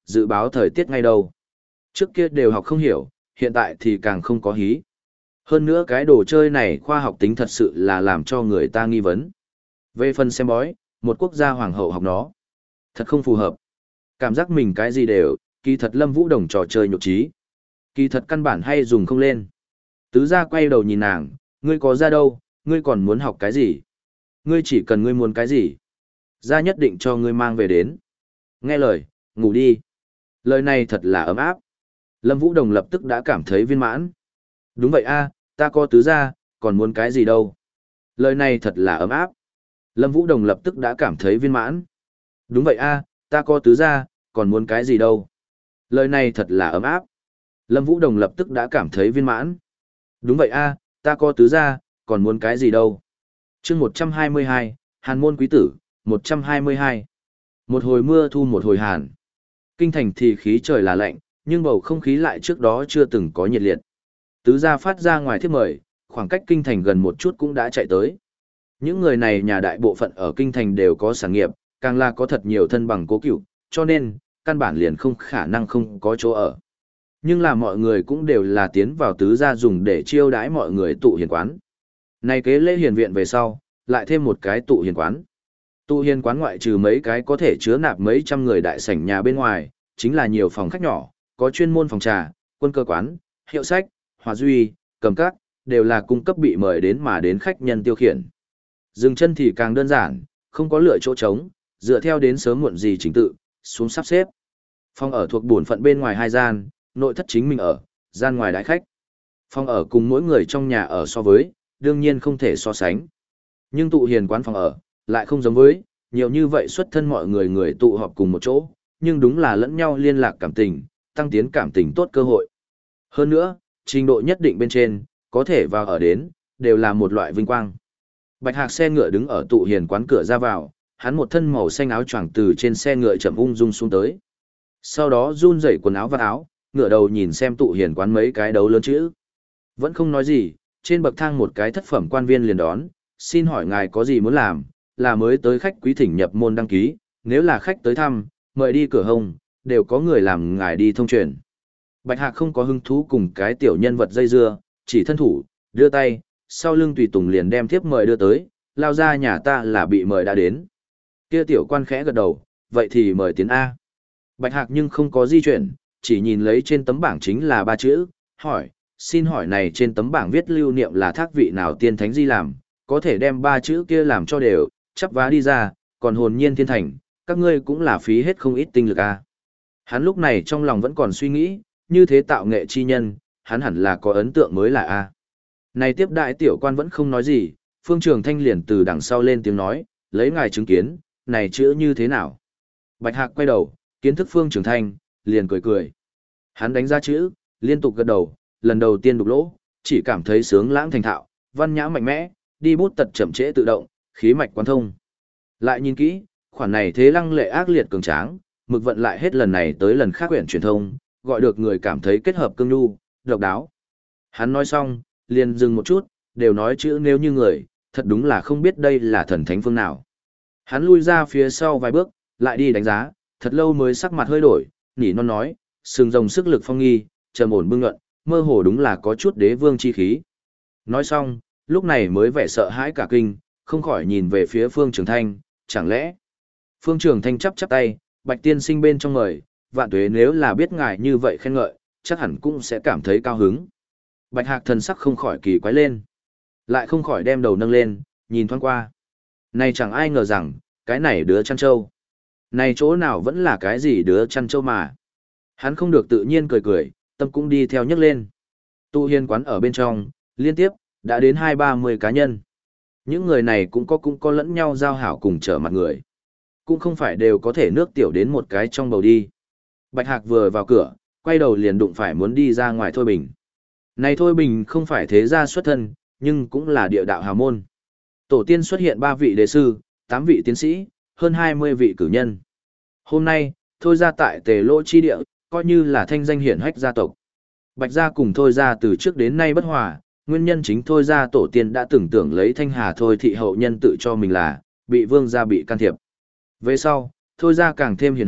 dự báo thời tiết ngay đâu. Trước kia đều học không hiểu, hiện tại thì càng không có hí. Hơn nữa cái đồ chơi này khoa học tính thật sự là làm cho người ta nghi vấn. Về phần xem bói, một quốc gia hoàng hậu học nó. Thật không phù hợp. Cảm giác mình cái gì đều, kỳ thật Lâm Vũ Đồng trò chơi nhục trí. Kỳ thật căn bản hay dùng không lên. Tứ gia quay đầu nhìn nàng, ngươi có ra đâu, ngươi còn muốn học cái gì? Ngươi chỉ cần ngươi muốn cái gì? Gia nhất định cho ngươi mang về đến. Nghe lời, ngủ đi. Lời này thật là ấm áp. Lâm Vũ Đồng lập tức đã cảm thấy viên mãn. Đúng vậy a, ta có tứ gia, còn muốn cái gì đâu. Lời này thật là ấm áp. Lâm Vũ Đồng lập tức đã cảm thấy viên mãn. Đúng vậy a, ta có tứ gia, còn muốn cái gì đâu. Lời này thật là ấm áp. Lâm Vũ Đồng lập tức đã cảm thấy viên mãn. Đúng vậy a, ta có tứ gia, còn muốn cái gì đâu. Chương một trăm hai mươi hai, Hàn môn quý tử, một trăm hai mươi hai. Một hồi mưa thu một hồi hàn. Kinh thành thì khí trời là lạnh, nhưng bầu không khí lại trước đó chưa từng có nhiệt liệt. Tứ gia phát ra ngoài thiếp mời, khoảng cách kinh thành gần một chút cũng đã chạy tới. Những người này nhà đại bộ phận ở kinh thành đều có sản nghiệp, càng là có thật nhiều thân bằng cố cựu, cho nên, căn bản liền không khả năng không có chỗ ở. Nhưng là mọi người cũng đều là tiến vào tứ gia dùng để chiêu đãi mọi người tụ hiền quán. Này kế lễ hiền viện về sau, lại thêm một cái tụ hiền quán. Tụ hiền quán ngoại trừ mấy cái có thể chứa nạp mấy trăm người đại sảnh nhà bên ngoài, chính là nhiều phòng khách nhỏ, có chuyên môn phòng trà, quân cơ quán, hiệu sách, hòa duy, cầm các, đều là cung cấp bị mời đến mà đến khách nhân tiêu khiển. Dừng chân thì càng đơn giản, không có lựa chỗ trống, dựa theo đến sớm muộn gì chính tự, xuống sắp xếp. Phòng ở thuộc bổn phận bên ngoài hai gian, nội thất chính mình ở, gian ngoài đãi khách. Phòng ở cùng mỗi người trong nhà ở so với, đương nhiên không thể so sánh. Nhưng tụ hiền quán phòng ở, lại không giống với, nhiều như vậy xuất thân mọi người người tụ họp cùng một chỗ, nhưng đúng là lẫn nhau liên lạc cảm tình, tăng tiến cảm tình tốt cơ hội. Hơn nữa, trình độ nhất định bên trên, có thể vào ở đến, đều là một loại vinh quang. Bạch Hạc xe ngựa đứng ở tụ hiền quán cửa ra vào, hắn một thân màu xanh áo choàng từ trên xe ngựa chậm ung dung xuống tới. Sau đó run rẩy quần áo và áo, ngựa đầu nhìn xem tụ hiền quán mấy cái đấu lớn chữ. Vẫn không nói gì, trên bậc thang một cái thất phẩm quan viên liền đón, xin hỏi ngài có gì muốn làm, là mới tới khách quý thỉnh nhập môn đăng ký, nếu là khách tới thăm, mời đi cửa hông, đều có người làm ngài đi thông truyền. Bạch Hạc không có hứng thú cùng cái tiểu nhân vật dây dưa, chỉ thân thủ, đưa tay, sau lưng tùy tùng liền đem thiếp mời đưa tới, lao ra nhà ta là bị mời đã đến. Kia tiểu quan khẽ gật đầu, vậy thì mời tiến A. Bạch Hạc nhưng không có di chuyển, chỉ nhìn lấy trên tấm bảng chính là ba chữ, hỏi, xin hỏi này trên tấm bảng viết lưu niệm là thác vị nào tiên thánh di làm, có thể đem ba chữ kia làm cho đều, chắp vá đi ra, còn hồn nhiên thiên thành, các ngươi cũng là phí hết không ít tinh lực A. Hắn lúc này trong lòng vẫn còn suy nghĩ, như thế tạo nghệ chi nhân, hắn hẳn là có ấn tượng mới là A. Này tiếp đại tiểu quan vẫn không nói gì, Phương Trường Thanh liền từ đằng sau lên tiếng nói, lấy ngài chứng kiến, này chữ như thế nào. Bạch Hạc quay đầu, kiến thức Phương Trường Thanh, liền cười cười. Hắn đánh ra chữ, liên tục gật đầu, lần đầu tiên đục lỗ, chỉ cảm thấy sướng lãng thành thạo, văn nhã mạnh mẽ, đi bút tật chậm trễ tự động, khí mạch quán thông. Lại nhìn kỹ, khoản này thế lăng lệ ác liệt cường tráng, mực vận lại hết lần này tới lần khác quyển truyền thông, gọi được người cảm thấy kết hợp cương nhu, độc đáo. Hắn nói xong, liền dừng một chút, đều nói chữ nếu như người, thật đúng là không biết đây là thần thánh phương nào. Hắn lui ra phía sau vài bước, lại đi đánh giá, thật lâu mới sắc mặt hơi đổi, nỉ non nói, sừng rồng sức lực phong nghi, trầm ổn bưng luận, mơ hồ đúng là có chút đế vương chi khí. Nói xong, lúc này mới vẻ sợ hãi cả kinh, không khỏi nhìn về phía Phương Trường Thanh, chẳng lẽ. Phương Trường Thanh chắp chắp tay, Bạch tiên sinh bên trong mời, vạn tuế nếu là biết ngài như vậy khen ngợi, chắc hẳn cũng sẽ cảm thấy cao hứng. Bạch Hạc thần sắc không khỏi kỳ quái lên, lại không khỏi đem đầu nâng lên, nhìn thoáng qua. Này chẳng ai ngờ rằng, cái này đứa chăn trâu. Này chỗ nào vẫn là cái gì đứa chăn trâu mà. Hắn không được tự nhiên cười cười, tâm cũng đi theo nhấc lên. Tụ hiền quán ở bên trong, liên tiếp, đã đến hai ba mươi cá nhân. Những người này cũng có cũng có lẫn nhau giao hảo cùng trở mặt người. Cũng không phải đều có thể nước tiểu đến một cái trong bầu đi. Bạch Hạc vừa vào cửa, quay đầu liền đụng phải muốn đi ra ngoài Thôi Bình. Này Thôi Bình không phải thế gia xuất thân, nhưng cũng là địa đạo hào môn. Tổ tiên xuất hiện ba vị đế sư, tám vị tiến sĩ, hơn hai mươi vị cử nhân. Hôm nay, Thôi gia tại Tề Lỗ chi địa, coi như là thanh danh hiển hách gia tộc. Bạch gia cùng Thôi gia từ trước đến nay bất hòa, nguyên nhân chính Thôi gia tổ tiên đã tưởng tưởng lấy Thanh Hà Thôi thị hậu nhân tự cho mình là, bị vương gia bị can thiệp. Về sau, Thôi gia càng thêm hiển hách,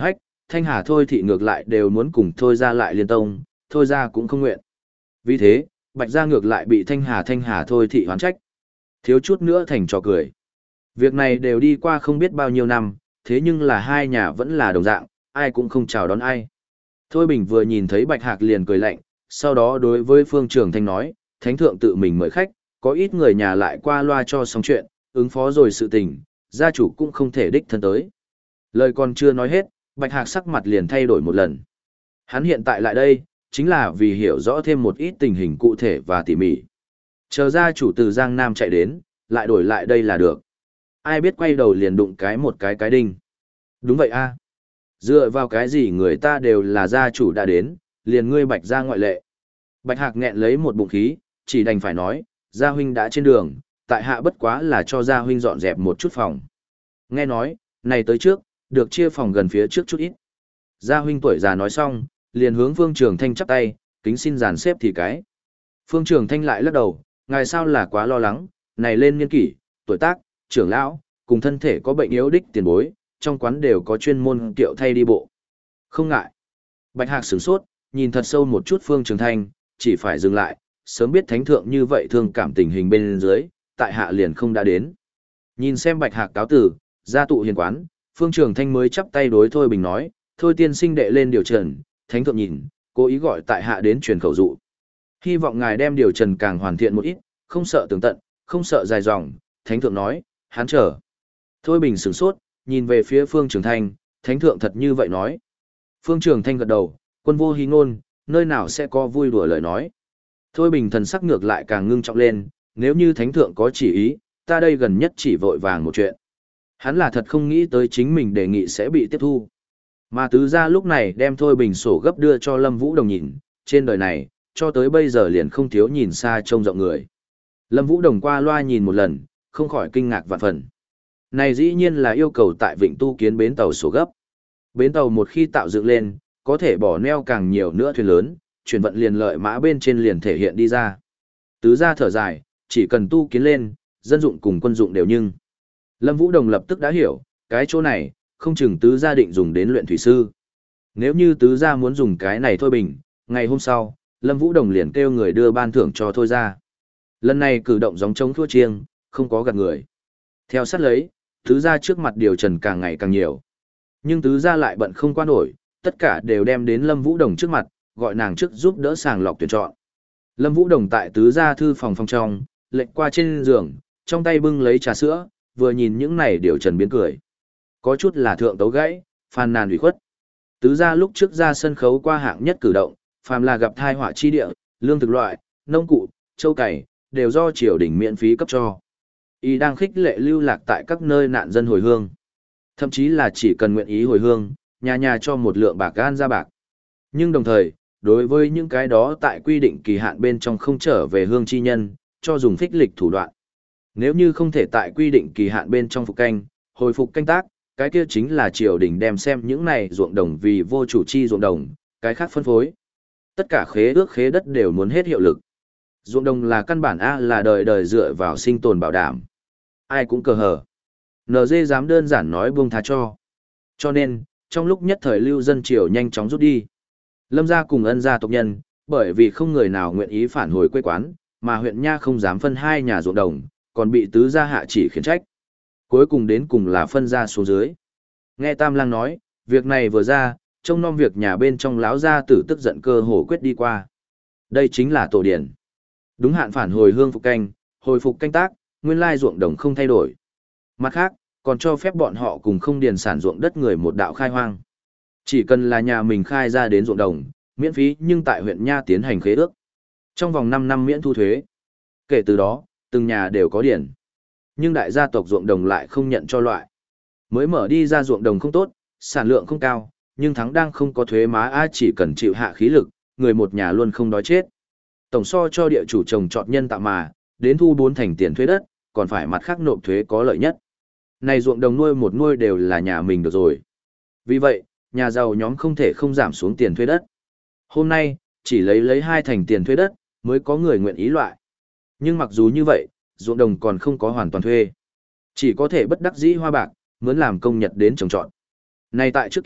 Thanh Hà Thôi Thị ngược lại đều muốn cùng Thôi ra lại liên tông, Thôi ra cũng không nguyện. Vì thế, Bạch gia ngược lại bị Thanh Hà Thanh Hà Thôi Thị hoán trách. Thiếu chút nữa thành trò cười. Việc này đều đi qua không biết bao nhiêu năm, thế nhưng là hai nhà vẫn là đồng dạng, ai cũng không chào đón ai. Thôi Bình vừa nhìn thấy Bạch Hạc liền cười lạnh, sau đó đối với Phương Trường Thanh nói, Thánh Thượng tự mình mời khách, có ít người nhà lại qua loa cho xong chuyện, ứng phó rồi sự tình, gia chủ cũng không thể đích thân tới. Lời còn chưa nói hết, Bạch Hạc sắc mặt liền thay đổi một lần. Hắn hiện tại lại đây, chính là vì hiểu rõ thêm một ít tình hình cụ thể và tỉ mỉ. Chờ gia chủ từ Giang Nam chạy đến, lại đổi lại đây là được. Ai biết quay đầu liền đụng cái một cái cái đinh. Đúng vậy a. Dựa vào cái gì người ta đều là gia chủ đã đến, liền ngươi Bạch gia ngoại lệ. Bạch Hạc nghẹn lấy một bụng khí, chỉ đành phải nói, gia huynh đã trên đường, tại hạ bất quá là cho gia huynh dọn dẹp một chút phòng. Nghe nói, này tới trước, được chia phòng gần phía trước chút ít. Gia huynh tuổi già nói xong, liền hướng Phương Trường Thanh chắp tay, kính xin dàn xếp thì cái. Phương Trường Thanh lại lắc đầu, ngài sao là quá lo lắng, này lên niên kỷ, tuổi tác, trưởng lão, cùng thân thể có bệnh yếu đích tiền bối, trong quán đều có chuyên môn kiệu thay đi bộ. Không ngại. Bạch Hạc sửng sốt, nhìn thật sâu một chút Phương Trường Thanh, chỉ phải dừng lại, sớm biết thánh thượng như vậy thương cảm tình hình bên dưới, tại hạ liền không đã đến. Nhìn xem Bạch Hạc cáo tử, gia tụ hiền quán, Phương Trường Thanh mới chắp tay đối Thôi Bình nói, Thôi tiên sinh đệ lên điều trần, thánh thượng nhìn, cố ý gọi tại hạ đến truyền khẩu dụ. Hy vọng ngài đem điều trần càng hoàn thiện một ít, không sợ tường tận, không sợ dài dòng, thánh thượng nói, hắn chờ. Thôi Bình sửng sốt, nhìn về phía Phương Trường Thanh, thánh thượng thật như vậy nói. Phương Trường Thanh gật đầu, quân vô hí ngôn, nơi nào sẽ có vui đùa lời nói. Thôi Bình thần sắc ngược lại càng ngưng trọng lên, nếu như thánh thượng có chỉ ý, ta đây gần nhất chỉ vội vàng một chuyện. Hắn là thật không nghĩ tới chính mình đề nghị sẽ bị tiếp thu. Mà tứ gia lúc này đem Thôi Bình sổ gấp đưa cho Lâm Vũ Đồng nhìn, trên đời này, cho tới bây giờ liền không thiếu nhìn xa trông rộng người. Lâm Vũ Đồng qua loa nhìn một lần, không khỏi kinh ngạc vạn phần. Này dĩ nhiên là yêu cầu tại Vịnh Tu kiến bến tàu sổ gấp. Bến tàu một khi tạo dựng lên, có thể bỏ neo càng nhiều nữa thuyền lớn, chuyển vận liền lợi mã bên trên liền thể hiện đi ra. Tứ gia thở dài, chỉ cần tu kiến lên, dân dụng cùng quân dụng đều nhưng. Lâm Vũ Đồng lập tức đã hiểu, cái chỗ này, không chừng tứ gia định dùng đến luyện thủy sư. Nếu như tứ gia muốn dùng cái này Thôi Bình, ngày hôm sau, Lâm Vũ Đồng liền kêu người đưa ban thưởng cho Thôi gia. Lần này cử động giống trống thua chiêng, không có gạt người. Theo sát lấy, tứ gia trước mặt điều trần càng ngày càng nhiều. Nhưng tứ gia lại bận không qua nổi, tất cả đều đem đến Lâm Vũ Đồng trước mặt, gọi nàng trước giúp đỡ sàng lọc tuyển chọn. Lâm Vũ Đồng tại tứ gia thư phòng phòng trong, lệch qua trên giường, trong tay bưng lấy trà sữa, vừa nhìn những này điều trần biến cười. Có chút là thượng tấu gãy, phàn nàn ủy khuất. Tứ gia lúc trước ra sân khấu qua hạng nhất cử động, phàm là gặp thai họa chi địa, lương thực loại, nông cụ, châu cày, đều do triều đình miễn phí cấp cho. Y đang khích lệ lưu lạc tại các nơi nạn dân hồi hương. Thậm chí là chỉ cần nguyện ý hồi hương, nhà nhà cho một lượng bạc gan ra bạc. Nhưng đồng thời, đối với những cái đó tại quy định kỳ hạn bên trong không trở về hương chi nhân, cho dùng phích lịch thủ đoạn. Nếu như không thể tại quy định kỳ hạn bên trong phục canh, hồi phục canh tác, cái kia chính là triều đình đem xem những này ruộng đồng vì vô chủ chi ruộng đồng, cái khác phân phối. Tất cả khế ước khế đất đều muốn hết hiệu lực. Ruộng đồng là căn bản A là đời đời dựa vào sinh tồn bảo đảm. Ai cũng cờ hở. en giê dám đơn giản nói buông tha cho. Cho nên, trong lúc nhất thời lưu dân triều nhanh chóng rút đi. Lâm gia cùng Ân gia tộc nhân, bởi vì không người nào nguyện ý phản hồi quê quán, mà huyện Nha không dám phân hai nhà ruộng đồng, còn bị tứ gia hạ chỉ khiển trách. Cuối cùng đến cùng là phân ra xuống dưới. Nghe Tam Lang nói, việc này vừa ra, trông nom việc nhà bên trong láo gia tử tức giận cơ hồ quyết đi qua. Đây chính là tổ điển. Đúng hạn phản hồi hương phục canh, hồi phục canh tác, nguyên lai ruộng đồng không thay đổi. Mặt khác, còn cho phép bọn họ cùng không điền sản ruộng đất người một đạo khai hoang. Chỉ cần là nhà mình khai ra đến ruộng đồng, miễn phí nhưng tại huyện Nha tiến hành khế ước. Trong vòng năm năm miễn thu thuế. Kể từ đó, từng nhà đều có điển. Nhưng đại gia tộc ruộng đồng lại không nhận cho loại. Mới mở đi ra ruộng đồng không tốt, sản lượng không cao, nhưng thắng đang không có thuế má ai chỉ cần chịu hạ khí lực, người một nhà luôn không đói chết. Tổng so cho địa chủ trồng trọt nhân tạo mà, đến thu bốn thành tiền thuế đất, còn phải mặt khác nộp thuế có lợi nhất. Này ruộng đồng nuôi một nuôi đều là nhà mình được rồi. Vì vậy, nhà giàu nhóm không thể không giảm xuống tiền thuế đất. Hôm nay, chỉ lấy lấy hai thành tiền thuế đất, mới có người nguyện ý loại. Nhưng mặc dù như vậy, ruộng đồng còn không có hoàn toàn thuê. Chỉ có thể bất đắc dĩ hoa bạc, mướn làm công nhật đến trồng trọt. Này tại trước kia,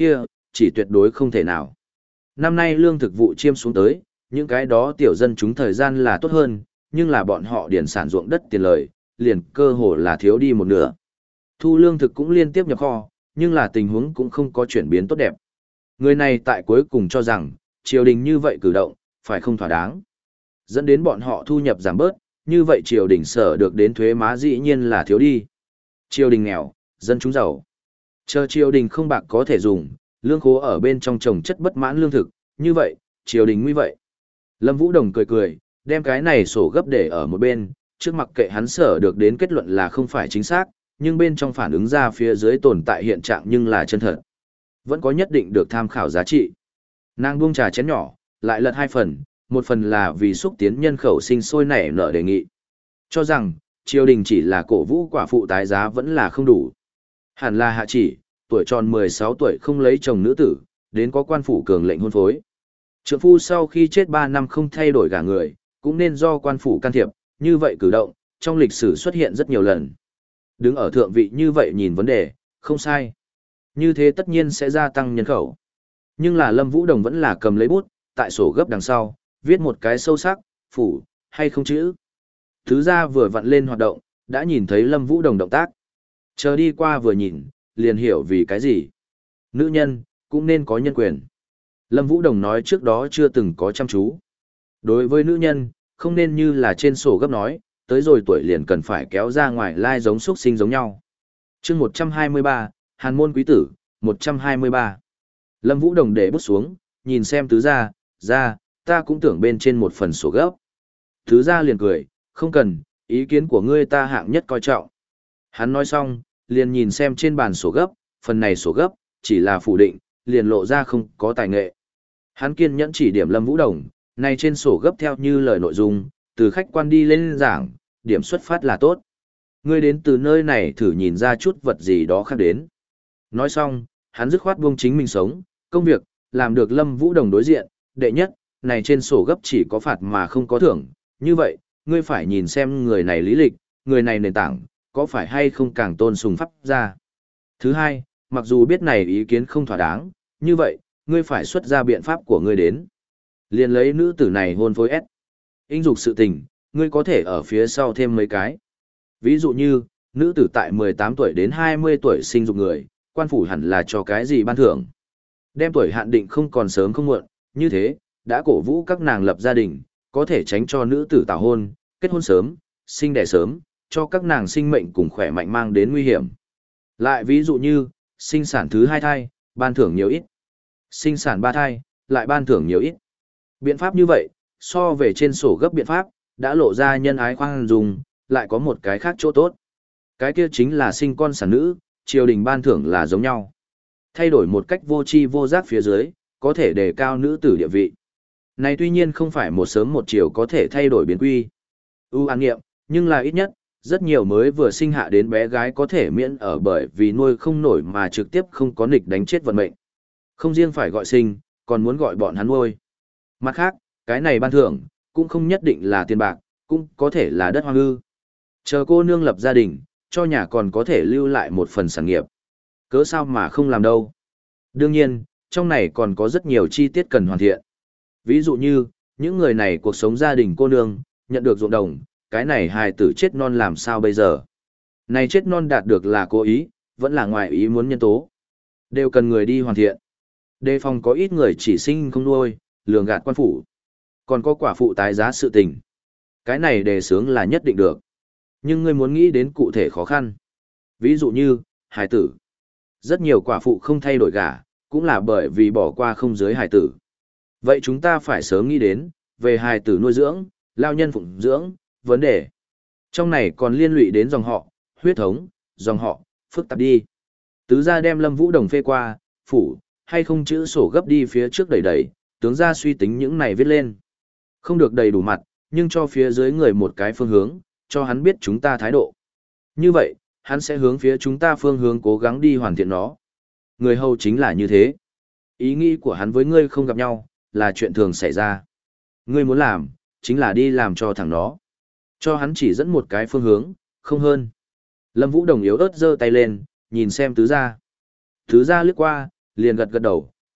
chỉ tuyệt đối không thể nào. Năm nay lương thực vụ chiêm xuống tới, những cái đó tiểu dân chúng thời gian là tốt hơn, nhưng là bọn họ điển sản ruộng đất tiền lời, liền cơ hồ là thiếu đi một nửa. Thu lương thực cũng liên tiếp nhập kho, nhưng là tình huống cũng không có chuyển biến tốt đẹp. Người này tại cuối cùng cho rằng, triều đình như vậy cử động, phải không thỏa đáng. Dẫn đến bọn họ thu nhập giảm bớt, như vậy triều đình sở được đến thuế má dĩ nhiên là thiếu đi. Triều đình nghèo, dân chúng giàu. Chờ triều đình không bạc có thể dùng, lương khố ở bên trong trồng chất bất mãn lương thực, như vậy, triều đình nguy vậy. Lâm Vũ Đồng cười cười, đem cái này sổ gấp để ở một bên, trước mặc kệ hắn sở được đến kết luận là không phải chính xác, nhưng bên trong phản ứng ra phía dưới tồn tại hiện trạng nhưng là chân thật. Vẫn có nhất định được tham khảo giá trị. Nàng buông trà chén nhỏ, lại lật hai phần, một phần là vì xúc tiến nhân khẩu sinh sôi nảy nở đề nghị. Cho rằng, triều đình chỉ là cổ vũ quả phụ tái giá vẫn là không đủ. Hẳn là hạ chỉ, tuổi tròn mười sáu tuổi không lấy chồng nữ tử, đến có quan phủ cường lệnh hôn phối. Trượng phu sau khi chết ba năm không thay đổi gả người, cũng nên do quan phủ can thiệp, như vậy cử động, trong lịch sử xuất hiện rất nhiều lần. Đứng ở thượng vị như vậy nhìn vấn đề, không sai. Như thế tất nhiên sẽ gia tăng nhân khẩu. Nhưng là Lâm Vũ Đồng vẫn là cầm lấy bút, tại sổ gấp đằng sau, viết một cái sâu sắc, phủ, hay không chữ. Thứ ra vừa vặn lên hoạt động, đã nhìn thấy Lâm Vũ Đồng động tác. Chờ đi qua vừa nhìn, liền hiểu vì cái gì. Nữ nhân, cũng nên có nhân quyền. Lâm Vũ Đồng nói trước đó chưa từng có chăm chú. Đối với nữ nhân, không nên như là trên sổ gấp nói, tới rồi tuổi liền cần phải kéo ra ngoài lai giống xuất sinh giống nhau. chương một trăm hai mươi ba, Hàn môn quý tử, một trăm hai mươi ba. Lâm Vũ Đồng để bút xuống, nhìn xem tứ gia, ra, ta cũng tưởng bên trên một phần sổ gấp. Tứ gia liền cười, không cần, ý kiến của ngươi ta hạng nhất coi trọng. Hắn nói xong, liền nhìn xem trên bàn sổ gấp, phần này sổ gấp, chỉ là phủ định, liền lộ ra không có tài nghệ. Hắn kiên nhẫn chỉ điểm Lâm Vũ Đồng, này trên sổ gấp theo như lời nội dung, từ khách quan đi lên giảng, điểm xuất phát là tốt. Ngươi đến từ nơi này thử nhìn ra chút vật gì đó khác đến. Nói xong, hắn dứt khoát buông chính mình sống, công việc, làm được Lâm Vũ Đồng đối diện, đệ nhất, này trên sổ gấp chỉ có phạt mà không có thưởng, như vậy, ngươi phải nhìn xem người này lý lịch, người này nền tảng, có phải hay không càng tôn sùng pháp ra. Thứ hai, mặc dù biết này ý kiến không thỏa đáng, như vậy, ngươi phải xuất ra biện pháp của ngươi đến. Liền lấy nữ tử này hôn phối ép. Inh dục sự tình, ngươi có thể ở phía sau thêm mấy cái. Ví dụ như, nữ tử tại mười tám tuổi đến hai mươi tuổi sinh dục người, quan phủ hẳn là cho cái gì ban thưởng. Đem tuổi hạn định không còn sớm không muộn, như thế, đã cổ vũ các nàng lập gia đình, có thể tránh cho nữ tử tảo hôn, kết hôn sớm, sinh đẻ sớm, cho các nàng sinh mệnh cùng khỏe mạnh mang đến nguy hiểm. Lại ví dụ như, sinh sản thứ hai thai, ban thưởng nhiều ít. Sinh sản ba thai, lại ban thưởng nhiều ít. Biện pháp như vậy, so về trên sổ gấp biện pháp, đã lộ ra nhân ái khoan dung, lại có một cái khác chỗ tốt. Cái kia chính là sinh con sản nữ, triều đình ban thưởng là giống nhau. Thay đổi một cách vô tri vô giác phía dưới, có thể đề cao nữ tử địa vị. Này tuy nhiên không phải một sớm một chiều có thể thay đổi biến quy. ưu an nghiệm, nhưng là ít nhất, rất nhiều mới vừa sinh hạ đến bé gái có thể miễn ở bởi vì nuôi không nổi mà trực tiếp không có nghịch đánh chết vận mệnh. Không riêng phải gọi sinh, còn muốn gọi bọn hắn nuôi. Mặt khác, cái này ban thưởng, cũng không nhất định là tiền bạc, cũng có thể là đất hoang ư. Chờ cô nương lập gia đình, cho nhà còn có thể lưu lại một phần sản nghiệp. Cớ sao mà không làm đâu. Đương nhiên, trong này còn có rất nhiều chi tiết cần hoàn thiện. Ví dụ như, những người này cuộc sống gia đình cô nương, nhận được ruộng đồng, cái này hài tử chết non làm sao bây giờ. Này chết non đạt được là cố ý, vẫn là ngoài ý muốn nhân tố. Đều cần người đi hoàn thiện. Đề phòng có ít người chỉ sinh không nuôi, lường gạt quan phủ. Còn có quả phụ tái giá sự tình. Cái này đề xướng là nhất định được. Nhưng ngươi muốn nghĩ đến cụ thể khó khăn. Ví dụ như, hài tử. Rất nhiều quả phụ không thay đổi gả, cũng là bởi vì bỏ qua không dưới hài tử. Vậy chúng ta phải sớm nghĩ đến, về hài tử nuôi dưỡng, lao nhân phụng dưỡng, vấn đề. Trong này còn liên lụy đến dòng họ, huyết thống, dòng họ, phức tạp đi. Tứ gia đem Lâm Vũ Đồng phê qua, phủ, hay không chữ sổ gấp đi phía trước đẩy đẩy, tướng gia suy tính những này viết lên. Không được đầy đủ mặt, nhưng cho phía dưới người một cái phương hướng, cho hắn biết chúng ta thái độ. Như vậy, hắn sẽ hướng phía chúng ta phương hướng cố gắng đi hoàn thiện nó. Người hầu chính là như thế. Ý nghĩ của hắn với ngươi không gặp nhau, là chuyện thường xảy ra. Ngươi muốn làm, chính là đi làm cho thằng nó. Cho hắn chỉ dẫn một cái phương hướng, không hơn. Lâm Vũ Đồng yếu ớt giơ tay lên, nhìn xem tứ gia. Tứ gia lướt qua, liền gật gật đầu,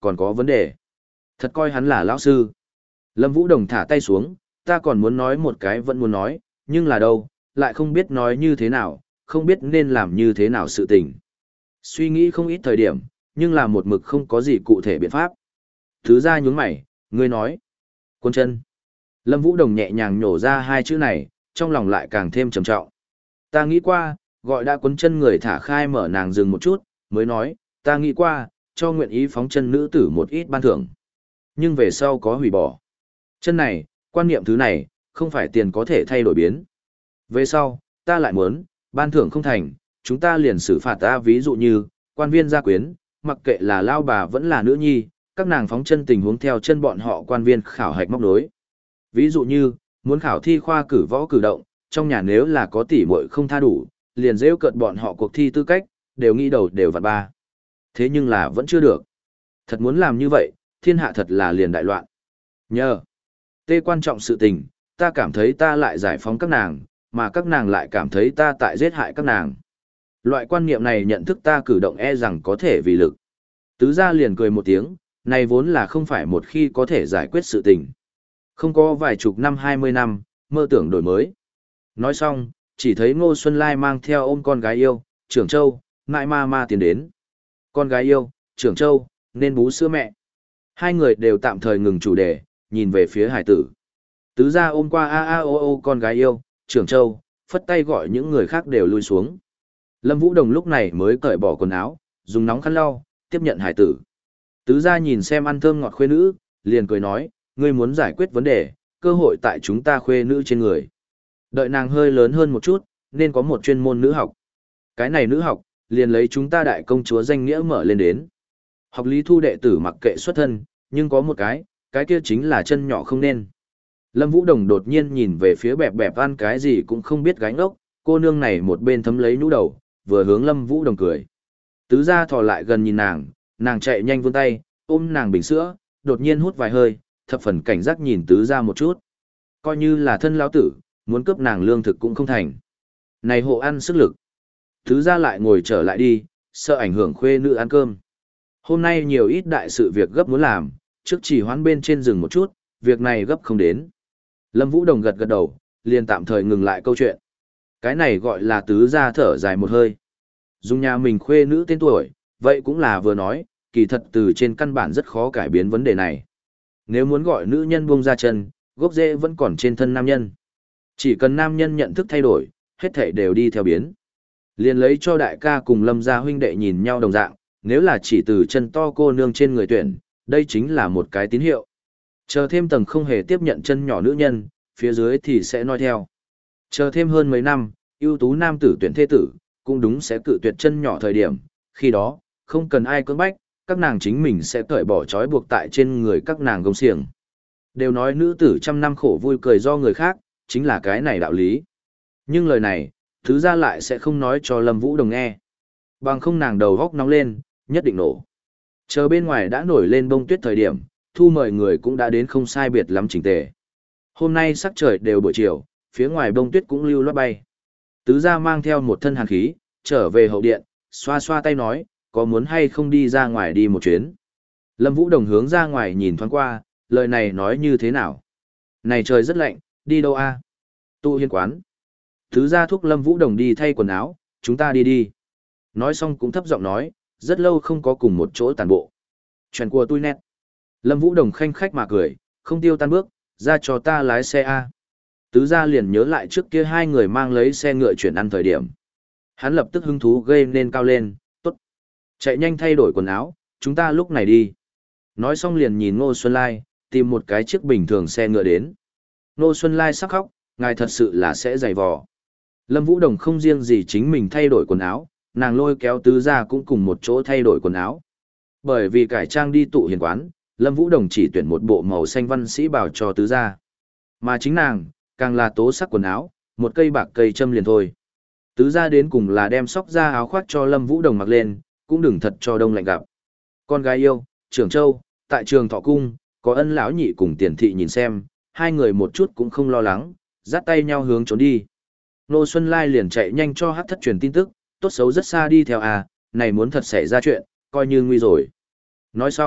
còn có vấn đề. Thật coi hắn là lão sư. Lâm Vũ Đồng thả tay xuống, ta còn muốn nói một cái vẫn muốn nói, nhưng là đâu, lại không biết nói như thế nào, không biết nên làm như thế nào sự tình. Suy nghĩ không ít thời điểm, nhưng là một mực không có gì cụ thể biện pháp. Thứ ra nhướng mày, ngươi nói. Quân chân. Lâm Vũ Đồng nhẹ nhàng nhổ ra hai chữ này, trong lòng lại càng thêm trầm trọng. Ta nghĩ qua, gọi đã cuốn chân người thả khai mở nàng dừng một chút, mới nói, ta nghĩ qua, cho nguyện ý phóng chân nữ tử một ít ban thưởng. Nhưng về sau có hủy bỏ. Chân này, quan niệm thứ này, không phải tiền có thể thay đổi biến. Về sau, ta lại muốn, ban thưởng không thành, chúng ta liền xử phạt ta, ví dụ như, quan viên gia quyến, mặc kệ là lao bà vẫn là nữ nhi, các nàng phóng chân tình huống theo chân bọn họ quan viên khảo hạch móc đối. Ví dụ như, muốn khảo thi khoa cử võ cử động, trong nhà nếu là có tỷ muội không tha đủ, liền rêu cợt bọn họ cuộc thi tư cách, đều nghĩ đầu đều vặn ba. Thế nhưng là vẫn chưa được. Thật muốn làm như vậy, thiên hạ thật là liền đại loạn. Nhờ. Tê quan trọng sự tình, ta cảm thấy ta lại giải phóng các nàng, mà các nàng lại cảm thấy ta tại giết hại các nàng. Loại quan niệm này nhận thức ta cử động e rằng có thể vì lực. Tứ gia liền cười một tiếng, này vốn là không phải một khi có thể giải quyết sự tình. Không có vài chục năm hai mươi năm, mơ tưởng đổi mới. Nói xong, chỉ thấy Ngô Xuân Lai mang theo ôm con gái yêu, Trưởng Châu, mại ma ma tiến đến. Con gái yêu, Trưởng Châu, nên bú sữa mẹ. Hai người đều tạm thời ngừng chủ đề, nhìn về phía hải tử. Tứ gia ôm qua a a o o con gái yêu, Trưởng Châu, phất tay gọi những người khác đều lui xuống. Lâm Vũ Đồng lúc này mới cởi bỏ quần áo, dùng nóng khăn lau, tiếp nhận hải tử. Tứ gia nhìn xem ăn thơm ngọt khuê nữ, liền cười nói, ngươi muốn giải quyết vấn đề, cơ hội tại chúng ta khuê nữ trên người. Đợi nàng hơi lớn hơn một chút, nên có một chuyên môn nữ học. Cái này nữ học, liền lấy chúng ta đại công chúa danh nghĩa mở lên đến. Học lý thu đệ tử mặc kệ xuất thân, nhưng có một cái, cái kia chính là chân nhỏ không nên. Lâm Vũ Đồng đột nhiên nhìn về phía bẹp bẹp ăn cái gì cũng không biết gánh ốc, cô nương này một bên thấm lấy nhũ đầu, vừa hướng Lâm Vũ Đồng cười. Tứ gia thò lại gần nhìn nàng, nàng chạy nhanh vươn tay, ôm nàng bình sữa, đột nhiên hút vài hơi, thập phần cảnh giác nhìn tứ gia một chút. Coi như là thân lão tử, muốn cướp nàng lương thực cũng không thành. Này hộ ăn sức lực. Tứ gia lại ngồi trở lại đi, sợ ảnh hưởng khuê nữ ăn cơm. Hôm nay nhiều ít đại sự việc gấp muốn làm, trước chỉ hoán bên trên rừng một chút, việc này gấp không đến. Lâm Vũ Đồng gật gật đầu, liền tạm thời ngừng lại câu chuyện. Cái này gọi là tứ gia thở dài một hơi. Dùng nhà mình khuê nữ tên tuổi, vậy cũng là vừa nói, kỳ thật từ trên căn bản rất khó cải biến vấn đề này. Nếu muốn gọi nữ nhân buông ra chân, gốc rễ vẫn còn trên thân nam nhân. Chỉ cần nam nhân nhận thức thay đổi, hết thảy đều đi theo biến. Liền lấy cho đại ca cùng Lâm gia huynh đệ nhìn nhau đồng dạng, nếu là chỉ từ chân to cô nương trên người tuyển, đây chính là một cái tín hiệu. Chờ thêm tầng không hề tiếp nhận chân nhỏ nữ nhân, phía dưới thì sẽ nói theo. Chờ thêm hơn mấy năm, ưu tú nam tử tuyển thế tử, cũng đúng sẽ cự tuyệt chân nhỏ thời điểm, khi đó, không cần ai cưỡng bách, các nàng chính mình sẽ cởi bỏ trói buộc tại trên người các nàng gông xiềng. Đều nói nữ tử trăm năm khổ vui cười do người khác, chính là cái này đạo lý. Nhưng lời này, thứ ra lại sẽ không nói cho Lâm Vũ Đồng nghe. Bằng không nàng đầu góc nóng lên, nhất định nổ. Chờ bên ngoài đã nổi lên bông tuyết thời điểm, thu mời người cũng đã đến không sai biệt lắm chỉnh tề. Hôm nay sắc trời đều buổi chiều, phía ngoài bông tuyết cũng lưu loát bay. Tứ gia mang theo một thân hàn khí, trở về hậu điện, xoa xoa tay nói, có muốn hay không đi ra ngoài đi một chuyến. Lâm Vũ Đồng hướng ra ngoài nhìn thoáng qua, lời này nói như thế nào? Này trời rất lạnh, đi đâu a? Tụ hiên quán. Tứ gia thúc Lâm Vũ Đồng đi thay quần áo, chúng ta đi đi. Nói xong cũng thấp giọng nói, rất lâu không có cùng một chỗ tàn bộ. Chuyện của tôi nét. Lâm Vũ Đồng khanh khách mà cười, không tiêu tan bước, ra cho ta lái xe a. Tứ gia liền nhớ lại trước kia hai người mang lấy xe ngựa chuyển ăn thời điểm. Hắn lập tức hứng thú gây nên cao lên, tốt. Chạy nhanh thay đổi quần áo, chúng ta lúc này đi. Nói xong liền nhìn Ngô Xuân Lai, tìm một cái chiếc bình thường xe ngựa đến. Ngô Xuân Lai sắc khóc, ngài thật sự là sẽ dày vò. Lâm Vũ Đồng không riêng gì chính mình thay đổi quần áo, nàng lôi kéo tứ gia cũng cùng một chỗ thay đổi quần áo. Bởi vì cải trang đi tụ hiền quán, Lâm Vũ Đồng chỉ tuyển một bộ màu xanh văn sĩ bào cho tứ gia. Mà chính nàng, càng là tố sắc quần áo, một cây bạc cây châm liền thôi. Tứ gia đến cùng là đem sóc ra áo khoác cho Lâm Vũ Đồng mặc lên, cũng đừng thật cho đông lạnh gặp. Con gái yêu, Trưởng Châu, tại trường Thọ Cung, có Ân lão nhị cùng Tiền thị nhìn xem, hai người một chút cũng không lo lắng, dắt tay nhau hướng trốn đi. Nô Xuân Lai liền chạy nhanh cho Hắc Thất truyền tin tức, tốt xấu rất xa đi theo à, này muốn thật xảy ra chuyện, coi như nguy rồi. Nói xong,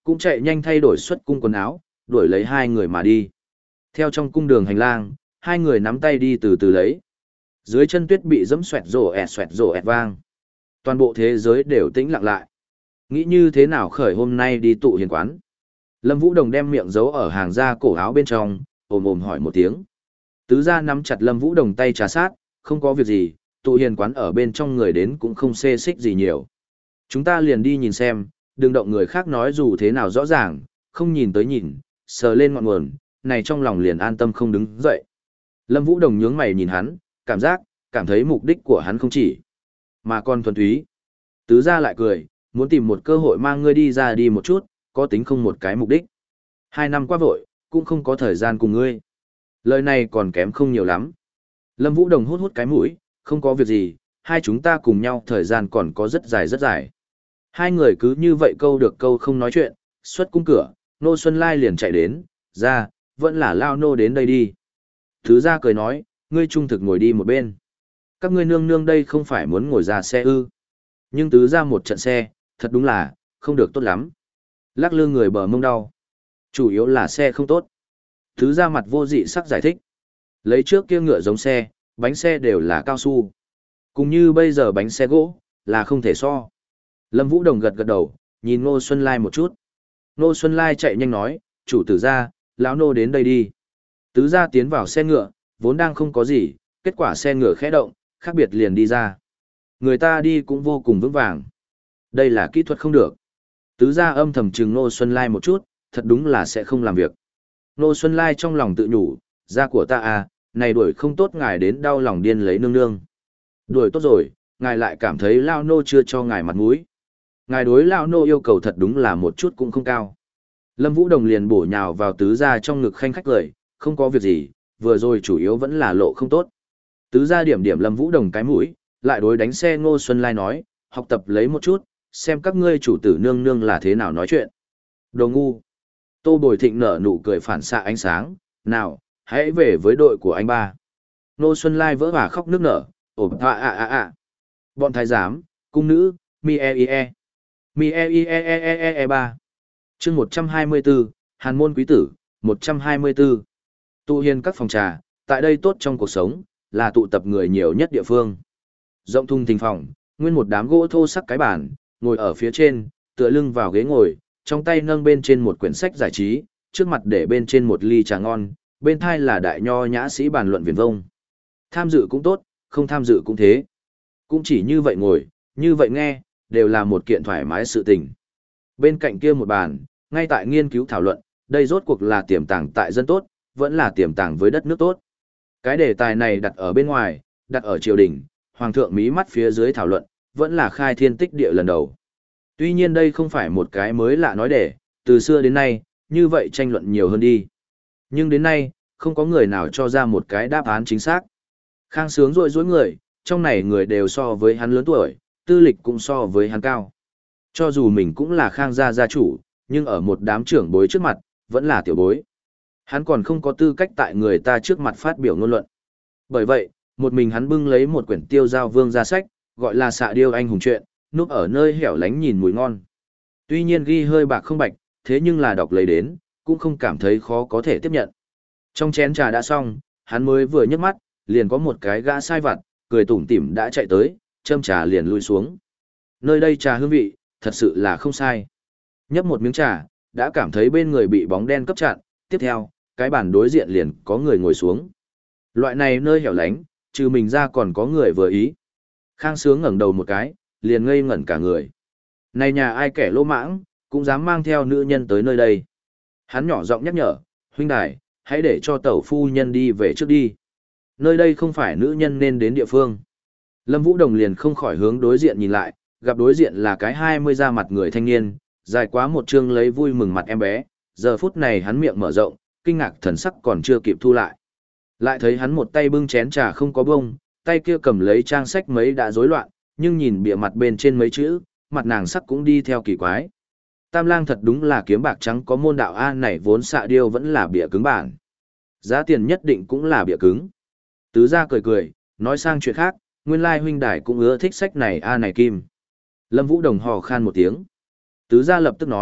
cũng chạy nhanh thay đổi xuất cung quần áo, đuổi lấy hai người mà đi. Theo trong cung đường hành lang, hai người nắm tay đi từ từ lấy. Dưới chân tuyết bị dẫm xoẹt rổ ẹt xoẹt rổ ẹt vang. Toàn bộ thế giới đều tĩnh lặng lại. Nghĩ như thế nào khởi hôm nay đi tụ hiền quán. Lâm Vũ Đồng đem miệng giấu ở hàng da cổ áo bên trong, ồm ồm hỏi một tiếng. Tứ gia nắm chặt Lâm Vũ Đồng tay trà sát, không có việc gì, tụ hiền quán ở bên trong người đến cũng không xê xích gì nhiều. Chúng ta liền đi nhìn xem, đừng động người khác nói dù thế nào rõ ràng, không nhìn tới nhìn, sờ lên ngọn nguồn, này trong lòng liền an tâm không đứng dậy. Lâm Vũ Đồng nhướng mày nhìn hắn, cảm giác, cảm thấy mục đích của hắn không chỉ, mà còn thuần túy. Tứ gia lại cười, muốn tìm một cơ hội mang ngươi đi ra đi một chút, có tính không một cái mục đích. Hai năm qua vội, cũng không có thời gian cùng ngươi. Lời này còn kém không nhiều lắm. Lâm Vũ Đồng hút hút cái mũi, không có việc gì, hai chúng ta cùng nhau thời gian còn có rất dài rất dài. Hai người cứ như vậy câu được câu không nói chuyện, xuất cung cửa, Nô Xuân Lai liền chạy đến, ra, vẫn là lao nô đến đây đi. Thứ gia cười nói, ngươi trung thực ngồi đi một bên. Các ngươi nương nương đây không phải muốn ngồi ra xe ư. Nhưng tứ ra một trận xe, thật đúng là, không được tốt lắm. Lắc lư người bờ mông đau. Chủ yếu là xe không tốt. Tứ ra mặt vô dị sắc giải thích. Lấy trước kia ngựa giống xe, bánh xe đều là cao su. Cũng như bây giờ bánh xe gỗ, là không thể so. Lâm Vũ Đồng gật gật đầu, nhìn Ngô Xuân Lai một chút. Ngô Xuân Lai chạy nhanh nói, chủ tử ra, lão nô đến đây đi. Tứ gia tiến vào xe ngựa, vốn đang không có gì, kết quả xe ngựa khẽ động, khác biệt liền đi ra. Người ta đi cũng vô cùng vững vàng. Đây là kỹ thuật không được. Tứ gia âm thầm trừng Ngô Xuân Lai một chút, thật đúng là sẽ không làm việc. Ngô Xuân Lai trong lòng tự nhủ, gia của ta à, này đuổi không tốt ngài đến đau lòng điên lấy nương nương. Đuổi tốt rồi, ngài lại cảm thấy lao nô chưa cho ngài mặt mũi. Ngài đối lao nô yêu cầu thật đúng là một chút cũng không cao. Lâm Vũ Đồng liền bổ nhào vào tứ gia trong ngực khanh khách cười, không có việc gì, vừa rồi chủ yếu vẫn là lộ không tốt. Tứ gia điểm điểm Lâm Vũ Đồng cái mũi, lại đối đánh xe Ngô Xuân Lai nói, học tập lấy một chút, xem các ngươi chủ tử nương nương là thế nào nói chuyện. Đồ ngu. Tô Bồi Thịnh nở nụ cười phản xạ ánh sáng, nào, hãy về với đội của anh ba. Ngô Xuân Lai vỡ hòa khóc nước nở, ổm à à à à. Bọn thái giám, cung nữ, mi e i e. Mi e i e e e e e ba. Chương một trăm hai mươi tư, Hàn môn quý tử, một trăm hai mươi tư. Tụ hiền các phòng trà, tại đây tốt trong cuộc sống, là tụ tập người nhiều nhất địa phương. Rộng thùng thình phòng, nguyên một đám gỗ thô sắc cái bàn, ngồi ở phía trên, tựa lưng vào ghế ngồi, trong tay nâng bên trên một quyển sách giải trí, trước mặt để bên trên một ly trà ngon, bên thai là đại nho nhã sĩ bàn luận viển vông. Tham dự cũng tốt, không tham dự cũng thế. Cũng chỉ như vậy ngồi, như vậy nghe, đều là một kiện thoải mái sự tình. Bên cạnh kia một bàn, ngay tại nghiên cứu thảo luận, đây rốt cuộc là tiềm tàng tại dân tốt, vẫn là tiềm tàng với đất nước tốt. Cái đề tài này đặt ở bên ngoài, đặt ở triều đình, hoàng thượng mí mắt phía dưới thảo luận, vẫn là khai thiên tích địa lần đầu. Tuy nhiên đây không phải một cái mới lạ nói để, từ xưa đến nay, như vậy tranh luận nhiều hơn đi. Nhưng đến nay, không có người nào cho ra một cái đáp án chính xác. Khang Sướng rội rối người, trong này người đều so với hắn lớn tuổi, tư lịch cũng so với hắn cao. Cho dù mình cũng là Khang gia gia chủ, nhưng ở một đám trưởng bối trước mặt, vẫn là tiểu bối. Hắn còn không có tư cách tại người ta trước mặt phát biểu ngôn luận. Bởi vậy, một mình hắn bưng lấy một quyển Tiêu Giao Vương ra sách, gọi là Xạ Điêu Anh hùng truyện, núp ở nơi hẻo lánh nhìn mùi ngon. Tuy nhiên ghi hơi bạc không bạch, thế nhưng là đọc lấy đến, cũng không cảm thấy khó có thể tiếp nhận. Trong chén trà đã xong, hắn mới vừa nhấc mắt, liền có một cái gã sai vặt, cười tủm tỉm đã chạy tới, châm trà liền lui xuống. Nơi đây trà hương vị, thật sự là không sai. Nhấp một miếng trà, đã cảm thấy bên người bị bóng đen cấp chặn, tiếp theo, cái bàn đối diện liền có người ngồi xuống. Loại này nơi hẻo lánh, trừ mình ra còn có người vừa ý. Khang Sướng ngẩng đầu một cái, liền ngây ngẩn cả người. Này nhà ai kẻ lỗ mãng, cũng dám mang theo nữ nhân tới nơi đây. Hắn nhỏ giọng nhắc nhở, huynh đài, hãy để cho tẩu phu nhân đi về trước đi. Nơi đây không phải nữ nhân nên đến địa phương. Lâm Vũ Đồng liền không khỏi hướng đối diện nhìn lại, gặp đối diện là cái hai mươi da mặt người thanh niên, dài quá một chương lấy vui mừng mặt em bé, giờ phút này hắn miệng mở rộng, kinh ngạc thần sắc còn chưa kịp thu lại. Lại thấy hắn một tay bưng chén trà không có bông, tay kia cầm lấy trang sách mấy đã rối loạn, nhưng nhìn bìa mặt bên trên mấy chữ, mặt nàng sắc cũng đi theo kỳ quái. Tam lang thật đúng là kiếm bạc trắng có môn đạo A này vốn xạ điêu vẫn là bìa cứng bản. Giá tiền nhất định cũng là bìa cứng. Tứ gia cười cười, nói sang chuyện khác, nguyên lai huynh đài cũng ưa thích sách này A này kim. Lâm Vũ Đồng hò khan một tiếng. Tứ gia lập tức nói,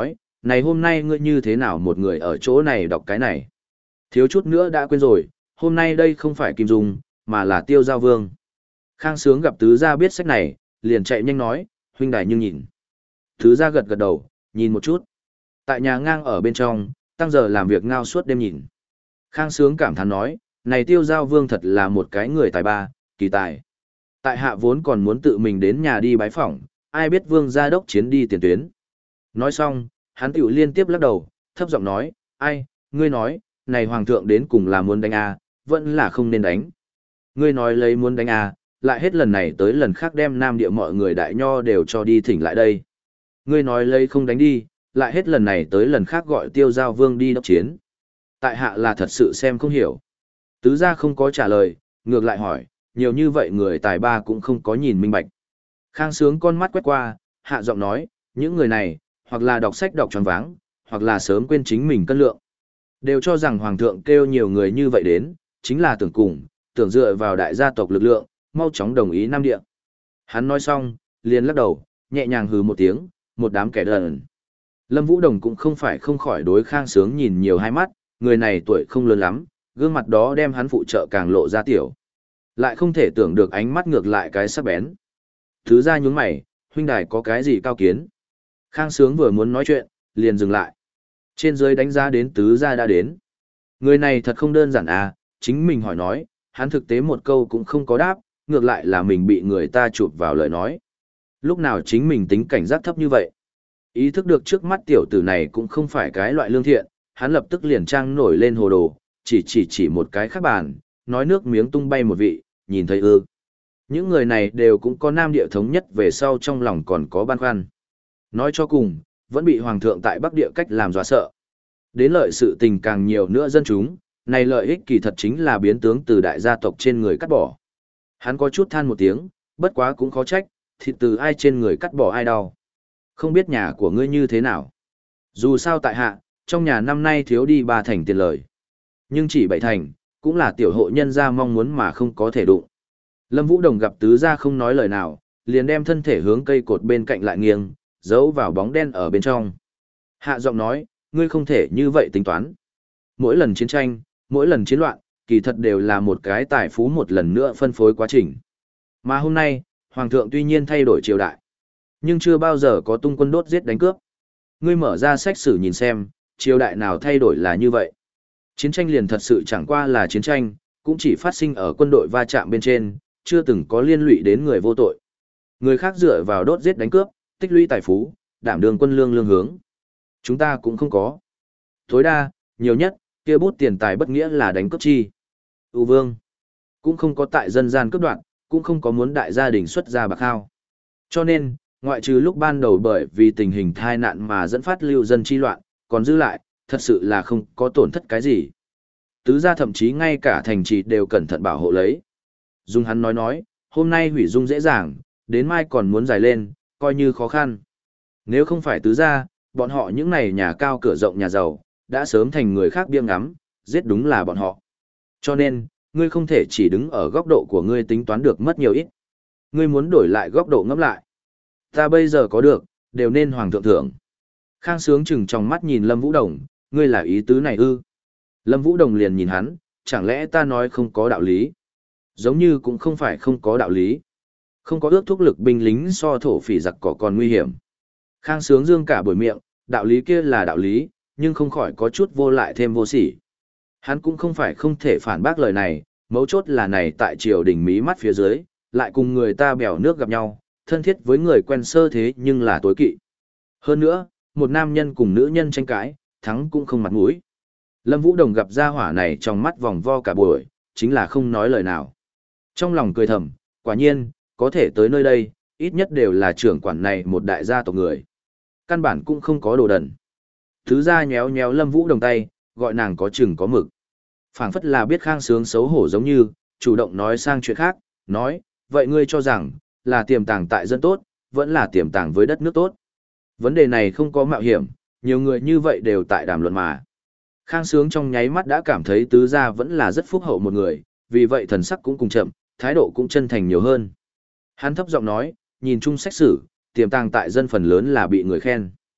này hôm nay ngươi như thế nào một người ở chỗ này đọc cái này? Thiếu chút nữa đã quên rồi, hôm nay đây không phải Kim Dung, mà là Tiêu Giao Vương. Khang Sướng gặp tứ gia biết sách này, liền chạy nhanh nói, huynh đài nhưng nhìn. Tứ gia gật gật đầu, nhìn một chút. Tại nhà ngang ở bên trong, tăng giờ làm việc ngao suốt đêm nhìn. Khang Sướng cảm thán nói, này Tiêu Giao Vương thật là một cái người tài ba, kỳ tài. Tại hạ vốn còn muốn tự mình đến nhà đi bái phỏng, ai biết Vương gia đốc chiến đi tiền tuyến. Nói xong, hắn tiểu liên tiếp lắc đầu, thấp giọng nói, ai, ngươi nói, này Hoàng thượng đến cùng là muốn đánh à, vẫn là không nên đánh. Ngươi nói lấy muốn đánh à, lại hết lần này tới lần khác đem Nam Địa mọi người đại nho đều cho đi thỉnh lại đây. Ngươi nói lấy không đánh đi, lại hết lần này tới lần khác gọi Tiêu Giao Vương đi đốc chiến. Tại hạ là thật sự xem không hiểu. Tứ gia không có trả lời, ngược lại hỏi, nhiều như vậy người tài ba cũng không có nhìn minh bạch. Khang Sướng con mắt quét qua, hạ giọng nói, những người này, hoặc là đọc sách đọc tròn váng, hoặc là sớm quên chính mình cân lượng. Đều cho rằng Hoàng thượng kêu nhiều người như vậy đến, chính là tưởng cùng, tưởng dựa vào đại gia tộc lực lượng, mau chóng đồng ý Nam Địa. Hắn nói xong, liền lắc đầu, nhẹ nhàng hừ một tiếng, một đám kẻ đần. Lâm Vũ Đồng cũng không phải không khỏi đối Khang Sướng nhìn nhiều hai mắt, người này tuổi không lớn lắm, gương mặt đó đem hắn phụ trợ càng lộ ra tiểu. Lại không thể tưởng được ánh mắt ngược lại cái sắc bén. Thứ ra nhướng mày, huynh đài có cái gì cao kiến? Khang Sướng vừa muốn nói chuyện, liền dừng lại. Trên dưới đánh giá đến tứ gia đã đến. Người này thật không đơn giản à, chính mình hỏi nói, hắn thực tế một câu cũng không có đáp, ngược lại là mình bị người ta chụp vào lời nói. Lúc nào chính mình tính cảnh giác thấp như vậy? Ý thức được trước mắt tiểu tử này cũng không phải cái loại lương thiện, hắn lập tức liền trang nổi lên hồ đồ, chỉ chỉ chỉ một cái khác bàn, nói nước miếng tung bay một vị, nhìn thấy ư. Những người này đều cũng có Nam Địa thống nhất về sau trong lòng còn có băn khoăn. Nói cho cùng, vẫn bị Hoàng thượng tại Bắc Địa cách làm dọa sợ. Đến lợi sự tình càng nhiều nữa dân chúng, này lợi ích kỳ thật chính là biến tướng từ đại gia tộc trên người cắt bỏ. Hắn có chút than một tiếng, bất quá cũng khó trách, thịt từ ai trên người cắt bỏ ai đau. Không biết nhà của ngươi như thế nào. Dù sao tại hạ, trong nhà năm nay thiếu đi ba thành tiền lời. Nhưng chỉ bảy thành, cũng là tiểu hộ nhân gia mong muốn mà không có thể đụng. Lâm Vũ Đồng gặp tứ gia không nói lời nào, liền đem thân thể hướng cây cột bên cạnh lại nghiêng, giấu vào bóng đen ở bên trong. Hạ giọng nói, ngươi không thể như vậy tính toán. Mỗi lần chiến tranh, mỗi lần chiến loạn, kỳ thật đều là một cái tài phú một lần nữa phân phối quá trình. Mà hôm nay, Hoàng thượng tuy nhiên thay đổi triều đại, nhưng chưa bao giờ có tung quân đốt giết đánh cướp. Ngươi mở ra sách sử nhìn xem, triều đại nào thay đổi là như vậy. Chiến tranh liền thật sự chẳng qua là chiến tranh, cũng chỉ phát sinh ở quân đội va chạm bên trên, chưa từng có liên lụy đến người vô tội. Người khác dựa vào đốt giết đánh cướp, tích lũy tài phú, đảm đương quân lương lương hướng. Chúng ta cũng không có. Tối đa, nhiều nhất, kia bút tiền tài bất nghĩa là đánh cướp chi. U vương, cũng không có tại dân gian cướp đoạt, cũng không có muốn đại gia đình xuất ra bạc hao. Cho nên, ngoại trừ lúc ban đầu bởi vì tình hình tai nạn mà dẫn phát lưu dân chi loạn, còn giữ lại, thật sự là không có tổn thất cái gì. Tứ gia thậm chí ngay cả thành trì đều cẩn thận bảo hộ lấy. Dung hắn nói nói, hôm nay hủy dung dễ dàng, đến mai còn muốn dài lên, coi như khó khăn. Nếu không phải tứ gia, bọn họ những này nhà cao cửa rộng nhà giàu, đã sớm thành người khác biếng ngắm, giết đúng là bọn họ. Cho nên, ngươi không thể chỉ đứng ở góc độ của ngươi tính toán được mất nhiều ít. Ngươi muốn đổi lại góc độ ngẫm lại. Ta bây giờ có được, đều nên hoàng thượng thưởng. Khang Sướng chừng trong mắt nhìn Lâm Vũ Đồng, ngươi là ý tứ này ư? Lâm Vũ Đồng liền nhìn hắn, chẳng lẽ ta nói không có đạo lý? Giống như cũng không phải không có đạo lý. Không có ước thúc lực binh lính so thổ phỉ giặc cỏ còn nguy hiểm. Khang Sướng dương cả buổi miệng, đạo lý kia là đạo lý, nhưng không khỏi có chút vô lại thêm vô sỉ. Hắn cũng không phải không thể phản bác lời này, mấu chốt là này tại triều đình mí mắt phía dưới, lại cùng người ta bèo nước gặp nhau, thân thiết với người quen sơ thế nhưng là tối kỵ. Hơn nữa, một nam nhân cùng nữ nhân tranh cãi, thắng cũng không mặt mũi. Lâm Vũ Đồng gặp gia hỏa này trong mắt vòng vo cả buổi, chính là không nói lời nào. Trong lòng cười thầm, quả nhiên, có thể tới nơi đây, ít nhất đều là trưởng quản này một đại gia tộc người. Căn bản cũng không có đồ đần. Thứ gia nhéo nhéo Lâm Vũ Đồng tay, gọi nàng có chừng có mực. Phảng phất là biết Khang Sướng xấu hổ giống như, chủ động nói sang chuyện khác, nói, vậy ngươi cho rằng, là tiềm tàng tại dân tốt, vẫn là tiềm tàng với đất nước tốt. Vấn đề này không có mạo hiểm, nhiều người như vậy đều tại đàm luận mà. Khang Sướng trong nháy mắt đã cảm thấy tứ gia vẫn là rất phúc hậu một người, vì vậy thần sắc cũng cùng chậm, thái độ cũng chân thành nhiều hơn. Hắn thấp giọng nói, nhìn chung sách sử, tiềm tàng tại dân phần lớn là bị người khen.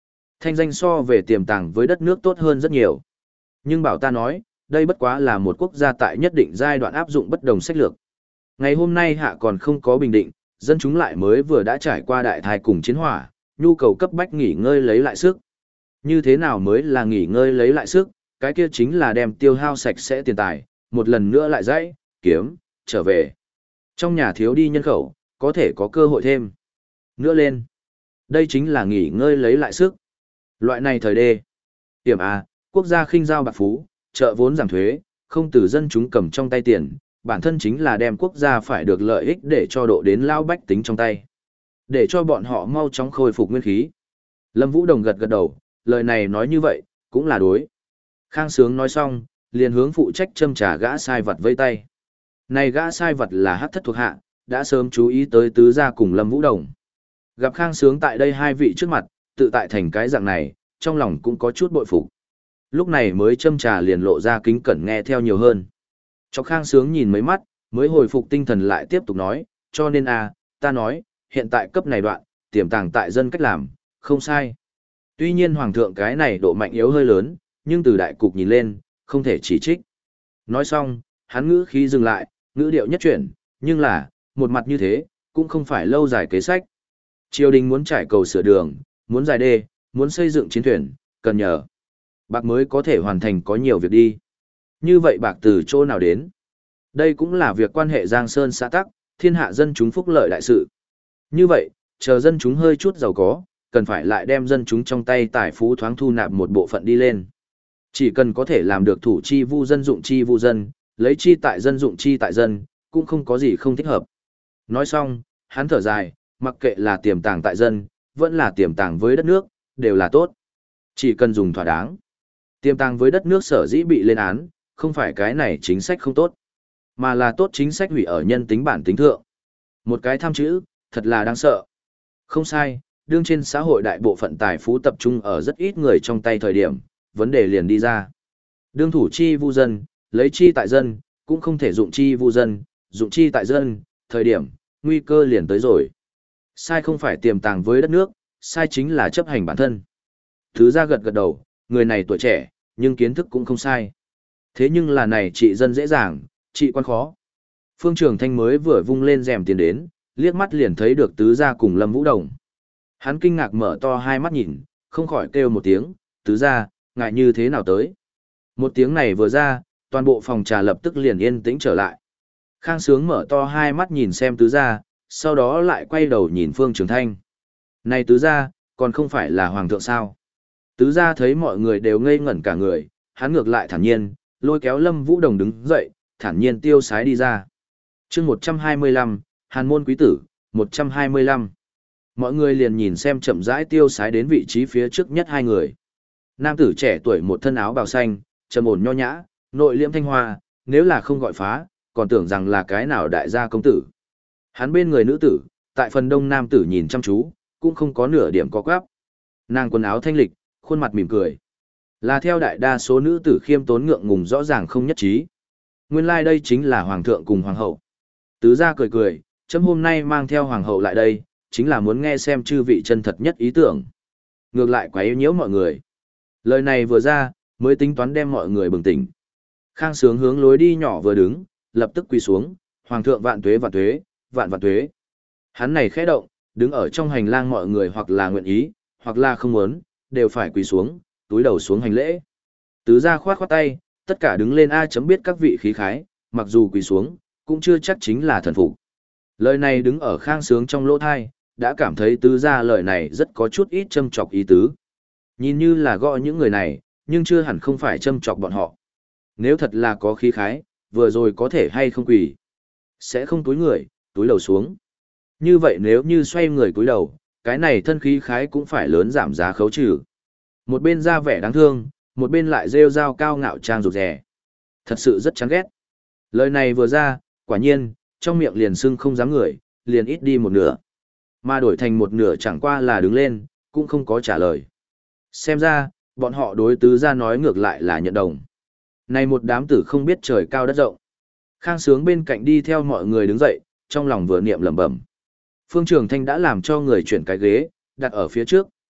Thanh danh so về tiềm tàng với đất nước tốt hơn rất nhiều. Nhưng bảo ta nói, đây bất quá là một quốc gia tại nhất định giai đoạn áp dụng bất đồng sách lược. Ngày hôm nay hạ còn không có bình định, dân chúng lại mới vừa đã trải qua đại thai cùng chiến hỏa, nhu cầu cấp bách nghỉ ngơi lấy lại sức. Như thế nào mới là nghỉ ngơi lấy lại sức, cái kia chính là đem tiêu hao sạch sẽ tiền tài, một lần nữa lại dãy, kiếm, trở về. Trong nhà thiếu đi nhân khẩu, có thể có cơ hội thêm. Nữa lên. Đây chính là nghỉ ngơi lấy lại sức. Loại này thời đê. Tiểm A, quốc gia khinh giao bạc phú, trợ vốn giảm thuế, không từ dân chúng cầm trong tay tiền, bản thân chính là đem quốc gia phải được lợi ích để cho độ đến lao bách tính trong tay. Để cho bọn họ mau chóng khôi phục nguyên khí. Lâm Vũ Đồng gật gật đầu, lời này nói như vậy, cũng là đối. Khang Sướng nói xong, liền hướng phụ trách châm trà gã sai vật vây tay. Này gã sai vật là hắc thất thuộc hạ, đã sớm chú ý tới tứ gia cùng Lâm Vũ Đồng. Gặp Khang Sướng tại đây hai vị trước mặt, tự tại thành cái dạng này, trong lòng cũng có chút bội phục. Lúc này mới châm trà liền lộ ra kính cẩn nghe theo nhiều hơn. Cho Khang Sướng nhìn mấy mắt, mới hồi phục tinh thần lại tiếp tục nói, cho nên à, ta nói, hiện tại cấp này đoạn, tiềm tàng tại dân cách làm, không sai. Tuy nhiên Hoàng thượng cái này độ mạnh yếu hơi lớn, nhưng từ đại cục nhìn lên, không thể chỉ trích. Nói xong, hắn ngữ khí dừng lại, ngữ điệu nhất chuyển, nhưng là, một mặt như thế, cũng không phải lâu dài kế sách. Triều đình muốn trải cầu sửa đường, muốn dài đê, muốn xây dựng chiến thuyền, cần nhờ. Bạc mới có thể hoàn thành có nhiều việc đi. Như vậy bạc từ chỗ nào đến? Đây cũng là việc quan hệ Giang Sơn xã tắc, thiên hạ dân chúng phúc lợi đại sự. Như vậy, chờ dân chúng hơi chút giàu có, cần phải lại đem dân chúng trong tay tài phú thoáng thu nạp một bộ phận đi lên. Chỉ cần có thể làm được thủ chi vu dân dụng chi vu dân, lấy chi tại dân dụng chi tại dân, cũng không có gì không thích hợp. Nói xong, hắn thở dài, mặc kệ là tiềm tàng tại dân, vẫn là tiềm tàng với đất nước, đều là tốt. Chỉ cần dùng thỏa đáng. Tiềm tàng với đất nước sở dĩ bị lên án, không phải cái này chính sách không tốt, mà là tốt chính sách hủy ở nhân tính bản tính thượng. Một cái tham chữ, thật là đáng sợ. Không sai, đương trên xã hội đại bộ phận tài phú tập trung ở rất ít người trong tay thời điểm, vấn đề liền đi ra. Đương thủ chi vu dân, lấy chi tại dân, cũng không thể dụng chi vu dân, dụng chi tại dân, thời điểm, nguy cơ liền tới rồi. Sai không phải tiềm tàng với đất nước, sai chính là chấp hành bản thân. Thứ ra gật gật đầu, người này tuổi trẻ, nhưng kiến thức cũng không sai. Thế nhưng là này trị dân dễ dàng, trị quan khó. Phương Trường Thanh mới vừa vung lên rèm tiền đến, liếc mắt liền thấy được tứ gia cùng Lâm Vũ Đồng. Hắn kinh ngạc mở to hai mắt nhìn, không khỏi kêu một tiếng, tứ gia, ngại như thế nào tới. Một tiếng này vừa ra, toàn bộ phòng trà lập tức liền yên tĩnh trở lại. Khang Sướng mở to hai mắt nhìn xem tứ gia, sau đó lại quay đầu nhìn Phương Trường Thanh. Này tứ gia, còn không phải là hoàng thượng sao? Tứ gia thấy mọi người đều ngây ngẩn cả người, hắn ngược lại thản nhiên, lôi kéo Lâm Vũ Đồng đứng dậy, thản nhiên tiêu sái đi ra. Chương một trăm hai mươi lăm, Hàn môn quý tử, một trăm hai mươi lăm. Mọi người liền nhìn xem chậm rãi tiêu sái đến vị trí phía trước nhất hai người. Nam tử trẻ tuổi một thân áo bào xanh, trầm ổn nho nhã, nội liễm thanh hoa, nếu là không gọi phá, còn tưởng rằng là cái nào đại gia công tử. Hắn bên người nữ tử, tại phần đông nam tử nhìn chăm chú, cũng không có nửa điểm có quáp. Nàng quần áo thanh lịch, khuôn mặt mỉm cười. Là theo đại đa số nữ tử khiêm tốn ngượng ngùng rõ ràng không nhất trí. Nguyên lai like đây chính là hoàng thượng cùng hoàng hậu. Tứ gia cười cười, chấm hôm nay mang theo hoàng hậu lại đây, chính là muốn nghe xem chư vị chân thật nhất ý tưởng. Ngược lại quá yếu nhiễu mọi người. Lời này vừa ra, mới tính toán đem mọi người bừng tỉnh. Khang Sướng hướng lối đi nhỏ vừa đứng, lập tức quỳ xuống, hoàng thượng vạn tuế vạn tuế, vạn vạn tuế. Hắn này khẽ động, đứng ở trong hành lang mọi người hoặc là nguyện ý, hoặc là không muốn, đều phải quỳ xuống, túi đầu xuống hành lễ. Tứ gia khoát khoát tay, tất cả đứng lên a chấm biết các vị khí khái, mặc dù quỳ xuống, cũng chưa chắc chính là thần phục. Lời này đứng ở Khang Sướng trong lỗ thai, đã cảm thấy tứ gia lời này rất có chút ít châm chọc ý tứ. Nhìn như là gọi những người này, nhưng chưa hẳn không phải châm chọc bọn họ. Nếu thật là có khí khái, vừa rồi có thể hay không quỳ. Sẽ không túi người, túi đầu xuống. Như vậy nếu như xoay người túi đầu, cái này thân khí khái cũng phải lớn giảm giá khấu trừ. Một bên ra vẻ đáng thương, một bên lại rêu rao cao ngạo trang rụt rè. Thật sự rất chán ghét. Lời này vừa ra, quả nhiên, trong miệng liền sưng không dám người, liền ít đi một nửa. Mà đổi thành một nửa chẳng qua là đứng lên, cũng không có trả lời. Xem ra, bọn họ đối tứ gia nói ngược lại là nhận đồng. Này một đám tử không biết trời cao đất rộng. Khang Sướng bên cạnh đi theo mọi người đứng dậy, trong lòng vừa niệm lẩm bẩm. Phương Trường Thanh đã làm cho người chuyển cái ghế, đặt ở phía trước,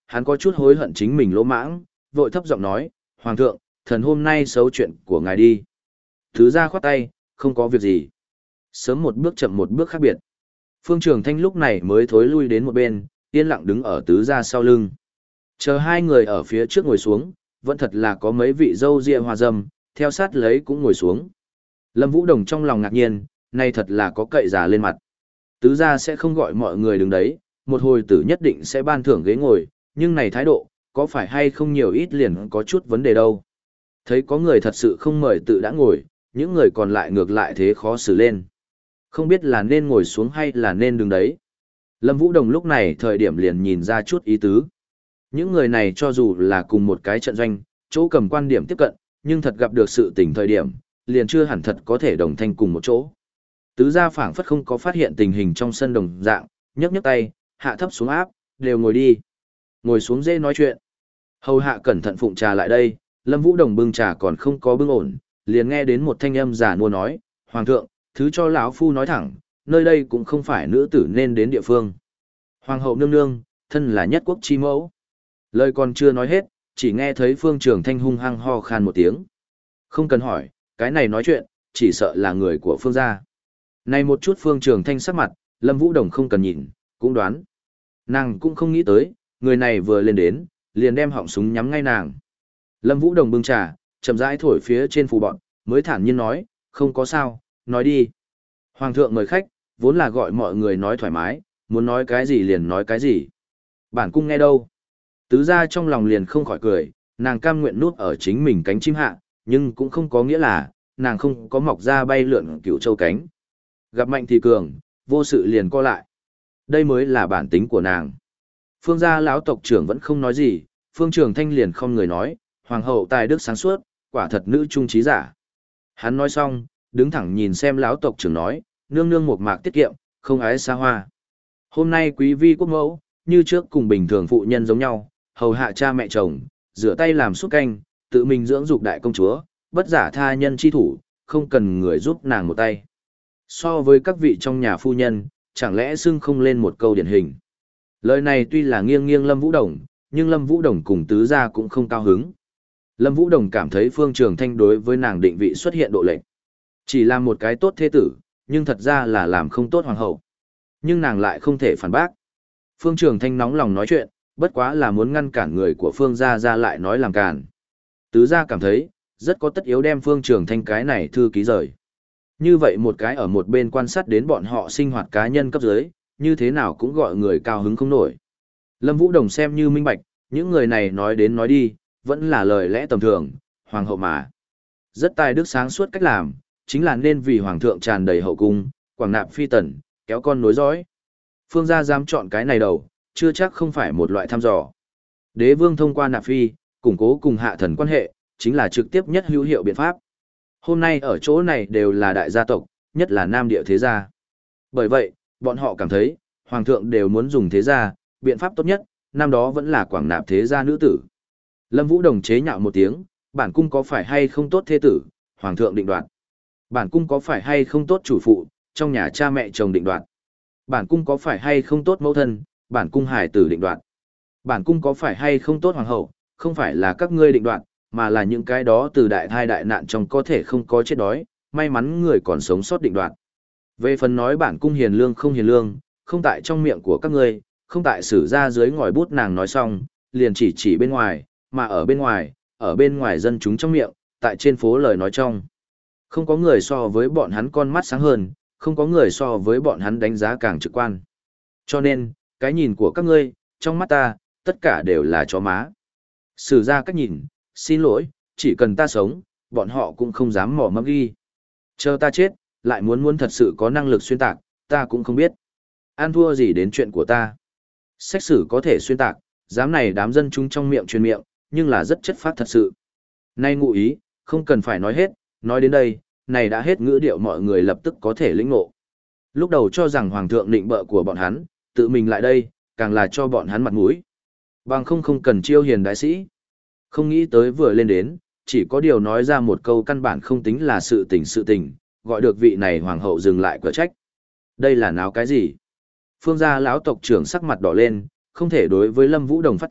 hắn có chút hối hận chính mình lỗ mãng, vội thấp giọng nói, Hoàng thượng, thần hôm nay xấu chuyện của ngài đi. Tứ gia khoát tay, không có việc gì. Sớm một bước chậm một bước khác biệt. Phương Trường Thanh lúc này mới thối lui đến một bên, yên lặng đứng ở tứ gia sau lưng. Chờ hai người ở phía trước ngồi xuống, vẫn thật là có mấy vị dâu ria hoa dâm, theo sát lấy cũng ngồi xuống. Lâm Vũ Đồng trong lòng ngạc nhiên, này thật là có cậy già lên mặt. Tứ gia sẽ không gọi mọi người đứng đấy, một hồi tử nhất định sẽ ban thưởng ghế ngồi, nhưng này thái độ, có phải hay không nhiều ít liền có chút vấn đề đâu. Thấy có người thật sự không mời tự đã ngồi, những người còn lại ngược lại thế khó xử lên. Không biết là nên ngồi xuống hay là nên đứng đấy. Lâm Vũ Đồng lúc này thời điểm liền nhìn ra chút ý tứ. Những người này cho dù là cùng một cái trận doanh, chỗ cầm quan điểm tiếp cận, nhưng thật gặp được sự tình thời điểm, liền chưa hẳn thật có thể đồng thanh cùng một chỗ. Tứ gia phảng phất không có phát hiện tình hình trong sân đồng dạng, nhấc nhấc tay, hạ thấp xuống áp, đều ngồi đi. Ngồi xuống dễ nói chuyện. Hầu hạ cẩn thận phụng trà lại đây, Lâm Vũ Đồng bưng trà còn không có bưng ổn, liền nghe đến một thanh âm giả nua nói, Hoàng thượng, thứ cho lão phu nói thẳng, nơi đây cũng không phải nữ tử nên đến địa phương. Hoàng hậu nương nương, thân là nhất quốc chi mẫu. Lời còn chưa nói hết, chỉ nghe thấy Phương Trường Thanh hung hăng ho khan một tiếng. Không cần hỏi, cái này nói chuyện, chỉ sợ là người của Phương gia. Này một chút Phương Trường Thanh sắc mặt, Lâm Vũ Đồng không cần nhìn, cũng đoán. Nàng cũng không nghĩ tới, người này vừa lên đến, liền đem họng súng nhắm ngay nàng. Lâm Vũ Đồng bưng trà, chậm rãi thổi phía trên phù bọn, mới thản nhiên nói, không có sao, nói đi. Hoàng thượng mời khách, vốn là gọi mọi người nói thoải mái, muốn nói cái gì liền nói cái gì. Bản cung nghe đâu. Tứ gia trong lòng liền không khỏi cười, nàng cam nguyện nuốt ở chính mình cánh chim hạ, nhưng cũng không có nghĩa là, nàng không có mọc ra bay lượn cửu châu cánh. Gặp mạnh thì cường, vô sự liền co lại. Đây mới là bản tính của nàng. Phương gia lão tộc trưởng vẫn không nói gì, Phương Trường Thanh liền không người nói, hoàng hậu tài đức sáng suốt, quả thật nữ trung trí giả. Hắn nói xong, đứng thẳng nhìn xem lão tộc trưởng nói, nương nương một mạc tiết kiệm, không ái xa hoa. Hôm nay quý vi quốc mẫu, như trước cùng bình thường phụ nhân giống nhau, hầu hạ cha mẹ chồng, rửa tay làm súp canh, tự mình dưỡng dục đại công chúa, bất giả tha nhân chi thủ, không cần người giúp nàng một tay. So với các vị trong nhà phu nhân, chẳng lẽ xưng không lên một câu điển hình. Lời này tuy là nghiêng nghiêng Lâm Vũ Đồng, nhưng Lâm Vũ Đồng cùng tứ gia cũng không cao hứng. Lâm Vũ Đồng cảm thấy Phương Trường Thanh đối với nàng định vị xuất hiện độ lệch. Chỉ làm một cái tốt thế tử, nhưng thật ra là làm không tốt hoàng hậu. Nhưng nàng lại không thể phản bác. Phương Trường Thanh nóng lòng nói chuyện, bất quá là muốn ngăn cản người của Phương gia ra lại nói làm càn. Tứ gia cảm thấy, rất có tất yếu đem Phương Trường Thanh cái này thư ký rời. Như vậy một cái ở một bên quan sát đến bọn họ sinh hoạt cá nhân cấp dưới, như thế nào cũng gọi người cao hứng không nổi. Lâm Vũ Đồng xem như minh bạch, những người này nói đến nói đi, vẫn là lời lẽ tầm thường, hoàng hậu mà. Rất tài đức sáng suốt cách làm, chính là nên vì hoàng thượng tràn đầy hậu cung, quảng nạp phi tần, kéo con nối dõi. Phương gia dám chọn cái này đầu, chưa chắc không phải một loại thăm dò. Đế vương thông qua nạp phi, củng cố cùng hạ thần quan hệ, chính là trực tiếp nhất hữu hiệu biện pháp. Hôm nay ở chỗ này đều là đại gia tộc, nhất là nam địa thế gia. Bởi vậy, bọn họ cảm thấy, hoàng thượng đều muốn dùng thế gia, biện pháp tốt nhất, năm đó vẫn là quảng nạp thế gia nữ tử. Lâm Vũ Đồng chế nhạo một tiếng, bản cung có phải hay không tốt thế tử, hoàng thượng định đoạt. Bản cung có phải hay không tốt chủ phụ, trong nhà cha mẹ chồng định đoạt. Bản cung có phải hay không tốt mẫu thân, bản cung hải tử định đoạt. Bản cung có phải hay không tốt hoàng hậu, không phải là các ngươi định đoạt, mà là những cái đó từ đại thai đại nạn trong có thể không có chết đói, may mắn người còn sống sót định đoạt. Về phần nói bản cung hiền lương không hiền lương, không tại trong miệng của các ngươi, không tại sử ra dưới ngòi bút nàng nói xong, liền chỉ chỉ bên ngoài, mà ở bên ngoài, ở bên ngoài dân chúng trong miệng, tại trên phố lời nói trong. Không có người so với bọn hắn con mắt sáng hơn, không có người so với bọn hắn đánh giá càng trực quan. Cho nên, cái nhìn của các ngươi, trong mắt ta, tất cả đều là chó má. Sử ra cách nhìn, xin lỗi, chỉ cần ta sống, bọn họ cũng không dám mò mẫm ghi. Chờ ta chết, lại muốn muốn thật sự có năng lực xuyên tạc, ta cũng không biết. Ăn thua gì đến chuyện của ta. Sách sử có thể xuyên tạc, dám này đám dân chúng trong miệng truyền miệng, nhưng là rất chất phát thật sự. Nay ngụ ý, không cần phải nói hết, nói đến đây, này đã hết ngữ điệu mọi người lập tức có thể lĩnh ngộ. Lúc đầu cho rằng hoàng thượng định bợ của bọn hắn, tự mình lại đây, càng là cho bọn hắn mặt mũi. Bằng không không cần chiêu hiền đại sĩ. Không nghĩ tới vừa lên đến, chỉ có điều nói ra một câu căn bản không tính là sự tình sự tình, gọi được vị này hoàng hậu dừng lại cửa trách. Đây là náo cái gì? Phương gia lão tộc trưởng sắc mặt đỏ lên, không thể đối với Lâm Vũ Đồng phát tác,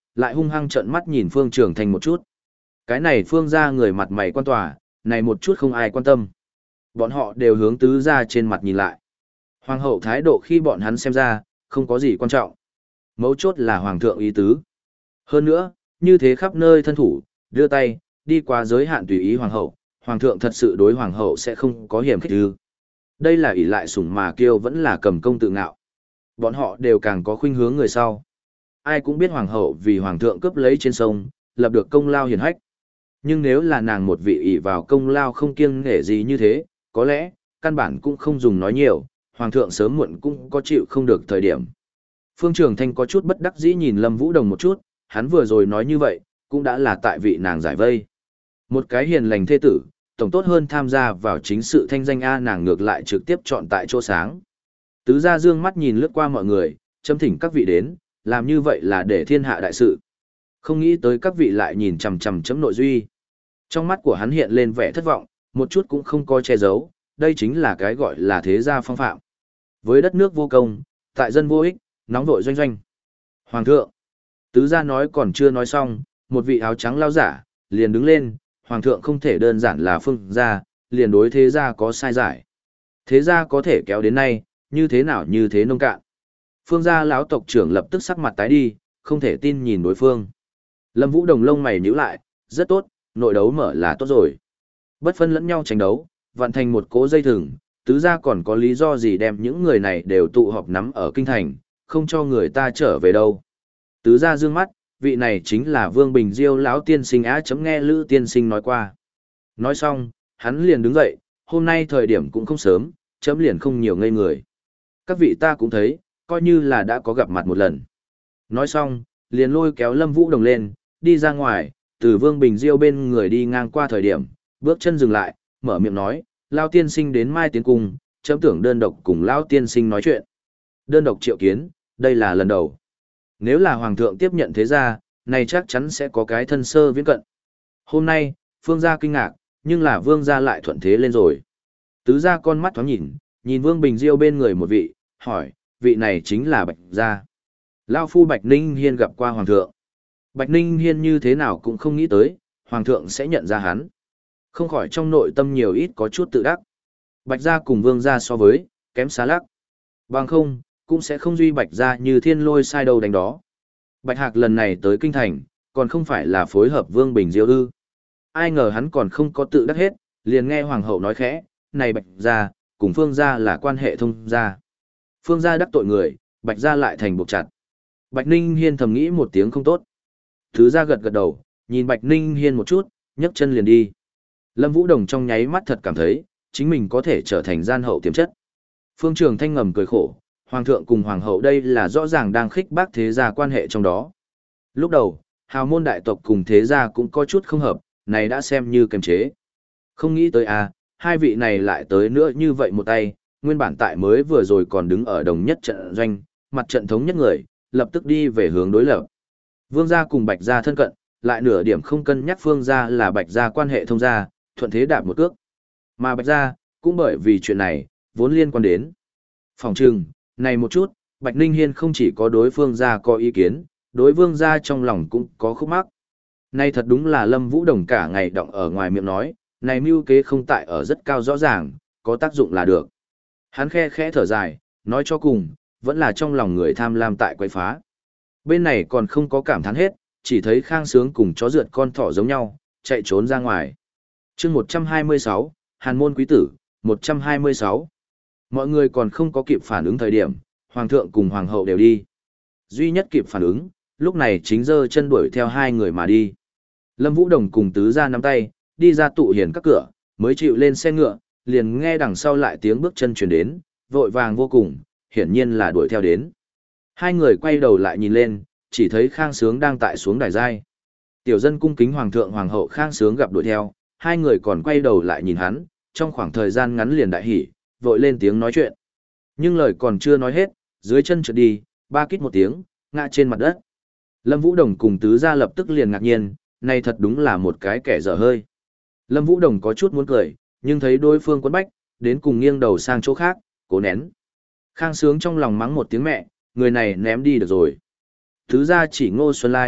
lại hung hăng trợn mắt nhìn Phương Trường Thanh một chút. Cái này Phương gia người mặt mày quan tòa, này một chút không ai quan tâm. Bọn họ đều hướng tứ gia trên mặt nhìn lại. Hoàng hậu thái độ khi bọn hắn xem ra, không có gì quan trọng. Mấu chốt là hoàng thượng ý tứ. Hơn nữa, như thế khắp nơi thân thủ, đưa tay, đi qua giới hạn tùy ý hoàng hậu, hoàng thượng thật sự đối hoàng hậu sẽ không có hiểm khích ư. Đây là ỷ lại sủng mà kiêu vẫn là cầm công tự ngạo. Bọn họ đều càng có khuynh hướng người sau. Ai cũng biết hoàng hậu vì hoàng thượng cướp lấy trên sông, lập được công lao hiển hách. Nhưng nếu là nàng một vị ỷ vào công lao không kiêng nể gì như thế, có lẽ, căn bản cũng không dùng nói nhiều, hoàng thượng sớm muộn cũng có chịu không được thời điểm. Phương Trường Thanh có chút bất đắc dĩ nhìn Lâm Vũ Đồng một chút, hắn vừa rồi nói như vậy, cũng đã là tại vị nàng giải vây. Một cái hiền lành thê tử, tổng tốt hơn tham gia vào chính sự thanh danh A, nàng ngược lại trực tiếp chọn tại chỗ sáng. Tứ gia dương mắt nhìn lướt qua mọi người, châm thỉnh các vị đến, làm như vậy là để thiên hạ đại sự. Không nghĩ tới các vị lại nhìn chằm chằm chấm nội duy. Trong mắt của hắn hiện lên vẻ thất vọng, một chút cũng không có che giấu, đây chính là cái gọi là thế gia phong phạm. Với đất nước vô công, tại dân vô ích, nóng vội doanh doanh. Hoàng thượng, tứ gia nói còn chưa nói xong, một vị áo trắng lao giả, liền đứng lên, hoàng thượng không thể đơn giản là phương gia, liền đối thế gia có sai giải. Thế gia có thể kéo đến nay, như thế nào như thế nông cạn. Phương gia lão tộc trưởng lập tức sắc mặt tái đi, không thể tin nhìn đối phương. Lâm Vũ Đồng lông mày nhíu lại, rất tốt, nội đấu mở là tốt rồi. Bất phân lẫn nhau tranh đấu, vặn thành một cỗ dây thừng, tứ gia còn có lý do gì đem những người này đều tụ họp nắm ở kinh thành, không cho người ta trở về đâu. Tứ gia dương mắt, vị này chính là Vương Bình Diêu lão tiên sinh á chấm nghe Lữ tiên sinh nói qua. Nói xong, hắn liền đứng dậy, hôm nay thời điểm cũng không sớm, chấm liền không nhiều ngây người. Các vị ta cũng thấy, coi như là đã có gặp mặt một lần. Nói xong, liền lôi kéo Lâm Vũ Đồng lên, đi ra ngoài, từ Vương Bình Diêu bên người đi ngang qua thời điểm, bước chân dừng lại, mở miệng nói, Lao tiên sinh đến Mai Tiến Cung, chấm tưởng đơn độc cùng Lao tiên sinh nói chuyện. Đơn độc triệu kiến, đây là lần đầu. Nếu là Hoàng thượng tiếp nhận thế gia, này chắc chắn sẽ có cái thân sơ viễn cận. Hôm nay, Phương gia kinh ngạc, nhưng là Vương gia lại thuận thế lên rồi. Tứ gia con mắt thoáng nhìn, nhìn Vương Bình Diêu bên người một vị, hỏi, vị này chính là Bạch gia. Lao phu Bạch Ninh Hiên gặp qua Hoàng thượng. Bạch Ninh Hiên như thế nào cũng không nghĩ tới, Hoàng thượng sẽ nhận ra hắn. Không khỏi trong nội tâm nhiều ít có chút tự đắc. Bạch gia cùng Vương gia so với, kém xa lắc. Bằng không, cũng sẽ không duy Bạch gia như thiên lôi sai đầu đánh đó. Bạch Hạc lần này tới kinh thành, còn không phải là phối hợp Vương Bình Diêu ư. Ai ngờ hắn còn không có tự đắc hết, liền nghe Hoàng hậu nói khẽ, này Bạch gia, cùng Phương gia là quan hệ thông gia. Phương gia đắc tội người, Bạch gia lại thành buộc chặt. Bạch Ninh Hiên thầm nghĩ một tiếng không tốt. Thứ gia gật gật đầu, nhìn Bạch Ninh Hiên một chút, nhấc chân liền đi. Lâm Vũ Đồng trong nháy mắt thật cảm thấy, chính mình có thể trở thành gian hậu tiềm chất. Phương Trường Thanh ngầm cười khổ, Hoàng thượng cùng Hoàng hậu đây là rõ ràng đang khích bác thế gia quan hệ trong đó. Lúc đầu, hào môn đại tộc cùng thế gia cũng có chút không hợp, này đã xem như kiềm chế. Không nghĩ tới à, hai vị này lại tới nữa như vậy một tay, nguyên bản tại mới vừa rồi còn đứng ở đồng nhất trận doanh, mặt trận thống nhất người, lập tức đi về hướng đối lập. Vương gia cùng Bạch gia thân cận, lại nửa điểm không cân nhắc Phương gia là Bạch gia quan hệ thông gia, thuận thế đạp một cước. Mà Bạch gia, cũng bởi vì chuyện này, vốn liên quan đến. Phòng trừng, này một chút, Bạch Ninh Hiên không chỉ có đối Phương gia có ý kiến, đối Vương gia trong lòng cũng có khúc mắc. Này thật đúng là Lâm Vũ Đồng cả ngày động ở ngoài miệng nói, này mưu kế không tại ở rất cao rõ ràng, có tác dụng là được. Hắn khe khẽ thở dài, nói cho cùng, vẫn là trong lòng người tham lam tại quấy phá. Bên này còn không có cảm thán hết, chỉ thấy Khang Sướng cùng chó rượt con thỏ giống nhau, chạy trốn ra ngoài. chương một trăm hai mươi sáu, Hàn môn quý tử, một trăm hai mươi sáu. Mọi người còn không có kịp phản ứng thời điểm, Hoàng thượng cùng Hoàng hậu đều đi. Duy nhất kịp phản ứng, lúc này chính giơ chân đuổi theo hai người mà đi. Lâm Vũ Đồng cùng tứ gia nắm tay, đi ra tụ hiền các cửa, mới chịu lên xe ngựa, liền nghe đằng sau lại tiếng bước chân truyền đến, vội vàng vô cùng, hiển nhiên là đuổi theo đến. Hai người quay đầu lại nhìn lên, chỉ thấy Khang Sướng đang tại xuống đài giai. Tiểu dân cung kính Hoàng thượng Hoàng hậu. Khang Sướng gặp đuổi theo, hai người còn quay đầu lại nhìn hắn, trong khoảng thời gian ngắn liền đại hỉ, vội lên tiếng nói chuyện. Nhưng lời còn chưa nói hết, dưới chân trượt đi, ba kít một tiếng, ngã trên mặt đất. Lâm Vũ Đồng cùng tứ gia lập tức liền ngạc nhiên, này thật đúng là một cái kẻ dở hơi. Lâm Vũ Đồng có chút muốn cười, nhưng thấy đối phương quấn bách, đến cùng nghiêng đầu sang chỗ khác, cố nén. Khang Sướng trong lòng mắng một tiếng mẹ, người này ném đi được rồi. Tứ gia chỉ Ngô Xuân Lai,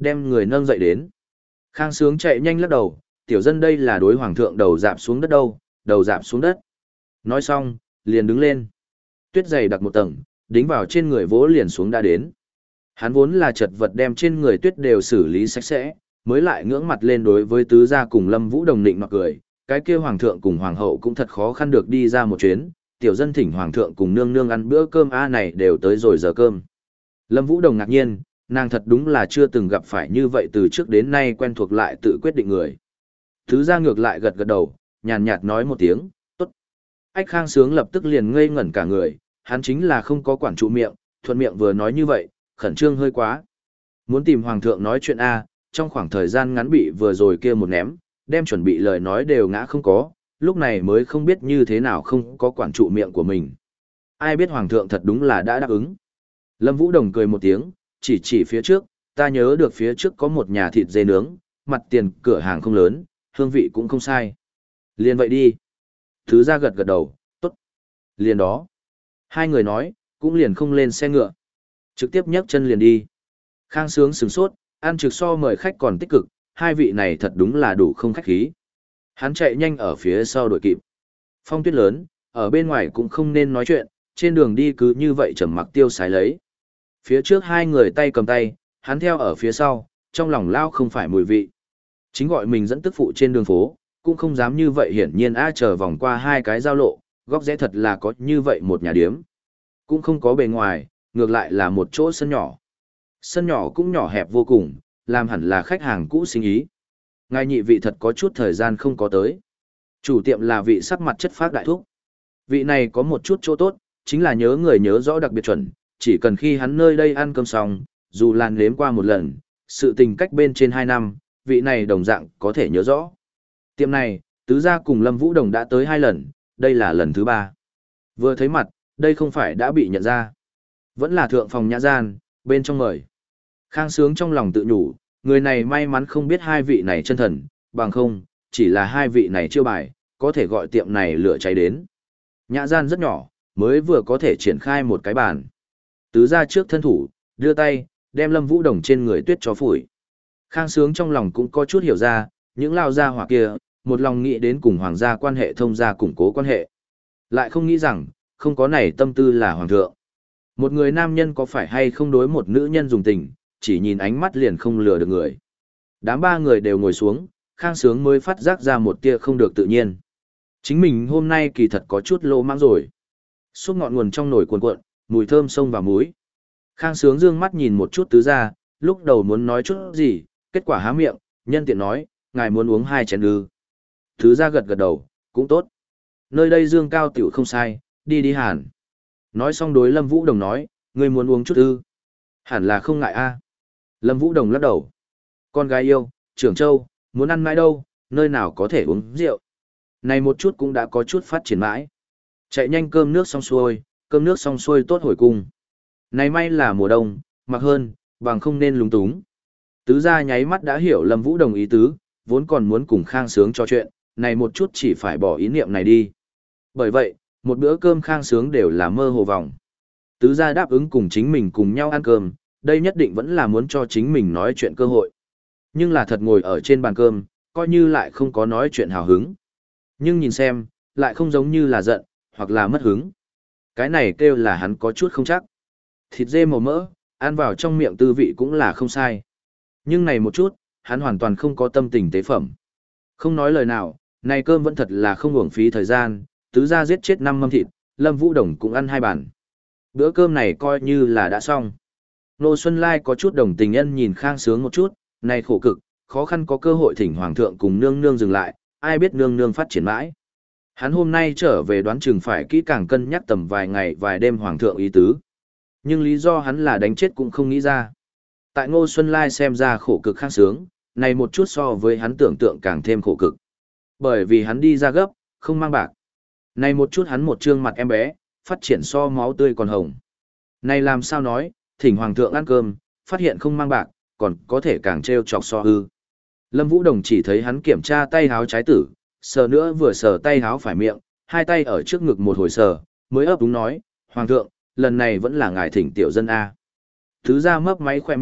đem người nâng dậy đến. Khang Sướng chạy nhanh lắc đầu, tiểu dân đây là đối hoàng thượng đầu dạp xuống đất đâu, đầu dạp xuống đất. Nói xong, liền đứng lên. Tuyết dày đặc một tầng, đính vào trên người vỗ liền xuống đã đến. Hắn vốn là chật vật đem trên người tuyết đều xử lý sạch sẽ, mới lại ngưỡng mặt lên đối với tứ gia cùng Lâm Vũ Đồng nịnh nọt cười, cái kia hoàng thượng cùng hoàng hậu cũng thật khó khăn được đi ra một chuyến, tiểu dân thỉnh hoàng thượng cùng nương nương ăn bữa cơm a này đều tới rồi giờ cơm. Lâm Vũ Đồng ngạc nhiên, nàng thật đúng là chưa từng gặp phải như vậy từ trước đến nay quen thuộc lại tự quyết định người. Tứ gia ngược lại gật gật đầu, nhàn nhạt nói một tiếng, tốt. Ách Khang Sướng lập tức liền ngây ngẩn cả người, hắn chính là không có quản trụ miệng, thuận miệng vừa nói như vậy, khẩn trương hơi quá. Muốn tìm hoàng thượng nói chuyện a, trong khoảng thời gian ngắn bị vừa rồi kia một ném, đem chuẩn bị lời nói đều ngã không có, lúc này mới không biết như thế nào không có quản trụ miệng của mình. Ai biết hoàng thượng thật đúng là đã đáp ứng. Lâm Vũ Đồng cười một tiếng, chỉ chỉ phía trước, ta nhớ được phía trước có một nhà thịt dê nướng, mặt tiền cửa hàng không lớn, hương vị cũng không sai. Liền vậy đi. Thứ ra gật gật đầu, tốt. Liền đó. Hai người nói, cũng liền không lên xe ngựa. Trực tiếp nhấc chân liền đi. Khang Sướng sửng sốt, ăn trực so mời khách còn tích cực, hai vị này thật đúng là đủ không khách khí. Hắn chạy nhanh ở phía sau đuổi kịp. Phong tuyết lớn, ở bên ngoài cũng không nên nói chuyện, trên đường đi cứ như vậy trầm mặc tiêu sái lấy. Phía trước hai người tay cầm tay, hắn theo ở phía sau, trong lòng lao không phải mùi vị. Chính gọi mình dẫn tức phụ trên đường phố, cũng không dám như vậy hiển nhiên a chờ vòng qua hai cái giao lộ, góc rẽ thật là có như vậy một nhà điếm. Cũng không có bề ngoài, ngược lại là một chỗ sân nhỏ. Sân nhỏ cũng nhỏ hẹp vô cùng, làm hẳn là khách hàng cũ sinh ý. Ngài nhị vị thật có chút thời gian không có tới. Chủ tiệm là vị sắc mặt chất phác đại thúc. Vị này có một chút chỗ tốt, chính là nhớ người nhớ rõ đặc biệt chuẩn, chỉ cần khi hắn nơi đây ăn cơm xong, dù làn nếm qua một lần, sự tình cách bên trên hai năm, vị này đồng dạng có thể nhớ rõ. Tiệm này, tứ gia cùng Lâm Vũ Đồng đã tới hai lần, đây là lần thứ ba. Vừa thấy mặt, đây không phải đã bị nhận ra. Vẫn là thượng phòng nhã gian, bên trong mời. Khang Sướng trong lòng tự nhủ, người này may mắn không biết hai vị này chân thần, bằng không, chỉ là hai vị này chiêu bài, có thể gọi tiệm này lửa cháy đến. Nhã gian rất nhỏ, mới vừa có thể triển khai một cái bàn. Tứ gia trước thân thủ, đưa tay, đem Lâm Vũ Đồng trên người tuyết cho phủi. Khang Sướng trong lòng cũng có chút hiểu ra, những lao gia hỏa kia, một lòng nghĩ đến cùng hoàng gia quan hệ thông gia củng cố quan hệ. Lại không nghĩ rằng, không có này tâm tư là hoàng thượng. Một người nam nhân có phải hay không đối một nữ nhân dùng tình, chỉ nhìn ánh mắt liền không lừa được người. Đám ba người đều ngồi xuống, Khang Sướng mới phát giác ra một tia không được tự nhiên. Chính mình hôm nay kỳ thật có chút lỗ mãng rồi. Xúc ngọn nguồn trong nồi cuồn cuộn, mùi thơm sông và muối. Khang Sướng dương mắt nhìn một chút tứ gia, lúc đầu muốn nói chút gì, kết quả há miệng, nhân tiện nói, ngài muốn uống hai chén ư. Tứ gia gật gật đầu, cũng tốt. Nơi đây dương cao tiểu không sai, đi đi hàn. Nói xong đối Lâm Vũ Đồng nói, ngươi muốn uống chút ư. Hẳn là không ngại a. Lâm Vũ Đồng lắc đầu. Con gái yêu, trưởng châu, muốn ăn mãi đâu, nơi nào có thể uống rượu. Này một chút cũng đã có chút phát triển mãi. Chạy nhanh cơm nước xong xuôi, cơm nước xong xuôi tốt hồi cung. Này may là mùa đông, mặc hơn, bằng không nên lúng túng. Tứ gia nháy mắt đã hiểu Lâm Vũ Đồng ý tứ, vốn còn muốn cùng Khang Sướng trò chuyện, này một chút chỉ phải bỏ ý niệm này đi. Bởi vậy, một bữa cơm Khang Sướng đều là mơ hồ vòng. Tứ gia đáp ứng cùng chính mình cùng nhau ăn cơm, đây nhất định vẫn là muốn cho chính mình nói chuyện cơ hội. Nhưng là thật ngồi ở trên bàn cơm, coi như lại không có nói chuyện hào hứng. Nhưng nhìn xem, lại không giống như là giận, hoặc là mất hứng. Cái này kêu là hắn có chút không chắc. Thịt dê màu mỡ, ăn vào trong miệng tư vị cũng là không sai. Nhưng này một chút, hắn hoàn toàn không có tâm tình tế phẩm. Không nói lời nào, này cơm vẫn thật là không uổng phí thời gian, tứ gia giết chết năm mâm thịt, Lâm Vũ Đồng cũng ăn hai bàn. Bữa cơm này coi như là đã xong. Nô Xuân Lai có chút đồng tình nhân nhìn Khang Sướng một chút, này khổ cực, khó khăn có cơ hội thỉnh hoàng thượng cùng nương nương dừng lại, ai biết nương nương phát triển mãi. Hắn hôm nay trở về đoán chừng phải kỹ càng cân nhắc tầm vài ngày vài đêm hoàng thượng ý tứ. Nhưng lý do hắn là đánh chết cũng không nghĩ ra. Tại Ngô Xuân Lai xem ra khổ cực Khang Sướng, này một chút so với hắn tưởng tượng càng thêm khổ cực. Bởi vì hắn đi ra gấp, không mang bạc. Này một chút hắn một trương mặt em bé, phát triển so máu tươi còn hồng. Này làm sao nói, thỉnh hoàng thượng ăn cơm, phát hiện không mang bạc, còn có thể càng trêu chọc so hư. Lâm Vũ Đồng chỉ thấy hắn kiểm tra tay háo trái tử, sờ nữa vừa sờ tay háo phải miệng, hai tay ở trước ngực một hồi sờ, mới ấp đúng nói, hoàng thượng, lần này vẫn là ngài thỉnh tiểu dân A. Thứ ra mấp máy khoe miệng,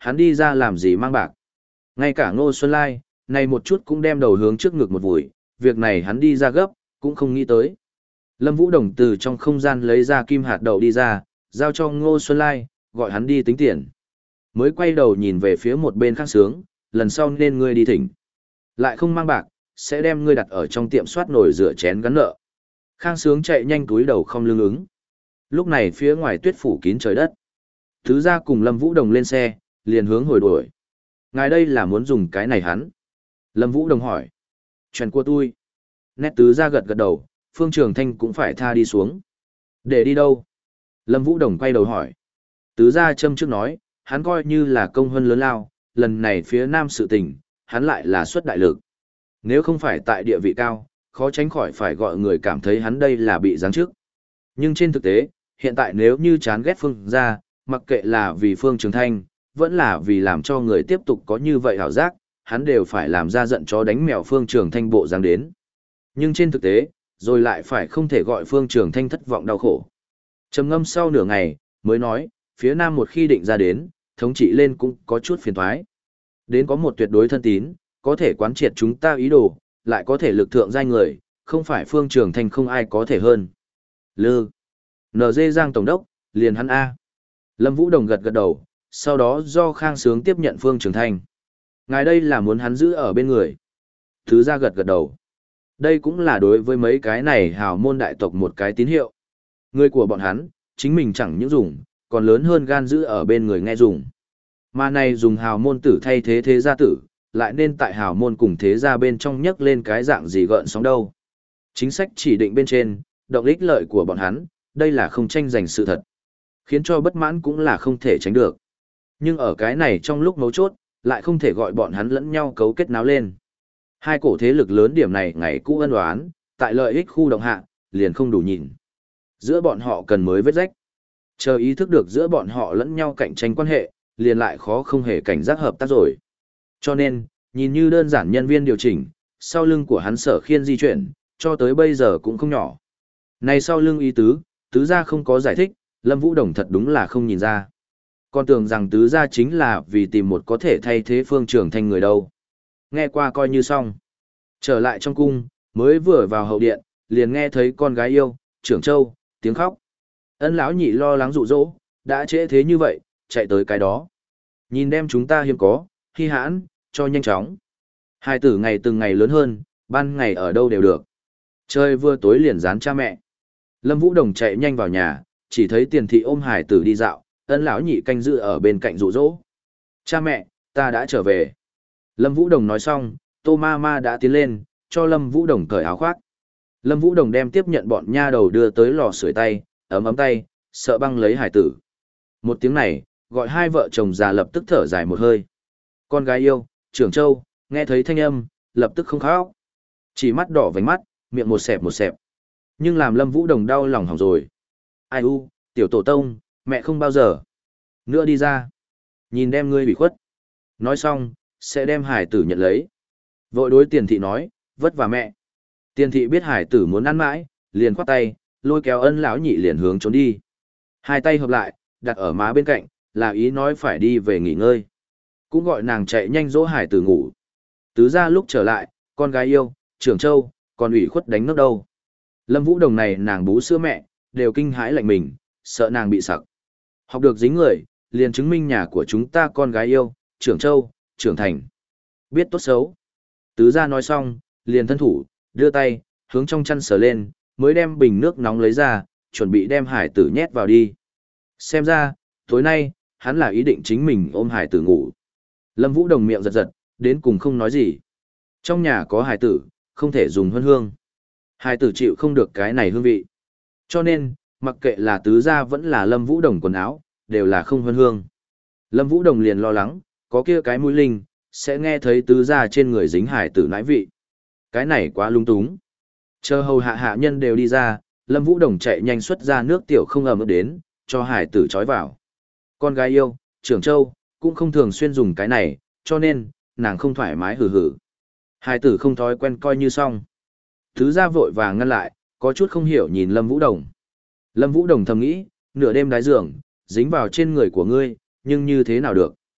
hắn đi ra làm gì mang bạc. Ngay cả Ngô Xuân Lai, này một chút cũng đem đầu hướng trước ngực một vùi, việc này hắn đi ra gấp, cũng không nghĩ tới. Lâm Vũ Đồng từ trong không gian lấy ra kim hạt đậu đi ra, giao cho Ngô Xuân Lai, gọi hắn đi tính tiền. Mới quay đầu nhìn về phía một bên Khang Sướng, lần sau nên ngươi đi thỉnh. Lại không mang bạc, sẽ đem ngươi đặt ở trong tiệm soát nồi rửa chén gắn nợ. Khang Sướng chạy nhanh túi đầu không lưng ứng. Lúc này phía ngoài tuyết phủ kín trời đất. Thứ ra cùng Lâm Vũ Đồng lên xe, liền hướng hồi đuổi. Ngài đây là muốn dùng cái này hắn. Lâm Vũ Đồng hỏi. Chuyện của tôi. Nét tứ ra gật gật đầu, Phương Trường Thanh cũng phải tha đi xuống. Để đi đâu? Lâm Vũ Đồng quay đầu hỏi. Tứ ra châm trước nói, hắn coi như là công hơn lớn lao, lần này phía nam sự tình, hắn lại là xuất đại lực. Nếu không phải tại địa vị cao, khó tránh khỏi phải gọi người cảm thấy hắn đây là bị giáng chức. Nhưng trên thực tế, hiện tại nếu như chán ghét Phương ra, mặc kệ là vì Phương Trường Thanh, vẫn là vì làm cho người tiếp tục có như vậy hảo giác, hắn đều phải làm ra giận chó đánh mèo Phương Trường Thanh bộ dáng đến. Nhưng trên thực tế, rồi lại phải không thể gọi Phương Trường Thanh thất vọng đau khổ. Trầm ngâm sau nửa ngày, mới nói, phía nam một khi định ra đến, thống trị lên cũng có chút phiền thoái. Đến có một tuyệt đối thân tín, có thể quán triệt chúng ta ý đồ, lại có thể lực thượng giai người, không phải Phương Trường Thanh không ai có thể hơn. Lư. en giê Giang Tổng đốc, liền hắn A. Lâm Vũ Đồng gật gật đầu, sau đó do Khang Sướng tiếp nhận Phương Trường Thanh. Ngài đây là muốn hắn giữ ở bên người. Thứ ra gật gật đầu. Đây cũng là đối với mấy cái này hào môn đại tộc một cái tín hiệu. Người của bọn hắn, chính mình chẳng những dùng, còn lớn hơn gan giữ ở bên người nghe dùng. Mà này dùng hào môn tử thay thế thế gia tử, lại nên tại hào môn cùng thế gia bên trong nhấc lên cái dạng gì gợn sóng đâu. Chính sách chỉ định bên trên, động ích lợi của bọn hắn, đây là không tranh giành sự thật. Khiến cho bất mãn cũng là không thể tránh được. Nhưng ở cái này trong lúc mấu chốt, lại không thể gọi bọn hắn lẫn nhau cấu kết náo lên. Hai cổ thế lực lớn điểm này ngày cũ ân oán, tại lợi ích khu động hạ, liền không đủ nhìn. Giữa bọn họ cần mới vết rách. Chờ ý thức được giữa bọn họ lẫn nhau cạnh tranh quan hệ, liền lại khó không hề cảnh giác hợp tác rồi. Cho nên, nhìn như đơn giản nhân viên điều chỉnh, sau lưng của hắn Sở Khiên di chuyển, cho tới bây giờ cũng không nhỏ. Này sau lưng ý tứ, tứ gia không có giải thích, Lâm Vũ Đồng thật đúng là không nhìn ra. Còn tưởng rằng tứ gia chính là vì tìm một có thể thay thế Phương Trường Thanh người đâu. Nghe qua coi như xong. Trở lại trong cung, mới vừa vào hậu điện, liền nghe thấy con gái yêu, Trưởng Châu, tiếng khóc. Ân lão nhị lo lắng dụ dỗ, đã trễ thế như vậy, chạy tới cái đó. Nhìn đem chúng ta hiếm có, hy hãn, cho nhanh chóng. Hai tử ngày từng ngày lớn hơn, ban ngày ở đâu đều được. Trời vừa tối liền dán cha mẹ. Lâm Vũ Đồng chạy nhanh vào nhà, chỉ thấy Tiền thị ôm hải tử đi dạo, ân lão nhị canh giữ ở bên cạnh dụ dỗ. Cha mẹ, ta đã trở về. Lâm Vũ Đồng nói xong, Tô Ma Ma đã tiến lên, cho Lâm Vũ Đồng cởi áo khoác. Lâm Vũ Đồng đem tiếp nhận bọn nha đầu đưa tới lò sưởi tay, ấm ấm tay, sợ băng lấy hải tử. Một tiếng này, gọi hai vợ chồng già lập tức thở dài một hơi. Con gái yêu, Trưởng Châu, nghe thấy thanh âm, lập tức không khóc. Chỉ mắt đỏ vành mắt, miệng một xẹp một xẹp. Nhưng làm Lâm Vũ Đồng đau lòng hỏng rồi. Ai u, tiểu tổ tông, mẹ không bao giờ nữa đi ra. Nhìn đem ngươi bị khuất. Nói xong, sẽ đem hải tử nhận lấy. Vội đối Tiền thị nói, vất vả mẹ. Tiền thị biết hải tử muốn ăn mãi, liền khoát tay, lôi kéo ân lão nhị liền hướng trốn đi. Hai tay hợp lại, đặt ở má bên cạnh, là ý nói phải đi về nghỉ ngơi. Cũng gọi nàng chạy nhanh dỗ hải tử ngủ. Tứ ra lúc trở lại, con gái yêu, Trưởng Châu, còn ủy khuất đánh nước đâu. Lâm Vũ Đồng này nàng bú sữa mẹ, đều kinh hãi lạnh mình, sợ nàng bị sặc. Học được dính người, liền chứng minh nhà của chúng ta con gái yêu, Trưởng Châu, trưởng thành. Biết tốt xấu. Tứ ra nói xong, liền thân thủ, đưa tay, hướng trong chăn sờ lên, mới đem bình nước nóng lấy ra, chuẩn bị đem hải tử nhét vào đi. Xem ra, tối nay, hắn là ý định chính mình ôm hải tử ngủ. Lâm Vũ Đồng miệng giật giật, đến cùng không nói gì. Trong nhà có hải tử, không thể dùng hương hương. Hải tử chịu không được cái này hương vị. Cho nên, mặc kệ là tứ gia vẫn là Lâm Vũ Đồng quần áo, đều là không hương hương. Lâm Vũ Đồng liền lo lắng, có kia cái mũi linh, sẽ nghe thấy tứ gia trên người dính hải tử nãi vị. Cái này quá lung túng. Chờ hầu hạ hạ nhân đều đi ra, Lâm Vũ Đồng chạy nhanh xuất ra nước tiểu không ẩm ướt đến, cho hải tử trói vào. Con gái yêu, Trưởng Châu, cũng không thường xuyên dùng cái này, cho nên, nàng không thoải mái hừ hừ. Hải tử không thói quen coi như xong. Tứ gia vội vàng ngăn lại, có chút không hiểu nhìn Lâm Vũ Đồng. Lâm Vũ Đồng thầm nghĩ, nửa đêm đái giường, dính vào trên người của ngươi, nhưng như thế nào được.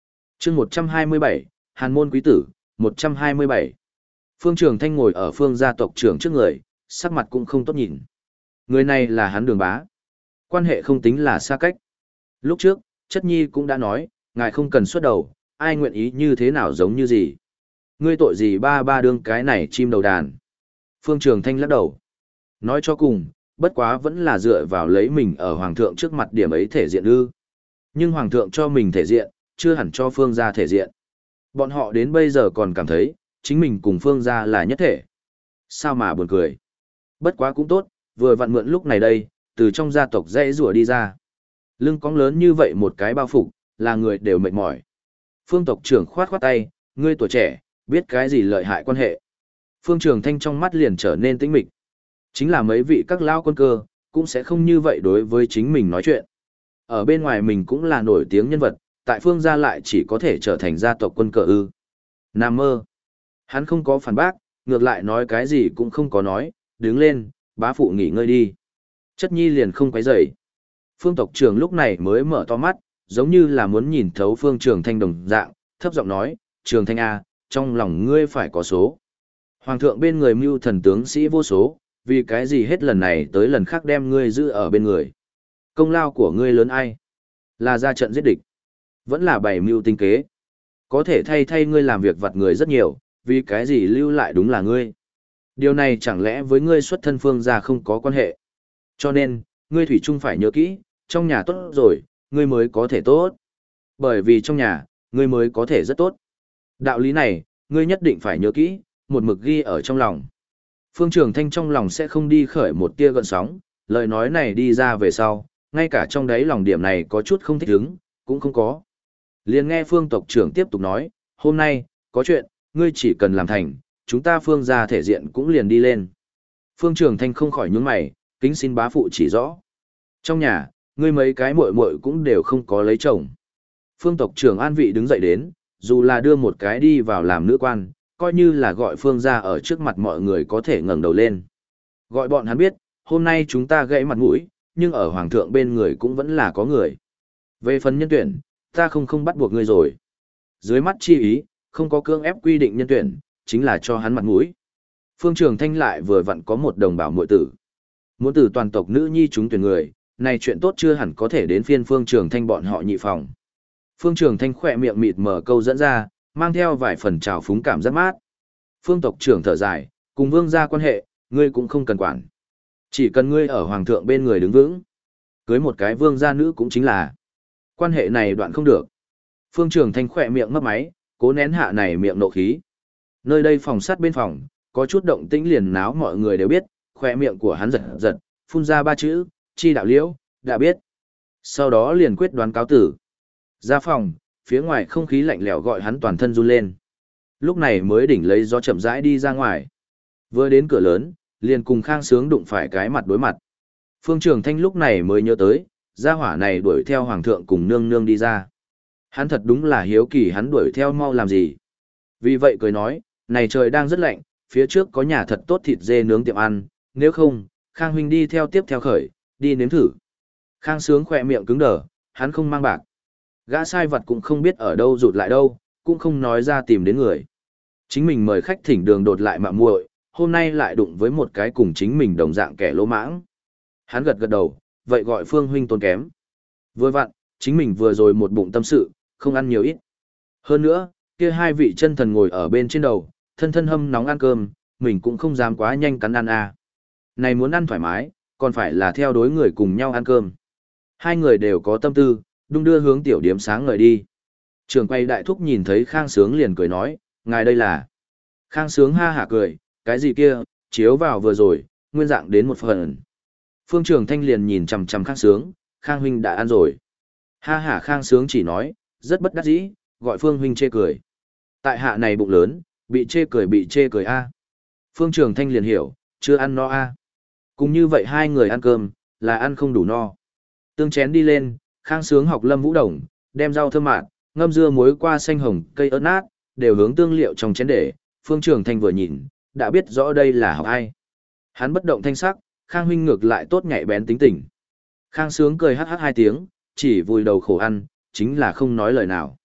chương một trăm hai mươi bảy, Hàn môn quý tử, một trăm hai mươi bảy. Phương Trường Thanh ngồi ở Phương gia tộc trưởng trước người, sắc mặt cũng không tốt nhìn. Người này là hắn Đường bá. Quan hệ không tính là xa cách. Lúc trước, Chất Nhi cũng đã nói, ngài không cần xuất đầu, ai nguyện ý như thế nào giống như gì. Ngươi tội gì ba ba đương cái này chim đầu đàn. Phương Trường Thanh lắc đầu. Nói cho cùng, bất quá vẫn là dựa vào lấy mình ở Hoàng thượng trước mặt điểm ấy thể diện ư. Nhưng Hoàng thượng cho mình thể diện, chưa hẳn cho Phương gia thể diện. Bọn họ đến bây giờ còn cảm thấy, chính mình cùng Phương gia là nhất thể. Sao mà buồn cười. Bất quá cũng tốt, vừa vặn mượn lúc này đây, từ trong gia tộc dãy rủa đi ra. Lưng cong lớn như vậy một cái bao phục, là người đều mệt mỏi. Phương tộc trưởng khoát khoát tay, ngươi tuổi trẻ, biết cái gì lợi hại quan hệ. Phương Trường Thanh trong mắt liền trở nên tĩnh mịch. Chính là mấy vị các lao quân cơ, cũng sẽ không như vậy đối với chính mình nói chuyện. Ở bên ngoài mình cũng là nổi tiếng nhân vật, tại Phương gia lại chỉ có thể trở thành gia tộc quân cờ ư. Nam mơ. Hắn không có phản bác, ngược lại nói cái gì cũng không có nói, đứng lên, bá phụ nghỉ ngơi đi. Chất Nhi liền không quấy rầy. Phương tộc trưởng lúc này mới mở to mắt, giống như là muốn nhìn thấu Phương Trường Thanh đồng dạng, thấp giọng nói, Trường Thanh A, trong lòng ngươi phải có số. Hoàng thượng bên người mưu thần tướng sĩ vô số, vì cái gì hết lần này tới lần khác đem ngươi giữ ở bên người. Công lao của ngươi lớn ai? Là ra trận giết địch. Vẫn là bày mưu tinh kế. Có thể thay thay ngươi làm việc vặt người rất nhiều, vì cái gì lưu lại đúng là ngươi. Điều này chẳng lẽ với ngươi xuất thân Phương gia không có quan hệ. Cho nên, ngươi thủy chung phải nhớ kỹ, trong nhà tốt rồi, ngươi mới có thể tốt. Bởi vì trong nhà, ngươi mới có thể rất tốt. Đạo lý này, ngươi nhất định phải nhớ kỹ, một mực ghi ở trong lòng. Phương Trường Thanh trong lòng sẽ không đi khởi một tia gợn sóng, lời nói này đi ra về sau, ngay cả trong đáy lòng điểm này có chút không thích ứng, cũng không có. Liền nghe Phương tộc trưởng tiếp tục nói, hôm nay, có chuyện, ngươi chỉ cần làm thành, chúng ta Phương gia thể diện cũng liền đi lên. Phương Trường Thanh không khỏi nhướng mày, kính xin bá phụ chỉ rõ. Trong nhà, ngươi mấy cái muội muội cũng đều không có lấy chồng. Phương tộc trưởng an vị đứng dậy đến, dù là đưa một cái đi vào làm nữ quan, coi như là gọi Phương gia ở trước mặt mọi người có thể ngẩng đầu lên. Gọi bọn hắn biết, hôm nay chúng ta gãy mặt mũi, nhưng ở Hoàng thượng bên người cũng vẫn là có người. Về phần nhân tuyển, ta không không bắt buộc ngươi rồi. Dưới mắt chi ý, không có cưỡng ép quy định nhân tuyển, chính là cho hắn mặt mũi. Phương Trường Thanh lại vừa vặn có một đồng bào muội tử. Muốn từ toàn tộc nữ nhi chúng tuyển người, này chuyện tốt chưa hẳn có thể đến phiên Phương Trường Thanh bọn họ nhị phòng. Phương Trường Thanh khỏe miệng mịt mở câu dẫn ra, mang theo vài phần trào phúng cảm giác mát. Phương tộc trưởng thở dài, cùng Vương gia quan hệ, ngươi cũng không cần quản. Chỉ cần ngươi ở Hoàng thượng bên người đứng vững. Cưới một cái Vương gia nữ cũng chính là. Quan hệ này đoạn không được. Phương Trường Thanh khỏe miệng mấp máy, cố nén hạ này miệng nộ khí. Nơi đây phòng sát bên phòng, có chút động tĩnh liền náo mọi người đều biết, khỏe miệng của hắn giật giật, phun ra ba chữ, chi đạo liễu, đã biết. Sau đó liền quyết đoán cáo tử. Ra phòng, phía ngoài không khí lạnh lẽo gọi hắn toàn thân run lên. Lúc này mới đỉnh lấy gió chậm rãi đi ra ngoài. Vừa đến cửa lớn, liền cùng Khang Sướng đụng phải cái mặt đối mặt. Phương Trường Thanh lúc này mới nhớ tới, gia hỏa này đuổi theo Hoàng thượng cùng nương nương đi ra. Hắn thật đúng là hiếu kỳ hắn đuổi theo mau làm gì. Vì vậy cười nói, này trời đang rất lạnh, phía trước có nhà thật tốt thịt dê nướng tiệm ăn, nếu không, Khang huynh đi theo tiếp theo khởi, đi nếm thử. Khang Sướng khỏe miệng cứng đờ, hắn không mang bạc. Gã sai vật cũng không biết ở đâu rụt lại đâu, cũng không nói ra tìm đến người. Chính mình mời khách thỉnh đường đột lại mạ muội, hôm nay lại đụng với một cái cùng chính mình đồng dạng kẻ lỗ mãng. Hắn gật gật đầu, vậy gọi Phương huynh tốn kém. Vừa vặn, chính mình vừa rồi một bụng tâm sự, không ăn nhiều ít. Hơn nữa, kia hai vị chân thần ngồi ở bên trên đầu, thân thân hâm nóng ăn cơm, mình cũng không dám quá nhanh cắn ăn à. Này muốn ăn thoải mái, còn phải là theo đối người cùng nhau ăn cơm. Hai người đều có tâm tư, đung đưa hướng tiểu điếm sáng ngời đi. Trường quay đại thúc nhìn thấy Khang Sướng liền cười nói, ngài đây là. Khang Sướng ha hả cười, cái gì kia, chiếu vào vừa rồi, nguyên dạng đến một phần. Phương Trường Thanh liền nhìn chằm chằm Khang Sướng, Khang huynh đã ăn rồi. Ha hả Khang Sướng chỉ nói, rất bất đắc dĩ, gọi Phương huynh chê cười. Tại hạ này bụng lớn, bị chê cười bị chê cười a. Phương Trường Thanh liền hiểu, chưa ăn no a. Cùng như vậy hai người ăn cơm, là ăn không đủ no. Tương chén đi lên, Khang Sướng học Lâm Vũ Đồng, đem rau thơm mạt, ngâm dưa muối qua xanh hồng, cây ớt nát, đều hướng tương liệu trong chén để. Phương Trường Thanh vừa nhìn, đã biết rõ đây là học ai. Hắn bất động thanh sắc, Khang huynh ngược lại tốt nhạy bén tính tình. Khang Sướng cười hắc hắc hai tiếng, chỉ vùi đầu khổ ăn, chính là không nói lời nào.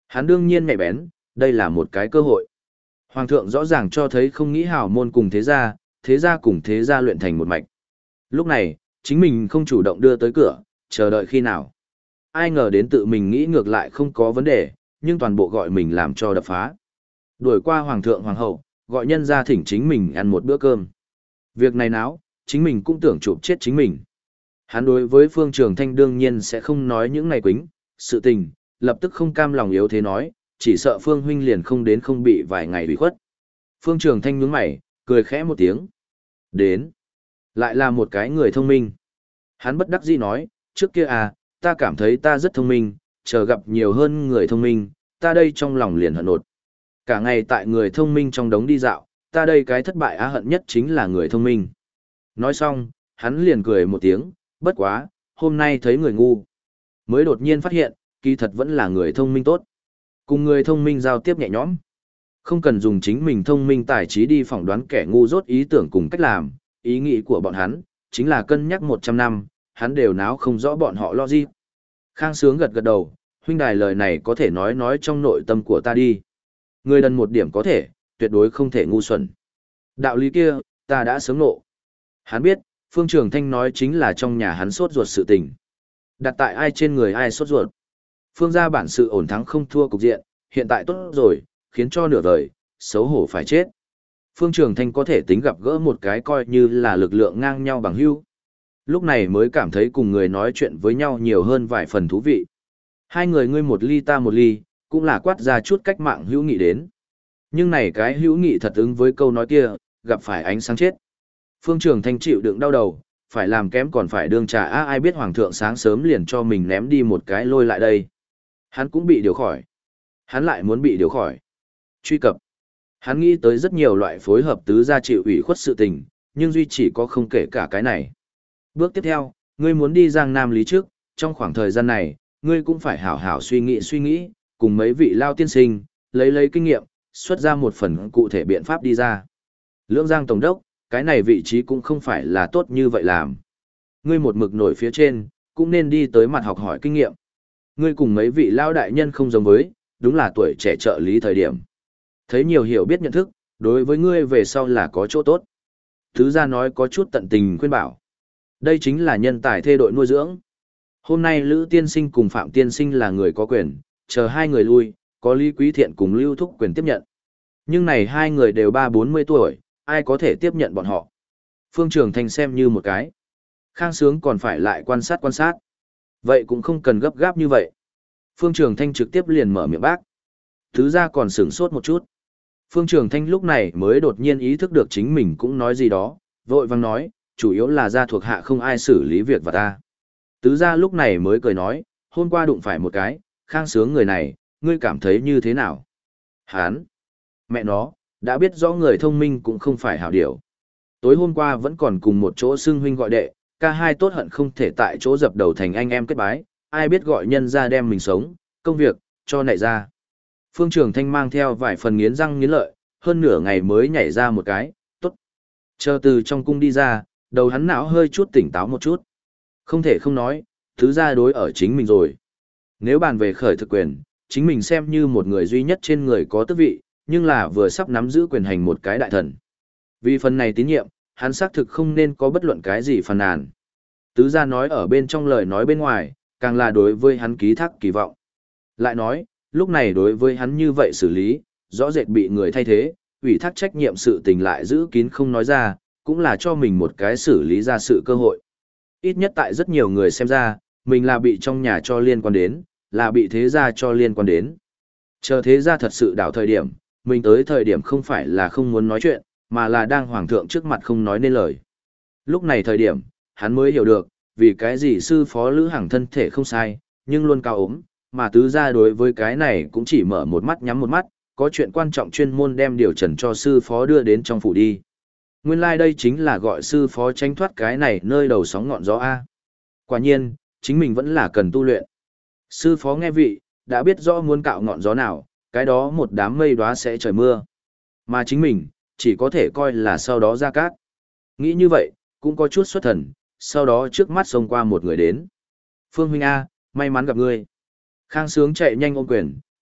Hắn đương nhiên nhạy bén, đây là một cái cơ hội. Hoàng thượng rõ ràng cho thấy không nghĩ hào môn cùng thế gia, thế gia cùng thế gia luyện thành một mạch. Lúc này, chính mình không chủ động đưa tới cửa, chờ đợi khi nào. Ai ngờ đến tự mình nghĩ ngược lại không có vấn đề, nhưng toàn bộ gọi mình làm cho đập phá. Đuổi qua hoàng thượng hoàng hậu, gọi nhân ra thỉnh chính mình ăn một bữa cơm. Việc này náo, chính mình cũng tưởng chụp chết chính mình. Hắn đối với Phương Trường Thanh đương nhiên sẽ không nói những này quính, sự tình, lập tức không cam lòng yếu thế nói, chỉ sợ Phương huynh liền không đến không bị vài ngày bị khuất. Phương Trường Thanh nhướng mày, cười khẽ một tiếng. Đến. Lại là một cái người thông minh. Hắn bất đắc dĩ nói, trước kia à, ta cảm thấy ta rất thông minh, chờ gặp nhiều hơn người thông minh, ta đây trong lòng liền hận nột. Cả ngày tại người thông minh trong đống đi dạo, ta đây cái thất bại á hận nhất chính là người thông minh. Nói xong, hắn liền cười một tiếng, bất quá, hôm nay thấy người ngu. Mới đột nhiên phát hiện, kỳ thật vẫn là người thông minh tốt. Cùng người thông minh giao tiếp nhẹ nhõm. Không cần dùng chính mình thông minh tài trí đi phỏng đoán kẻ ngu dốt ý tưởng cùng cách làm, ý nghĩ của bọn hắn, chính là cân nhắc một trăm năm, hắn đều náo không rõ bọn họ lo gì. Khang Sướng gật gật đầu, huynh đài lời này có thể nói nói trong nội tâm của ta đi. Người đần một điểm có thể, tuyệt đối không thể ngu xuẩn. Đạo lý kia, ta đã sớm nộ. Hắn biết, Phương Trường Thanh nói chính là trong nhà hắn sốt ruột sự tình. Đặt tại ai trên người ai sốt ruột. Phương gia bản sự ổn thắng không thua cục diện, hiện tại tốt rồi, khiến cho nửa vời, xấu hổ phải chết. Phương Trường Thanh có thể tính gặp gỡ một cái coi như là lực lượng ngang nhau bằng hữu. Lúc này mới cảm thấy cùng người nói chuyện với nhau nhiều hơn vài phần thú vị. Hai người ngươi một ly ta một ly, cũng là quát ra chút cách mạng hữu nghị đến. Nhưng này cái hữu nghị thật ứng với câu nói kia, gặp phải ánh sáng chết. Phương Trường Thanh chịu đựng đau đầu, phải làm kém còn phải đương trà á, ai biết hoàng thượng sáng sớm liền cho mình ném đi một cái lôi lại đây. Hắn cũng bị điều khỏi. Hắn lại muốn bị điều khỏi. Truy cập. Hắn nghĩ tới rất nhiều loại phối hợp tứ gia chịu ủy khuất sự tình, nhưng duy chỉ có không kể cả cái này. Bước tiếp theo, ngươi muốn đi Giang Nam Lý trước, trong khoảng thời gian này, ngươi cũng phải hảo hảo suy nghĩ suy nghĩ, cùng mấy vị lao tiên sinh, lấy lấy kinh nghiệm, xuất ra một phần cụ thể biện pháp đi ra. Lưỡng Giang Tổng đốc, cái này vị trí cũng không phải là tốt như vậy làm. Ngươi một mực nổi phía trên, cũng nên đi tới mặt học hỏi kinh nghiệm. Ngươi cùng mấy vị lao đại nhân không giống với, đúng là tuổi trẻ trợ lý thời điểm. Thấy nhiều hiểu biết nhận thức, đối với ngươi về sau là có chỗ tốt. Thứ ra nói có chút tận tình khuyên bảo. Đây chính là nhân tài thê đội nuôi dưỡng. Hôm nay Lữ Tiên Sinh cùng Phạm Tiên Sinh là người có quyền, chờ hai người lui, có Lý Quý Thiện cùng Lưu Thúc quyền tiếp nhận. Nhưng này hai người đều ba bốn mươi tuổi, ai có thể tiếp nhận bọn họ. Phương Trường Thanh xem như một cái. Khang Sướng còn phải lại quan sát quan sát. Vậy cũng không cần gấp gáp như vậy. Phương Trường Thanh trực tiếp liền mở miệng bác. Thứ ra còn sửng sốt một chút. Phương Trường Thanh lúc này mới đột nhiên ý thức được chính mình cũng nói gì đó, vội vang nói, chủ yếu là gia thuộc hạ không ai xử lý việc và ta. Tứ gia lúc này mới cười nói, hôm qua đụng phải một cái, Khang Sướng người này, ngươi cảm thấy như thế nào? Hán! Mẹ nó, đã biết rõ người thông minh cũng không phải hảo điều. Tối hôm qua vẫn còn cùng một chỗ xưng huynh gọi đệ, ca hai tốt hận không thể tại chỗ dập đầu thành anh em kết bái, ai biết gọi nhân ra đem mình sống, công việc, cho nảy ra. Phương Trường Thanh mang theo vài phần nghiến răng nghiến lợi, hơn nửa ngày mới nhảy ra một cái, tốt. Chờ từ trong cung đi ra, đầu hắn não hơi chút tỉnh táo một chút. Không thể không nói, thứ ra đối ở chính mình rồi. Nếu bàn về khởi thực quyền, chính mình xem như một người duy nhất trên người có tước vị, nhưng là vừa sắp nắm giữ quyền hành một cái đại thần. Vì phần này tín nhiệm, hắn xác thực không nên có bất luận cái gì phàn nàn. Tứ gia nói ở bên trong lời nói bên ngoài, càng là đối với hắn ký thác kỳ vọng. Lại nói, lúc này đối với hắn như vậy xử lý, rõ rệt bị người thay thế, ủy thác trách nhiệm sự tình lại giữ kín không nói ra, cũng là cho mình một cái xử lý ra sự cơ hội. Ít nhất tại rất nhiều người xem ra, mình là bị trong nhà cho liên quan đến, là bị thế gia cho liên quan đến. Chờ thế gia thật sự đảo thời điểm, mình tới thời điểm không phải là không muốn nói chuyện, mà là đang hoàng thượng trước mặt không nói nên lời. Lúc này thời điểm, hắn mới hiểu được, vì cái gì sư phó Lữ Hằng thân thể không sai, nhưng luôn cao ốm, mà tứ gia đối với cái này cũng chỉ mở một mắt nhắm một mắt, có chuyện quan trọng chuyên môn đem điều trần cho sư phó đưa đến trong phủ đi. Nguyên lai like đây chính là gọi sư phó tránh thoát cái này nơi đầu sóng ngọn gió A. Quả nhiên, chính mình vẫn là cần tu luyện. Sư phó nghe vị, đã biết rõ muốn cạo ngọn gió nào, cái đó một đám mây đóa sẽ trời mưa. Mà chính mình, chỉ có thể coi là sau đó ra cát. Nghĩ như vậy, cũng có chút xuất thần, sau đó trước mắt xông qua một người đến. Phương huynh A, may mắn gặp ngươi. Khang Sướng chạy nhanh ôm quyền,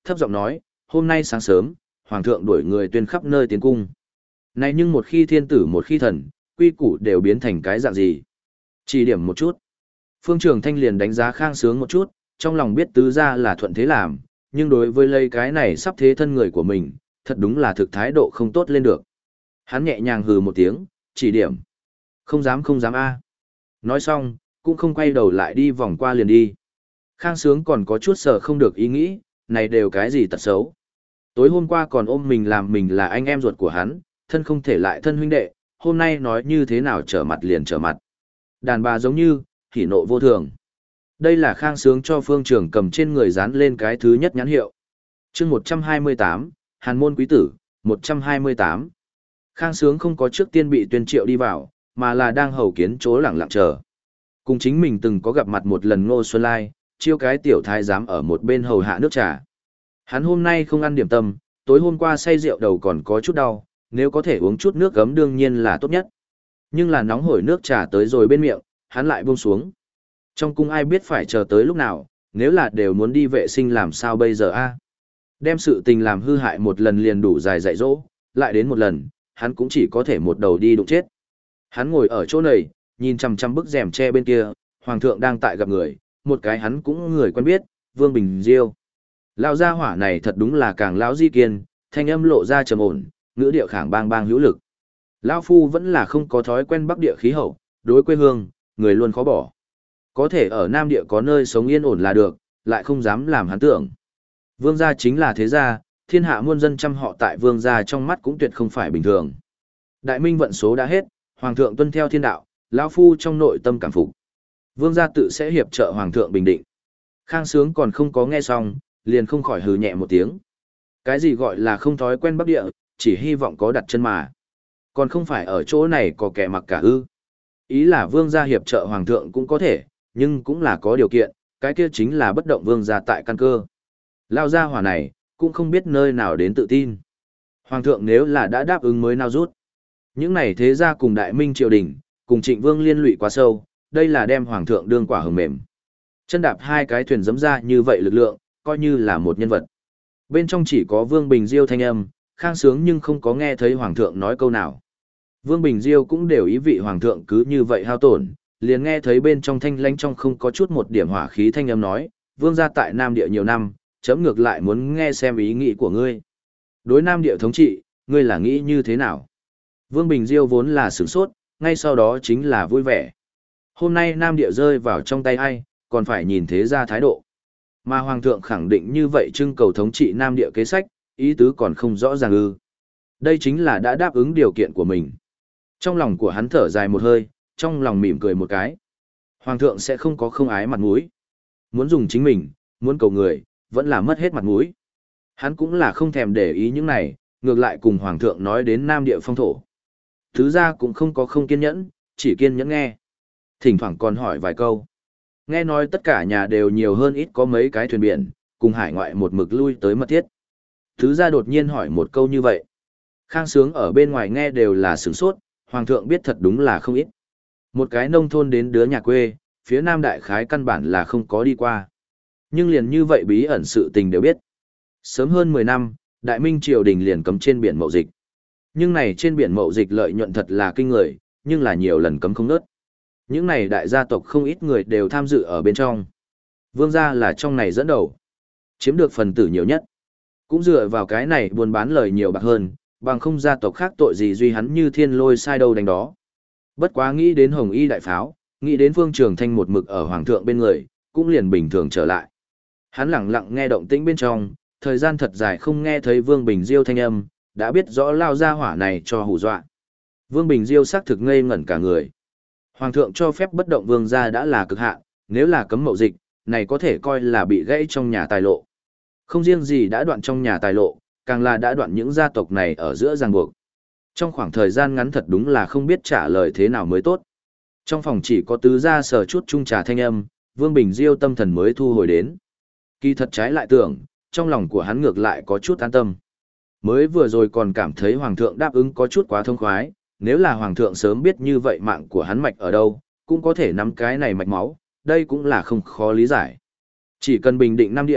thấp giọng nói, hôm nay sáng sớm, hoàng thượng đuổi người tuyên khắp nơi tiến cung. Này nhưng một khi thiên tử một khi thần, quy củ đều biến thành cái dạng gì? Chỉ điểm một chút. Phương Trường Thanh liền đánh giá Khang Sướng một chút, trong lòng biết tứ gia là thuận thế làm, nhưng đối với lấy cái này sắp thế thân người của mình, thật đúng là thực thái độ không tốt lên được. Hắn nhẹ nhàng hừ một tiếng, chỉ điểm. Không dám không dám a. Nói xong, cũng không quay đầu lại đi vòng qua liền đi. Khang Sướng còn có chút sợ không được ý nghĩ, này đều cái gì tật xấu. Tối hôm qua còn ôm mình làm mình là anh em ruột của hắn, thân không thể lại thân huynh đệ, hôm nay nói như thế nào trở mặt liền trở mặt. Đàn bà giống như, hỉ nộ vô thường. Đây là Khang Sướng cho Phương Trường cầm trên người dán lên cái thứ nhất nhãn hiệu. chương một trăm hai mươi tám, Hàn môn quý tử, một trăm hai mươi tám. Khang Sướng không có trước tiên bị tuyên triệu đi vào, mà là đang hầu kiến chỗ lẳng lặng chờ. Cùng chính mình từng có gặp mặt một lần Ngô Xuân Lai, chiêu cái tiểu thái giám ở một bên hầu hạ nước trà. Hắn hôm nay không ăn điểm tâm, tối hôm qua say rượu đầu còn có chút đau, nếu có thể uống chút nước gấm đương nhiên là tốt nhất. Nhưng là nóng hổi nước trà tới rồi bên miệng, hắn lại buông xuống. Trong cung ai biết phải chờ tới lúc nào, nếu là đều muốn đi vệ sinh làm sao bây giờ a? Đem sự tình làm hư hại một lần liền đủ dài dạy dỗ, lại đến một lần, hắn cũng chỉ có thể một đầu đi đụng chết. Hắn ngồi ở chỗ này, nhìn chằm chằm bức rèm tre bên kia, hoàng thượng đang tại gặp người, một cái hắn cũng người quen biết, Vương Bình Diêu. Lão gia hỏa này thật đúng là càng lão di kiên, thanh âm lộ ra trầm ổn, ngữ điệu khảng bang bang hữu lực. Lão phu vẫn là không có thói quen bắc địa khí hậu, đối quê hương, người luôn khó bỏ. Có thể ở Nam địa có nơi sống yên ổn là được, lại không dám làm hắn tưởng. Vương gia chính là thế gia, thiên hạ muôn dân trăm họ tại vương gia trong mắt cũng tuyệt không phải bình thường. Đại minh vận số đã hết, hoàng thượng tuân theo thiên đạo, lão phu trong nội tâm cảm phục. Vương gia tự sẽ hiệp trợ hoàng thượng bình định. Khang Sướng còn không có nghe xong, liền không khỏi hừ nhẹ một tiếng. Cái gì gọi là không thói quen bắc địa, chỉ hy vọng có đặt chân mà. Còn không phải ở chỗ này có kẻ mặc cả ư. Ý là vương gia hiệp trợ hoàng thượng cũng có thể, nhưng cũng là có điều kiện, cái kia chính là bất động vương gia tại căn cơ. Lao gia hỏa này, cũng không biết nơi nào đến tự tin. Hoàng thượng nếu là đã đáp ứng mới nào rút. Những này thế gia cùng đại minh triều đình, cùng trịnh vương liên lụy quá sâu, đây là đem hoàng thượng đương quả hờ mềm. Chân đạp hai cái thuyền dẫm ra như vậy lực lượng, coi như là một nhân vật. Bên trong chỉ có Vương Bình Diêu thanh âm, Khang Sướng nhưng không có nghe thấy hoàng thượng nói câu nào. Vương Bình Diêu cũng đều ý vị hoàng thượng cứ như vậy hao tổn, liền nghe thấy bên trong thanh lãnh trong không có chút một điểm hỏa khí thanh âm nói, vương gia tại Nam địa nhiều năm, chấm ngược lại muốn nghe xem ý nghĩ của ngươi. Đối Nam địa thống trị, ngươi là nghĩ như thế nào? Vương Bình Diêu vốn là sửng sốt, ngay sau đó chính là vui vẻ. Hôm nay Nam địa rơi vào trong tay ai, còn phải nhìn thế ra thái độ. Mà hoàng thượng khẳng định như vậy trưng cầu thống trị Nam địa kế sách, ý tứ còn không rõ ràng ư. Đây chính là đã đáp ứng điều kiện của mình. Trong lòng của hắn thở dài một hơi, trong lòng mỉm cười một cái. Hoàng thượng sẽ không có không ái mặt mũi. Muốn dùng chính mình, muốn cầu người, vẫn là mất hết mặt mũi. Hắn cũng là không thèm để ý những này, ngược lại cùng hoàng thượng nói đến Nam địa phong thổ. Thứ ra cũng không có không kiên nhẫn, chỉ kiên nhẫn nghe. Thỉnh thoảng còn hỏi vài câu. Nghe nói tất cả nhà đều nhiều hơn ít có mấy cái thuyền biển, cùng hải ngoại một mực lui tới mật thiết. Thứ ra đột nhiên hỏi một câu như vậy. Khang Sướng ở bên ngoài nghe đều là sửng sốt, hoàng thượng biết thật đúng là không ít. Một cái nông thôn đến đứa nhà quê, phía Nam đại khái căn bản là không có đi qua. Nhưng liền như vậy bí ẩn sự tình đều biết. Sớm hơn mười năm, Đại Minh triều đình liền cấm trên biển mậu dịch. Nhưng này trên biển mậu dịch lợi nhuận thật là kinh người, nhưng là nhiều lần cấm không nớt. Những này đại gia tộc không ít người đều tham dự ở bên trong. Vương gia là trong này dẫn đầu, chiếm được phần tử nhiều nhất. Cũng dựa vào cái này buôn bán lời nhiều bạc hơn, bằng không gia tộc khác tội gì duy hắn như thiên lôi sai đâu đánh đó. Bất quá nghĩ đến Hồng Y đại pháo, nghĩ đến Phương Trường Thanh một mực ở hoàng thượng bên người, cũng liền bình thường trở lại. Hắn lặng lặng nghe động tĩnh bên trong, thời gian thật dài không nghe thấy Vương Bình Diêu thanh âm, đã biết rõ lao ra hỏa này cho hù dọa. Vương Bình Diêu xác thực ngây ngẩn cả người. Hoàng thượng cho phép bất động vương gia đã là cực hạn, nếu là cấm mậu dịch, này có thể coi là bị gãy trong nhà tài lộ. Không riêng gì đã đoạn trong nhà tài lộ, càng là đã đoạn những gia tộc này ở giữa ràng buộc. Trong khoảng thời gian ngắn thật đúng là không biết trả lời thế nào mới tốt. Trong phòng chỉ có tứ gia sờ chút chung trà thanh âm, Vương Bình Diêu tâm thần mới thu hồi đến. Kỳ thật trái lại tưởng, trong lòng của hắn ngược lại có chút an tâm. Mới vừa rồi còn cảm thấy hoàng thượng đáp ứng có chút quá thông khoái, nếu là hoàng thượng sớm biết như vậy mạng của hắn mạch ở đâu, cũng có thể nắm cái này mạch máu, đây cũng là không khó lý giải. Chỉ cần bình định Nam địa,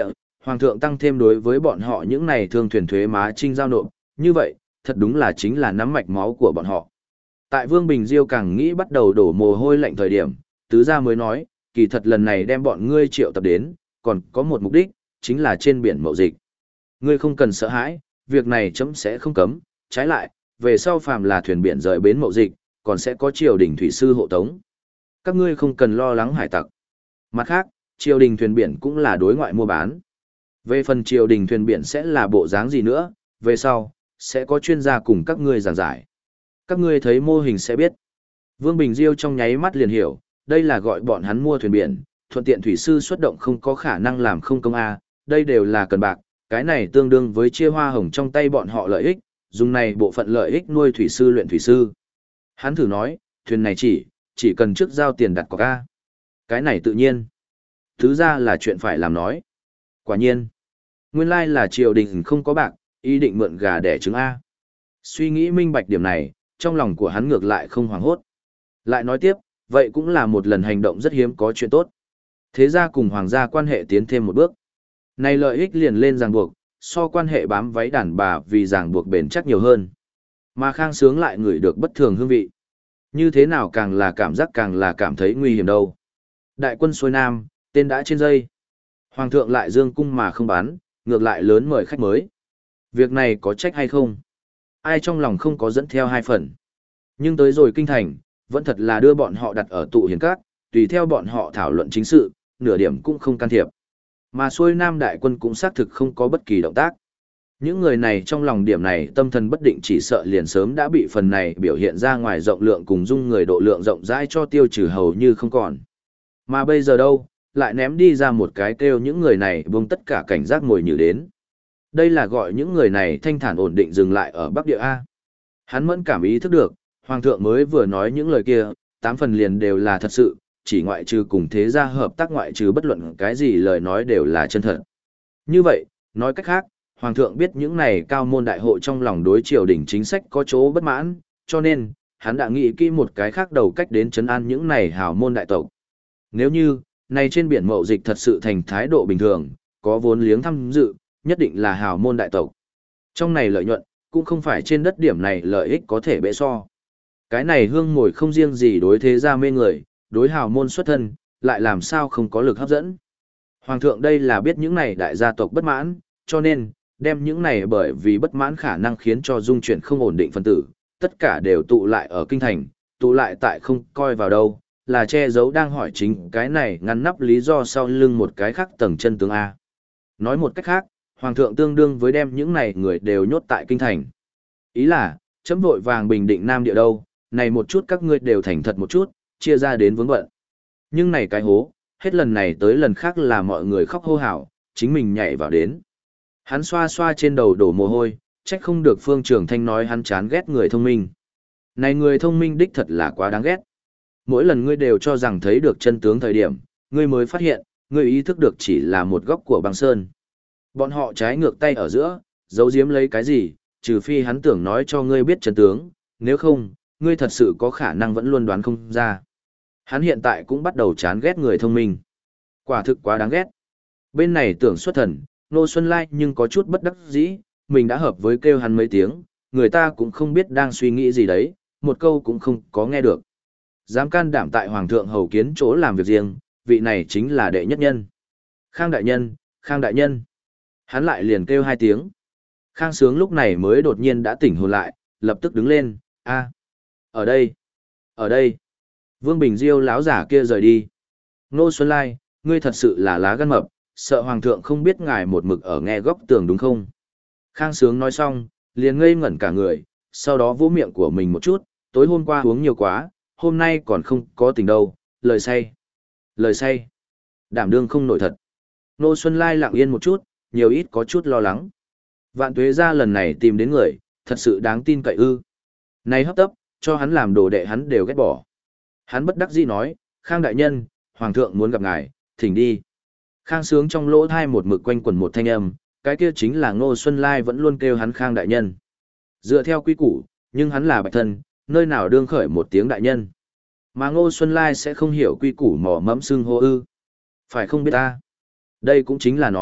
Hoàng thượng tăng thêm đối với bọn họ những này thương thuyền thuế má trinh giao nộp, như vậy, thật đúng là chính là nắm mạch máu của bọn họ. Tại Vương Bình Diêu càng nghĩ bắt đầu đổ mồ hôi lạnh thời điểm, tứ gia mới nói, kỳ thật lần này đem bọn ngươi triệu tập đến, còn có một mục đích, chính là trên biển mậu dịch. Ngươi không cần sợ hãi, việc này chấm sẽ không cấm, trái lại, về sau phàm là thuyền biển rời bến mậu dịch, còn sẽ có triều đình thủy sư hộ tống. Các ngươi không cần lo lắng hải tặc. Mặt khác, triều đình thuyền biển cũng là đối ngoại mua bán. Về phần triều đình thuyền biển sẽ là bộ dáng gì nữa, về sau, sẽ có chuyên gia cùng các ngươi giảng giải. Các ngươi thấy mô hình sẽ biết. Vương Bình Diêu trong nháy mắt liền hiểu, đây là gọi bọn hắn mua thuyền biển, thuận tiện thủy sư xuất động không có khả năng làm không công A, đây đều là cần bạc, cái này tương đương với chia hoa hồng trong tay bọn họ lợi ích, dùng này bộ phận lợi ích nuôi thủy sư luyện thủy sư. Hắn thử nói, thuyền này chỉ, chỉ cần trước giao tiền đặt cọc A. Cái này tự nhiên. Thứ ra là chuyện phải làm nói. Quả nhiên. Nguyên lai là triều đình không có bạc, ý định mượn gà đẻ trứng A. Suy nghĩ minh bạch điểm này, trong lòng của hắn ngược lại không hoảng hốt. Lại nói tiếp, vậy cũng là một lần hành động rất hiếm có chuyện tốt. Thế ra cùng hoàng gia quan hệ tiến thêm một bước. Này lợi ích liền lên ràng buộc, so quan hệ bám váy đàn bà vì ràng buộc bền chắc nhiều hơn. Mà Khang Sướng lại ngửi được bất thường hương vị. Như thế nào càng là cảm giác càng là cảm thấy nguy hiểm đâu. Đại quân xuôi nam, tên đã trên dây. Hoàng thượng lại dương cung mà không bán, ngược lại lớn mời khách mới. Việc này có trách hay không? Ai trong lòng không có dẫn theo hai phần. Nhưng tới rồi kinh thành, vẫn thật là đưa bọn họ đặt ở tụ hiền các, tùy theo bọn họ thảo luận chính sự, nửa điểm cũng không can thiệp. Mà xuôi nam đại quân cũng xác thực không có bất kỳ động tác. Những người này trong lòng điểm này tâm thần bất định chỉ sợ liền sớm đã bị phần này biểu hiện ra ngoài rộng lượng cùng dung người độ lượng rộng rãi cho tiêu trừ hầu như không còn. Mà bây giờ đâu, lại ném đi ra một cái kêu những người này buông tất cả cảnh giác ngồi như đến. Đây là gọi những người này thanh thản ổn định dừng lại ở Bắc Địa A. Hắn mẫn cảm ý thức được, Hoàng thượng mới vừa nói những lời kia, tám phần liền đều là thật sự, chỉ ngoại trừ cùng thế gia hợp tác ngoại trừ bất luận cái gì lời nói đều là chân thật. Như vậy, nói cách khác, Hoàng thượng biết những này cao môn đại hộ trong lòng đối triều đình chính sách có chỗ bất mãn, cho nên, hắn đã nghĩ kỹ một cái khác đầu cách đến trấn an những này hào môn đại tộc. Nếu như, này trên biển mậu dịch thật sự thành thái độ bình thường, có vốn liếng tham dự, nhất định là hào môn đại tộc. Trong này lợi nhuận, cũng không phải trên đất điểm này lợi ích có thể bệ so. Cái này hương ngồi không riêng gì đối thế gia mê người, đối hào môn xuất thân, lại làm sao không có lực hấp dẫn. Hoàng thượng đây là biết những này đại gia tộc bất mãn, cho nên, đem những này bởi vì bất mãn khả năng khiến cho dung chuyển không ổn định phân tử, tất cả đều tụ lại ở kinh thành, tụ lại tại không coi vào đâu, là che giấu đang hỏi chính cái này ngăn nắp lý do sau lưng một cái khác tầng chân tướng A. Nói một cách khác, Hoàng thượng tương đương với đem những này người đều nhốt tại kinh thành. Ý là, chấm vội vàng bình định Nam Địa đâu, này một chút các ngươi đều thành thật một chút, chia ra đến vướng bận. Nhưng này cái hố, hết lần này tới lần khác là mọi người khóc hô hào, chính mình nhảy vào đến. Hắn xoa xoa trên đầu đổ mồ hôi, trách không được Phương Trường Thanh nói hắn chán ghét người thông minh. Này người thông minh đích thật là quá đáng ghét. Mỗi lần ngươi đều cho rằng thấy được chân tướng thời điểm, ngươi mới phát hiện, ngươi ý thức được chỉ là một góc của băng sơn. Bọn họ trái ngược tay ở giữa, giấu giếm lấy cái gì, trừ phi hắn tưởng nói cho ngươi biết chân tướng, nếu không, ngươi thật sự có khả năng vẫn luôn đoán không ra. Hắn hiện tại cũng bắt đầu chán ghét người thông minh. Quả thực quá đáng ghét. Bên này tưởng xuất thần, Nô Xuân Lai nhưng có chút bất đắc dĩ, mình đã hợp với kêu hắn mấy tiếng, người ta cũng không biết đang suy nghĩ gì đấy, một câu cũng không có nghe được. Dám can đảm tại Hoàng thượng hầu kiến chỗ làm việc riêng, vị này chính là đệ nhất nhân. Khang đại nhân, Khang đại nhân. Hắn lại liền kêu hai tiếng. Khang Sướng lúc này mới đột nhiên đã tỉnh hồn lại, lập tức đứng lên, a, ở đây, ở đây. Vương Bình Diêu láo giả kia rời đi. Nô Xuân Lai, ngươi thật sự là lá gan mập, sợ Hoàng thượng không biết ngài một mực ở nghe góc tường đúng không? Khang Sướng nói xong, liền ngây ngẩn cả người, sau đó vỗ miệng của mình một chút, tối hôm qua uống nhiều quá, hôm nay còn không có tình đâu, lời say. Lời say. Đảm đương không nổi thật. Nô Xuân Lai lặng yên một chút, nhiều ít có chút lo lắng. Vạn Tuế gia lần này tìm đến người, thật sự đáng tin cậy ư. Này hấp tấp, cho hắn làm đồ đệ hắn đều ghét bỏ. Hắn bất đắc dĩ nói, Khang đại nhân, Hoàng thượng muốn gặp ngài, thỉnh đi. Khang Sướng trong lỗ thai một mực quanh quẩn một thanh âm, cái kia chính là Ngô Xuân Lai vẫn luôn kêu hắn Khang đại nhân. Dựa theo quy củ, nhưng hắn là bạch thân, nơi nào đương khởi một tiếng đại nhân. Mà Ngô Xuân Lai sẽ không hiểu quy củ mỏ mẫm xưng hô ư. Phải không biết ta. Đây cũng chính là nói,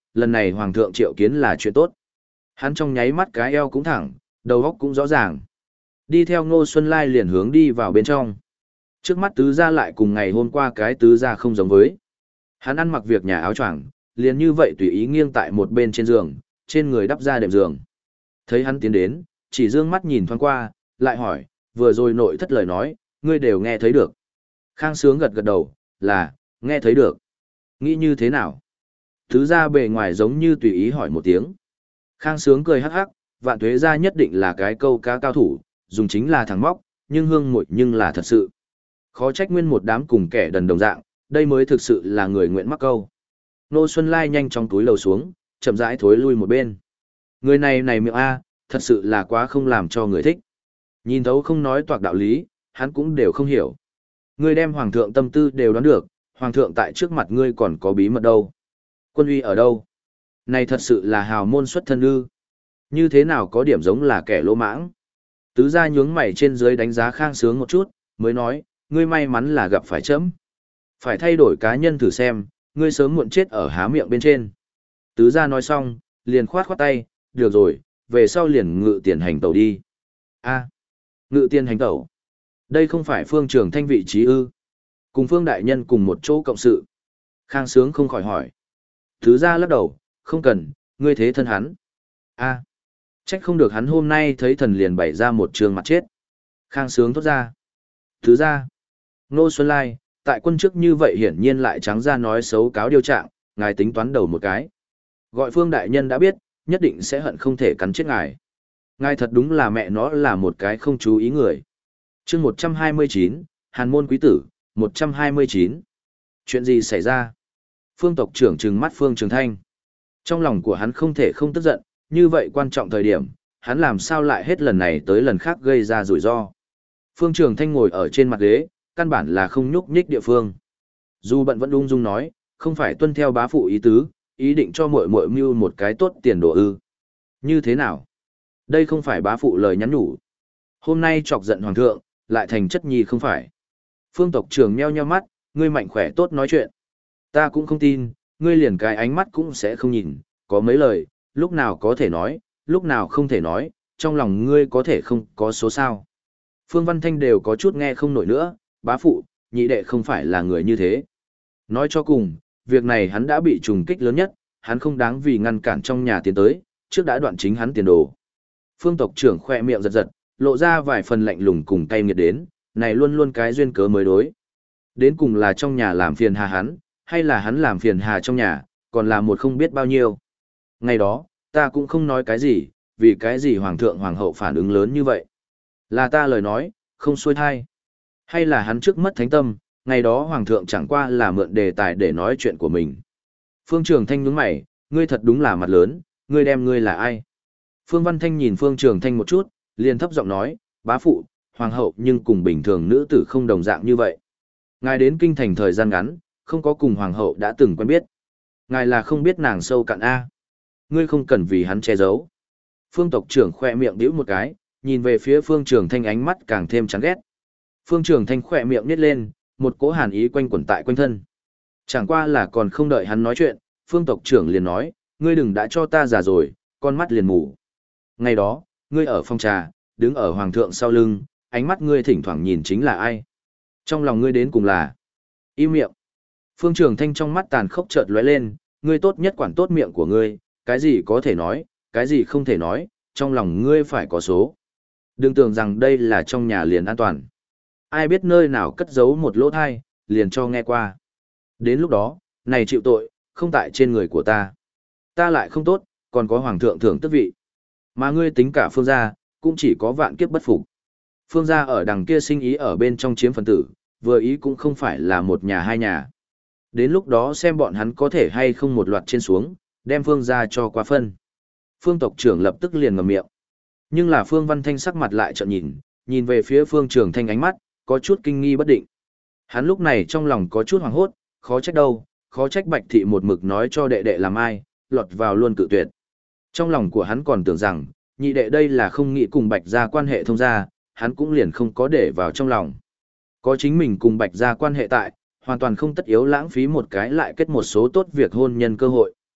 lần này hoàng thượng triệu kiến là chuyện tốt. Hắn trong nháy mắt cái eo cũng thẳng, đầu óc cũng rõ ràng. Đi theo Ngô Xuân Lai liền hướng đi vào bên trong. Trước mắt tứ gia lại cùng ngày hôm qua cái tứ gia không giống với. Hắn ăn mặc việc nhà áo choàng, liền như vậy tùy ý nghiêng tại một bên trên giường, trên người đắp ra đệm giường. Thấy hắn tiến đến, chỉ dương mắt nhìn thoáng qua, lại hỏi, vừa rồi nội thất lời nói, ngươi đều nghe thấy được. Khang Sướng gật gật đầu, là, nghe thấy được. Nghĩ như thế nào? Tứ gia bề ngoài giống như tùy ý hỏi một tiếng. Khang Sướng cười hắc hắc, Vạn Tuế gia nhất định là cái câu cá cao thủ, dùng chính là thằng móc, nhưng hương muội nhưng là thật sự. Khó trách nguyên một đám cùng kẻ đần đồng dạng, đây mới thực sự là người nguyện mắc câu. Nô Xuân Lai nhanh trong túi lầu xuống, chậm rãi thối lui một bên. Người này này miệng A, thật sự là quá không làm cho người thích. Nhìn thấu không nói toạc đạo lý, hắn cũng đều không hiểu. Ngươi đem hoàng thượng tâm tư đều đoán được, hoàng thượng tại trước mặt ngươi còn có bí mật đâu. Quân uy ở đâu? Này thật sự là hào môn xuất thân ư. Như thế nào có điểm giống là kẻ lỗ mãng. Tứ gia nhướng mày trên dưới đánh giá Khang Sướng một chút, mới nói, ngươi may mắn là gặp phải chấm. Phải thay đổi cá nhân thử xem, ngươi sớm muộn chết ở há miệng bên trên. Tứ gia nói xong, liền khoát khoát tay, được rồi, về sau liền ngự tiền hành tẩu đi. A, ngự tiền hành tẩu. Đây không phải Phương Trường Thanh vị trí ư? Cùng Phương đại nhân cùng một chỗ cộng sự. Khang Sướng không khỏi hỏi. Tứ gia lắc đầu, không cần, ngươi thế thân hắn. A, trách không được hắn hôm nay thấy thần liền bày ra một trường mặt chết. Khang Sướng thốt ra. Tứ gia, Ngô Xuân Lai, tại quân chức như vậy hiển nhiên lại trắng ra nói xấu cáo điều trạng, ngài tính toán đầu một cái. Gọi Phương đại nhân đã biết, nhất định sẽ hận không thể cắn chết ngài. Ngài thật đúng là mẹ nó là một cái không chú ý người. Chương một trăm hai mươi chín, Hàn môn quý tử, một trăm hai mươi chín. Chuyện gì xảy ra? Phương tộc trưởng trừng mắt Phương Trường Thanh. Trong lòng của hắn không thể không tức giận, như vậy quan trọng thời điểm, hắn làm sao lại hết lần này tới lần khác gây ra rủi ro. Phương Trường Thanh ngồi ở trên mặt ghế, căn bản là không nhúc nhích địa phương. Dù bận vẫn ung dung nói, không phải tuân theo bá phụ ý tứ, ý định cho muội muội mưu một cái tốt tiền đồ ư. Như thế nào? Đây không phải bá phụ lời nhắn nhủ. Hôm nay chọc giận hoàng thượng, lại thành chất nhi không phải. Phương tộc trưởng meo nheo mắt, ngươi mạnh khỏe tốt nói chuyện. Ta cũng không tin, ngươi liền cái ánh mắt cũng sẽ không nhìn, có mấy lời, lúc nào có thể nói, lúc nào không thể nói, trong lòng ngươi có thể không có số sao. Phương Văn Thanh đều có chút nghe không nổi nữa, bá phụ, nhị đệ không phải là người như thế. Nói cho cùng, việc này hắn đã bị trùng kích lớn nhất, hắn không đáng vì ngăn cản trong nhà tiến tới, trước đã đoạn chính hắn tiền đồ. Phương tộc trưởng khoe miệng giật giật, lộ ra vài phần lạnh lùng cùng cay nghiệt đến, này luôn luôn cái duyên cớ mới đối. Đến cùng là trong nhà làm phiền hà hắn, hay là hắn làm phiền hà trong nhà, còn là một không biết bao nhiêu. Ngày đó, ta cũng không nói cái gì, vì cái gì hoàng thượng hoàng hậu phản ứng lớn như vậy. Là ta lời nói, không xuôi thai. Hay là hắn trước mất thánh tâm, ngày đó hoàng thượng chẳng qua là mượn đề tài để nói chuyện của mình. Phương Trường Thanh nhướng mày, ngươi thật đúng là mặt lớn, ngươi đem ngươi là ai? Phương Văn Thanh nhìn Phương Trường Thanh một chút, liền thấp giọng nói, bá phụ, hoàng hậu nhưng cùng bình thường nữ tử không đồng dạng như vậy. Ngài đến kinh thành thời gian ngắn, không có cùng hoàng hậu đã từng quen biết. Ngài là không biết nàng sâu cạn A. Ngươi không cần vì hắn che giấu. Phương tộc trưởng khoe miệng đĩu một cái, nhìn về phía Phương Trường Thanh ánh mắt càng thêm chán ghét. Phương Trường Thanh khoe miệng nhếch lên, một cỗ hàn ý quanh quẩn tại quanh thân. Chẳng qua là còn không đợi hắn nói chuyện, Phương tộc trưởng liền nói, ngươi đừng đã cho ta già rồi, con mắt liền mù. Ngày đó, ngươi ở phòng trà, đứng ở hoàng thượng sau lưng, ánh mắt ngươi thỉnh thoảng nhìn chính là ai. Trong lòng ngươi đến cùng là... Im miệng. Phương Trường Thanh trong mắt tàn khốc chợt lóe lên, ngươi tốt nhất quản tốt miệng của ngươi, cái gì có thể nói, cái gì không thể nói, trong lòng ngươi phải có số. Đừng tưởng rằng đây là trong nhà liền an toàn. Ai biết nơi nào cất giấu một lỗ thai, liền cho nghe qua. Đến lúc đó, này chịu tội, không tại trên người của ta. Ta lại không tốt, còn có hoàng thượng thưởng tước vị. Mà ngươi tính cả Phương gia, cũng chỉ có vạn kiếp bất phục. Phương gia ở đằng kia sinh ý ở bên trong chiếm phần tử, vừa ý cũng không phải là một nhà hai nhà. Đến lúc đó xem bọn hắn có thể hay không một loạt trên xuống, đem Phương gia cho qua phân. Phương tộc trưởng lập tức liền ngậm miệng. Nhưng là Phương Văn Thanh sắc mặt lại trợn nhìn, nhìn về phía Phương Trường Thanh ánh mắt, có chút kinh nghi bất định. Hắn lúc này trong lòng có chút hoảng hốt, khó trách đâu, khó trách Bạch Thị một mực nói cho đệ đệ làm ai, lọt vào luôn cự tuyệt. Trong lòng của hắn còn tưởng rằng, nhị đệ đây là không nghĩ cùng Bạch gia quan hệ thông gia, hắn cũng liền không có để vào trong lòng. Có chính mình cùng Bạch gia quan hệ tại, hoàn toàn không tất yếu lãng phí một cái lại kết một số tốt việc hôn nhân cơ hội.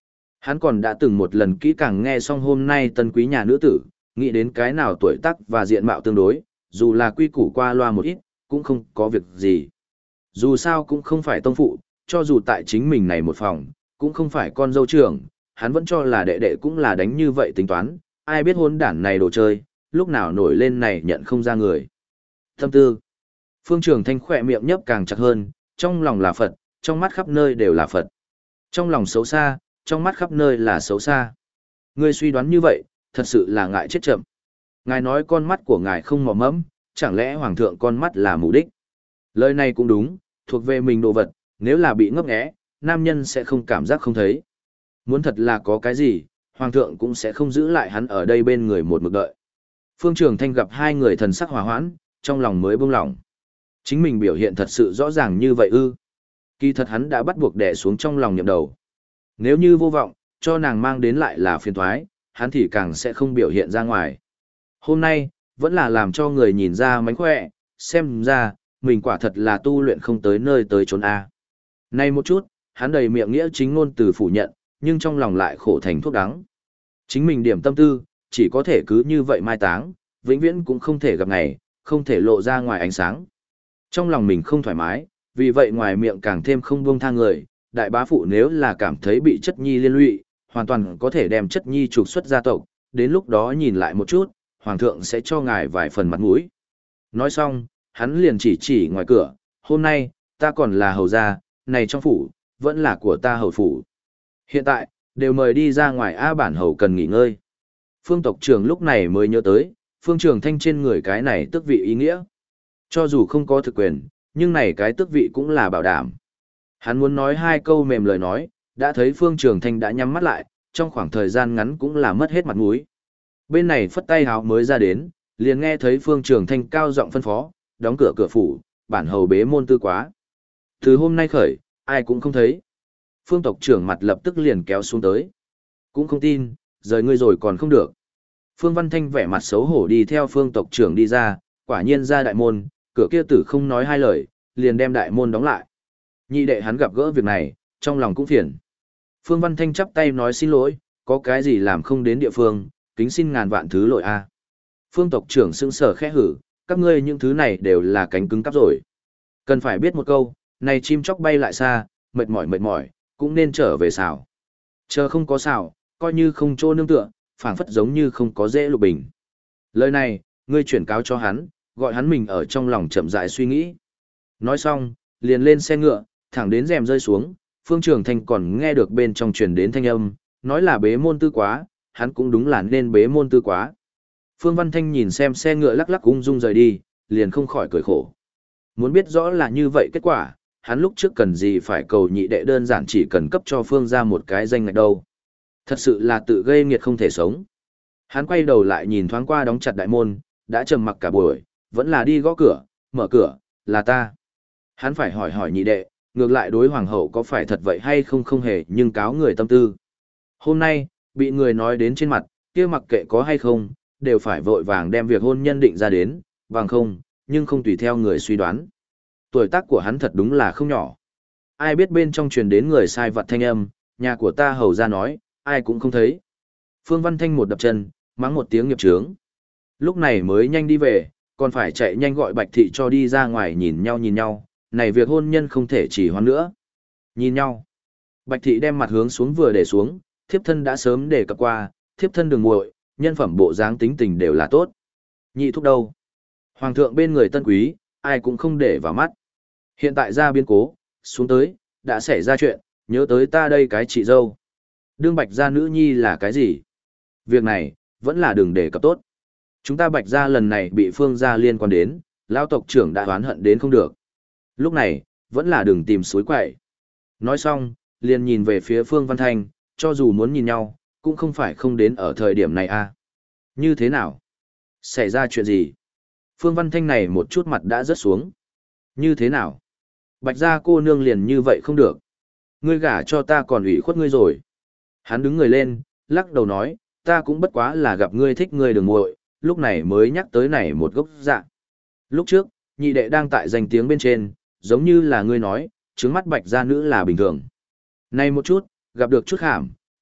Hắn còn đã từng một lần kỹ càng nghe xong hôm nay tân quý nhà nữ tử, nghĩ đến cái nào tuổi tác và diện mạo tương đối, dù là quy củ qua loa một ít, cũng không có việc gì. Dù sao cũng không phải tông phụ, cho dù tại chính mình này một phòng, cũng không phải con dâu trưởng, hắn vẫn cho là đệ đệ cũng là đánh như vậy tính toán, ai biết hôn đản này đồ chơi, lúc nào nổi lên này nhận không ra người. Thâm tư. Phương Trường Thanh khỏe miệng nhấp càng chặt hơn, trong lòng là Phật, trong mắt khắp nơi đều là Phật. Trong lòng xấu xa, trong mắt khắp nơi là xấu xa. Ngươi suy đoán như vậy, thật sự là ngại chết chậm. Ngài nói con mắt của ngài không mò mẫm, chẳng lẽ hoàng thượng con mắt là mù đích? Lời này cũng đúng, thuộc về mình đồ vật, nếu là bị ngấp nghé, nam nhân sẽ không cảm giác không thấy. Muốn thật là có cái gì, hoàng thượng cũng sẽ không giữ lại hắn ở đây bên người một mực đợi. Phương Trường Thanh gặp hai người thần sắc hòa hoãn, trong lòng mới buông lỏng. Chính mình biểu hiện thật sự rõ ràng như vậy ư? Kỳ thật hắn đã bắt buộc đè xuống trong lòng nhậm đầu. Nếu như vô vọng, cho nàng mang đến lại là phiền toái, hắn thì càng sẽ không biểu hiện ra ngoài. Hôm nay, vẫn là làm cho người nhìn ra mánh khỏe, xem ra, mình quả thật là tu luyện không tới nơi tới chốn A. Nay một chút, hắn đầy miệng nghĩa chính ngôn từ phủ nhận, nhưng trong lòng lại khổ thành thuốc đắng. Chính mình điểm tâm tư, chỉ có thể cứ như vậy mai táng, vĩnh viễn cũng không thể gặp ngày, không thể lộ ra ngoài ánh sáng. Trong lòng mình không thoải mái, vì vậy ngoài miệng càng thêm không buông tha người, đại bá phụ nếu là cảm thấy bị chất nhi liên lụy, hoàn toàn có thể đem chất nhi trục xuất gia tộc, đến lúc đó nhìn lại một chút, hoàng thượng sẽ cho ngài vài phần mặt mũi. Nói xong, hắn liền chỉ chỉ ngoài cửa, hôm nay, ta còn là hầu gia, này trong phủ, vẫn là của ta hầu phủ. Hiện tại, đều mời đi ra ngoài A bản hầu cần nghỉ ngơi. Phương tộc trưởng lúc này mới nhớ tới, Phương Trường Thanh trên người cái này tức vị ý nghĩa. Cho dù không có thực quyền, nhưng này cái tước vị cũng là bảo đảm. Hắn muốn nói hai câu mềm lời nói, đã thấy Phương Trường Thanh đã nhắm mắt lại, trong khoảng thời gian ngắn cũng là mất hết mặt mũi. Bên này phất tay háo mới ra đến, liền nghe thấy Phương Trường Thanh cao giọng phân phó, đóng cửa cửa phủ, bản hầu bế môn tư quá. Từ hôm nay khởi, ai cũng không thấy. Phương tộc trưởng mặt lập tức liền kéo xuống tới. Cũng không tin, rời ngươi rồi còn không được. Phương Văn Thanh vẻ mặt xấu hổ đi theo Phương tộc trưởng đi ra, quả nhiên ra đại môn, cửa kia tử không nói hai lời, liền đem đại môn đóng lại. Nhị đệ hắn gặp gỡ việc này, trong lòng cũng phiền. Phương Văn Thanh chắp tay nói xin lỗi, có cái gì làm không đến địa phương, kính xin ngàn vạn thứ lỗi a. Phương tộc trưởng sững sờ khẽ hử, các ngươi những thứ này đều là cánh cứng cắp rồi. Cần phải biết một câu, này chim chóc bay lại xa, mệt mỏi mệt mỏi, cũng nên trở về xào. Chờ không có xào, coi như không chỗ nương tựa, phảng phất giống như không có dễ lục bình. Lời này, ngươi chuyển cáo cho hắn, gọi hắn mình ở trong lòng chậm rãi suy nghĩ. Nói xong, liền lên xe ngựa, thẳng đến rèm rơi xuống, Phương Trường Thanh còn nghe được bên trong truyền đến thanh âm, nói là bế môn tư quá, hắn cũng đúng là nên bế môn tư quá. Phương Văn Thanh nhìn xem xe ngựa lắc lắc ung dung rời đi, liền không khỏi cười khổ. Muốn biết rõ là như vậy kết quả, hắn lúc trước cần gì phải cầu nhị đệ, đơn giản chỉ cần cấp cho Phương ra một cái danh ngạch đâu. Thật sự là tự gây nghiệt không thể sống. Hắn quay đầu lại nhìn thoáng qua đóng chặt đại môn, đã trầm mặc cả buổi, vẫn là đi gõ cửa, mở cửa, là ta. Hắn phải hỏi hỏi nhị đệ, ngược lại đối hoàng hậu có phải thật vậy hay không không hề nhưng cáo người tâm tư. Hôm nay, bị người nói đến trên mặt, kia mặc kệ có hay không, đều phải vội vàng đem việc hôn nhân định ra đến, bằng không, nhưng không tùy theo người suy đoán. Tuổi tác của hắn thật đúng là không nhỏ. Ai biết bên trong truyền đến người sai vật thanh âm, nhà của ta hầu ra nói, ai cũng không thấy. Phương Văn Thanh một đập chân, mắng một tiếng nghiệp trướng. Lúc này mới nhanh đi về, còn phải chạy nhanh gọi Bạch Thị cho đi ra ngoài nhìn nhau nhìn nhau, này việc hôn nhân không thể chỉ hoãn nữa. Nhìn nhau. Bạch Thị đem mặt hướng xuống vừa để xuống, thiếp thân đã sớm để cập qua, thiếp thân đừng muội, nhân phẩm bộ dáng tính tình đều là tốt. Nhị thúc đâu? Hoàng thượng bên người tân quý, ai cũng không để vào mắt. Hiện tại ra biến cố, xuống tới, đã xảy ra chuyện, nhớ tới ta đây cái chị dâu. Đương Bạch gia nữ nhi là cái gì? Việc này, vẫn là đừng để cập tốt. Chúng ta Bạch gia lần này bị Phương gia liên quan đến, lão tộc trưởng đã oán hận đến không được. Lúc này, vẫn là đừng tìm suối quậy. Nói xong, liền nhìn về phía Phương Văn Thanh, cho dù muốn nhìn nhau, cũng không phải không đến ở thời điểm này à. Như thế nào? Xảy ra chuyện gì? Phương Văn Thanh này một chút mặt đã rớt xuống. Như thế nào? Bạch gia cô nương liền như vậy không được. Ngươi gả cho ta còn ủy khuất ngươi rồi. Hắn đứng người lên, lắc đầu nói, ta cũng bất quá là gặp ngươi thích ngươi đường muội, lúc này mới nhắc tới này một gốc dạ. Lúc trước, nhị đệ đang tại danh tiếng bên trên, giống như là ngươi nói, trứng mắt Bạch gia nữ là bình thường. Nay một chút, gặp được chút khảm,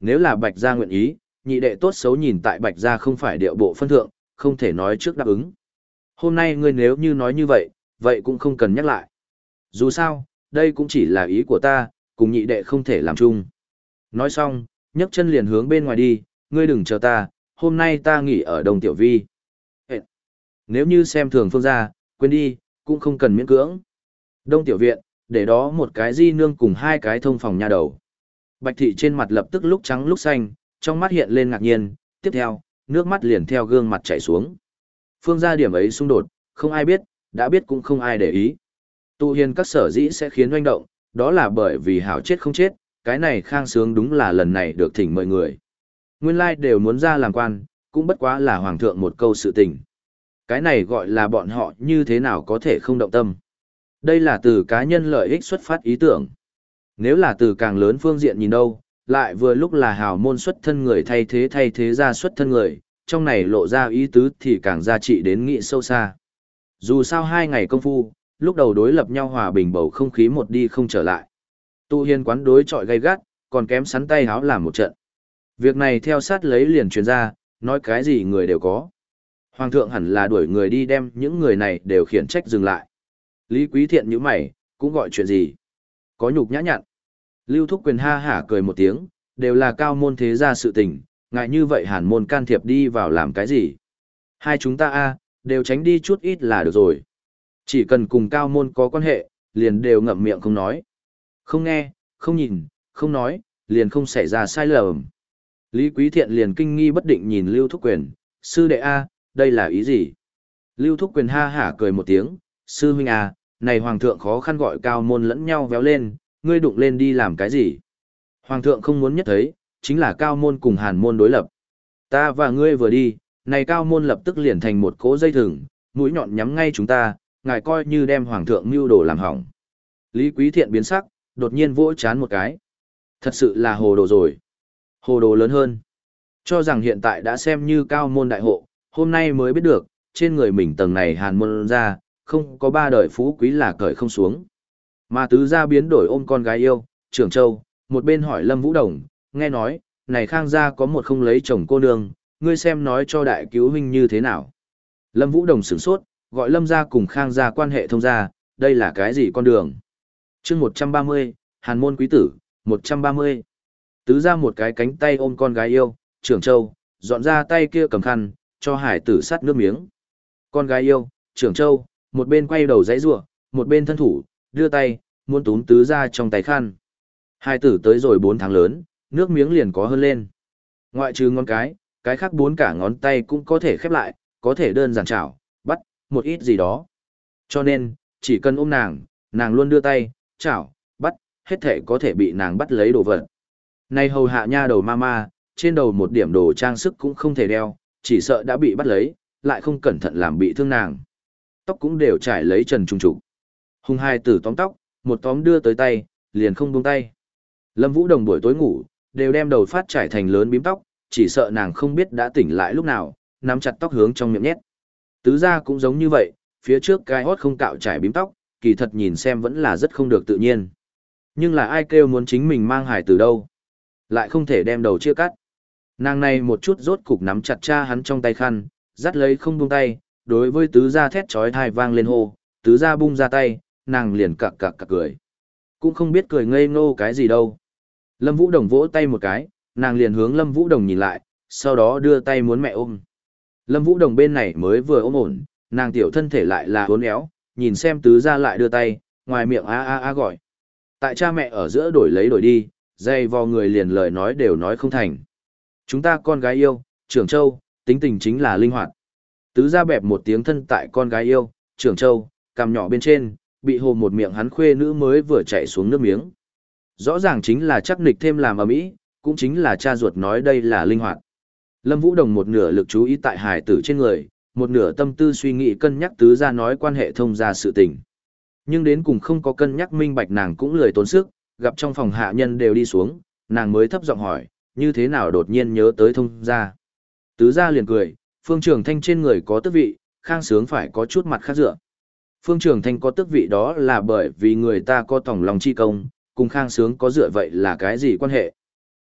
Nếu là Bạch gia nguyện ý, nhị đệ tốt xấu nhìn tại Bạch gia không phải điệu bộ phân thượng, không thể nói trước đáp ứng. Hôm nay ngươi nếu như nói như vậy, vậy cũng không cần nhắc lại. Dù sao, đây cũng chỉ là ý của ta, cùng nhị đệ không thể làm chung. Nói xong, nhấc chân liền hướng bên ngoài đi, ngươi đừng chờ ta, hôm nay ta nghỉ ở Đông Tiểu Vi. Ê, nếu như xem thường Phương gia, quên đi, cũng không cần miễn cưỡng. Đông Tiểu Viện, để đó một cái di nương cùng hai cái thông phòng nha đầu. Bạch thị trên mặt lập tức lúc trắng lúc xanh, trong mắt hiện lên ngạc nhiên, tiếp theo, nước mắt liền theo gương mặt chảy xuống. Phương gia điểm ấy xung đột, không ai biết, đã biết cũng không ai để ý. Tu hiền các sở dĩ sẽ khiến oanh động, đó là bởi vì hảo chết không chết, cái này Khang Sướng đúng là lần này được thỉnh mời người. Nguyên lai đều muốn ra làm quan, cũng bất quá là hoàng thượng một câu sự tình. Cái này gọi là bọn họ như thế nào có thể không động tâm. Đây là từ cá nhân lợi ích xuất phát ý tưởng. Nếu là từ càng lớn phương diện nhìn đâu, lại vừa lúc là hào môn xuất thân người thay thế thay thế ra xuất thân người, trong này lộ ra ý tứ thì càng giá trị đến nghị sâu xa. Dù sao hai ngày công phu, lúc đầu đối lập nhau hòa bình bầu không khí một đi không trở lại. Tu hiền quán đối chọi gay gắt, còn kém sắn tay háo làm một trận. Việc này theo sát lấy liền truyền ra, nói cái gì người đều có. Hoàng thượng hẳn là đuổi người đi đem những người này đều khiển trách dừng lại. Lý Quý Thiện như mày, cũng gọi chuyện gì? Có nhục nhã nhặn. Lưu Thúc Quyền ha hả cười một tiếng, đều là cao môn thế gia sự tình, ngại như vậy hàn môn can thiệp đi vào làm cái gì? Hai chúng ta a đều tránh đi chút ít là được rồi. Chỉ cần cùng cao môn có quan hệ, liền đều ngậm miệng không nói. Không nghe, không nhìn, không nói, liền không xảy ra sai lầm. Lý Quý Thiện liền kinh nghi bất định nhìn Lưu Thúc Quyền, sư đệ a, đây là ý gì? Lưu Thúc Quyền ha hả cười một tiếng, sư huynh a, này hoàng thượng khó khăn gọi cao môn lẫn nhau véo lên, ngươi đụng lên đi làm cái gì? Hoàng thượng không muốn nhất thấy, chính là cao môn cùng hàn môn đối lập. Ta và ngươi vừa đi, này cao môn lập tức liền thành một cỗ dây thừng, mũi nhọn nhắm ngay chúng ta, ngài coi như đem hoàng thượng mưu đồ làm hỏng. Lý Quý Thiện biến sắc, đột nhiên vỗ chán một cái. Thật sự là hồ đồ rồi. Hồ đồ lớn hơn. Cho rằng hiện tại đã xem như cao môn đại hộ, hôm nay mới biết được, trên người mình tầng này hàn môn ra, không có ba đời phú quý là cởi không xuống. Mà tứ gia biến đổi ôm con gái yêu, trưởng châu, một bên hỏi Lâm Vũ Đồng, nghe nói, này Khang gia có một không lấy chồng cô nương, ngươi xem nói cho đại cứu huynh như thế nào. Lâm Vũ Đồng sửng sốt, gọi Lâm gia cùng Khang gia quan hệ thông gia, đây là cái gì con đường? Chương một trăm ba mươi, Hàn môn quý tử, một trăm ba mươi. Tứ gia một cái cánh tay ôm con gái yêu, trưởng châu, dọn ra tay kia cầm khăn, cho hải tử sắt nước miếng. Con gái yêu, trưởng châu, một bên quay đầu giãy giụa, một bên thân thủ, đưa tay, muốn túm tứ gia trong tay khăn. Hải tử tới rồi bốn tháng lớn, nước miếng liền có hơn lên. Ngoại trừ ngón cái, cái khác bốn cả ngón tay cũng có thể khép lại, có thể đơn giản chảo, bắt, một ít gì đó. Cho nên, chỉ cần ôm nàng, nàng luôn đưa tay, chảo, bắt, hết thể có thể bị nàng bắt lấy đồ vật. Nay hầu hạ nha đầu mama, trên đầu một điểm đồ trang sức cũng không thể đeo, chỉ sợ đã bị bắt lấy, lại không cẩn thận làm bị thương nàng. Tóc cũng đều trải lấy trần trùng trục. Hùng hai tử tóm tóc, một tóm đưa tới tay, liền không buông tay. Lâm Vũ Đồng buổi tối ngủ, đều đem đầu phát trải thành lớn bím tóc, chỉ sợ nàng không biết đã tỉnh lại lúc nào, nắm chặt tóc hướng trong miệng nhét. Tứ gia cũng giống như vậy, phía trước cái hót không cạo trải bím tóc, kỳ thật nhìn xem vẫn là rất không được tự nhiên. Nhưng là ai kêu muốn chính mình mang hài từ đâu, lại không thể đem đầu chia cắt. Nàng này một chút rốt cục nắm chặt cha hắn trong tay khăn, dắt lấy không buông tay, đối với tứ gia thét chói tai vang lên hô, tứ gia bung ra tay, nàng liền cặc cặc cặc cười. Cũng không biết cười ngây ngô cái gì đâu. Lâm Vũ Đồng vỗ tay một cái, nàng liền hướng Lâm Vũ Đồng nhìn lại, sau đó đưa tay muốn mẹ ôm. Lâm Vũ Đồng bên này mới vừa ôm ổn, nàng tiểu thân thể lại là uốn éo, nhìn xem tứ gia lại đưa tay, ngoài miệng a a a gọi. Tại cha mẹ ở giữa đổi lấy đổi đi, dây vò người liền lời nói đều nói không thành. Chúng ta con gái yêu, trưởng châu, tính tình chính là linh hoạt. Tứ gia bẹp một tiếng thân tại con gái yêu, trưởng châu, cằm nhỏ bên trên, bị hồ một miệng hắn khuê nữ mới vừa chạy xuống nước miếng. Rõ ràng chính là chắc nịch thêm làm ở mỹ, cũng chính là cha ruột nói đây là linh hoạt. Lâm Vũ Đồng một nửa lực chú ý tại hài tử trên người, một nửa tâm tư suy nghĩ cân nhắc tứ gia nói quan hệ thông gia sự tình. Nhưng đến cùng không có cân nhắc minh bạch nàng cũng lười tốn sức, gặp trong phòng hạ nhân đều đi xuống, nàng mới thấp giọng hỏi, như thế nào đột nhiên nhớ tới thông gia. Tứ gia liền cười, Phương Trường Thanh trên người có tước vị, Khang Sướng phải có chút mặt khác dựa. Phương Trường Thanh có tước vị đó là bởi vì người ta có tổng lòng chi công, cùng Khang Sướng có dựa vậy là cái gì quan hệ?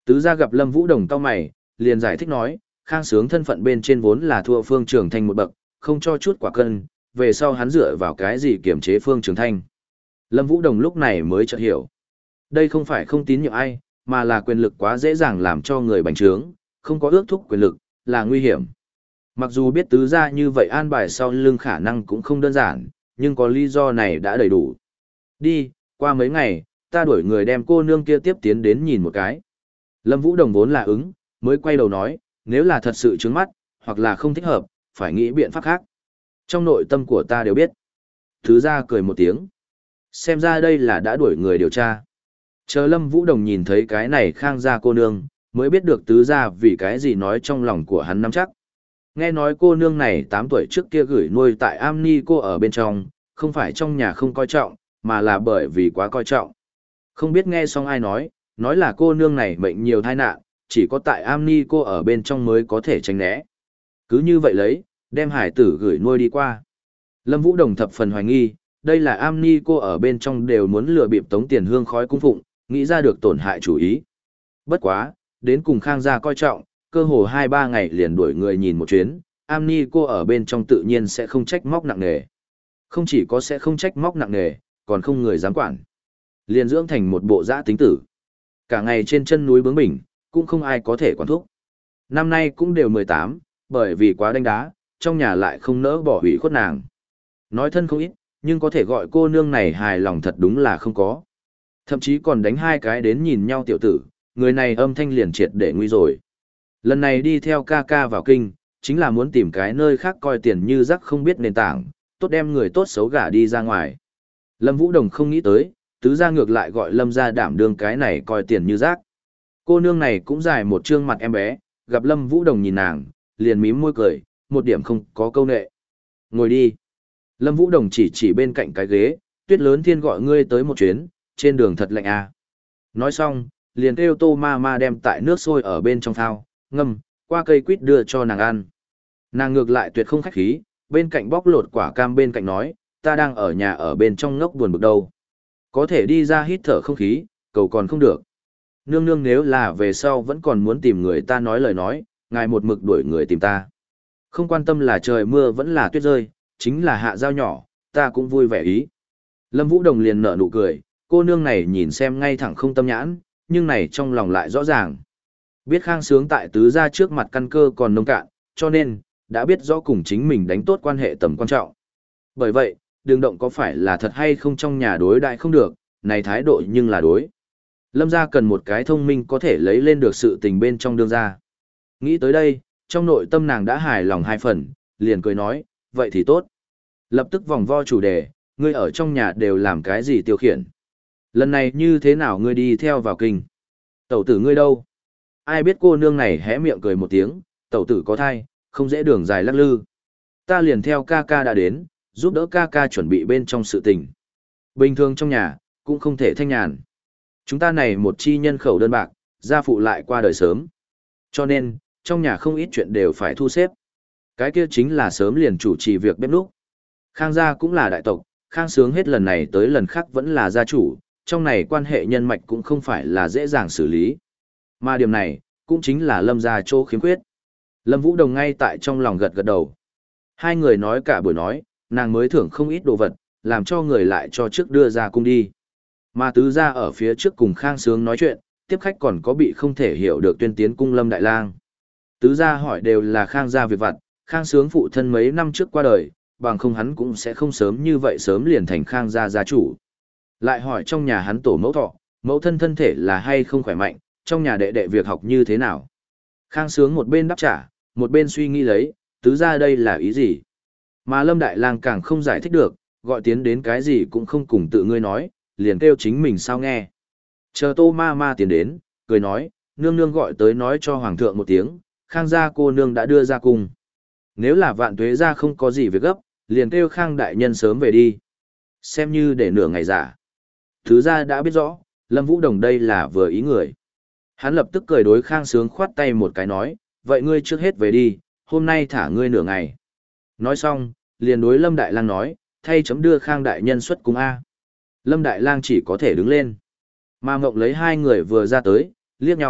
Tứ gia gặp Lâm Vũ Đồng cau mày, liền giải thích nói, Khang Sướng thân phận bên trên vốn là thua Phương Trường Thanh một bậc, không cho chút quả cân, về sau hắn dựa vào cái gì kiểm chế Phương Trường Thanh. Lâm Vũ Đồng lúc này mới chợt hiểu. Đây không phải không tín nhiệm ai, mà là quyền lực quá dễ dàng làm cho người bành trướng, không có ước thúc quyền lực, là nguy hiểm. Mặc dù biết tứ gia như vậy an bài sau lưng khả năng cũng không đơn giản, nhưng có lý do này đã đầy đủ. Đi, qua mấy ngày, ta đuổi người đem cô nương kia tiếp tiến đến nhìn một cái. Lâm Vũ Đồng vốn là ứng, mới quay đầu nói, nếu là thật sự trướng mắt, hoặc là không thích hợp, phải nghĩ biện pháp khác. Trong nội tâm của ta đều biết. Tứ gia cười một tiếng. Xem ra đây là đã đuổi người điều tra. Chờ Lâm Vũ Đồng nhìn thấy cái này Khang gia cô nương, mới biết được tứ gia vì cái gì nói trong lòng của hắn nắm chắc. Nghe nói cô nương này tám tuổi trước kia gửi nuôi tại am ni cô ở bên trong, không phải trong nhà không coi trọng, mà là bởi vì quá coi trọng. Không biết nghe xong ai nói, nói là cô nương này mệnh nhiều tai nạn, chỉ có tại am ni cô ở bên trong mới có thể tránh né. Cứ như vậy lấy, đem hải tử gửi nuôi đi qua. Lâm Vũ Đồng thập phần hoài nghi, đây là am ni cô ở bên trong đều muốn lừa bịp tống tiền hương khói cung phụng, nghĩ ra được tổn hại chủ ý. Bất quá, đến cùng Khang gia coi trọng, cơ hồ hai ba ngày liền đuổi người nhìn một chuyến, am ni cô ở bên trong tự nhiên sẽ không trách móc nặng nề. Không chỉ có sẽ không trách móc nặng nề, còn không người dám quản. Liền dưỡng thành một bộ dã tính tử. Cả ngày trên chân núi bướng bỉnh, cũng không ai có thể quản thúc. Năm nay cũng đều mười tám, bởi vì quá đánh đá, trong nhà lại không nỡ bỏ hủy khuất nàng. Nói thân không ít, nhưng có thể gọi cô nương này hài lòng thật đúng là không có. Thậm chí còn đánh hai cái đến nhìn nhau tiểu tử, người này âm thanh liền triệt để nguy rồi. Lần này đi theo ca ca vào kinh, chính là muốn tìm cái nơi khác coi tiền như rắc không biết nền tảng, tốt đem người tốt xấu gả đi ra ngoài. Lâm Vũ Đồng không nghĩ tới, tứ gia ngược lại gọi Lâm gia đảm đương cái này coi tiền như rác. Cô nương này cũng dài một trương mặt em bé, gặp Lâm Vũ Đồng nhìn nàng, liền mím môi cười, một điểm không có câu nệ. Ngồi đi. Lâm Vũ Đồng chỉ chỉ bên cạnh cái ghế, Tuyết Lớn Thiên gọi ngươi tới một chuyến, trên đường thật lạnh à. Nói xong, liền kêu Tô Ma Ma đem tại nước sôi ở bên trong thao, ngâm, qua cây quýt đưa cho nàng ăn. Nàng ngược lại tuyệt không khách khí, bên cạnh bóc lột quả cam bên cạnh nói, ta đang ở nhà ở bên trong ngốc buồn bực đâu. Có thể đi ra hít thở không khí, cầu còn không được. Nương nương nếu là về sau vẫn còn muốn tìm người ta nói lời nói, ngài một mực đuổi người tìm ta. Không quan tâm là trời mưa vẫn là tuyết rơi, chính là hạ dao nhỏ, ta cũng vui vẻ ý. Lâm Vũ Đồng liền nở nụ cười, cô nương này nhìn xem ngay thẳng không tâm nhãn, nhưng này trong lòng lại rõ ràng. Biết Khang Sướng tại tứ gia trước mặt căn cơ còn nông cạn, cho nên, đã biết rõ cùng chính mình đánh tốt quan hệ tầm quan trọng. Bởi vậy, đường động có phải là thật hay không trong nhà đối đại không được, này thái độ nhưng là đối. Lâm gia cần một cái thông minh có thể lấy lên được sự tình bên trong đương gia. Nghĩ tới đây, trong nội tâm nàng đã hài lòng hai phần, liền cười nói, vậy thì tốt. Lập tức vòng vo chủ đề, ngươi ở trong nhà đều làm cái gì tiêu khiển. Lần này như thế nào ngươi đi theo vào kinh? Tẩu tử ngươi đâu? Ai biết cô nương này hé miệng cười một tiếng, tẩu tử có thai, không dễ đường dài lắc lư. Ta liền theo ca ca đã đến, giúp đỡ ca ca chuẩn bị bên trong sự tình. Bình thường trong nhà, cũng không thể thanh nhàn. Chúng ta này một chi nhân khẩu đơn bạc, gia phụ lại qua đời sớm. Cho nên, trong nhà không ít chuyện đều phải thu xếp. Cái kia chính là sớm liền chủ trì việc bếp núc. Khang gia cũng là đại tộc, Khang Sướng hết lần này tới lần khác vẫn là gia chủ, trong này quan hệ nhân mạch cũng không phải là dễ dàng xử lý. Mà điểm này, cũng chính là Lâm gia chỗ khiếm khuyết. Lâm Vũ Đồng ngay tại trong lòng gật gật đầu. Hai người nói cả buổi nói, nàng mới thưởng không ít đồ vật, làm cho người lại cho trước đưa ra cung đi. Mà tứ gia ở phía trước cùng Khang Sướng nói chuyện, tiếp khách còn có bị không thể hiểu được tuyên tiến cung Lâm Đại Lang. Tứ gia hỏi đều là Khang gia việc vặt, Khang Sướng phụ thân mấy năm trước qua đời, bằng không hắn cũng sẽ không sớm như vậy sớm liền thành Khang gia gia chủ. Lại hỏi trong nhà hắn tổ mẫu thọ, mẫu thân thân thể là hay không khỏe mạnh, trong nhà đệ đệ việc học như thế nào. Khang Sướng một bên đáp trả, một bên suy nghĩ lấy, tứ gia đây là ý gì. Mà Lâm Đại Lang càng không giải thích được, gọi tiến đến cái gì cũng không cùng tự ngươi nói, liền kêu chính mình sao nghe. Chờ Tô Ma Ma tiến đến, cười nói, nương nương gọi tới nói cho hoàng thượng một tiếng, Khang gia cô nương đã đưa ra cung. Nếu là Vạn Tuế gia không có gì việc gấp, liền kêu Khang đại nhân sớm về đi. Xem như để nửa ngày giả. Thứ gia đã biết rõ, Lâm Vũ Đồng đây là vừa ý người. Hắn lập tức cười đối Khang Sướng khoát tay một cái nói, vậy ngươi trước hết về đi, hôm nay thả ngươi nửa ngày. Nói xong, liền đối Lâm Đại Lang nói, thay chấm đưa Khang đại nhân xuất cung A. Lâm Đại Lang chỉ có thể đứng lên. Mà Ngộng lấy hai người vừa ra tới, liếc nhau,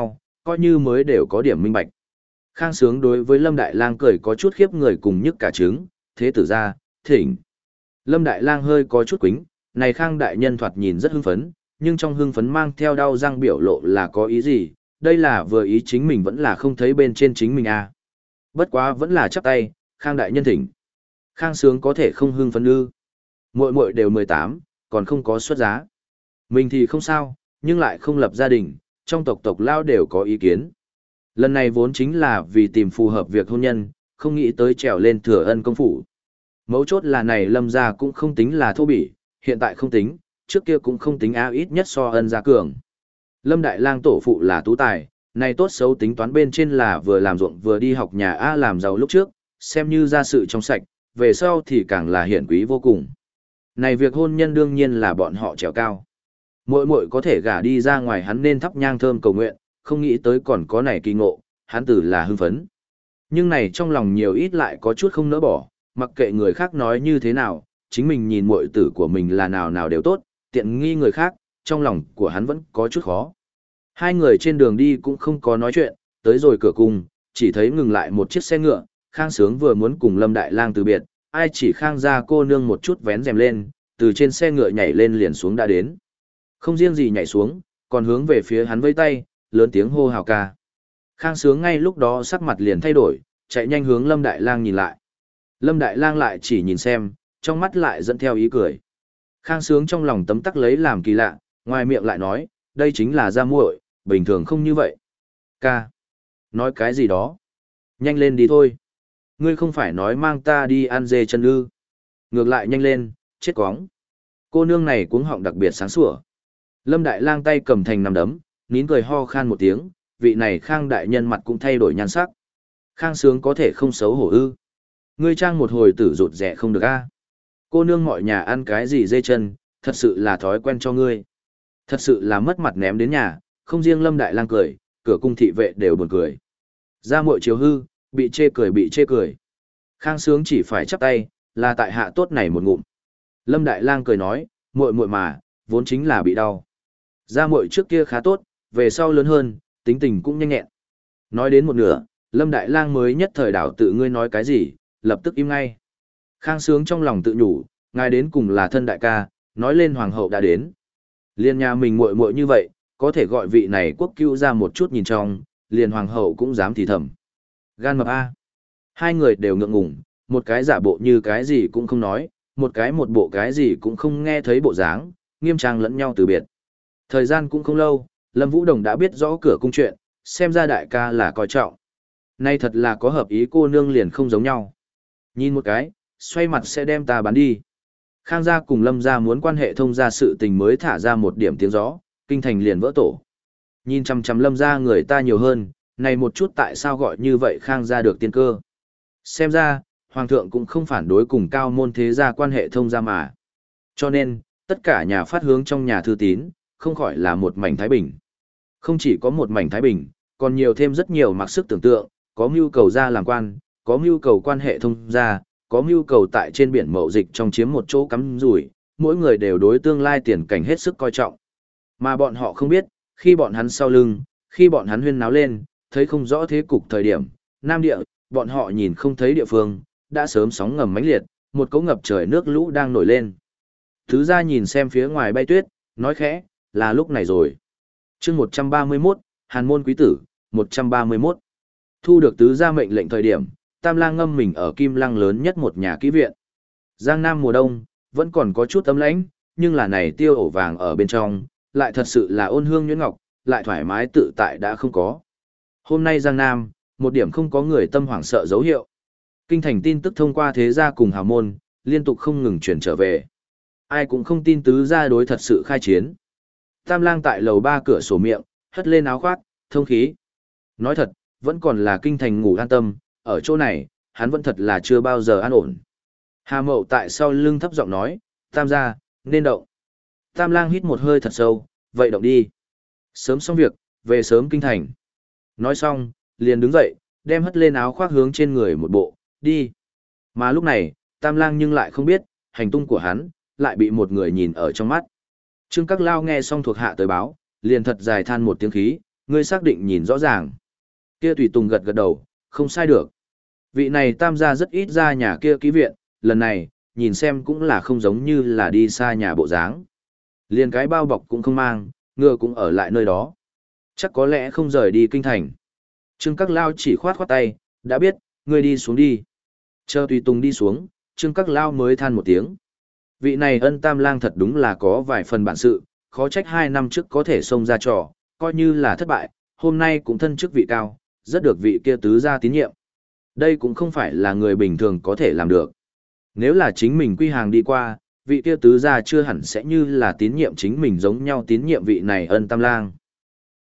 coi như mới đều có điểm minh bạch. Khang Sướng đối với Lâm Đại Lang cười có chút khiếp người cùng nhức cả trứng, thế tử ra, thỉnh. Lâm Đại Lang hơi có chút quính, này Khang Đại Nhân thoạt nhìn rất hưng phấn, nhưng trong hưng phấn mang theo đau răng biểu lộ là có ý gì, đây là vừa ý chính mình vẫn là không thấy bên trên chính mình à. Bất quá vẫn là chắp tay, Khang Đại Nhân thỉnh. Khang Sướng có thể không hưng phấn ư. Muội muội đều mười tám, còn không có xuất giá. Mình thì không sao, nhưng lại không lập gia đình, trong tộc tộc lao đều có ý kiến. Lần này vốn chính là vì tìm phù hợp việc hôn nhân, không nghĩ tới trèo lên thừa ân công phủ. Mấu chốt là này Lâm gia cũng không tính là thô bỉ, hiện tại không tính, trước kia cũng không tính a ít nhất so ân gia cường. Lâm Đại Lang tổ phụ là tú tài, này tốt xấu tính toán bên trên là vừa làm ruộng vừa đi học nhà A làm giàu lúc trước, xem như gia sự trong sạch, về sau thì càng là hiển quý vô cùng. Này việc hôn nhân đương nhiên là bọn họ trèo cao. Muội muội có thể gả đi ra ngoài hắn nên thắp nhang thơm cầu nguyện, không nghĩ tới còn có này kỳ ngộ, hắn tử là hưng phấn. Nhưng này trong lòng nhiều ít lại có chút không nỡ bỏ, mặc kệ người khác nói như thế nào, chính mình nhìn muội tử của mình là nào nào đều tốt, tiện nghi người khác, trong lòng của hắn vẫn có chút khó. Hai người trên đường đi cũng không có nói chuyện, tới rồi cửa cung, chỉ thấy ngừng lại một chiếc xe ngựa, Khang Sướng vừa muốn cùng Lâm Đại Lang từ biệt, ai chỉ Khang gia cô nương một chút vén rèm lên, từ trên xe ngựa nhảy lên liền xuống đã đến. Không riêng gì nhảy xuống, còn hướng về phía hắn vẫy tay, lớn tiếng hô hào ca. Khang Sướng ngay lúc đó sắc mặt liền thay đổi, chạy nhanh hướng Lâm Đại Lang nhìn lại. Lâm Đại Lang lại chỉ nhìn xem, trong mắt lại dẫn theo ý cười. Khang Sướng trong lòng tấm tắc lấy làm kỳ lạ, ngoài miệng lại nói, đây chính là gia muội, bình thường không như vậy. Ca, nói cái gì đó? Nhanh lên đi thôi. Ngươi không phải nói mang ta đi ăn dê chân ư? Ngược lại nhanh lên, chết quóng. Cô nương này cuống họng đặc biệt sáng sủa. Lâm Đại Lang tay cầm thành nắm đấm, nín cười ho khan một tiếng, vị này Khang đại nhân mặt cũng thay đổi nhan sắc. Khang Sướng có thể không xấu hổ ư? Ngươi trang một hồi tử rụt rẻ không được a? Cô nương mọi nhà ăn cái gì dê chân, thật sự là thói quen cho ngươi. Thật sự là mất mặt ném đến nhà, không riêng Lâm Đại Lang cười, cửa cung thị vệ đều buồn cười. Gia muội chiều hư, bị chê cười bị chê cười. Khang Sướng chỉ phải chắp tay, là tại hạ tốt này một ngụm. Lâm Đại Lang cười nói, muội muội mà, vốn chính là bị đau. Gia muội trước kia khá tốt, về sau lớn hơn, tính tình cũng nhanh nhẹn. Nói đến một nửa, Lâm Đại Lang mới nhất thời đảo tự ngươi nói cái gì, lập tức im ngay. Khang Sướng trong lòng tự nhủ, ngài đến cùng là thân đại ca, nói lên hoàng hậu đã đến. Liên nhà mình muội muội như vậy, có thể gọi vị này quốc cứu ra một chút nhìn trong, liền hoàng hậu cũng dám thì thầm. Gan mập a. Hai người đều ngượng ngùng, một cái giả bộ như cái gì cũng không nói, một cái một bộ cái gì cũng không nghe thấy bộ dáng, nghiêm trang lẫn nhau từ biệt. Thời gian cũng không lâu, Lâm Vũ Đồng đã biết rõ cửa cung chuyện, xem ra đại ca là coi trọng. Nay thật là có hợp ý cô nương liền không giống nhau. Nhìn một cái, xoay mặt sẽ đem ta bán đi. Khang gia cùng Lâm gia muốn quan hệ thông gia sự tình mới thả ra một điểm tiếng gió, kinh thành liền vỡ tổ. Nhìn chằm chằm Lâm gia người ta nhiều hơn, này một chút tại sao gọi như vậy Khang gia được tiên cơ. Xem ra, Hoàng thượng cũng không phản đối cùng cao môn thế gia quan hệ thông gia mà. Cho nên, tất cả nhà phát hướng trong nhà thư tín, không khỏi là một mảnh thái bình. Không chỉ có một mảnh thái bình, còn nhiều thêm rất nhiều mặc sức tưởng tượng, có mưu cầu ra làm quan, có mưu cầu quan hệ thông gia, có mưu cầu tại trên biển mậu dịch trong chiếm một chỗ cắm rủi, mỗi người đều đối tương lai tiền cảnh hết sức coi trọng. Mà bọn họ không biết, khi bọn hắn sau lưng, khi bọn hắn huyên náo lên, thấy không rõ thế cục thời điểm, Nam địa, bọn họ nhìn không thấy địa phương, đã sớm sóng ngầm mãnh liệt, một cỗ ngập trời nước lũ đang nổi lên. Thứ ra nhìn xem phía ngoài bay tuyết, nói khẽ, là lúc này rồi. chương một trăm ba mươi mốt, Hàn môn quý tử, một trăm ba mươi mốt. Thu được tứ gia mệnh lệnh thời điểm, Tam Lang ngâm mình ở Kim Lăng lớn nhất một nhà kỹ viện. Giang Nam mùa đông, vẫn còn có chút ấm lãnh, nhưng là này tiêu ổ vàng ở bên trong, lại thật sự là ôn hương nhuyễn ngọc, lại thoải mái tự tại đã không có. Hôm nay Giang Nam, một điểm không có người tâm hoảng sợ dấu hiệu. Kinh thành tin tức thông qua thế gia cùng hào môn, liên tục không ngừng chuyển trở về. Ai cũng không tin tứ gia đối thật sự khai chiến. Tam Lang tại lầu ba cửa sổ miệng, hất lên áo khoác, thông khí. Nói thật, vẫn còn là kinh thành ngủ an tâm, ở chỗ này, hắn vẫn thật là chưa bao giờ an ổn. Hà Mậu tại sau lưng thấp giọng nói, Tam gia, nên động. Tam Lang hít một hơi thật sâu, vậy động đi. Sớm xong việc, về sớm kinh thành. Nói xong, liền đứng dậy, đem hất lên áo khoác hướng trên người một bộ, đi. Mà lúc này, Tam Lang nhưng lại không biết, hành tung của hắn, lại bị một người nhìn ở trong mắt. Trương Các Lao nghe xong thuộc hạ tới báo, liền thật dài than một tiếng khí, Ngươi xác định nhìn rõ ràng. Kia tùy tùng gật gật đầu, không sai được. Vị này tam gia rất ít ra nhà kia ký viện, lần này, nhìn xem cũng là không giống như là đi xa nhà bộ dáng. Liền cái bao bọc cũng không mang, ngựa cũng ở lại nơi đó. Chắc có lẽ không rời đi kinh thành. Trương Các Lao chỉ khoát khoát tay, đã biết, ngươi đi xuống đi. Chờ tùy tùng đi xuống, Trương Các Lao mới than một tiếng. Vị này ân tam lang thật đúng là có vài phần bản sự, khó trách hai năm trước có thể xông ra trò, coi như là thất bại, hôm nay cũng thân chức vị cao, rất được vị kia tứ gia tín nhiệm. Đây cũng không phải là người bình thường có thể làm được. Nếu là chính mình quy hàng đi qua, vị kia tứ gia chưa hẳn sẽ như là tín nhiệm chính mình giống nhau tín nhiệm vị này ân tam lang.